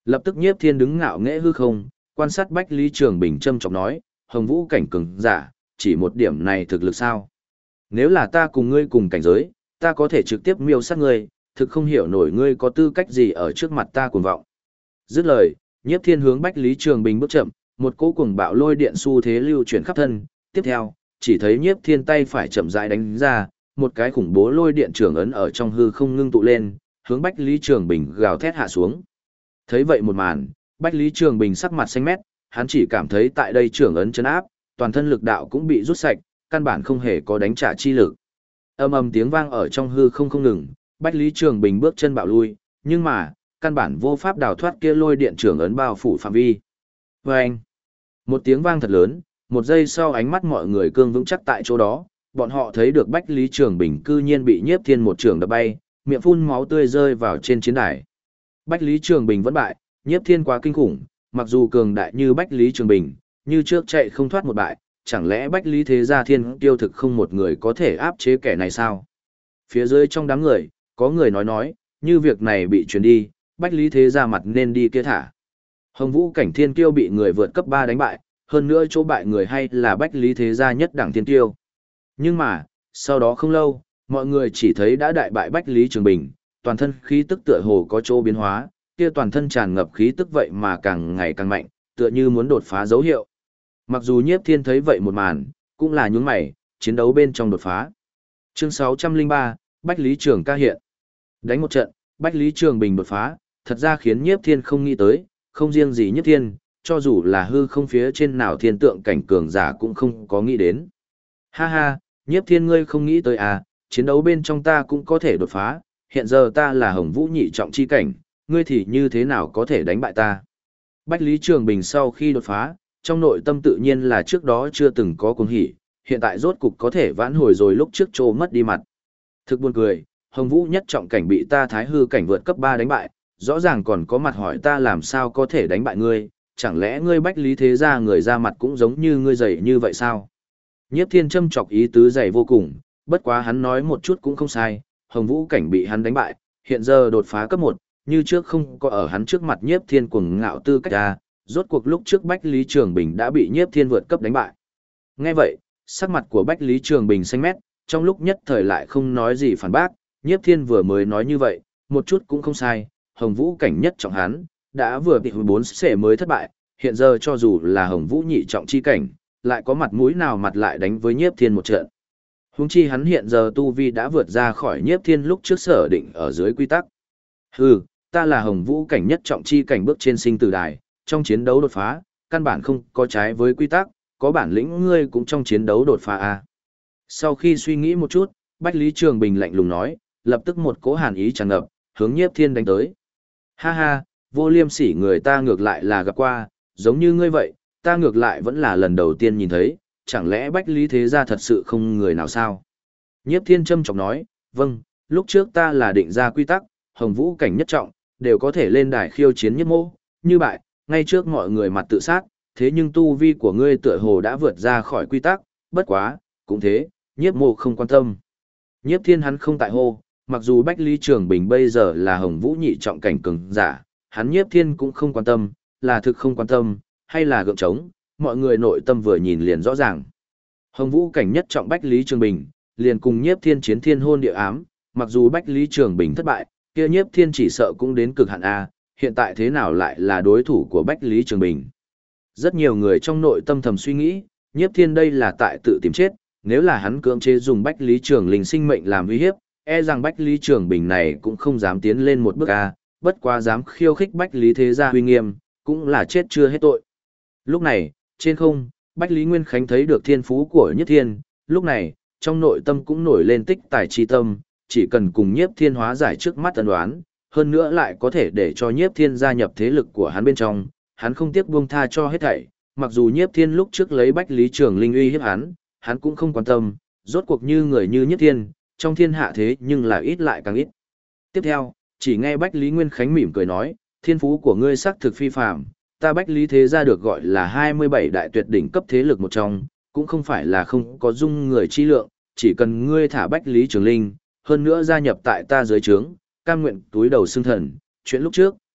Lập tức Nhiếp Thiên đứng ngạo nghễ hư không, quan sát Bách Lý Trường Bình châm chọc nói, Hồng Vũ cảnh cường giả, chỉ một điểm này thực lực sao? Nếu là ta cùng ngươi cùng cảnh giới, ta có thể trực tiếp miêu sát ngươi, thực không hiểu nổi ngươi có tư cách gì ở trước mặt ta cuồng vọng. Dứt lời, Nhiếp Thiên hướng Bách Lý Trường Bình bước chậm, một cỗ cuồng bạo lôi điện xu thế lưu chuyển khắp thân, tiếp theo, chỉ thấy Nhiếp Thiên tay phải chậm rãi đánh ra, một cái khủng bố lôi điện trường ấn ở trong hư không ngưng tụ lên, hướng Bách Lý Trường Bình gào thét hạ xuống. Thấy vậy một màn, Bách Lý Trường Bình sắc mặt xanh mét, hắn chỉ cảm thấy tại đây trường ấn chấn áp, toàn thân lực đạo cũng bị rút sạch, căn bản không hề có đánh trả chi lực. Ầm ầm tiếng vang ở trong hư không không ngừng, Bách Lý Trường Bình bước chân bạo lui, nhưng mà, căn bản vô pháp đào thoát kia lôi điện trường ấn bao phủ phạm vi. Vâng! Một tiếng vang thật lớn, một giây sau ánh mắt mọi người cương vững chắc tại chỗ đó, bọn họ thấy được Bách Lý Trường Bình cư nhiên bị Nhiếp Thiên một trường đập bay, miệng phun máu tươi rơi vào trên chiến đài. Bách Lý Trường Bình vẫn bại, Nhiếp Thiên quá kinh khủng, mặc dù cường đại như Bách Lý Trường Bình, như trước chạy không thoát một bại, chẳng lẽ Bách Lý thế gia thiên tiêu thực không một người có thể áp chế kẻ này sao? Phía dưới trong đám người, có người nói, như việc này bị truyền đi, Bách Lý thế gia mặt nên đi kia thả. Hồng Vũ cảnh thiên kiêu bị người vượt cấp 3 đánh bại, hơn nữa chỗ bại người hay là Bách Lý thế gia nhất đẳng thiên kiêu. Nhưng mà, sau đó không lâu, mọi người chỉ thấy đã đại bại Bách Lý Trường Bình, toàn thân khí tức tựa hồ có chỗ biến hóa, kia toàn thân tràn ngập khí tức vậy mà càng ngày càng mạnh, tựa như muốn đột phá dấu hiệu. Mặc dù Nhiếp Thiên thấy vậy một màn, cũng là nhướng mày, chiến đấu bên trong đột phá. Chương 603, Bách Lý Trường ca hiện. Đánh một trận, Bách Lý Trường Bình đột phá, thật ra khiến Nhiếp Thiên không nghĩ tới, không riêng gì Nhiếp Thiên, cho dù là hư không phía trên nào thiên tượng cảnh cường giả cũng không có nghĩ đến. Ha ha, Nhiếp Thiên ngươi không nghĩ tới à, chiến đấu bên trong ta cũng có thể đột phá, hiện giờ ta là Hồng Vũ nhị trọng chi cảnh, ngươi thì như thế nào có thể đánh bại ta? Bách Lý Trường Bình sau khi đột phá, trong nội tâm tự nhiên là trước đó chưa từng có cuồng hỉ, hiện tại rốt cục có thể vãn hồi rồi lúc trước trô mất đi mặt. Thực buồn cười, Hồng Vũ nhất trọng cảnh bị ta thái hư cảnh vượt cấp 3 đánh bại, rõ ràng còn có mặt hỏi ta làm sao có thể đánh bại ngươi, chẳng lẽ ngươi Bách Lý thế gia người ra mặt cũng giống như ngươi dày như vậy sao? Nhiếp Thiên châm chọc ý tứ dày vô cùng, bất quá hắn nói một chút cũng không sai, Hồng Vũ cảnh bị hắn đánh bại, hiện giờ đột phá cấp 1, như trước không có ở hắn trước mặt Nhiếp Thiên cuồng ngạo tư cách ra, rốt cuộc lúc trước Bách Lý Trường Bình đã bị Nhiếp Thiên vượt cấp đánh bại. Nghe vậy, sắc mặt của Bách Lý Trường Bình xanh mét, trong lúc nhất thời lại không nói gì phản bác, Nhiếp Thiên vừa mới nói như vậy, một chút cũng không sai, Hồng Vũ cảnh nhất trọng hắn, đã vừa bị 4C mới thất bại, hiện giờ cho dù là Hồng Vũ nhị trọng chi cảnh, lại có mặt mũi nào mặt lại đánh với Nhiếp Thiên một trận. Huống chi hắn hiện giờ tu vi đã vượt ra khỏi Nhiếp Thiên lúc trước sở định ở dưới quy tắc. Hừ, ta là Hồng Vũ cảnh nhất trọng chi cảnh bước trên sinh tử đài, trong chiến đấu đột phá, căn bản không có trái với quy tắc, có bản lĩnh ngươi cũng trong chiến đấu đột phá à. Sau khi suy nghĩ một chút, Bách Lý Trường Bình lạnh lùng nói, lập tức một cỗ hàn ý tràn ngập, hướng Nhiếp Thiên đánh tới. Ha ha, vô liêm sỉ người ta ngược lại là gặp qua, giống như ngươi vậy, ta ngược lại vẫn là lần đầu tiên nhìn thấy, chẳng lẽ Bách Lý thế gia thật sự không người nào sao? Nhiếp Thiên châm chọc nói, vâng, lúc trước ta là định ra quy tắc, Hồng Vũ cảnh nhất trọng, đều có thể lên đài khiêu chiến Nhiếp mô, như bại, ngay trước mọi người mặt tự sát, thế nhưng tu vi của ngươi tựa hồ đã vượt ra khỏi quy tắc, bất quá, cũng thế, Nhiếp mô không quan tâm. Nhiếp Thiên hắn không tại hô, mặc dù Bách Lý Trường Bình bây giờ là Hồng Vũ nhị trọng cảnh cường giả, hắn Nhiếp Thiên cũng không quan tâm, là thực không quan tâm, hay là gượng trống, mọi người nội tâm vừa nhìn liền rõ ràng. Hồng Vũ cảnh nhất trọng Bách Lý Trường Bình, liền cùng Nhiếp Thiên chiến thiên hôn địa ám, mặc dù Bách Lý Trường Bình thất bại, kia Nhiếp Thiên chỉ sợ cũng đến cực hạn A, hiện tại thế nào lại là đối thủ của Bách Lý Trường Bình. Rất nhiều người trong nội tâm thầm suy nghĩ, Nhiếp Thiên đây là tại tự tìm chết, nếu là hắn cưỡng chế dùng Bách Lý Trường Linh sinh mệnh làm uy hiếp, e rằng Bách Lý Trường Bình này cũng không dám tiến lên một bước A, bất quá dám khiêu khích Bách Lý thế gia uy nghiêm, cũng là chết chưa hết tội. Lúc này, trên không, Bách Lý Nguyên Khánh thấy được thiên phú của Nhiếp Thiên, lúc này, trong nội tâm cũng nổi lên tích tài chi tâm, chỉ cần cùng Nhiếp Thiên hóa giải trước mắt ân đoán, hơn nữa lại có thể để cho Nhiếp Thiên gia nhập thế lực của hắn bên trong, hắn không tiếc buông tha cho hết thảy, mặc dù Nhiếp Thiên lúc trước lấy Bách Lý Trường Linh uy hiếp hắn cũng không quan tâm, rốt cuộc như người như Nhiếp Thiên, trong thiên hạ thế nhưng là ít lại càng ít. Tiếp theo, chỉ nghe Bách Lý Nguyên Khánh mỉm cười nói, thiên phú của ngươi sắc thực phi phàm, ta Bách Lý thế gia được gọi là 27 đại tuyệt đỉnh cấp thế lực một trong, cũng không phải là không có dung người chi lượng, chỉ cần ngươi thả Bách Lý Trường Linh, hơn nữa gia nhập tại ta dưới trướng, cam nguyện túi đầu xưng thần, chuyện lúc trước,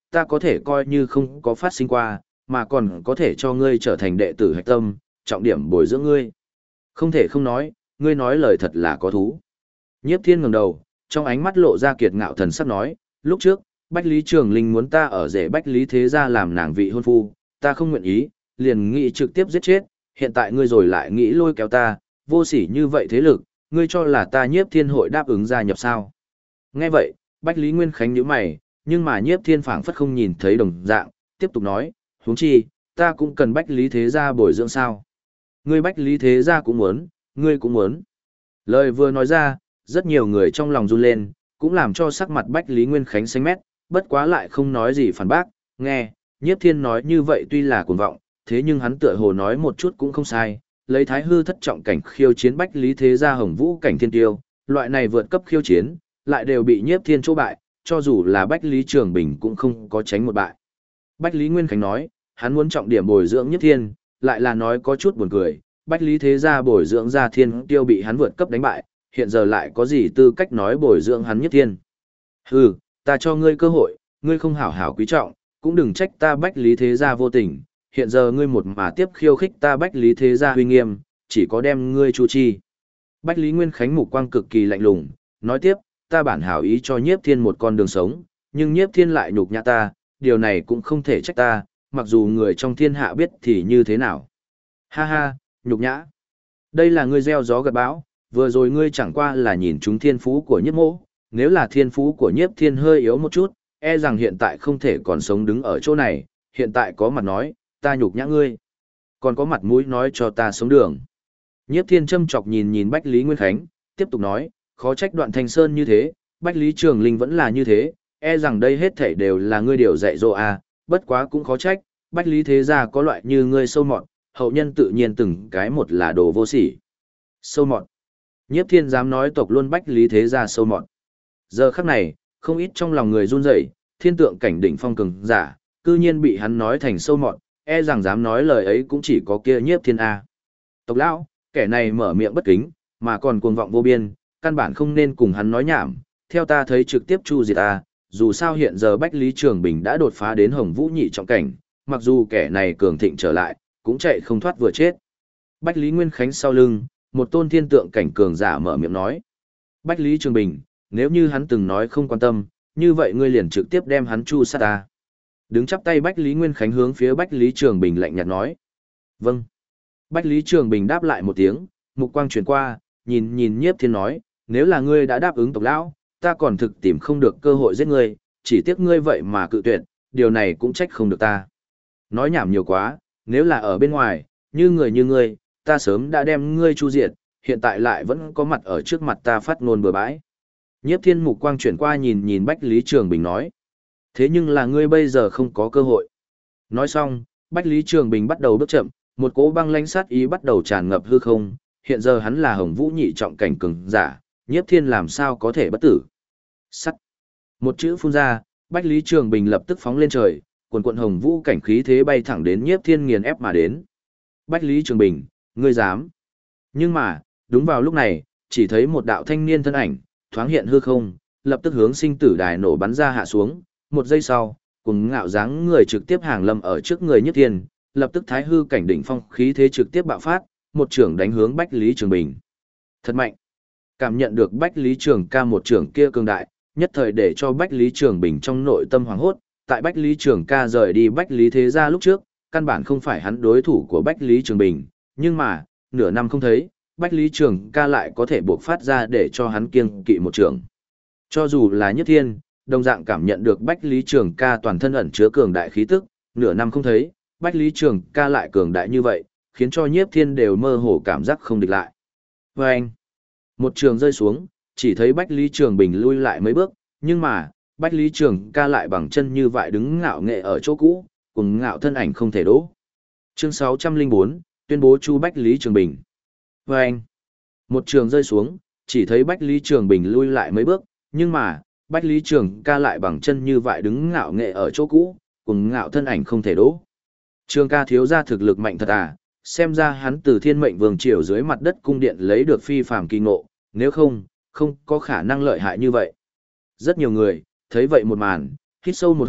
ta có thể coi như không có phát sinh qua, mà còn có thể cho ngươi trở thành đệ tử hạch tâm, trọng điểm bồi dưỡng ngươi. Không thể không nói, ngươi nói lời thật là có thú. Nhiếp Thiên ngẩng đầu, trong ánh mắt lộ ra kiệt ngạo thần sắc nói, lúc trước, Bách Lý Trường Linh muốn ta ở rể Bách Lý Thế Gia làm nàng vị hôn phu, ta không nguyện ý, liền nghĩ trực tiếp giết chết, hiện tại ngươi rồi lại nghĩ lôi kéo ta, vô sỉ như vậy thế lực, ngươi cho là ta Nhiếp Thiên hội đáp ứng gia nhập sao? Nghe vậy, Bách Lý Nguyên Khánh nhíu mày, nhưng mà Nhiếp Thiên phảng phất không nhìn thấy đồng dạng, tiếp tục nói, huống chi, ta cũng cần Bách Lý Thế Gia bồi dưỡng sao? Ngươi Bách Lý Thế Gia cũng muốn, ngươi cũng muốn. Lời vừa nói ra, rất nhiều người trong lòng run lên, cũng làm cho sắc mặt Bách Lý Nguyên Khánh xanh mét, bất quá lại không nói gì phản bác, nghe, Nhiếp Thiên nói như vậy tuy là cuồng vọng, thế nhưng hắn tựa hồ nói một chút cũng không sai, lấy Thái Hư thất trọng cảnh khiêu chiến Bách Lý Thế Gia Hồng Vũ cảnh thiên tiêu, loại này vượt cấp khiêu chiến, lại đều bị Nhiếp Thiên chỗ bại, cho dù là Bách Lý Trường Bình cũng không có tránh một bại. Bách Lý Nguyên Khánh nói, hắn muốn trọng điểm bồi dưỡng Nhiếp Thiên, lại là nói có chút buồn cười, Bách Lý Thế Gia bồi dưỡng ra thiên tiêu bị hắn vượt cấp đánh bại, hiện giờ lại có gì tư cách nói bồi dưỡng hắn Nhiếp Thiên. Hừ, ta cho ngươi cơ hội, ngươi không hảo hảo quý trọng, cũng đừng trách ta Bách Lý Thế Gia vô tình, hiện giờ ngươi một mà tiếp khiêu khích ta Bách Lý Thế Gia uy nghiêm, chỉ có đem ngươi chu chi. Bách Lý Nguyên Khánh mục quang cực kỳ lạnh lùng, nói tiếp, ta bản hảo ý cho Nhiếp Thiên một con đường sống, nhưng Nhiếp Thiên lại nhục nhã ta, điều này cũng không thể trách ta, mặc dù người trong thiên hạ biết thì như thế nào. Ha ha, nhục nhã. Đây là ngươi gieo gió gặt bão, vừa rồi ngươi chẳng qua là nhìn chúng thiên phú của Nhiếp Mỗ, nếu là thiên phú của Nhiếp Thiên hơi yếu một chút, e rằng hiện tại không thể còn sống đứng ở chỗ này, hiện tại có mặt nói, ta nhục nhã ngươi. Còn có mặt mũi nói cho ta sống đường. Nhiếp Thiên châm chọc nhìn nhìn Bách Lý Nguyên Khánh, tiếp tục nói, khó trách Đoạn Thanh Sơn như thế, Bách Lý Trường Linh vẫn là như thế, e rằng đây hết thảy đều là ngươi điều dạy dỗ à, bất quá cũng khó trách, Bách Lý Thế Gia có loại như ngươi sâu mọt, hậu nhân tự nhiên từng cái một là đồ vô sỉ. Sâu mọt. Nhiếp Thiên dám nói tộc luôn Bách Lý Thế Gia sâu mọt. Giờ khắc này, không ít trong lòng người run rẩy, thiên tượng cảnh đỉnh phong cường giả, cư nhiên bị hắn nói thành sâu mọt, e rằng dám nói lời ấy cũng chỉ có kia Nhiếp Thiên A. Tộc lão, kẻ này mở miệng bất kính, mà còn cuồng vọng vô biên, căn bản không nên cùng hắn nói nhảm, theo ta thấy trực tiếp chu diệt ta, dù sao hiện giờ Bách Lý Trường Bình đã đột phá đến Hồng Vũ nhị trọng cảnh, mặc dù kẻ này cường thịnh trở lại, cũng chạy không thoát vừa chết. Bách Lý Nguyên Khánh sau lưng, một tôn thiên tượng cảnh cường giả mở miệng nói. Bách Lý Trường Bình, nếu như hắn từng nói không quan tâm, như vậy ngươi liền trực tiếp đem hắn chu sát ta. Đứng chắp tay Bách Lý Nguyên Khánh hướng phía Bách Lý Trường Bình lạnh nhạt nói. Vâng. Bách Lý Trường Bình đáp lại một tiếng, mục quang chuyển qua, nhìn nhìn Nhiếp Thiên nói, nếu là ngươi đã đáp ứng tộc lão, ta còn thực tìm không được cơ hội giết ngươi, chỉ tiếc ngươi vậy mà cự tuyệt, điều này cũng trách không được ta. Nói nhảm nhiều quá, nếu là ở bên ngoài, như ngươi, ta sớm đã đem ngươi chu diệt, hiện tại lại vẫn có mặt ở trước mặt ta phát ngôn bừa bãi. Nhiếp Thiên mục quang chuyển qua nhìn nhìn Bách Lý Trường Bình nói. Thế nhưng là ngươi bây giờ không có cơ hội. Nói xong, Bách Lý Trường Bình bắt đầu bước chậm, một cỗ băng lãnh sát ý bắt đầu tràn ngập hư không, hiện giờ hắn là Hồng Vũ nhị trọng cảnh cường giả, Nhiếp Thiên làm sao có thể bất tử. Sắt. Một chữ phun ra, Bách Lý Trường Bình lập tức phóng lên trời, quần quận Hồng Vũ cảnh khí thế bay thẳng đến Nhiếp Thiên nghiền ép mà đến. Bách Lý Trường Bình, ngươi dám. Nhưng mà, đúng vào lúc này, chỉ thấy một đạo thanh niên thân ảnh, thoáng hiện hư không, lập tức hướng sinh tử đài nổ bắn ra hạ xuống, một giây sau, cùng ngạo dáng người trực tiếp hàng lâm ở trước người Nhiếp Thiên, lập tức thái hư cảnh đỉnh phong khí thế trực tiếp bạo phát, một trưởng đánh hướng Bách Lý Trường Bình. Thật mạnh. Cảm nhận được Bách Lý Trường ca một trưởng kia cường đại, nhất thời để cho Bách Lý Trường Bình trong nội tâm hoảng hốt, tại Bách Lý Trường ca rời đi Bách Lý Thế Gia lúc trước, căn bản không phải hắn đối thủ của Bách Lý Trường Bình, nhưng mà, nửa năm không thấy, Bách Lý Trường ca lại có thể buộc phát ra để cho hắn kiêng kỵ một trưởng. Cho dù là Nhất Thiên, đồng dạng cảm nhận được Bách Lý Trường ca toàn thân ẩn chứa cường đại khí tức, nửa năm không thấy, Bách Lý Trường ca lại cường đại như vậy, khiến cho Nhiếp Thiên đều mơ hồ cảm giác không địch lại. Và anh, một trường rơi xuống, chỉ thấy Bách Lý Trường Bình lui lại mấy bước, nhưng mà, Bách Lý Trường ca lại bằng chân như vậy đứng ngạo nghệ ở chỗ cũ, cùng ngạo thân ảnh không thể đỗ. Chương 604, tuyên bố chu Bách Lý Trường Bình. Và anh, một trường rơi xuống, chỉ thấy Bách Lý Trường Bình lui lại mấy bước, nhưng mà, Bách Lý Trường ca lại bằng chân như vậy đứng ngạo nghệ ở chỗ cũ, cùng ngạo thân ảnh không thể đỗ. Trường ca thiếu ra thực lực mạnh thật à, xem ra hắn từ Thiên Mệnh Vương triều dưới mặt đất cung điện lấy được phi phàm kỳ ngộ, nếu không, không có khả năng lợi hại như vậy. Rất nhiều người, thấy vậy một màn, hít sâu một hơi,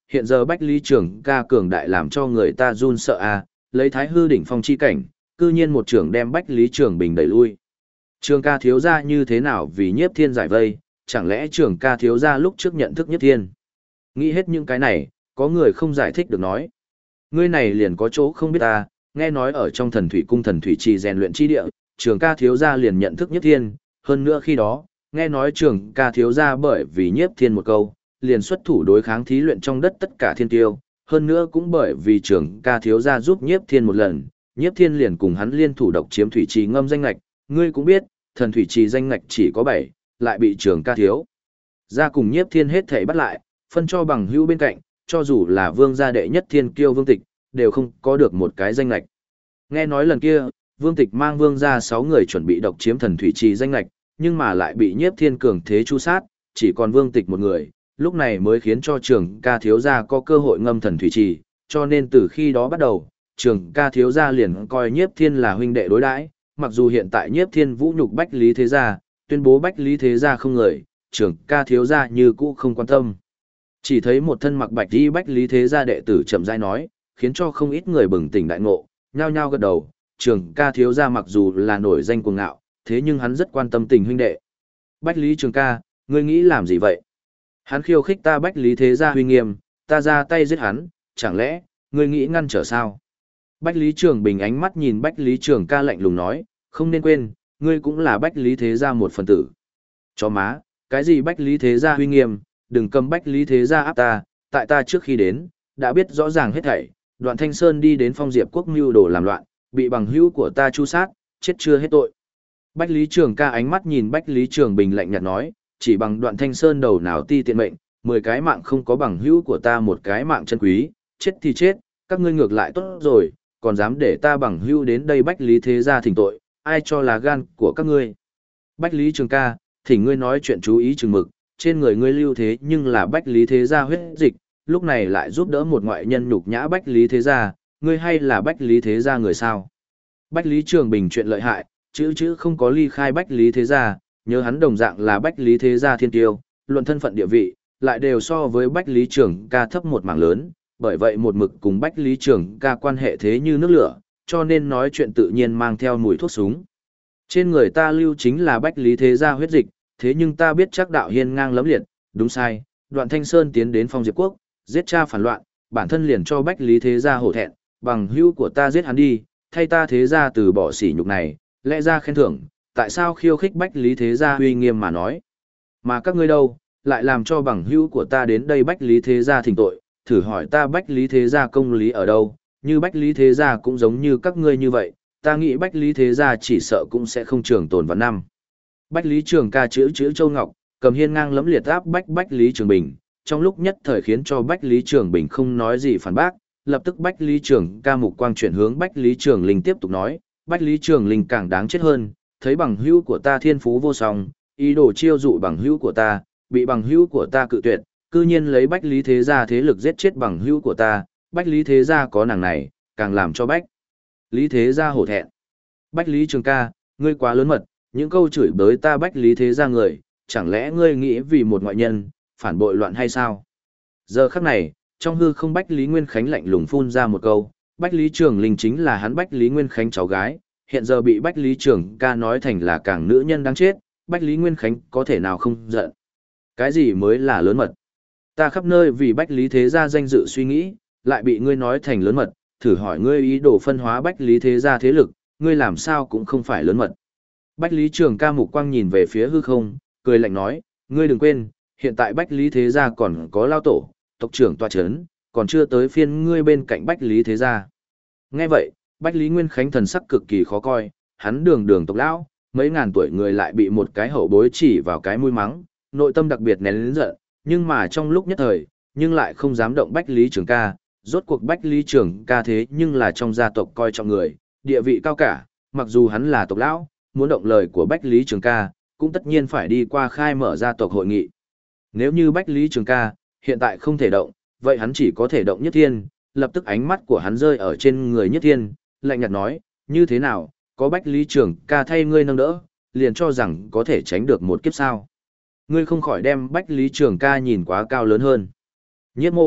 hiện giờ Bách Lý Trường ca cường đại làm cho người ta run sợ à, lấy Thái Hư đỉnh phong chi cảnh, cư nhiên một trưởng đem Bách Lý Trường Bình đẩy lui. Trường ca thiếu gia như thế nào vì Nhiếp Thiên giải vây, chẳng lẽ Trường ca thiếu gia lúc trước nhận thức Nhiếp Thiên? Nghĩ hết những cái này, có người không giải thích được nói. Ngươi này liền có chỗ không biết ta, nghe nói ở trong Thần Thủy Cung Thần Thủy Trì rèn luyện chi địa, Trường ca thiếu gia liền nhận thức Nhiếp Thiên, hơn nữa khi đó, nghe nói Trường ca thiếu gia bởi vì Nhiếp Thiên một câu, liền xuất thủ đối kháng thí luyện trong đất tất cả thiên tiêu, hơn nữa cũng bởi vì Trường ca thiếu gia giúp Nhiếp Thiên một lần, Nhiếp Thiên liền cùng hắn liên thủ độc chiếm thủy trì ngâm danh ngạch, ngươi cũng biết, thần thủy trì danh ngạch chỉ có 7, lại bị Trường ca thiếu gia cùng Nhiếp Thiên hết thảy bắt lại, phân cho bằng hữu bên cạnh, cho dù là vương gia đệ nhất thiên kiêu Vương Tịch, đều không có được một cái danh ngạch. Nghe nói lần kia, Vương Tịch mang vương gia 6 người chuẩn bị độc chiếm thần thủy trì danh ngạch, nhưng mà lại bị Nhiếp Thiên cường thế chu sát, chỉ còn Vương Tịch một người, lúc này mới khiến cho Trường ca thiếu gia có cơ hội ngâm thần thủy trì, cho nên từ khi đó bắt đầu, Trường ca thiếu gia liền coi Nhiếp Thiên là huynh đệ đối đãi, mặc dù hiện tại Nhiếp Thiên vũ nhục Bách Lý thế gia, tuyên bố Bách Lý thế gia không người, Trường ca thiếu gia như cũ không quan tâm. Chỉ thấy một thân mặc bạch y Bách Lý thế gia đệ tử chậm rãi nói, khiến cho không ít người bừng tỉnh đại ngộ, nhao nhao gật đầu, Trường ca thiếu gia mặc dù là nổi danh cuồng ngạo, thế nhưng hắn rất quan tâm tình huynh đệ. Bách Lý Trường ca, ngươi nghĩ làm gì vậy? Hắn khiêu khích ta Bách Lý thế gia huy nghiêm, ta ra tay giết hắn, chẳng lẽ, ngươi nghĩ ngăn trở sao? Bách Lý Trường Bình ánh mắt nhìn Bách Lý Trường ca lạnh lùng nói, không nên quên, ngươi cũng là Bách Lý thế gia một phần tử. Chó má, cái gì Bách Lý thế gia huy nghiêm, đừng cầm Bách Lý thế gia áp ta, tại ta trước khi đến, đã biết rõ ràng hết thảy, Đoạn Thanh Sơn đi đến Phong Diệp quốc mưu đồ làm loạn, bị bằng hữu của ta chu sát, chết chưa hết tội. Bách Lý Trường ca ánh mắt nhìn Bách Lý Trường Bình lạnh nhạt nói, chỉ bằng Đoạn Thanh Sơn đầu nào ti tiện mệnh, 10 cái mạng không có bằng hữu của ta một cái mạng chân quý, chết thì chết, các ngươi ngược lại tốt rồi, còn dám để ta bằng hữu đến đây Bách Lý thế gia thỉnh tội, ai cho là gan của các ngươi. Bách Lý Trường ca, thỉnh ngươi nói chuyện chú ý chừng mực, trên người ngươi lưu thế nhưng là Bách Lý thế gia huyết dịch, lúc này lại giúp đỡ một ngoại nhân nhục nhã Bách Lý thế gia, ngươi hay là Bách Lý thế gia người sao? Bách Lý Trường Bình chuyện lợi hại, chữ không có ly khai Bách Lý thế gia, nhớ hắn đồng dạng là Bách Lý thế gia thiên tiêu, luận thân phận địa vị, lại đều so với Bách Lý Trường ca thấp một mảng lớn, bởi vậy một mực cùng Bách Lý Trường ca quan hệ thế như nước lửa, cho nên nói chuyện tự nhiên mang theo mùi thuốc súng. Trên người ta lưu chính là Bách Lý thế gia huyết dịch, thế nhưng ta biết chắc đạo hiên ngang lẫm liệt, đúng sai, Đoạn Thanh Sơn tiến đến Phong Diệp quốc, giết cha phản loạn, bản thân liền cho Bách Lý thế gia hổ thẹn, bằng hữu của ta giết hắn đi, thay ta thế gia từ bỏ sỉ nhục này, lẽ ra khen thưởng, tại sao khiêu khích Bách Lý thế gia uy nghiêm mà nói. Mà các ngươi đâu, lại làm cho bằng hữu của ta đến đây Bách Lý thế gia thỉnh tội, thử hỏi ta Bách Lý thế gia công lý ở đâu, như Bách Lý thế gia cũng giống như các ngươi như vậy, ta nghĩ Bách Lý thế gia chỉ sợ cũng sẽ không trường tồn vào năm. Bách Lý Trường ca chữ Châu Ngọc, cầm hiên ngang lẫm liệt áp Bách Lý Trường Bình, trong lúc nhất thời khiến cho Bách Lý Trường Bình không nói gì phản bác, lập tức Bách Lý Trường ca mục quang chuyển hướng Bách Lý Trường Linh tiếp tục nói, Bách Lý Trường Linh càng đáng chết hơn, thấy bằng hữu của ta thiên phú vô song, ý đồ chiêu dụ bằng hữu của ta, bị bằng hữu của ta cự tuyệt, cư nhiên lấy Bách Lý thế gia thế lực giết chết bằng hữu của ta, Bách Lý thế gia có nàng này, càng làm cho Bách Lý thế gia hổ thẹn. Bách Lý Trường ca, ngươi quá lớn mật, những câu chửi bới ta Bách Lý thế gia người, chẳng lẽ ngươi nghĩ vì một ngoại nhân, phản bội loạn hay sao? Giờ khắc này, trong hư không Bách Lý Nguyên Khánh lạnh lùng phun ra một câu, Bách Lý Trường Linh chính là hắn Bách Lý Nguyên Khánh cháu gái, hiện giờ bị Bách Lý Trường ca nói thành là càng nữ nhân đáng chết, Bách Lý Nguyên Khánh có thể nào không giận? Cái gì mới là lớn mật? Ta khắp nơi vì Bách Lý thế gia danh dự suy nghĩ, lại bị ngươi nói thành lớn mật, thử hỏi ngươi ý đồ phân hóa Bách Lý thế gia thế lực, ngươi làm sao cũng không phải lớn mật. Bách Lý Trường ca mục quang nhìn về phía hư không, cười lạnh nói, ngươi đừng quên, hiện tại Bách Lý thế gia còn có lao tổ, tộc trưởng tọa chấn, còn chưa tới phiên ngươi bên cạnh Bách Lý thế gia. Nghe vậy, Bách Lý Nguyên Khánh thần sắc cực kỳ khó coi, hắn đường tộc lão, mấy ngàn tuổi người lại bị một cái hậu bối chỉ vào cái mũi mắng, nội tâm đặc biệt nén lớn giận, nhưng mà trong lúc nhất thời, nhưng lại không dám động Bách Lý Trường ca, rốt cuộc Bách Lý Trường ca thế nhưng là trong gia tộc coi trọng người, địa vị cao cả, mặc dù hắn là tộc lão, muốn động lời của Bách Lý Trường ca, cũng tất nhiên phải đi qua khai mở gia tộc hội nghị. Nếu như Bách Lý Trường ca, hiện tại không thể động, vậy hắn chỉ có thể động Nhất Thiên, lập tức ánh mắt của hắn rơi ở trên người Nhất Thiên, lạnh nhạt nói, như thế nào, có Bách Lý Trường ca thay ngươi nâng đỡ, liền cho rằng có thể tránh được một kiếp sao. Ngươi không khỏi đem Bách Lý Trường ca nhìn quá cao lớn hơn. Nhiếp mộ,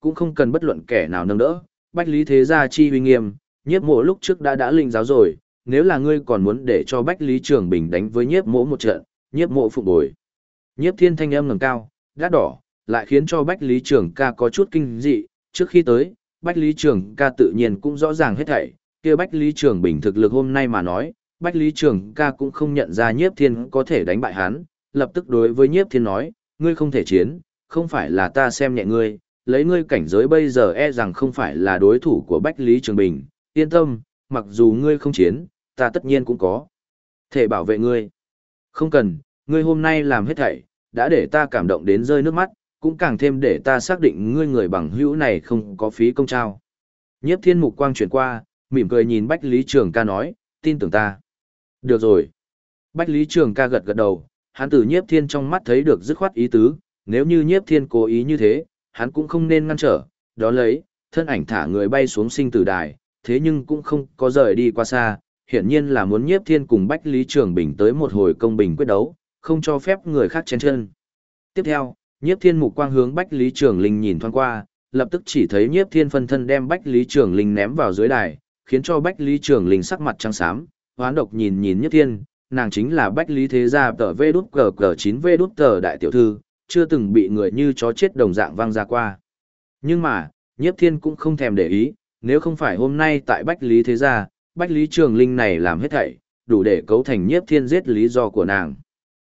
cũng không cần bất luận kẻ nào nâng đỡ, Bách Lý Thế Gia chi uy nghiêm, nhiếp mộ lúc trước đã linh giáo rồi, nếu là ngươi còn muốn để cho Bách Lý Trường Bình đánh với nhiếp mộ một trận, nhiếp mộ phục bồi. Nhiếp Thiên thanh âm ngẩng cao, gắt đỏ, lại khiến cho Bách Lý Trường ca có chút kinh dị, trước khi tới, Bách Lý Trường ca tự nhiên cũng rõ ràng hết thảy, kia Bách Lý Trường Bình thực lực hôm nay mà nói, Bách Lý Trường ca cũng không nhận ra Nhiếp Thiên có thể đánh bại hắn, lập tức đối với Nhiếp Thiên nói, ngươi không thể chiến, không phải là ta xem nhẹ ngươi, lấy ngươi cảnh giới bây giờ e rằng không phải là đối thủ của Bách Lý Trường Bình, yên tâm, mặc dù ngươi không chiến, ta tất nhiên cũng có thể bảo vệ ngươi. Không cần, ngươi hôm nay làm hết thảy, đã để ta cảm động đến rơi nước mắt, cũng càng thêm để ta xác định ngươi người bằng hữu này không có phí công trao. Nhiếp Thiên mục quang chuyển qua, mỉm cười nhìn Bách Lý Trường ca nói, tin tưởng ta. Được rồi. Bách Lý Trường ca gật gật đầu, hắn từ Nhiếp Thiên trong mắt thấy được dứt khoát ý tứ, nếu như Nhiếp Thiên cố ý như thế, hắn cũng không nên ngăn trở, đó lấy, thân ảnh thả người bay xuống sinh tử đài, thế nhưng cũng không có rời đi qua xa, hiển nhiên là muốn Nhiếp Thiên cùng Bách Lý Trường Bình tới một hồi công bình quyết đấu, không cho phép người khác chen chân. Tiếp theo, Nhiếp Thiên mục quang hướng Bách Lý Trường Linh nhìn thoáng qua, lập tức chỉ thấy Nhiếp Thiên phân thân đem Bách Lý Trường Linh ném vào dưới đài, khiến cho Bách Lý Trường Linh sắc mặt trắng xám, hoán độc nhìn Nhiếp Thiên, nàng chính là Bách Lý Thế Gia tờ vê đút cờ 9 vê đút tờ đại tiểu thư, chưa từng bị người như chó chết đồng dạng văng ra qua. Nhưng mà, Nhiếp Thiên cũng không thèm để ý, nếu không phải hôm nay tại Bách Lý Thế Gia, Bách Lý Trường Linh này làm hết thảy, đủ để cấu thành Nhiếp Thiên giết lý do của nàng.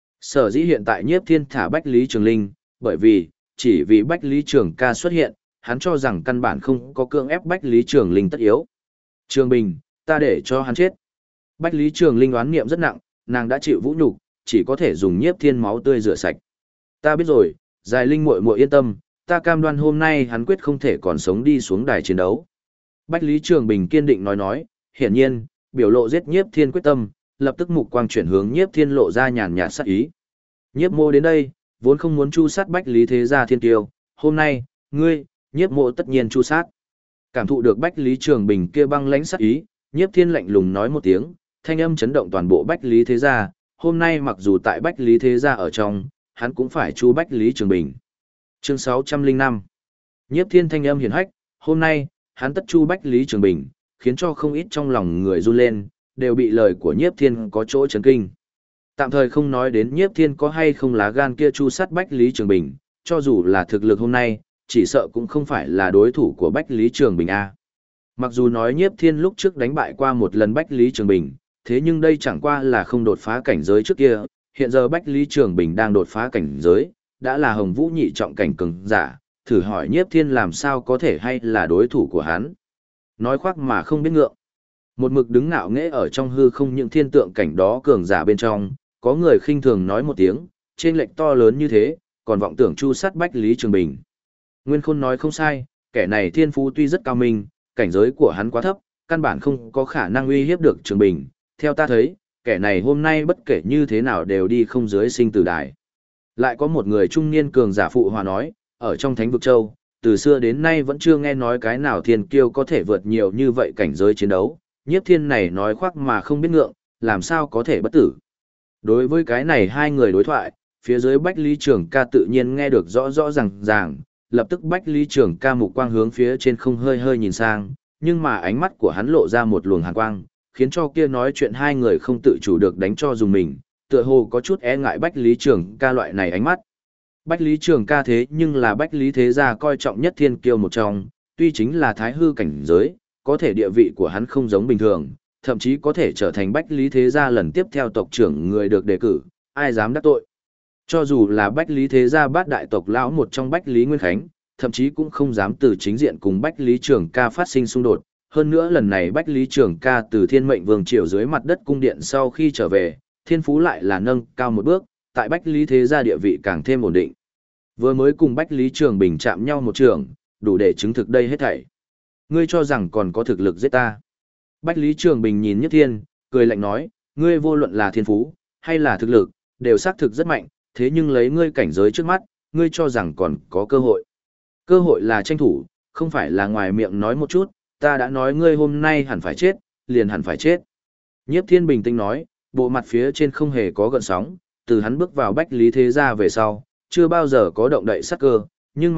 Sở dĩ hiện tại Nhiếp Thiên thả Bách Lý Trường Linh, bởi vì, chỉ vì Bách Lý Trường ca xuất hiện, hắn cho rằng căn bản không có cưỡng ép Bách Lý Trường Linh tất yếu. Trường Bình, ta để cho hắn chết. Bách Lý Trường Linh oán niệm rất nặng, nàng đã chịu vũ nhục, chỉ có thể dùng Nhiếp Thiên máu tươi rửa sạch. Ta biết rồi, Dài Linh muội muội yên tâm, ta cam đoan hôm nay hắn quyết không thể còn sống đi xuống đài chiến đấu. Bách Lý Trường Bình kiên định nói, hiển nhiên, biểu lộ giết Nhiếp Thiên quyết tâm, lập tức mục quang chuyển hướng Nhiếp Thiên lộ ra nhàn nhạt sát ý. Nhiếp mô đến đây, vốn không muốn chu sát Bách Lý Thế Gia thiên tiêu, hôm nay, ngươi, Nhiếp mộ tất nhiên chu sát. Cảm thụ được Bách Lý Trường Bình kia băng lãnh sát ý, Nhiếp Thiên lạnh lùng nói một tiếng, thanh âm chấn động toàn bộ Bách Lý Thế Gia, hôm nay mặc dù tại Bách Lý Thế Gia ở trong, hắn cũng phải chu Bách Lý Trường Bình. Chương 605. Nhiếp Thiên thanh âm hiển hách, hôm nay, hắn tất chu Bách Lý Trường Bình, khiến cho không ít trong lòng người run lên, đều bị lời của Nhiếp Thiên có chỗ chấn kinh. Tạm thời không nói đến Nhiếp Thiên có hay không lá gan kia chu sát Bách Lý Trường Bình, cho dù là thực lực hôm nay, chỉ sợ cũng không phải là đối thủ của Bách Lý Trường Bình a. Mặc dù nói Nhiếp Thiên lúc trước đánh bại qua một lần Bách Lý Trường Bình, thế nhưng đây chẳng qua là không đột phá cảnh giới trước kia, hiện giờ Bách Lý Trường Bình đang đột phá cảnh giới, đã là Hồng Vũ nhị trọng cảnh cường giả, thử hỏi Nhiếp Thiên làm sao có thể hay là đối thủ của hắn. Nói khoác mà không biết ngượng. Một mực đứng ngạo nghễ ở trong hư không những thiên tượng cảnh đó cường giả bên trong, có người khinh thường nói một tiếng, trên lệch to lớn như thế, còn vọng tưởng chu sát Bách Lý Trường Bình. Nguyên Khôn nói không sai, kẻ này thiên phú tuy rất cao minh, cảnh giới của hắn quá thấp, căn bản không có khả năng uy hiếp được Trường Bình. Theo ta thấy, kẻ này hôm nay bất kể như thế nào đều đi không dưới sinh tử đài. Lại có một người trung niên cường giả phụ hòa nói, ở trong Thánh Vực Châu, từ xưa đến nay vẫn chưa nghe nói cái nào thiên kiêu có thể vượt nhiều như vậy cảnh giới chiến đấu, Nhiếp Thiên này nói khoác mà không biết ngượng, làm sao có thể bất tử. Đối với cái này hai người đối thoại, phía dưới Bách Lý Trường ca tự nhiên nghe được rõ rõ ràng, lập tức Bách Lý Trường ca mục quang hướng phía trên không hơi hơi nhìn sang, nhưng mà ánh mắt của hắn lộ ra một luồng hàn quang, khiến cho kia nói chuyện hai người không tự chủ được đánh cho dùng mình, tựa hồ có chút e ngại Bách Lý Trường ca loại này ánh mắt. Bách Lý Trường ca thế nhưng là Bách Lý Thế Gia coi trọng nhất thiên kiêu một trong, tuy chính là thái hư cảnh giới, có thể địa vị của hắn không giống bình thường, thậm chí có thể trở thành Bách Lý Thế Gia lần tiếp theo tộc trưởng người được đề cử, ai dám đắc tội. Cho dù là Bách Lý Thế Gia bát đại tộc lão một trong Bách Lý Nguyên Khánh, thậm chí cũng không dám từ chính diện cùng Bách Lý Trường ca phát sinh xung đột. Hơn nữa lần này Bách Lý Trường ca từ Thiên Mệnh Vương triều dưới mặt đất cung điện sau khi trở về, thiên phú lại là nâng cao một bước, tại Bách Lý Thế Gia địa vị càng thêm ổn định. Vừa mới cùng Bách Lý Trường Bình chạm nhau một trường, đủ để chứng thực đây hết thảy. Ngươi cho rằng còn có thực lực giết ta. Bách Lý Trường Bình nhìn Nhất Thiên, cười lạnh nói, ngươi vô luận là thiên phú, hay là thực lực, đều xác thực rất mạnh, thế nhưng lấy ngươi cảnh giới trước mắt, ngươi cho rằng còn có cơ hội. Cơ hội là tranh thủ, không phải là ngoài miệng nói một chút, ta đã nói ngươi hôm nay hẳn phải chết, liền hẳn phải chết. Nhiếp Thiên bình tĩnh nói, bộ mặt phía trên không hề có gợn sóng, từ hắn bước vào Bách Lý Thế Gia về sau, chưa bao giờ có động đậy sát cơ, nhưng mà,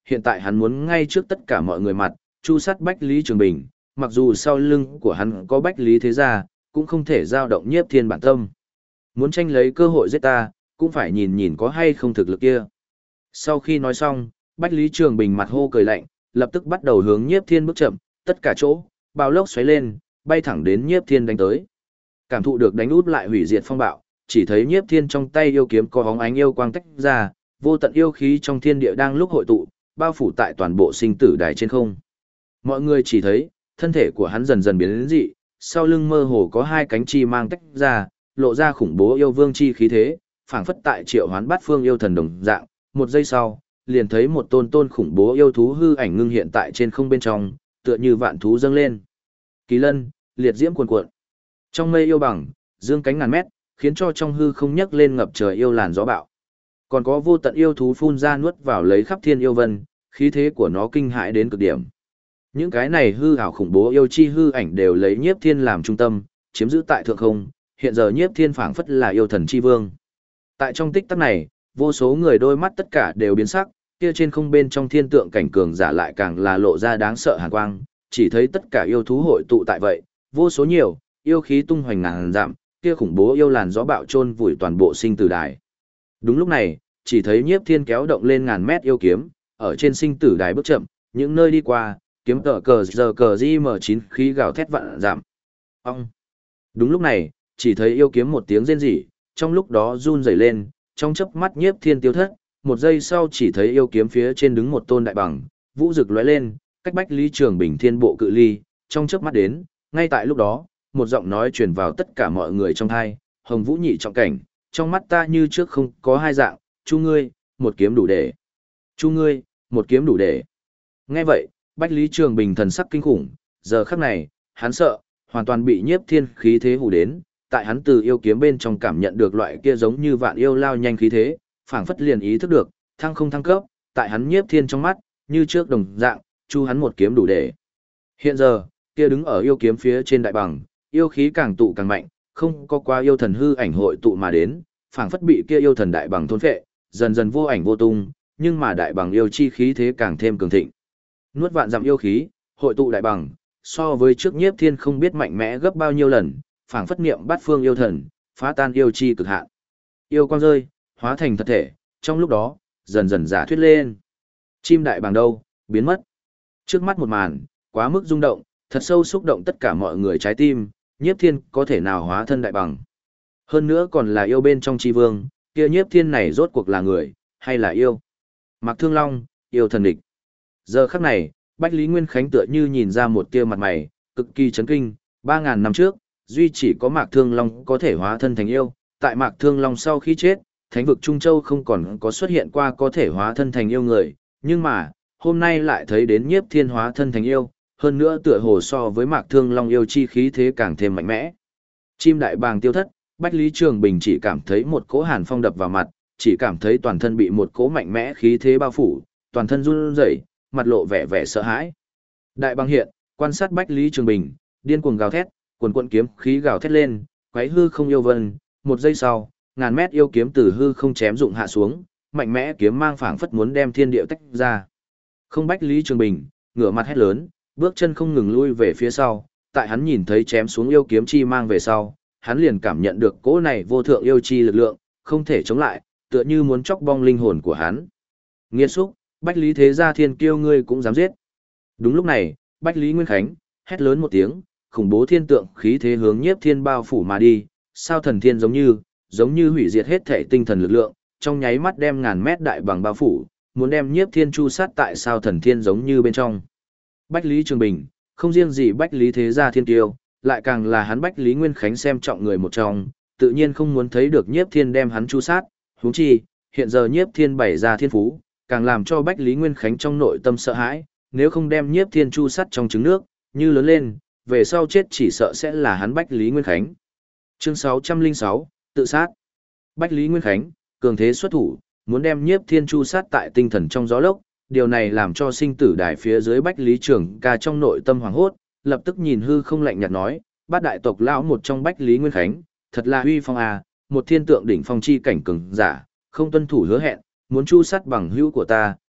hiện tại hắn muốn ngay trước tất cả mọi người mặt, chu sát Bách Lý Trường Bình, mặc dù sau lưng của hắn có Bách Lý Thế Gia, cũng không thể giao động Nhiếp Thiên bản tâm. Muốn tranh lấy cơ hội giết ta, cũng phải nhìn nhìn có hay không thực lực kia. Sau khi nói xong, Bách Lý Trường Bình mặt hô cười lạnh, lập tức bắt đầu hướng Nhiếp Thiên bước chậm, tất cả chỗ, bao lốc xoáy lên, bay thẳng đến Nhiếp Thiên đánh tới. Cảm thụ được đánh út lại hủy diệt phong bạo, chỉ thấy Nhiếp Thiên trong tay yêu kiếm có bóng ánh yêu quang tách ra, vô tận yêu khí trong thiên địa đang lúc hội tụ, bao phủ tại toàn bộ sinh tử đài trên không. Mọi người chỉ thấy, thân thể của hắn dần dần biến đến dị, sau lưng mơ hồ có hai cánh chi mang tách ra, lộ ra khủng bố yêu vương chi khí thế, phảng phất tại triệu hoán bát phương yêu thần đồng dạng. Một giây sau, liền thấy một tôn khủng bố yêu thú hư ảnh ngưng hiện tại trên không bên trong, tựa như vạn thú dâng lên. Kỳ lân, liệt diễm cuồn cuộn. Trong mây yêu bằng, dương cánh ngàn mét, khiến cho trong hư không nhấc lên ngập trời yêu làn gió bạo. Còn có vô tận yêu thú phun ra nuốt vào lấy khắp thiên yêu vân, khí thế của nó kinh hãi đến cực điểm. Những cái này hư ảo khủng bố yêu chi hư ảnh đều lấy Nhiếp Thiên làm trung tâm, chiếm giữ tại thượng không, hiện giờ Nhiếp Thiên phảng phất là yêu thần chi vương. Tại trong tích tắc này, vô số người đôi mắt tất cả đều biến sắc, kia trên không bên trong thiên tượng cảnh cường giả lại càng là lộ ra đáng sợ hàn quang, chỉ thấy tất cả yêu thú hội tụ tại vậy, vô số nhiều, yêu khí tung hoành ngàn dặm, kia khủng bố yêu làn gió bạo chôn vùi toàn bộ sinh tử đài. Đúng lúc này, chỉ thấy Nhiếp Thiên kéo động lên ngàn mét yêu kiếm, ở trên sinh tử đài bước chậm, những nơi đi qua, kiếm tờ cờ giờ cờ di M9 khí gào thét vạn giảm. Ông! Đúng lúc này, chỉ thấy yêu kiếm một tiếng rên rỉ, trong lúc đó run rẩy lên, trong chớp mắt Nhiếp Thiên tiêu thất, một giây sau chỉ thấy yêu kiếm phía trên đứng một tôn đại bằng, vũ rực lóe lên, cách Bách Lý Trường Bình thiên bộ cự ly, trong chớp mắt đến, ngay tại lúc đó, một giọng nói truyền vào tất cả mọi người trong tai, Hồng Vũ nhị trọng cảnh, trong mắt ta như trước không có hai dạng, Chu ngươi, một kiếm đủ để. Chu ngươi, một kiếm đủ để. Nghe vậy, Bách Lý Trường Bình thần sắc kinh khủng, giờ khắc này, hắn sợ, hoàn toàn bị Nhiếp Thiên khí thế hù đến, tại hắn từ yêu kiếm bên trong cảm nhận được loại kia giống như vạn yêu lao nhanh khí thế, phảng phất liền ý thức được, thăng không thăng cấp, tại hắn Nhiếp Thiên trong mắt, như trước đồng dạng, chu hắn một kiếm đủ để. Hiện giờ, kia đứng ở yêu kiếm phía trên đại bằng, yêu khí càng tụ càng mạnh, không có qua yêu thần hư ảnh hội tụ mà đến, phảng phất bị kia yêu thần đại bằng thôn phệ, dần dần vô ảnh vô tung, nhưng mà đại bằng yêu chi khí thế càng thêm cường thịnh. Nuốt vạn dặm yêu khí, hội tụ đại bằng, so với trước Nhiếp Thiên không biết mạnh mẽ gấp bao nhiêu lần, phảng phất niệm bát phương yêu thần, phá tan yêu chi cực hạn. Yêu quang rơi, hóa thành thật thể, trong lúc đó, dần dần giả thuyết lên. Chim đại bàng đâu, biến mất. Trước mắt một màn, quá mức rung động, thật sâu xúc động tất cả mọi người trái tim, Nhiếp Thiên có thể nào hóa thân đại bàng. Hơn nữa còn là yêu bên trong chi vương, kia Nhiếp Thiên này rốt cuộc là người, hay là yêu. Mạc Thương Long, yêu thần địch. Giờ khắc này, Bách Lý Nguyên Khánh tựa như nhìn ra một tia mặt mày, cực kỳ chấn kinh, 3.000 năm trước, duy chỉ có Mạc Thương Long có thể hóa thân thành yêu, tại Mạc Thương Long sau khi chết, thánh vực Trung Châu không còn có xuất hiện qua có thể hóa thân thành yêu người, nhưng mà, hôm nay lại thấy đến Nhiếp Thiên hóa thân thành yêu, hơn nữa tựa hồ so với Mạc Thương Long yêu chi khí thế càng thêm mạnh mẽ. Chim đại bàng tiêu thất, Bách Lý Trường Bình chỉ cảm thấy một cỗ hàn phong đập vào mặt, chỉ cảm thấy toàn thân bị một cỗ mạnh mẽ khí thế bao phủ, toàn thân run rẩy, mặt lộ vẻ vẻ sợ hãi. Đại bàng hiện, quan sát Bách Lý Trường Bình, điên cuồng gào thét, quần quần kiếm khí gào thét lên, quấy hư không yêu vân, một giây sau, ngàn mét yêu kiếm từ hư không chém dụng hạ xuống, mạnh mẽ kiếm mang phảng phất muốn đem thiên địa tách ra. Không Bách Lý Trường Bình, ngửa mặt hét lớn, bước chân không ngừng lui về phía sau, tại hắn nhìn thấy chém xuống yêu kiếm chi mang về sau, hắn liền cảm nhận được cỗ này vô thượng yêu chi lực lượng, không thể chống lại, tựa như muốn chóc bong linh hồn của hắn. Nghiệt xúc, Bách Lý Thế Gia thiên kiêu ngươi cũng dám giết. Đúng lúc này, Bách Lý Nguyên Khánh hét lớn một tiếng, khủng bố thiên tượng khí thế hướng Nhiếp Thiên bao phủ mà đi, sao thần thiên giống như hủy diệt hết thể tinh thần lực lượng, trong nháy mắt đem ngàn mét đại bằng bao phủ, muốn đem Nhiếp Thiên chu sát tại sao thần thiên giống như bên trong. Bách Lý Trường Bình, không riêng gì Bách Lý Thế Gia thiên kiêu, lại càng là hắn Bách Lý Nguyên Khánh xem trọng người một trong, tự nhiên không muốn thấy được Nhiếp Thiên đem hắn chu sát, huống chi, hiện giờ Nhiếp Thiên bày ra thiên phú, càng làm cho Bách Lý Nguyên Khánh trong nội tâm sợ hãi, nếu không đem Nhiếp Thiên chu sát trong trứng nước, như lớn lên, về sau chết chỉ sợ sẽ là hắn Bách Lý Nguyên Khánh. Chương 606, tự sát. Bách Lý Nguyên Khánh, cường thế xuất thủ, muốn đem Nhiếp Thiên chu sát tại tinh thần trong gió lốc, điều này làm cho sinh tử đài phía dưới Bách Lý Trường Ca trong nội tâm hoảng hốt, lập tức nhìn hư không lạnh nhạt nói, bát đại tộc lão một trong Bách Lý Nguyên Khánh, thật là uy phong à, một thiên tượng đỉnh phong chi cảnh cường giả, không tuân thủ hứa hẹn, muốn chu sát bằng hữu của ta,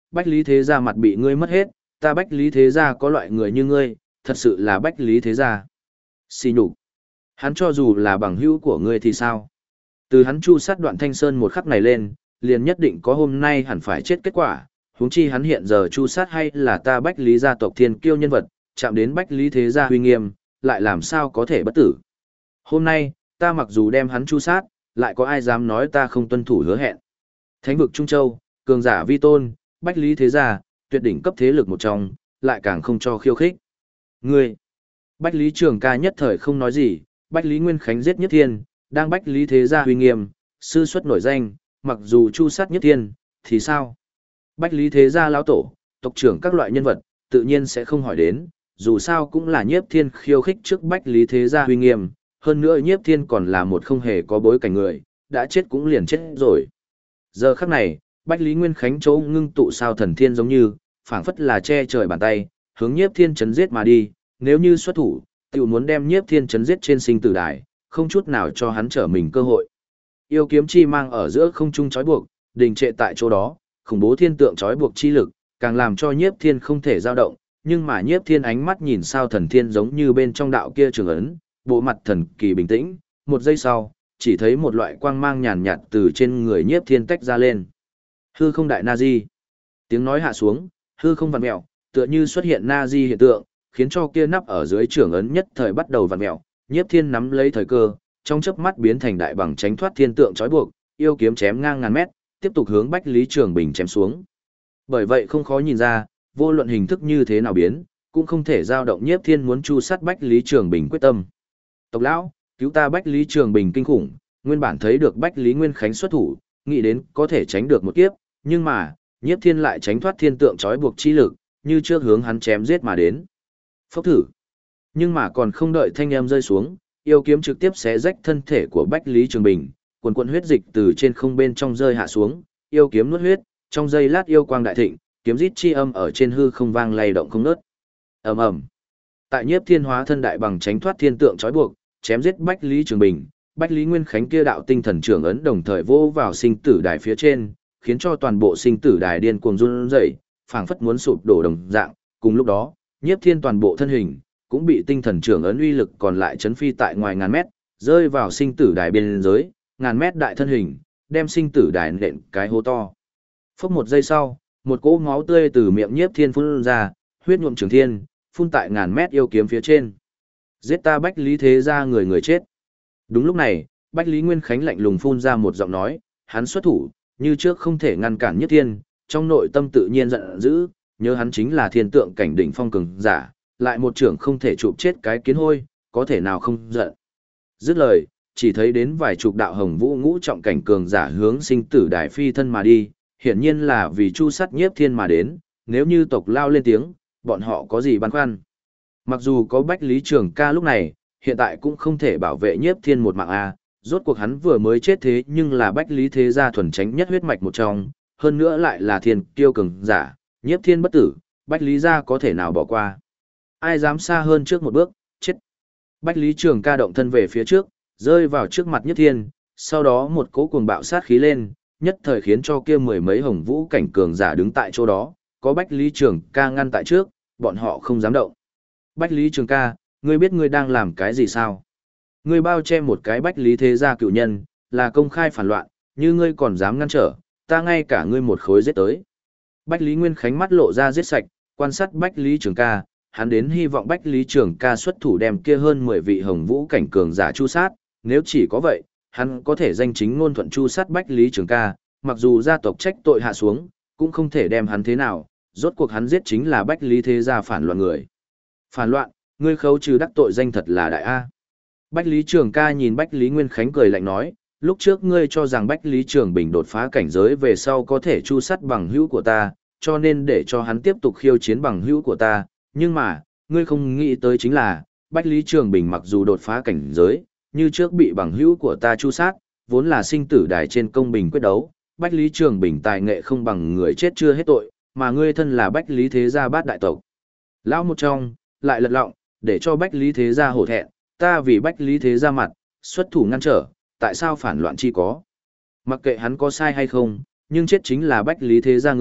Bách Lý Thế Gia mặt bị ngươi mất hết, ta Bách Lý Thế Gia có loại người như ngươi, thật sự là Bách Lý Thế Gia. Xì nhục. Hắn cho dù là bằng hữu của ngươi thì sao? Từ hắn chu sát Đoạn Thanh Sơn một khắc này lên, liền nhất định có hôm nay hẳn phải chết kết quả, huống chi hắn hiện giờ chu sát hay là ta Bách Lý gia tộc thiên kiêu nhân vật, chạm đến Bách Lý Thế Gia uy nghiêm, lại làm sao có thể bất tử. Hôm nay, ta mặc dù đem hắn chu sát, lại có ai dám nói ta không tuân thủ hứa hẹn. Thánh vực Trung Châu, cường giả vi tôn, Bách Lý Thế Gia, tuyệt đỉnh cấp thế lực một trong, lại càng không cho khiêu khích. Ngươi, Bách Lý Trường Ca nhất thời không nói gì, Bách Lý Nguyên Khánh giết Nhất Thiên, đang Bách Lý Thế Gia uy nghiêm, sư xuất nổi danh, mặc dù chu sát Nhất Thiên, thì sao? Bách Lý Thế Gia lão tổ, tộc trưởng các loại nhân vật, tự nhiên sẽ không hỏi đến, dù sao cũng là Nhiếp Thiên khiêu khích trước Bách Lý Thế Gia uy nghiêm, hơn nữa Nhiếp Thiên còn là một không hề có bối cảnh người, đã chết cũng liền chết rồi. Giờ khắc này, Bách Lý Nguyên Khánh chỗ ngưng tụ sao thần thiên giống như, phảng phất là che trời bàn tay, hướng Nhiếp Thiên chấn giết mà đi, nếu như xuất thủ, tiểu muốn đem Nhiếp Thiên chấn giết trên sinh tử đài, không chút nào cho hắn trở mình cơ hội. Yêu kiếm chi mang ở giữa không trung trói buộc, đình trệ tại chỗ đó, khủng bố thiên tượng trói buộc chi lực, càng làm cho Nhiếp Thiên không thể dao động, nhưng mà Nhiếp Thiên ánh mắt nhìn sao thần thiên giống như bên trong đạo kia trường ấn, bộ mặt thần kỳ bình tĩnh, một giây sau, chỉ thấy một loại quang mang nhàn nhạt từ trên người Nhiếp Thiên tách ra lên. Hư không đại Na-di. Tiếng nói hạ xuống, hư không vặn mèo, tựa như xuất hiện Na-di hiện tượng, khiến cho kia nắp ở dưới trường ấn nhất thời bắt đầu vặn mèo. Nhiếp Thiên nắm lấy thời cơ, trong chớp mắt biến thành đại bằng tránh thoát thiên tượng trói buộc, yêu kiếm chém ngang ngàn mét, tiếp tục hướng Bách Lý Trường Bình chém xuống. Bởi vậy không khó nhìn ra, vô luận hình thức như thế nào biến, cũng không thể dao động Nhiếp Thiên muốn chu sát Bách Lý Trường Bình quyết tâm. Tộc lão, cứu ta Bách Lý Trường Bình kinh khủng, nguyên bản thấy được Bách Lý Nguyên Khánh xuất thủ, nghĩ đến có thể tránh được một kiếp, nhưng mà, Nhiếp Thiên lại tránh thoát thiên tượng trói buộc chi lực, như trước hướng hắn chém giết mà đến. Phốc thử. Nhưng mà còn không đợi thanh âm rơi xuống, yêu kiếm trực tiếp xé rách thân thể của Bách Lý Trường Bình, quần quần huyết dịch từ trên không bên trong rơi hạ xuống, yêu kiếm nuốt huyết, trong giây lát yêu quang đại thịnh, kiếm rít chi âm ở trên hư không vang lay động không ngớt. Ầm ầm. Tại Nhiếp Thiên hóa thân đại bằng tránh thoát thiên tượng trói buộc, chém giết Bách Lý Trường Bình, Bách Lý Nguyên Khánh kia đạo tinh thần trưởng ấn đồng thời vô vào sinh tử đài phía trên, khiến cho toàn bộ sinh tử đài điên cuồng run rẩy, phảng phất muốn sụp đổ đồng dạng. Cùng lúc đó, Nhiếp Thiên toàn bộ thân hình cũng bị tinh thần trưởng ấn uy lực còn lại chấn phi tại ngoài ngàn mét, rơi vào sinh tử đài biên giới, ngàn mét đại thân hình, đem sinh tử đài nện cái hố to. Phốc một giây sau, một cỗ máu tươi từ miệng Nhiếp Thiên phun ra, huyết nhuộm trường thiên, phun tại ngàn mét yêu kiếm phía trên. Giết ta Bách Lý Thế Gia người người chết. Đúng lúc này, Bách Lý Nguyên Khánh lạnh lùng phun ra một giọng nói, hắn xuất thủ, như trước không thể ngăn cản Nhiếp Thiên, trong nội tâm tự nhiên giận dữ, nhớ hắn chính là thiên tượng cảnh đỉnh phong cường giả, lại một trưởng không thể chụp chết cái kiến hôi, có thể nào không giận. Dứt lời, chỉ thấy đến vài chục đạo hồng vũ ngũ trọng cảnh cường giả hướng sinh tử đài phi thân mà đi, hiển nhiên là vì chu sát Nhiếp Thiên mà đến, nếu như tộc lao lên tiếng, bọn họ có gì băn khoăn. Mặc dù có Bách Lý Trường Ca lúc này, hiện tại cũng không thể bảo vệ Nhiếp Thiên một mạng a, rốt cuộc hắn vừa mới chết thế nhưng là Bách Lý Thế Gia thuần tránh nhất huyết mạch một trong, hơn nữa lại là thiên kiêu cường giả, Nhiếp Thiên bất tử, Bách Lý gia có thể nào bỏ qua. Ai dám xa hơn trước một bước, chết. Bách Lý Trường Ca động thân về phía trước, rơi vào trước mặt Nhiếp Thiên, sau đó một cỗ cuồng bạo sát khí lên, nhất thời khiến cho kia mười mấy hồng vũ cảnh cường giả đứng tại chỗ đó, có Bách Lý Trường Ca ngăn tại trước, bọn họ không dám động. Bách Lý Trường Ca, ngươi biết ngươi đang làm cái gì sao? Ngươi bao che một cái Bách Lý Thế Gia cựu nhân, là công khai phản loạn, như ngươi còn dám ngăn trở, ta ngay cả ngươi một khối giết tới. Bách Lý Nguyên Khánh mắt lộ ra giết sạch, quan sát Bách Lý Trường Ca, hắn đến hy vọng Bách Lý Trường Ca xuất thủ đem kia hơn 10 vị hồng vũ cảnh cường giả chu sát, nếu chỉ có vậy, hắn có thể danh chính ngôn thuận chu sát Bách Lý Trường Ca, mặc dù gia tộc trách tội hạ xuống, cũng không thể đem hắn thế nào, rốt cuộc hắn giết chính là Bách Lý Thế Gia phản loạn người. Phản loạn, ngươi khấu trừ đắc tội danh thật là đại A. Bách Lý Trường Ca nhìn Bách Lý Nguyên Khánh cười lạnh nói, lúc trước ngươi cho rằng Bách Lý Trường Bình đột phá cảnh giới về sau có thể chu sát bằng hữu của ta, cho nên để cho hắn tiếp tục khiêu chiến bằng hữu của ta, nhưng mà, ngươi không nghĩ tới chính là, Bách Lý Trường Bình mặc dù đột phá cảnh giới, như trước bị bằng hữu của ta chu sát, vốn là sinh tử đài trên công bình quyết đấu, Bách Lý Trường Bình tài nghệ không bằng người chết chưa hết tội, mà ngươi thân là Bách Lý Thế Gia bát đại tộc. Lão một trong, lại lật lọng, để cho Bách Lý Thế Gia hổ thẹn, ta vì Bách Lý Thế Gia mặt, xuất thủ ngăn trở, tại sao phản loạn chi có. Mặc kệ hắn có sai hay không, nhưng chết chính là Bách Lý Thế Gia người,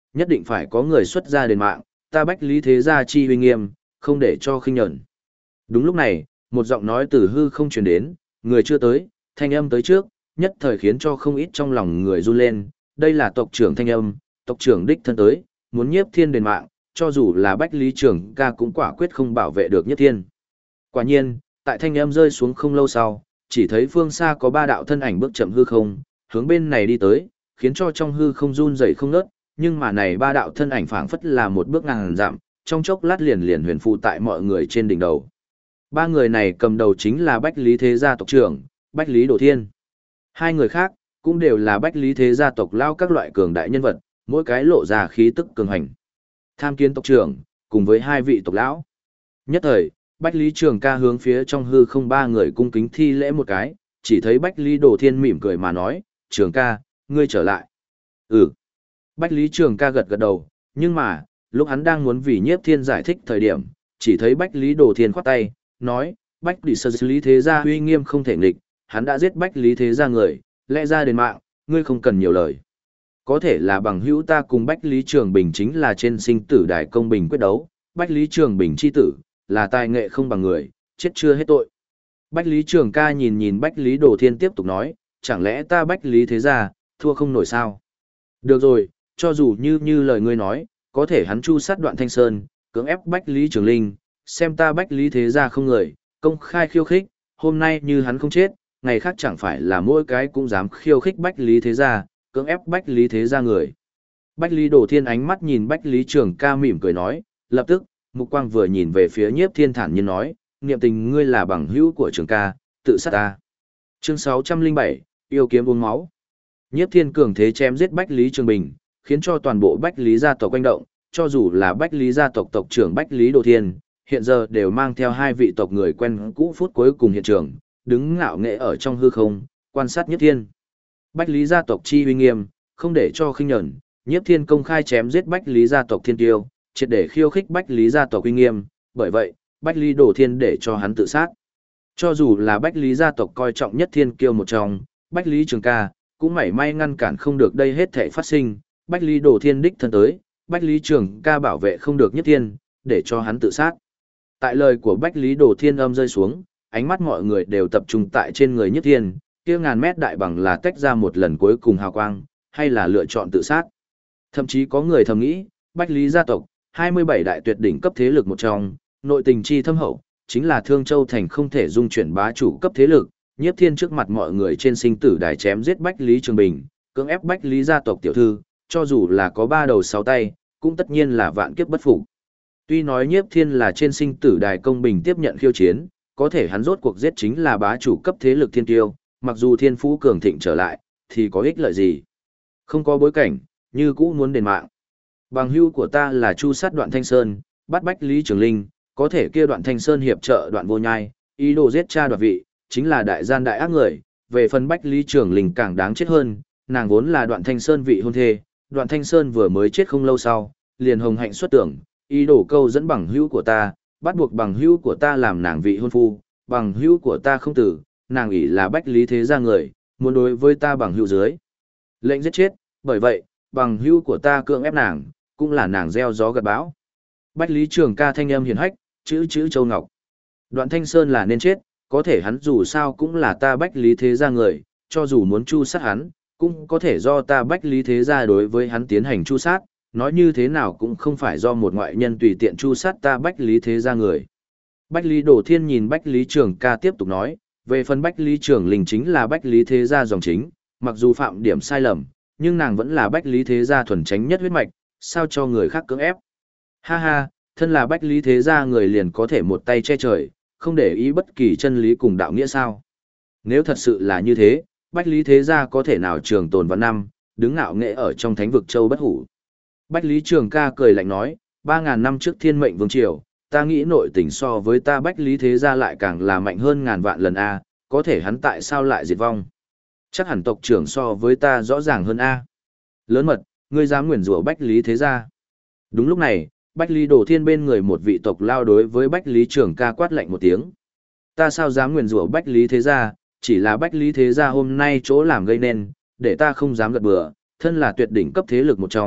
nhất định phải có người xuất ra đền mạng, ta Bách Lý Thế Gia chi uy nghiêm, không để cho khinh nhẫn. Đúng lúc này, một giọng nói từ hư không truyền đến, người chưa tới, thanh âm tới trước, nhất thời khiến cho không ít trong lòng người run lên, đây là tộc trưởng thanh âm, tộc trưởng đích thân tới, muốn nhiếp thiên đền mạng, cho dù là Bách Lý Trường ca cũng quả quyết không bảo vệ được nhiếp thiên. Quả nhiên, tại thanh âm rơi xuống không lâu sau, chỉ thấy phương xa có ba đạo thân ảnh bước chậm hư không, hướng bên này đi tới, khiến cho trong hư không run rẩy không ngớt, nhưng mà này ba đạo thân ảnh phảng phất là một bước ngàn dặm, trong chốc lát liền liền huyền phù tại mọi người trên đỉnh đầu. Ba người này cầm đầu chính là Bách Lý Thế Gia tộc trưởng, Bách Lý Đồ Thiên. Hai người khác, cũng đều là Bách Lý Thế Gia tộc lao các loại cường đại nhân vật, mỗi cái lộ ra khí tức cường hành. Tham Kiến tộc trưởng, cùng với hai vị tộc lão. Nhất thời, Bách Lý Trường ca hướng phía trong hư không ba người cung kính thi lễ một cái, chỉ thấy Bách Lý Đồ Thiên mỉm cười mà nói, Trường ca, ngươi trở lại. Ừ. Bách Lý Trường ca gật gật đầu, nhưng mà, lúc hắn đang muốn vì nhiếp thiên giải thích thời điểm, chỉ thấy Bách Lý Đồ Thiên khoát tay, nói, Bách Lý Thế Gia uy nghiêm không thể nghịch, hắn đã giết Bách Lý Thế Gia người, lẽ ra đền mạng, ngươi không cần nhiều lời. Có thể là bằng hữu ta cùng Bách Lý Trường Bình chính là trên sinh tử đài công bình quyết đấu, Bách Lý Trường Bình chi tử, là tài nghệ không bằng người, chết chưa hết tội. Bách Lý Trường ca nhìn nhìn Bách Lý Đồ Thiên tiếp tục nói, chẳng lẽ ta Bách Lý Thế Gia, thua không nổi sao? Được rồi, cho dù như lời ngươi nói, có thể hắn chu sát Đoạn Thanh Sơn, cưỡng ép Bách Lý Trường Linh, xem ta Bách Lý Thế Gia không người, công khai khiêu khích, hôm nay như hắn không chết, ngày khác chẳng phải là mỗi cái cũng dám khiêu khích Bách Lý Thế Gia, cưỡng ép Bách Lý Thế Gia người. Bách Lý Đồ Thiên ánh mắt nhìn Bách Lý Trường ca mỉm cười nói, lập tức, mục quang vừa nhìn về phía Nhiếp Thiên thản nhiên nói, niệm tình ngươi là bằng hữu của Trường ca, tự sát ta. Chương 607, yêu kiếm uống máu. Nhiếp Thiên cường thế chém giết Bách Lý Trường Bình, khiến cho toàn bộ Bách Lý gia tộc quanh động, cho dù là Bách Lý gia tộc tộc trưởng Bách Lý Đồ Thiên, hiện giờ đều mang theo hai vị tộc người quen cũ phút cuối cùng hiện trường, đứng ngạo nghễ ở trong hư không, quan sát Nhiếp Thiên. Bách Lý gia tộc chi uy nghiêm, không để cho khinh nhẫn, Nhiếp Thiên công khai chém giết Bách Lý gia tộc thiên tiêu, triệt để khiêu khích Bách Lý gia tộc uy nghiêm, bởi vậy, Bách Lý Đồ Thiên để cho hắn tự sát. Cho dù là Bách Lý gia tộc coi trọng nhất thiên kiêu một trong, Bách Lý Trường ca, cũng mảy may ngăn cản không được đây hết thảy phát sinh, Bách Lý Đồ Thiên đích thân tới, Bách Lý Trường ca bảo vệ không được Nhiếp Thiên, để cho hắn tự sát. Tại lời của Bách Lý Đồ Thiên âm rơi xuống, ánh mắt mọi người đều tập trung tại trên người Nhiếp Thiên, kia ngàn mét đại bằng là tách ra một lần cuối cùng hào quang, hay là lựa chọn tự sát. Thậm chí có người thầm nghĩ, Bách Lý gia tộc, 27 đại tuyệt đỉnh cấp thế lực một trong, nội tình chi thâm hậu, chính là Thương Châu thành không thể dung chuyển bá chủ cấp thế lực, Nhiếp Thiên trước mặt mọi người trên sinh tử đài chém giết Bách Lý Trường Bình, cưỡng ép Bách Lý gia tộc tiểu thư, cho dù là có ba đầu sáu tay, cũng tất nhiên là vạn kiếp bất phục. Tuy nói Nhiếp Thiên là trên sinh tử đài công bình tiếp nhận khiêu chiến, có thể hắn rốt cuộc giết chính là bá chủ cấp thế lực thiên tiêu, mặc dù thiên phú cường thịnh trở lại, thì có ích lợi gì? Không có bối cảnh, như cũ muốn đền mạng. Bằng hữu của ta là chu sát Đoạn Thanh Sơn, bắt Bách Lý Trường Linh, có thể kia Đoạn Thanh Sơn hiệp trợ Đoạn Vô Nhai, ý đồ giết cha đoạt vị, chính là đại gian đại ác người, về phần Bách Lý Trường Linh càng đáng chết hơn, nàng vốn là Đoạn Thanh Sơn vị hôn thê, Đoạn Thanh Sơn vừa mới chết không lâu sau, liền hồng hạnh xuất tưởng, ý đồ câu dẫn bằng hữu của ta, bắt buộc bằng hữu của ta làm nàng vị hôn phu, bằng hữu của ta không tử, nàng ỷ là Bách Lý Thế Gia người, muốn đối với ta bằng hữu dưới lệnh giết chết, bởi vậy, bằng hữu của ta cưỡng ép nàng, cũng là nàng gieo gió gặt bão. Bách Lý Trường ca thanh âm hiền hách, chữ châu ngọc. Đoạn Thanh Sơn là nên chết, có thể hắn dù sao cũng là ta Bách Lý Thế Gia người, cho dù muốn chu sát hắn, cũng có thể do ta Bách Lý Thế Gia đối với hắn tiến hành chu sát, nói như thế nào cũng không phải do một ngoại nhân tùy tiện chu sát ta Bách Lý Thế Gia người. Bách Lý Đồ Thiên nhìn Bách Lý Trường ca tiếp tục nói, về phần Bách Lý Trường Linh chính là Bách Lý Thế Gia dòng chính, mặc dù phạm điểm sai lầm, nhưng nàng vẫn là Bách Lý Thế Gia thuần chánh nhất huyết mạch, sao cho người khác cưỡng ép. Ha ha, thân là Bách Lý Thế Gia người liền có thể một tay che trời, không để ý bất kỳ chân lý cùng đạo nghĩa sao. Nếu thật sự là như thế, Bách Lý Thế Gia có thể nào trường tồn vạn năm, đứng ngạo nghệ ở trong thánh vực châu bất hủ. Bách Lý Trường ca cười lạnh nói, 3.000 năm trước thiên mệnh vương triều, ta nghĩ nội tình so với ta Bách Lý Thế Gia lại càng là mạnh hơn ngàn vạn lần A, có thể hắn tại sao lại diệt vong? Chắc hẳn tộc trưởng so với ta rõ ràng hơn A. Lớn mật, ngươi dám nguyền rủa Bách Lý Thế Gia. Đúng lúc này, Bách Lý Đồ Thiên bên người một vị tộc lao đối với Bách Lý Trường ca quát lạnh một tiếng. Ta sao dám nguyền rủa Bách Lý Thế Gia, chỉ là Bách Lý Thế Gia hôm nay chỗ làm gây nên, để ta không dám gật bừa, thân là tuyệt đỉnh cấp thế lực một trong,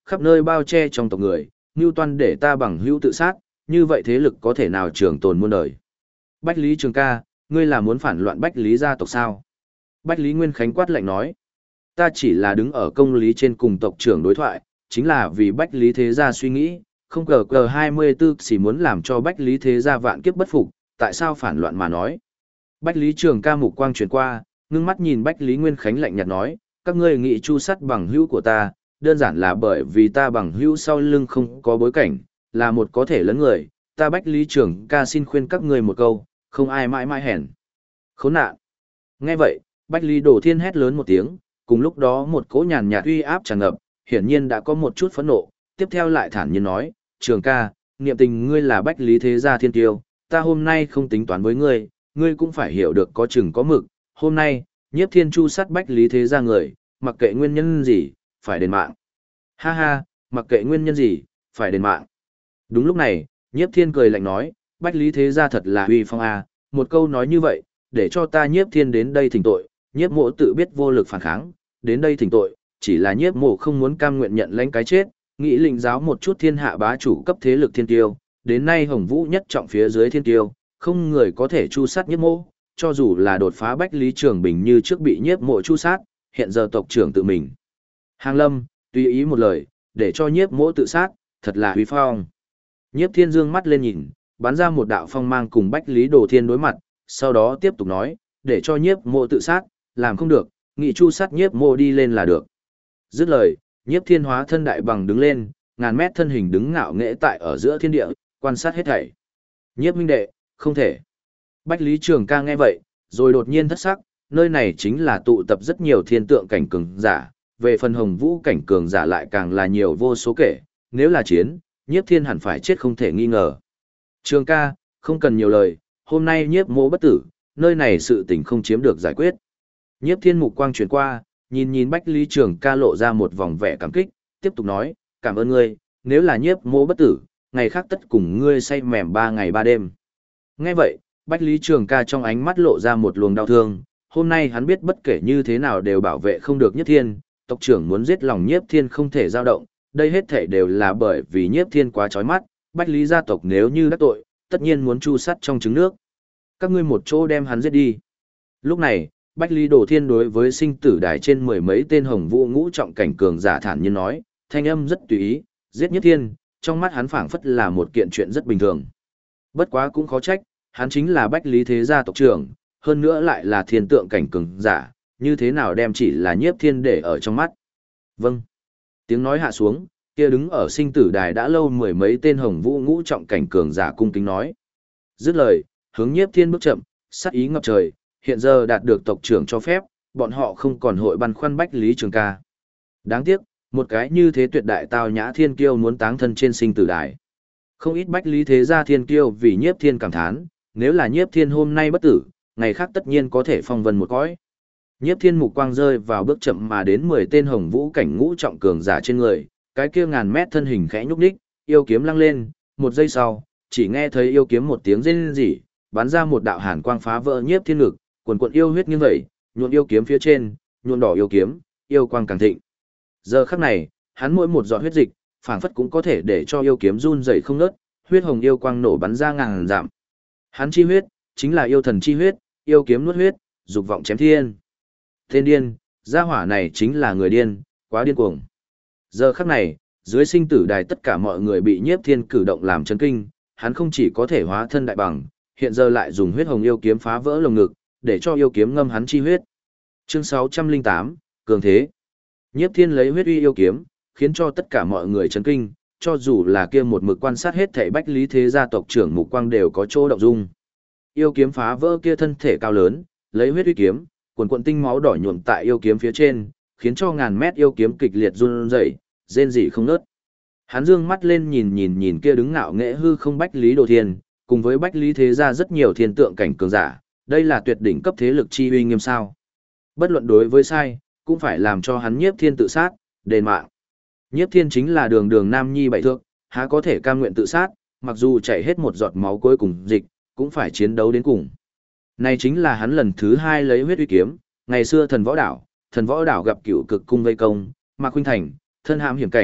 khắp nơi bao che trong tộc người, mưu toan để ta bằng hữu tự sát, như vậy thế lực có thể nào trường tồn muôn đời. Bách Lý Trường ca, ngươi là muốn phản loạn Bách Lý gia tộc sao? Bách Lý Nguyên Khánh quát lạnh nói, ta chỉ là đứng ở công lý trên cùng tộc trưởng đối thoại, chính là vì Bách Lý Thế Gia suy nghĩ, không cờ 24 chỉ muốn làm cho Bách Lý Thế Gia vạn kiếp bất phục, tại sao phản loạn mà nói. Bách Lý Trường ca mục quang chuyển qua, ngưng mắt nhìn Bách Lý Nguyên Khánh lạnh nhạt nói, các ngươi nghĩ chu sắt bằng hữu của ta, đơn giản là bởi vì ta bằng hữu sau lưng không có bối cảnh, là một có thể lấn người, ta Bách Lý Trường ca xin khuyên các ngươi một câu, không ai mãi mãi hèn. Khốn nạn. Nghe vậy, Bách Lý Đổ Thiên hét lớn một tiếng, cùng lúc đó một cỗ nhàn nhạt uy áp tràn ngập, hiển nhiên đã có một chút phẫn nộ, tiếp theo lại thản nhiên nói, Trường ca, niệm tình ngươi là Bách Lý Thế Gia thiên tiêu, ta hôm nay không tính toán với ngươi, ngươi cũng phải hiểu được có chừng có mực, hôm nay, Nhiếp Thiên chu sát Bách Lý Thế Gia người, mặc kệ nguyên nhân gì, phải đền mạng. Ha ha, mặc kệ nguyên nhân gì, phải đền mạng. Đúng lúc này, Nhiếp Thiên cười lạnh nói, Bách Lý Thế Gia thật là uy phong a, một câu nói như vậy, để cho ta Nhiếp Thiên đến đây thỉnh tội, Nhiếp Mộ tự biết vô lực phản kháng, đến đây thỉnh tội, chỉ là Nhiếp Mộ không muốn cam nguyện nhận lãnh cái chết, nghĩ lĩnh giáo một chút thiên hạ bá chủ cấp thế lực thiên tiêu, đến nay Hồng Vũ nhất trọng phía dưới thiên tiêu, không người có thể chu sát Nhiếp Mộ, cho dù là đột phá Bách Lý Trường Bình như trước bị Nhiếp Mộ chu sát, hiện giờ tộc trưởng tự mình. Hàng Lâm, tùy ý một lời, để cho Nhiếp Mộ tự sát, thật là uy phong. Nhiếp Thiên dương mắt lên nhìn, bắn ra một đạo phong mang cùng Bách Lý Đồ Thiên đối mặt, sau đó tiếp tục nói, để cho Nhiếp Mộ tự sát, làm không được, nghị chu sát Nhiếp Mộ đi lên là được. Dứt lời, Nhiếp Thiên hóa thân đại bằng đứng lên, ngàn mét thân hình đứng ngạo nghễ tại ở giữa thiên địa, quan sát hết thảy. Nhiếp huynh đệ, không thể. Bách Lý Trường ca nghe vậy, rồi đột nhiên thất sắc, nơi này chính là tụ tập rất nhiều thiên tượng cảnh cường giả, về phần Hồng Vũ cảnh cường giả lại càng là nhiều vô số kể, nếu là chiến, Nhiếp Thiên hẳn phải chết không thể nghi ngờ. Trường ca, không cần nhiều lời, hôm nay Nhiếp Mộ bất tử, nơi này sự tình không chiếm được giải quyết. Nhiếp Thiên mục quang chuyển qua, nhìn Bách Lý Trường ca lộ ra một vòng vẻ cảm kích, tiếp tục nói, cảm ơn ngươi, nếu là Nhiếp Mộ bất tử, ngày khác tất cùng ngươi say mềm 3 ngày 3 đêm. Nghe vậy, Bách Lý Trường ca trong ánh mắt lộ ra một luồng đau thương, hôm nay hắn biết bất kể như thế nào đều bảo vệ không được Nhiếp Thiên, tộc trưởng muốn giết lòng Nhiếp Thiên không thể dao động, đây hết thể đều là bởi vì Nhiếp Thiên quá chói mắt, Bách Lý gia tộc nếu như đắc tội, tất nhiên muốn chu sắt trong trứng nước. Các ngươi một chỗ đem hắn giết đi. Lúc này, Bách Lý Đồ Thiên đối với sinh tử đài trên mười mấy tên Hồng Vũ ngũ trọng cảnh cường giả thản nhiên nói, thanh âm rất tùy ý, giết Nhiếp Thiên, trong mắt hắn phảng phất là một kiện chuyện rất bình thường. Bất quá cũng khó trách, hắn chính là Bách Lý Thế Gia tộc trưởng, hơn nữa lại là thiên tượng cảnh cường giả, như thế nào đem chỉ là Nhiếp Thiên để ở trong mắt. Vâng. Tiếng nói hạ xuống, kia đứng ở sinh tử đài đã lâu mười mấy tên Hồng Vũ ngũ trọng cảnh cường giả cung kính nói. Dứt lời, hướng Nhiếp Thiên bước chậm, sát ý ngập trời, hiện giờ đạt được tộc trưởng cho phép, bọn họ không còn hội băn khoăn Bách Lý Trường ca. Đáng tiếc, một cái như thế tuyệt đại tao nhã thiên kiêu muốn táng thân trên sinh tử đài. Không ít Bách Lý Thế Gia thiên kiêu vì Nhiếp Thiên cảm thán, nếu là Nhiếp Thiên hôm nay bất tử, ngày khác tất nhiên có thể phong vân một cõi. Nhiếp Thiên mục quang rơi vào bước chậm mà đến 10 tên Hồng Vũ cảnh ngũ trọng cường giả trên người, cái kia ngàn mét thân hình khẽ nhúc nhích, yêu kiếm lăng lên, một giây sau, chỉ nghe thấy yêu kiếm một tiếng rên rỉ, bắn ra một đạo hàn quang phá vỡ Nhiếp Thiên ngực, quần quần yêu huyết nghiêng vậy, nhuộm yêu kiếm phía trên, nhuộm đỏ yêu kiếm, yêu quang càng thịnh. Giờ khắc này, hắn mỗi một giọt huyết dịch, phảng phất cũng có thể để cho yêu kiếm run rẩy không ngớt, huyết hồng yêu quang nổ bắn ra ngàn dặm. Hắn chi huyết, chính là yêu thần chi huyết, yêu kiếm nuốt huyết, dục vọng chém thiên. Tên điên, gia hỏa này chính là người điên, quá điên cuồng. Giờ khắc này, dưới sinh tử đài tất cả mọi người bị Nhiếp Thiên cử động làm chấn kinh, hắn không chỉ có thể hóa thân đại bằng, hiện giờ lại dùng huyết hồng yêu kiếm phá vỡ lồng ngực, để cho yêu kiếm ngâm hắn chi huyết. Chương 608, cường thế. Nhiếp Thiên lấy huyết uy yêu kiếm, khiến cho tất cả mọi người chấn kinh, cho dù là kia một mực quan sát hết thảy Bách Lý Thế Gia tộc trưởng Mục Quang đều có chỗ động dung. Yêu kiếm phá vỡ kia thân thể cao lớn, lấy huyết uy kiếm, quần quần tinh máu đỏ nhuộm tại yêu kiếm phía trên, khiến cho ngàn mét yêu kiếm kịch liệt run rẩy, rên rỉ không ngớt. Hắn dương mắt lên nhìn kia đứng ngạo nghễ hư không Bách Lý Đồ Thiên, cùng với Bách Lý Thế Gia rất nhiều thiên tượng cảnh cường giả, đây là tuyệt đỉnh cấp thế lực chi uy nghiêm sao? Bất luận đối với sai, cũng phải làm cho hắn Nhiếp Thiên tự sát, đền mạng. Nhiếp Thiên chính là đường đường nam nhi bảy thước, há có thể cam nguyện tự sát, mặc dù chảy hết một giọt máu cuối cùng dịch, cũng phải chiến đấu đến cùng. Này chính là hắn lần thứ 2 lấy huyết uy kiếm, ngày xưa thần võ đảo gặp cựu cực cung vây công, Mạc Khuynh Thành, thân hãm hiểm cảnh,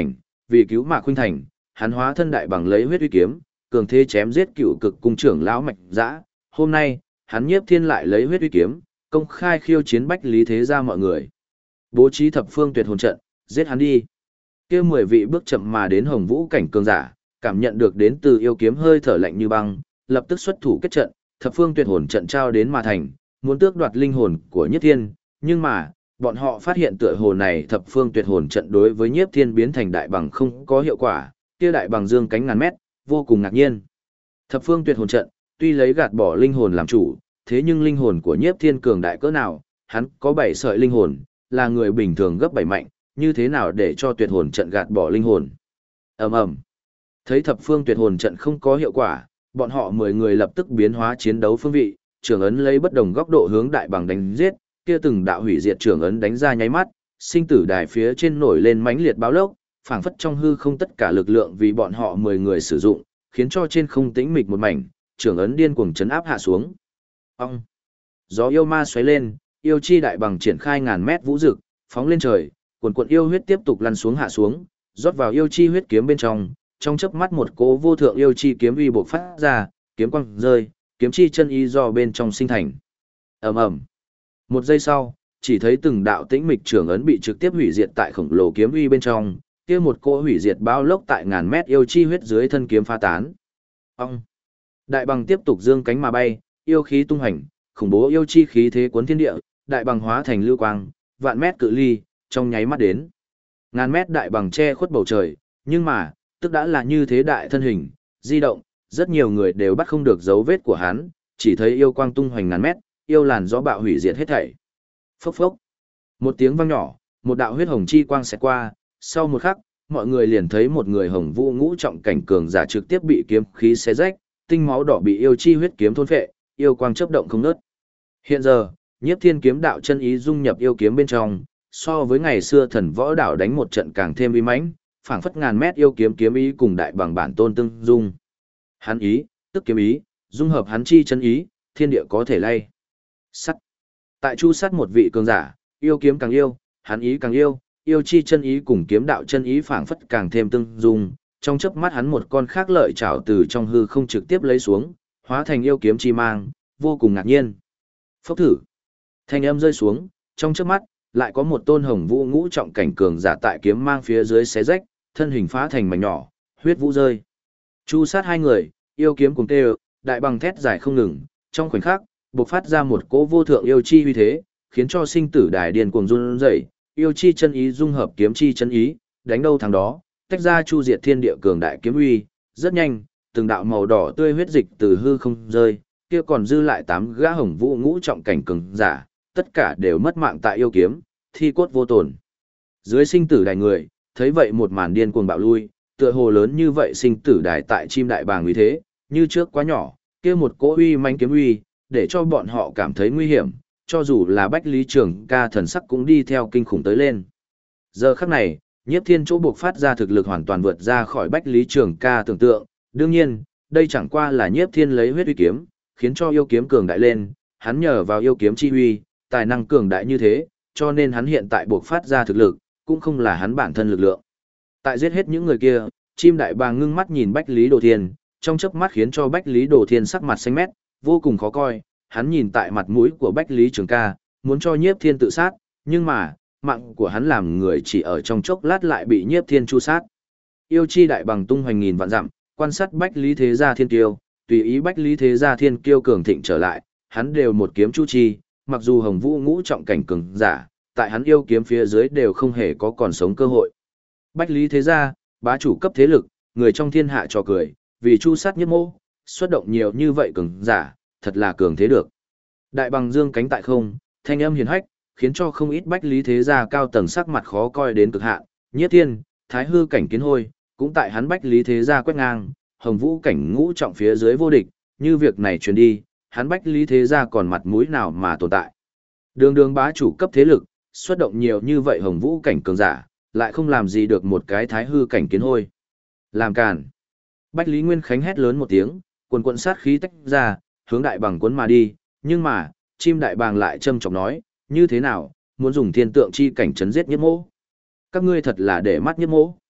vì cứu Mạc Khuynh Thành, hắn hóa thân đại bằng lấy huyết uy kiếm, cường thế chém giết cựu cực cung trưởng lão Mạch Dã. Hôm nay, hắn Nhiếp Thiên lại lấy huyết uy kiếm, công khai khiêu chiến Bách Lý Thế Gia mọi người. Bố trí thập phương tuyệt hồn trận, giết hắn đi. Kia 10 vị bước chậm mà đến Hồng Vũ cảnh cường giả, cảm nhận được đến từ yêu kiếm hơi thở lạnh như băng, lập tức xuất thủ kết trận, thập phương tuyệt hồn trận trao đến mà thành, muốn tước đoạt linh hồn của Nhiếp Thiên, nhưng mà, bọn họ phát hiện tựa hồ này thập phương tuyệt hồn trận đối với Nhiếp Thiên biến thành đại bằng không có hiệu quả, kia đại bằng dương cánh ngàn mét, vô cùng ngạc nhiên. Thập phương tuyệt hồn trận, tuy lấy gạt bỏ linh hồn làm chủ, thế nhưng linh hồn của Nhiếp Thiên cường đại cỡ nào, hắn có 7 sợi linh hồn, là người bình thường gấp 7 mạnh, như thế nào để cho tuyệt hồn trận gạt bỏ linh hồn. Ầm ầm. Thấy thập phương tuyệt hồn trận không có hiệu quả, bọn họ 10 người lập tức biến hóa chiến đấu phương vị, trưởng ấn lấy bất đồng góc độ hướng đại bằng đánh giết, kia từng đạo hủy diệt trưởng ấn đánh ra nháy mắt, sinh tử đài phía trên nổi lên mãnh liệt báo lốc, phảng phất trong hư không tất cả lực lượng vì bọn họ 10 người sử dụng, khiến cho trên không tĩnh mịch một mảnh, trưởng ấn điên cuồng chấn áp hạ xuống. Ong. Gió yêu ma xoáy lên, yêu chi đại bằng triển khai ngàn mét vũ dực, phóng lên trời, cuồn cuộn yêu huyết tiếp tục lăn xuống hạ xuống, rót vào yêu chi huyết kiếm bên trong chớp mắt một cỗ vô thượng yêu chi kiếm uy bộc phát ra, kiếm quang rơi, kiếm chi chân ý do bên trong sinh thành. Ầm ầm. Một giây sau, chỉ thấy từng đạo tĩnh mịch trưởng ấn bị trực tiếp hủy diệt tại khổng lồ kiếm uy bên trong, kia một cỗ hủy diệt bao lốc tại ngàn mét yêu chi huyết dưới thân kiếm phá tán. Ong. Đại bằng tiếp tục dương cánh mà bay, yêu khí tung hành, khủng bố yêu chi khí thế cuốn thiên địa, đại bằng hóa thành lưu quang, vạn mét cự ly, trong nháy mắt đến. Ngàn mét đại bằng che khuất bầu trời, nhưng mà, tức đã là như thế đại thân hình, di động, rất nhiều người đều bắt không được dấu vết của hắn, chỉ thấy yêu quang tung hoành ngàn mét, yêu làn gió bạo hủy diệt hết thảy. Phốc phốc. Một tiếng vang nhỏ, một đạo huyết hồng chi quang xẹt qua, sau một khắc, mọi người liền thấy một người Hồng Vũ ngũ trọng cảnh cường giả trực tiếp bị kiếm khí xé rách, tinh máu đỏ bị yêu chi huyết kiếm thôn phệ, yêu quang chớp động không ngớt. Hiện giờ, Nhiếp Thiên kiếm đạo chân ý dung nhập yêu kiếm bên trong, so với ngày xưa Thần Võ Đảo đánh một trận càng thêm uy mãnh, phảng phất ngàn mét yêu kiếm kiếm ý cùng đại bằng bản tôn tương dung. Hắn ý, tức kiếm ý, dung hợp hắn chi chân ý, thiên địa có thể lay. Sắt. Tại chu sát một vị cường giả, yêu kiếm càng yêu, hắn ý càng yêu, yêu chi chân ý cùng kiếm đạo chân ý phảng phất càng thêm tương dung, trong chớp mắt hắn một con khác lợi chảo từ trong hư không trực tiếp lấy xuống, hóa thành yêu kiếm chi mang, vô cùng ngạc nhiên. Phốc thử. Thanh âm rơi xuống, trong chớp mắt, lại có một tôn Hồng Vũ ngũ trọng cảnh cường giả tại kiếm mang phía dưới xé rách, thân hình phá thành mảnh nhỏ, huyết vũ rơi. Chu sát hai người, yêu kiếm cùng tê, đại bằng thét dài không ngừng, trong khoảnh khắc, bộc phát ra một cỗ vô thượng yêu chi uy thế, khiến cho sinh tử đài điên cuồng run rẩy, yêu chi chân ý dung hợp kiếm chi chân ý, đánh đâu thắng đó, tách ra chu diệt thiên địa cường đại kiếm uy, rất nhanh, từng đạo màu đỏ tươi huyết dịch từ hư không rơi, kia còn dư lại 8 gã Hồng Vũ ngũ trọng cảnh cường giả, tất cả đều mất mạng tại yêu kiếm, thi cốt vô tổn. Dưới sinh tử đài người, thấy vậy một màn điên cuồng bạo lui, tựa hồ lớn như vậy sinh tử đài tại chim đại bàng uy thế, như trước quá nhỏ, kia một cỗ uy manh kiếm uy, để cho bọn họ cảm thấy nguy hiểm, cho dù là Bách Lý Trường Ca thần sắc cũng đi theo kinh khủng tới lên. Giờ khắc này, Nhiếp Thiên chỗ buộc phát ra thực lực hoàn toàn vượt ra khỏi Bách Lý Trường Ca tưởng tượng, đương nhiên, đây chẳng qua là Nhiếp Thiên lấy huyết uy kiếm, khiến cho yêu kiếm cường đại lên, hắn nhờ vào yêu kiếm chi uy, tài năng cường đại như thế, cho nên hắn hiện tại buộc phát ra thực lực, cũng không là hắn bản thân lực lượng. Tại giết hết những người kia, chim đại bàng ngưng mắt nhìn Bách Lý Đồ Thiên, trong chớp mắt khiến cho Bách Lý Đồ Thiên sắc mặt xanh mét, vô cùng khó coi, hắn nhìn tại mặt mũi của Bách Lý Trường Ca, muốn cho Nhiếp Thiên tự sát, nhưng mà, mạng của hắn làm người chỉ ở trong chốc lát lại bị Nhiếp Thiên chu sát. Yêu chi đại bằng tung hoành nghìn vạn dặm, quan sát Bách Lý Thế Gia Thiên Kiêu, tùy ý Bách Lý Thế Gia Thiên Kiêu cường thịnh trở lại, hắn đều một kiếm chu chi, mặc dù Hồng Vũ ngũ trọng cảnh cường giả, tại hắn yêu kiếm phía dưới đều không hề có còn sống cơ hội. Bách Lý Thế Gia, bá chủ cấp thế lực, người trong thiên hạ trò cười, vì chu sát Nhiếp Mô, xuất động nhiều như vậy cường giả, thật là cường thế được. Đại bằng dương cánh tại không, thanh âm hiền hách, khiến cho không ít Bách Lý Thế Gia cao tầng sắc mặt khó coi đến cực hạn. Nhiếp Thiên, Thái Hư cảnh Kiến Hôi, cũng tại hắn Bách Lý Thế Gia quét ngang, Hồng Vũ cảnh ngũ trọng phía dưới vô địch, như việc này truyền đi, hắn Bách Lý Thế Gia còn mặt mũi nào mà tồn tại. Đường đường bá chủ cấp thế lực, xuất động nhiều như vậy Hồng Vũ cảnh cường giả, lại không làm gì được một cái Thái Hư cảnh Kiến Hôi. Làm càn. Bách Lý Nguyên Khánh hét lớn một tiếng, quần quần sát khí tách ra, hướng đại bằng cuốn mà đi, nhưng mà, chim đại bàng lại châm chọc nói, như thế nào, muốn dùng thiên tượng chi cảnh chấn giết Nhiếp Mỗ. Các ngươi thật là để mắt Nhiếp Mỗ.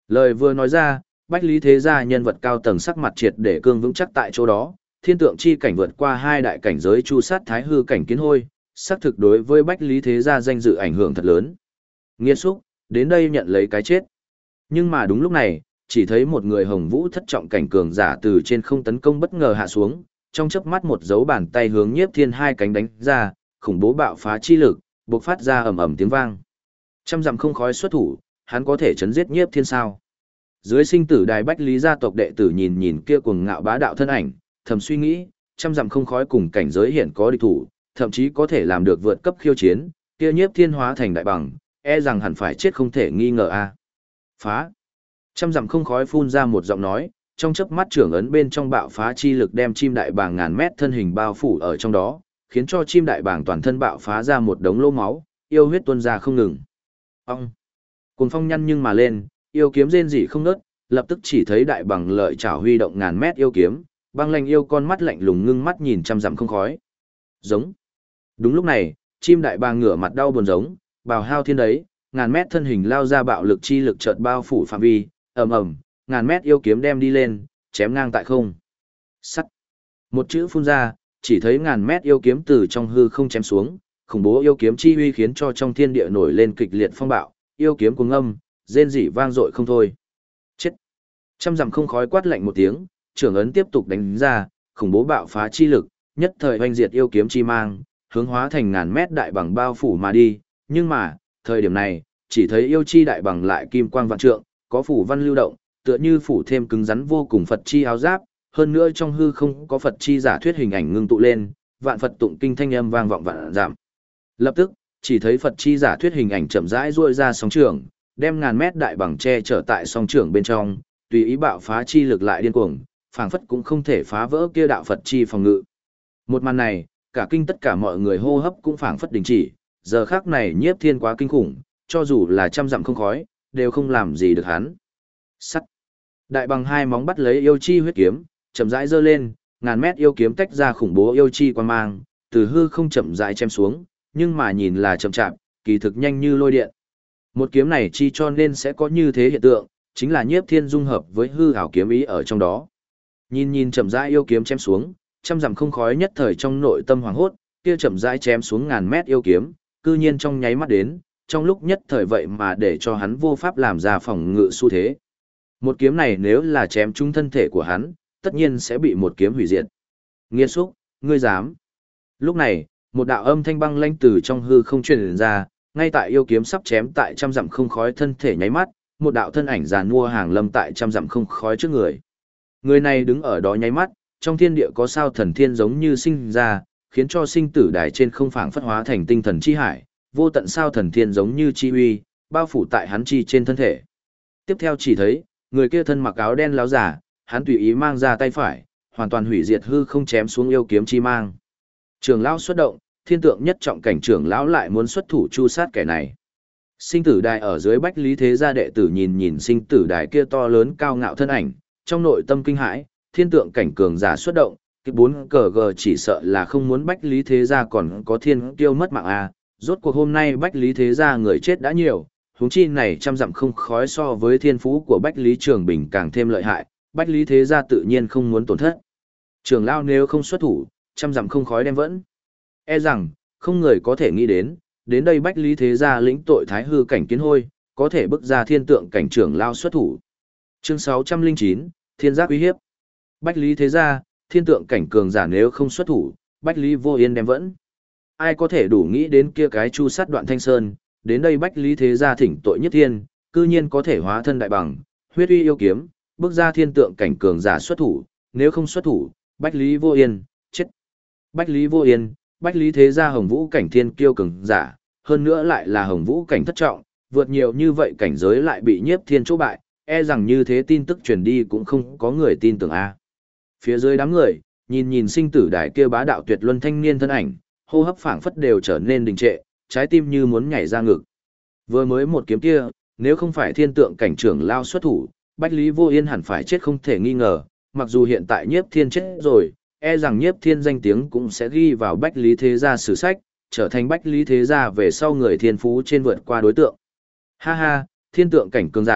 Lời vừa nói ra, Bách Lý Thế Gia nhân vật cao tầng sắc mặt triệt để cương vững chắc tại chỗ đó, thiên tượng chi cảnh vượt qua hai đại cảnh giới chu sát thái hư cảnh kiến hôi, xác thực đối với Bách Lý Thế Gia danh dự ảnh hưởng thật lớn. Nghiệt xúc, đến đây nhận lấy cái chết. Nhưng mà đúng lúc này, chỉ thấy một người hồng vũ thất trọng cảnh cường giả từ trên không tấn công bất ngờ hạ xuống, trong chớp mắt một dấu bàn tay hướng Nhiếp Thiên hai cánh đánh ra, khủng bố bạo phá chi lực, bộc phát ra ầm ầm tiếng vang. Trăm dặm không khói xuất thủ, hắn có thể chấn giết Nhiếp Thiên sao? Dưới sinh tử đài Bách Lý gia tộc đệ tử nhìn nhìn kia cuồng ngạo bá đạo thân ảnh, thầm suy nghĩ, trăm dặm không khói cùng cảnh giới hiện có địch thủ, thậm chí có thể làm được vượt cấp khiêu chiến, kia Nhiếp Thiên hóa thành đại bằng, e rằng hẳn phải chết không thể nghi ngờ a. Phá. Trăm dặm không khói phun ra một giọng nói, trong chớp mắt trưởng ấn bên trong bạo phá chi lực đem chim đại bàng ngàn mét thân hình bao phủ ở trong đó, khiến cho chim đại bàng toàn thân bạo phá ra một đống lỗ máu, yêu huyết tuôn ra không ngừng. Ông. Cuồng phong nhăn nhưng mà lên, yêu kiếm rên rỉ không ngớt, lập tức chỉ thấy đại bàng lợi chảo huy động ngàn mét yêu kiếm, băng lạnh yêu con mắt lạnh lùng ngưng mắt nhìn trăm dặm không khói. Giống. Đúng lúc này, chim đại bàng ngửa mặt đau buồn giống, bào hao thiên đấy, ngàn mét thân hình lao ra bạo lực chi lực chợt bao phủ phạm vi, ầm ầm, ngàn mét yêu kiếm đem đi lên, chém ngang tại không. Sắt. Một chữ phun ra, chỉ thấy ngàn mét yêu kiếm từ trong hư không chém xuống, khủng bố yêu kiếm chi uy khiến cho trong thiên địa nổi lên kịch liệt phong bạo, yêu kiếm cuồng âm, rên rỉ vang dội không thôi. Chết. Trăm dặm không khói quát lạnh một tiếng, trưởng ấn tiếp tục đánh ra, khủng bố bạo phá chi lực, nhất thời hoành diệt yêu kiếm chi mang, hướng hóa thành ngàn mét đại bằng bao phủ mà đi, nhưng mà, thời điểm này, chỉ thấy yêu chi đại bằng lại kim quang vạn trượng, có phủ văn lưu động, tựa như phủ thêm cứng rắn vô cùng Phật chi áo giáp, hơn nữa trong hư không có Phật chi giả thuyết hình ảnh ngưng tụ lên, vạn Phật tụng kinh thanh âm vang vọng vạn giảm. Lập tức, chỉ thấy Phật chi giả thuyết hình ảnh chậm rãi duỗi ra sóng trường, đem ngàn mét đại bằng che chở tại song trường bên trong, tùy ý bạo phá chi lực lại điên cuồng, phảng phất cũng không thể phá vỡ kia đạo Phật chi phòng ngự. Một màn này, cả kinh tất cả mọi người hô hấp cũng phảng phất đình chỉ, giờ khắc này Nhiếp Thiên quá kinh khủng, cho dù là trăm dặm không khói, đều không làm gì được hắn. Sắt. Đại bằng hai móng bắt lấy yêu chi huyết kiếm, chậm rãi giơ lên, ngàn mét yêu kiếm tách ra khủng bố yêu chi quang mang, từ hư không chậm rãi chém xuống, nhưng mà nhìn là chậm chạp, kỳ thực nhanh như lôi điện. Một kiếm này chi cho nên sẽ có như thế hiện tượng, chính là Nhiếp Thiên dung hợp với hư ảo kiếm ý ở trong đó. Nhìn nhìn chậm rãi yêu kiếm chém xuống, trăm dặm không khói nhất thời trong nội tâm hoảng hốt, kia chậm rãi chém xuống ngàn mét yêu kiếm, cư nhiên trong nháy mắt đến, trong lúc nhất thời vậy mà để cho hắn vô pháp làm ra phòng ngự xu thế. Một kiếm này nếu là chém trúng thân thể của hắn, tất nhiên sẽ bị một kiếm hủy diệt. Nghiệt xúc, ngươi dám. Lúc này, một đạo âm thanh băng lãnh từ trong hư không truyền ra, ngay tại yêu kiếm sắp chém tại trăm dặm không khói thân thể nháy mắt, một đạo thân ảnh giàn mua hàng lâm tại trăm dặm không khói trước người. Người này đứng ở đó nháy mắt, trong thiên địa có sao thần thiên giống như sinh ra, khiến cho sinh tử đài trên không phảng phất hóa thành tinh thần chi hải, vô tận sao thần thiên giống như chi uy, bao phủ tại hắn chi trên thân thể. Tiếp theo chỉ thấy, người kia thân mặc áo đen láo giả, hắn tùy ý mang ra tay phải, hoàn toàn hủy diệt hư không chém xuống yêu kiếm chi mang. Trưởng lão xuất động, thiên tượng nhất trọng cảnh trưởng lão lại muốn xuất thủ chu sát kẻ này. Sinh tử đài ở dưới Bách Lý Thế gia đệ tử nhìn nhìn sinh tử đài kia to lớn cao ngạo thân ảnh, trong nội tâm kinh hãi, thiên tượng cảnh cường giả xuất động, cái 4 cờ gờ chỉ sợ là không muốn Bách Lý Thế gia còn có thiên tiêu mất mạng à, rốt cuộc hôm nay Bách Lý Thế gia người chết đã nhiều, huống chi này trăm dặm không khói so với thiên phú của Bách Lý Trường Bình càng thêm lợi hại, Bách Lý Thế gia tự nhiên không muốn tổn thất. Trưởng lão nếu không xuất thủ, trăm dặm không khói đem vẫn. E rằng, không người có thể nghĩ đến đây Bách Lý Thế gia lĩnh tội thái hư cảnh kiến hôi, có thể bức ra thiên tượng cảnh trưởng lão xuất thủ. Chương 609, Thiên giác uy hiếp. Bách Lý Thế gia, thiên tượng cảnh cường giả nếu không xuất thủ, Bách Lý Vô Yên đem vẫn. Ai có thể đủ nghĩ đến kia cái chu sát Đoạn Thanh Sơn, đến đây Bách Lý Thế gia thỉnh tội nhất thiên, cư nhiên có thể hóa thân đại bằng, huyết uy yêu kiếm, bước ra thiên tượng cảnh cường giả xuất thủ, nếu không xuất thủ, Bách Lý Vô Yên, chết. Bách Lý Vô Yên, Bách Lý Thế gia Hồng Vũ cảnh thiên kiêu cường giả, hơn nữa lại là Hồng Vũ cảnh thất trọng, vượt nhiều như vậy cảnh giới lại bị Nhiếp Thiên chỗ bại, e rằng như thế tin tức truyền đi cũng không có người tin tưởng a. Phía dưới đám người, nhìn nhìn sinh tử đài kia bá đạo tuyệt luân thanh niên thân ảnh, hô hấp phảng phất đều trở nên đình trệ, trái tim như muốn nhảy ra ngực. Vừa mới một kiếm kia, nếu không phải thiên tượng cảnh trưởng lao xuất thủ, Bách Lý Vô Yên hẳn phải chết không thể nghi ngờ, mặc dù hiện tại Nhiếp Thiên chết rồi, e rằng Nhiếp Thiên danh tiếng cũng sẽ ghi vào Bách Lý Thế gia sử sách, trở thành Bách Lý Thế gia về sau người thiên phú trên vượt qua đối tượng. Ha ha, thiên tượng cảnh cường giả,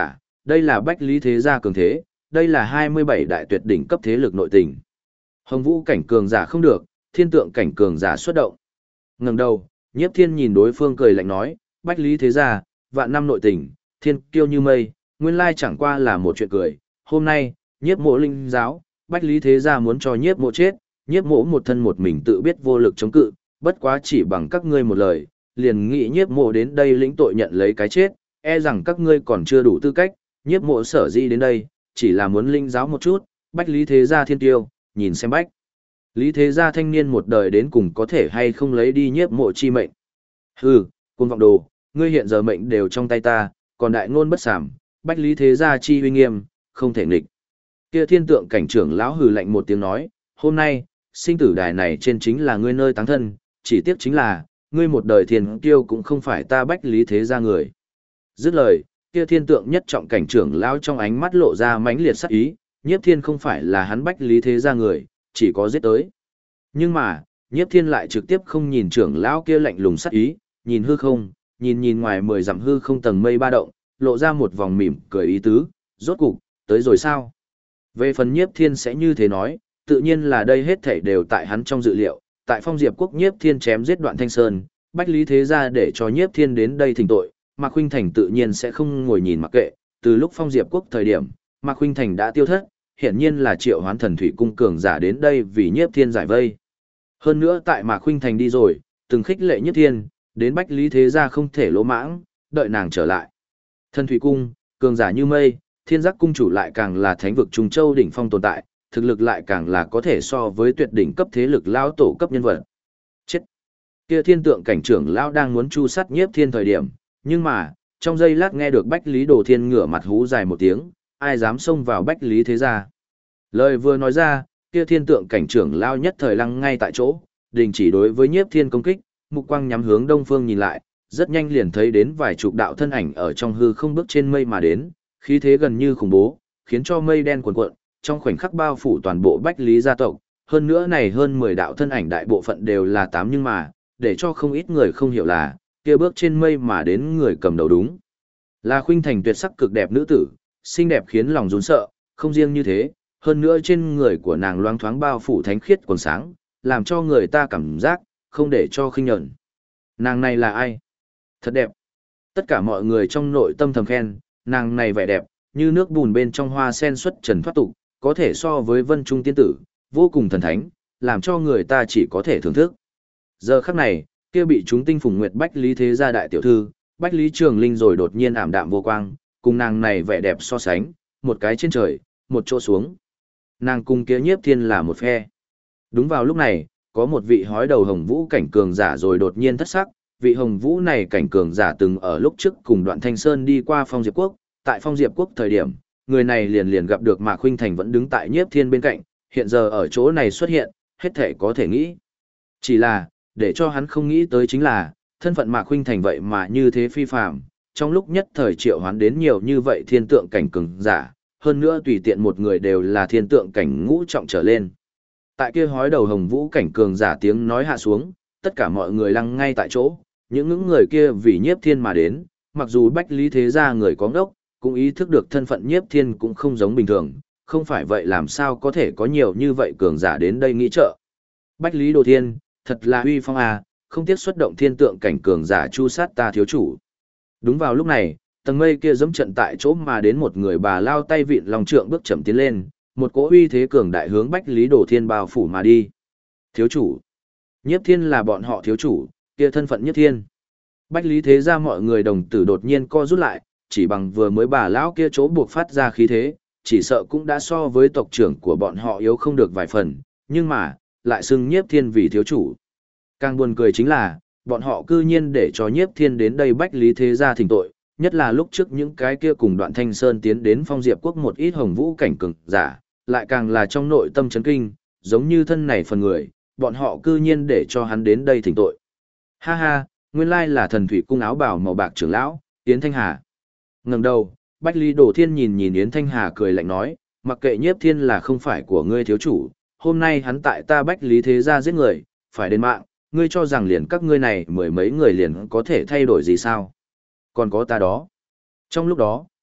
đây là Bách Lý thế gia cường thế, đây là 27 đại tuyệt đỉnh cấp thế lực nội tình. Hồng Vũ cảnh cường giả không được, thiên tượng cảnh cường giả xuất động. Ngẩng đầu, Nhiếp Thiên nhìn đối phương cười lạnh nói, Bách Lý thế gia, vạn năm nội tình, thiên kiêu như mây, nguyên lai chẳng qua là một chuyện cười. Hôm nay, Nhiếp Mộ linh giáo, Bách Lý thế gia muốn cho Nhiếp Mộ chết, Nhiếp Mộ một thân một mình tự biết vô lực chống cự, bất quá chỉ bằng các ngươi một lời, liền nghĩ Nhiếp Mộ đến đây lĩnh tội nhận lấy cái chết, e rằng các ngươi còn chưa đủ tư cách, Nhiếp Mộ sở dĩ đến đây, chỉ là muốn linh giáo một chút, Bách Lý thế gia thiên tiêu, nhìn xem Bách Lý thế gia thanh niên một đời đến cùng có thể hay không lấy đi Nhiếp Mộ chi mệnh. Hừ, côn vọng đồ, ngươi hiện giờ mệnh đều trong tay ta, còn đại ngôn bất sảm, Bách Lý thế gia chi uy nghiêm, không thể nghịch. Kia thiên tượng cảnh trưởng lão hừ lạnh một tiếng nói, hôm nay, sinh tử đài này trên chính là ngươi nơi táng thân, chỉ tiếc chính là, ngươi một đời thiên kiêu cũng không phải ta Bách Lý thế gia người. Dứt lời, kia thiên tượng nhất trọng cảnh trưởng lão trong ánh mắt lộ ra mãnh liệt sắc ý, Nhiếp Thiên không phải là hắn Bách Lý thế gia người, chỉ có giết tới. Nhưng mà, Nhiếp Thiên lại trực tiếp không nhìn trưởng lão kia lạnh lùng sắc ý, nhìn hư không, nhìn ngoài 10 dặm hư không tầng mây ba động, lộ ra một vòng mỉm cười ý tứ, rốt cục, tới rồi sao? Về phần Nhiếp Thiên sẽ như thế nói, tự nhiên là đây hết thảy đều tại hắn trong dự liệu, tại Phong Diệp quốc Nhiếp Thiên chém giết Đoạn Thanh Sơn, Bách Lý thế gia để cho Nhiếp Thiên đến đây thỉnh tội, Mạc Khuynh Thành tự nhiên sẽ không ngồi nhìn mặc kệ, từ lúc Phong Diệp quốc thời điểm, Mạc Khuynh Thành đã tiêu thất, hiển nhiên là triệu hoán thần thủy cung cường giả đến đây vì Nhiếp Thiên giải vây. Hơn nữa tại Mạc Khuynh Thành đi rồi, từng khích lệ Nhiếp Thiên, đến Bách Lý thế gia không thể lỗ mãng, đợi nàng trở lại. Thần thủy cung, cường giả như mây, Thiên Giác cung chủ lại càng là thánh vực Trùng Châu đỉnh phong tồn tại, thực lực lại càng là có thể so với tuyệt đỉnh cấp thế lực lao tổ cấp nhân vật. Chết. Kia thiên tượng cảnh trưởng lão đang muốn chu sát Nhiếp Thiên thời điểm, nhưng mà, trong giây lát nghe được Bách Lý Đồ Thiên ngửa mặt hú dài một tiếng, ai dám xông vào Bách Lý thế gia. Lời vừa nói ra, kia thiên tượng cảnh trưởng lão nhất thời lăng ngay tại chỗ, đình chỉ đối với Nhiếp Thiên công kích, mục quang nhắm hướng đông phương nhìn lại, rất nhanh liền thấy đến vài chục đạo thân ảnh ở trong hư không bước trên mây mà đến, khí thế gần như khủng bố, khiến cho mây đen cuồn cuộn, trong khoảnh khắc bao phủ toàn bộ Bách Lý gia tộc, hơn nữa này hơn 10 đạo thân ảnh đại bộ phận đều là tám, nhưng mà, để cho không ít người không hiểu là, kia bước trên mây mà đến người cầm đầu đúng là Khuynh Thành tuyệt sắc cực đẹp nữ tử, xinh đẹp khiến lòng run sợ, không riêng như thế, hơn nữa trên người của nàng loáng thoáng bao phủ thánh khiết quần sáng, làm cho người ta cảm giác không để cho khinh nhẫn. Nàng này là ai? Thật đẹp. Tất cả mọi người trong nội tâm thầm khen, nàng này vẻ đẹp, như nước bùn bên trong hoa sen xuất trần thoát tục, có thể so với vân trung tiên tử, vô cùng thần thánh, làm cho người ta chỉ có thể thưởng thức. Giờ khắc này, kia bị chúng tinh phùng nguyệt Bách Lý thế gia đại tiểu thư, Bách Lý Trường Linh rồi đột nhiên ảm đạm vô quang, cùng nàng này vẻ đẹp so sánh, một cái trên trời, một chỗ xuống. Nàng cùng kia Nhiếp Thiên là một phe. Đúng vào lúc này, có một vị hói đầu Hồng Vũ cảnh cường giả rồi đột nhiên thất sắc, vị Hồng Vũ này cảnh cường giả từng ở lúc trước cùng Đoạn Thanh Sơn đi qua Phong Diệp quốc, tại Phong Diệp quốc thời điểm, người này liền gặp được Mạc Khuynh Thành vẫn đứng tại Nhiếp Thiên bên cạnh, hiện giờ ở chỗ này xuất hiện, hết thể có thể nghĩ. Chỉ là, để cho hắn không nghĩ tới chính là, thân phận Mạc Khuynh Thành vậy mà như thế phi phàm, trong lúc nhất thời triệu hoán đến nhiều như vậy thiên tượng cảnh cường giả, hơn nữa tùy tiện một người đều là thiên tượng cảnh ngũ trọng trở lên. Tại kia hói đầu Hồng Vũ cảnh cường giả tiếng nói hạ xuống, tất cả mọi người lăng ngay tại chỗ, những người kia vì Nhiếp Thiên mà đến, mặc dù Bách Lý thế gia người có ngốc, cũng ý thức được thân phận Nhiếp Thiên cũng không giống bình thường, không phải vậy làm sao có thể có nhiều như vậy cường giả đến đây nghĩ trợ. Bách Lý Đồ Thiên, thật là uy phong à, không tiếc xuất động thiên tượng cảnh cường giả chu sát ta thiếu chủ. Đúng vào lúc này, tầng mây kia giẫm trận tại chỗ mà đến một người bà lao tay vịn lòng trượng bước chậm tiến lên, một cỗ uy thế cường đại hướng Bách Lý Đồ Thiên bao phủ mà đi. Thiếu chủ. Nhiếp Thiên là bọn họ thiếu chủ, kia thân phận Nhiếp Thiên. Bách Lý thế ra mọi người đồng tử đột nhiên co rút lại, chỉ bằng vừa mới bà lão kia chỗ buộc phát ra khí thế, chỉ sợ cũng đã so với tộc trưởng của bọn họ yếu không được vài phần, nhưng mà, lại xưng Nhiếp Thiên vì thiếu chủ. Càng buồn cười chính là, bọn họ cư nhiên để cho Nhiếp Thiên đến đây Bách Lý thế gia thỉnh tội, nhất là lúc trước những cái kia cùng Đoạn Thanh Sơn tiến đến Phong Diệp quốc một ít Hồng Vũ cảnh cường giả, lại càng là trong nội tâm chấn kinh, giống như thân này phần người, bọn họ cư nhiên để cho hắn đến đây thỉnh tội. Ha ha, nguyên lai là thần thủy cung áo bào màu bạc trưởng lão, Yến Thanh Hà. Ngẩng đầu, Bách Lý Đồ Thiên nhìn Yến Thanh Hà cười lạnh nói, mặc kệ Nhiếp Thiên là không phải của ngươi thiếu chủ, hôm nay hắn tại ta Bách Lý thế gia giết người, phải đền mạng, ngươi cho rằng liền các ngươi này mười mấy người liền có thể thay đổi gì sao? Còn có ta đó. Trong lúc đó,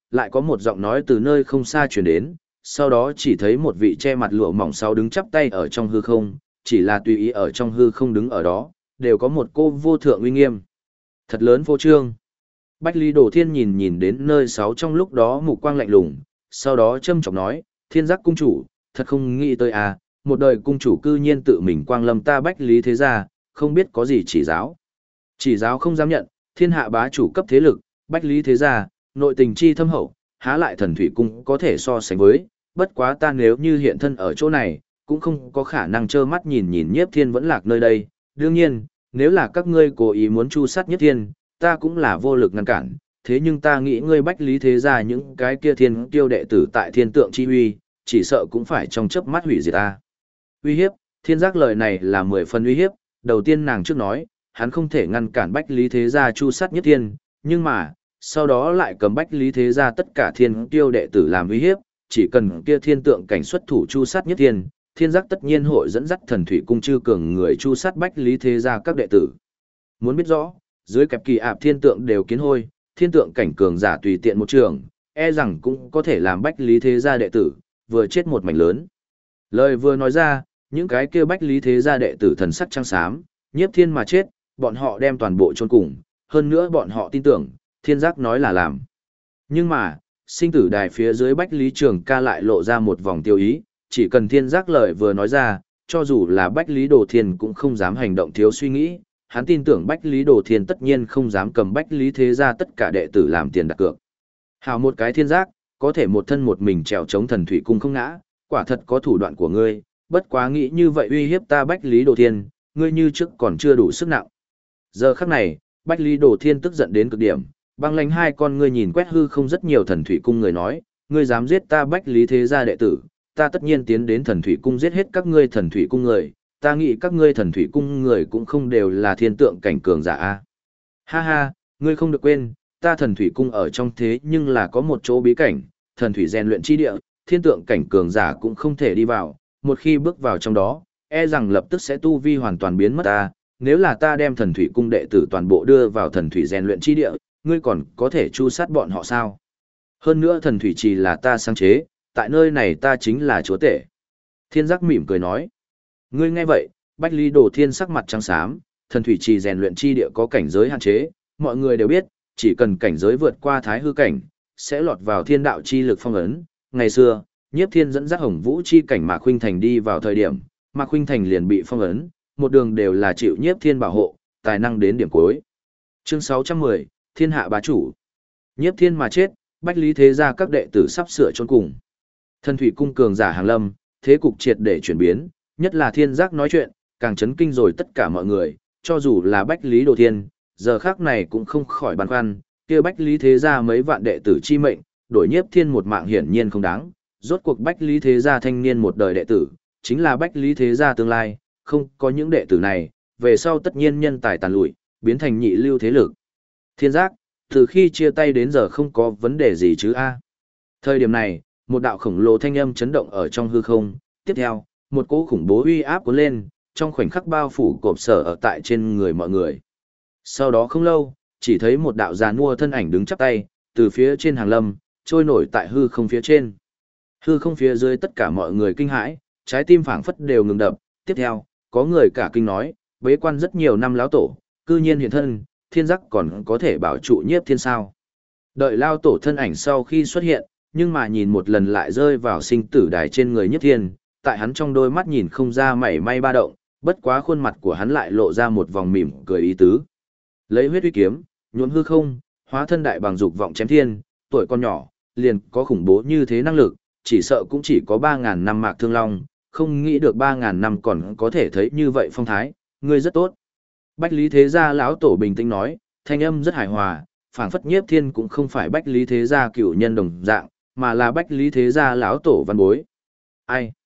lại có một giọng nói từ nơi không xa truyền đến, sau đó chỉ thấy một vị che mặt lụa mỏng sau đứng chắp tay ở trong hư không, chỉ là tùy ý ở trong hư không đứng ở đó, đều có một cô vô thượng uy nghiêm. Thật lớn vô trương. Bách Lý Đồ Thiên nhìn nhìn đến nơi sáu trong lúc đó mục quang lạnh lùng, sau đó châm chọc nói, Thiên Giác cung chủ, thật không nghĩ tới à, một đời cung chủ cư nhiên tự mình quang lâm ta Bách Lý thế gia, không biết có gì chỉ giáo. Chỉ giáo không dám nhận, thiên hạ bá chủ cấp thế lực, Bách Lý thế gia, nội tình chi thâm hậu, há lại thần thủy cung có thể so sánh với, bất quá ta nếu như hiện thân ở chỗ này, cũng không có khả năng trơ mắt nhìn nhìn Nhiếp Thiên vẫn lạc nơi đây. Đương nhiên, nếu là các ngươi cố ý muốn chu sát Nhiếp Thiên, ta cũng là vô lực ngăn cản, thế nhưng ta nghĩ ngươi Bách Lý thế gia những cái kia thiên tiêu đệ tử tại thiên tượng chi uy, chỉ sợ cũng phải trong chớp mắt hủy diệt ta. Uy hiếp, Thiên Giác lời này là 10 phần uy hiếp, đầu tiên nàng trước nói, hắn không thể ngăn cản Bách Lý thế gia chu sát Nhiếp Thiên, nhưng mà, sau đó lại cầm Bách Lý thế gia tất cả thiên tiêu đệ tử làm uy hiếp, chỉ cần kia thiên tượng cảnh xuất thủ chu sát Nhiếp Thiên, Thiên Giác tất nhiên hội dẫn dắt thần thủy cung chư cường người chu sát Bách Lý thế gia các đệ tử. Muốn biết rõ, dưới kẹp kỳ ạp thiên tượng đều kiến hôi, thiên tượng cảnh cường giả tùy tiện một trường, e rằng cũng có thể làm Bách Lý thế gia đệ tử, vừa chết một mảnh lớn. Lời vừa nói ra, những cái kia Bách Lý thế gia đệ tử thần sắc trắng xám, Nhiếp Thiên mà chết, bọn họ đem toàn bộ chôn cùng, hơn nữa bọn họ tin tưởng, Thiên Giác nói là làm. Nhưng mà, sinh tử đài phía dưới Bách Lý Trường Ca lại lộ ra một vòng tiêu ý, chỉ cần Thiên Giác lời vừa nói ra, cho dù là Bách Lý Đồ Thiên cũng không dám hành động thiếu suy nghĩ, hắn tin tưởng Bách Lý Đồ Thiên tất nhiên không dám cầm Bách Lý thế gia tất cả đệ tử làm tiền đặt cược. Hào một cái Thiên Giác, có thể một thân một mình trèo chống thần thủy cung không ngã, quả thật có thủ đoạn của ngươi, bất quá nghĩ như vậy uy hiếp ta Bách Lý Đồ Thiên, ngươi như trước còn chưa đủ sức nặng. Giờ khắc này, Bách Lý Đồ Thiên tức giận đến cực điểm, băng lãnh hai con ngươi nhìn quét hư không rất nhiều thần thủy cung người nói, ngươi dám giết ta Bách Lý thế gia đệ tử, ta tất nhiên tiến đến thần thủy cung giết hết các ngươi thần thủy cung người, ta nghĩ các ngươi thần thủy cung người cũng không đều là thiên tượng cảnh cường giả a. Ha ha, ngươi không được quên, ta thần thủy cung ở trong thế nhưng là có một chỗ bí cảnh, thần thủy rèn luyện chi địa, thiên tượng cảnh cường giả cũng không thể đi vào, một khi bước vào trong đó, e rằng lập tức sẽ tu vi hoàn toàn biến mất ta, nếu là ta đem thần thủy cung đệ tử toàn bộ đưa vào thần thủy rèn luyện chi địa, ngươi còn có thể chu sát bọn họ sao? Hơn nữa thần thủy chỉ là ta sáng chế, tại nơi này ta chính là chúa tể. Thiên Giác mỉm cười nói. Ngươi nghe vậy, Bách Lý Đồ Thiên sắc mặt trắng xám, thần thủy trì rèn luyện chi địa có cảnh giới hạn chế, mọi người đều biết, chỉ cần cảnh giới vượt qua thái hư cảnh, sẽ lọt vào thiên đạo chi lực phong ấn. Ngày xưa, Nhiếp Thiên dẫn dắt Hồng Vũ chi cảnh Mạc Khuynh Thành đi vào thời điểm, Mạc Khuynh Thành liền bị phong ấn, một đường đều là chịu Nhiếp Thiên bảo hộ, tài năng đến điểm cuối. Chương 610, Thiên hạ bá chủ. Nhiếp Thiên mà chết, Bách Lý thế gia các đệ tử sắp sửa chôn cùng. Thần thủy cung cường giả hàng lâm, thế cục triệt để chuyển biến, nhất là Thiên Giác nói chuyện, càng chấn kinh rồi tất cả mọi người, cho dù là Bách Lý Đồ Thiên, giờ khác này cũng không khỏi băn khoăn, kia Bách Lý thế gia mấy vạn đệ tử chi mệnh, đổi Nhiếp Thiên một mạng hiển nhiên không đáng, rốt cuộc Bách Lý thế gia thanh niên một đời đệ tử, chính là Bách Lý thế gia tương lai, không có những đệ tử này, về sau tất nhiên nhân tài tàn lụi, biến thành nhị lưu thế lực. Thiên Giác, từ khi chia tay đến giờ không có vấn đề gì chứ a? Thời điểm này, một đạo khổng lồ thanh âm chấn động ở trong hư không, tiếp theo, một cỗ khủng bố uy áp cuốn lên, trong khoảnh khắc bao phủ cộp sở ở tại trên người mọi người. Sau đó không lâu, chỉ thấy một đạo giàn mua thân ảnh đứng chắp tay, từ phía trên hàng lâm, trôi nổi tại hư không phía trên. Hư không phía dưới tất cả mọi người kinh hãi, trái tim phảng phất đều ngừng đập. Tiếp theo, có người cả kinh nói, bế quan rất nhiều năm lão tổ, cư nhiên hiện thân, Thiên Giác còn có thể bảo trụ Nhiếp Thiên sao. Đợi lao tổ thân ảnh sau khi xuất hiện, nhưng mà nhìn một lần lại rơi vào sinh tử đài trên người Nhiếp Thiên, tại hắn trong đôi mắt nhìn không ra mảy may ba động, bất quá khuôn mặt của hắn lại lộ ra một vòng mỉm cười ý tứ. Lấy huyết uy kiếm, nhuộm hư không, hóa thân đại bằng dục vọng chém thiên, tuổi con nhỏ, liền có khủng bố như thế năng lực, chỉ sợ cũng chỉ có 3.000 năm Mạc Thương Long, không nghĩ được 3.000 năm còn có thể thấy như vậy phong thái, ngươi rất tốt. Bách Lý Thế Gia lão tổ bình tĩnh nói, thanh âm rất hài hòa, phảng phất Nhiếp Thiên cũng không phải Bách Lý Thế Gia cựu nhân đồng dạng, mà là Bách Lý Thế Gia lão tổ văn bối. Ai?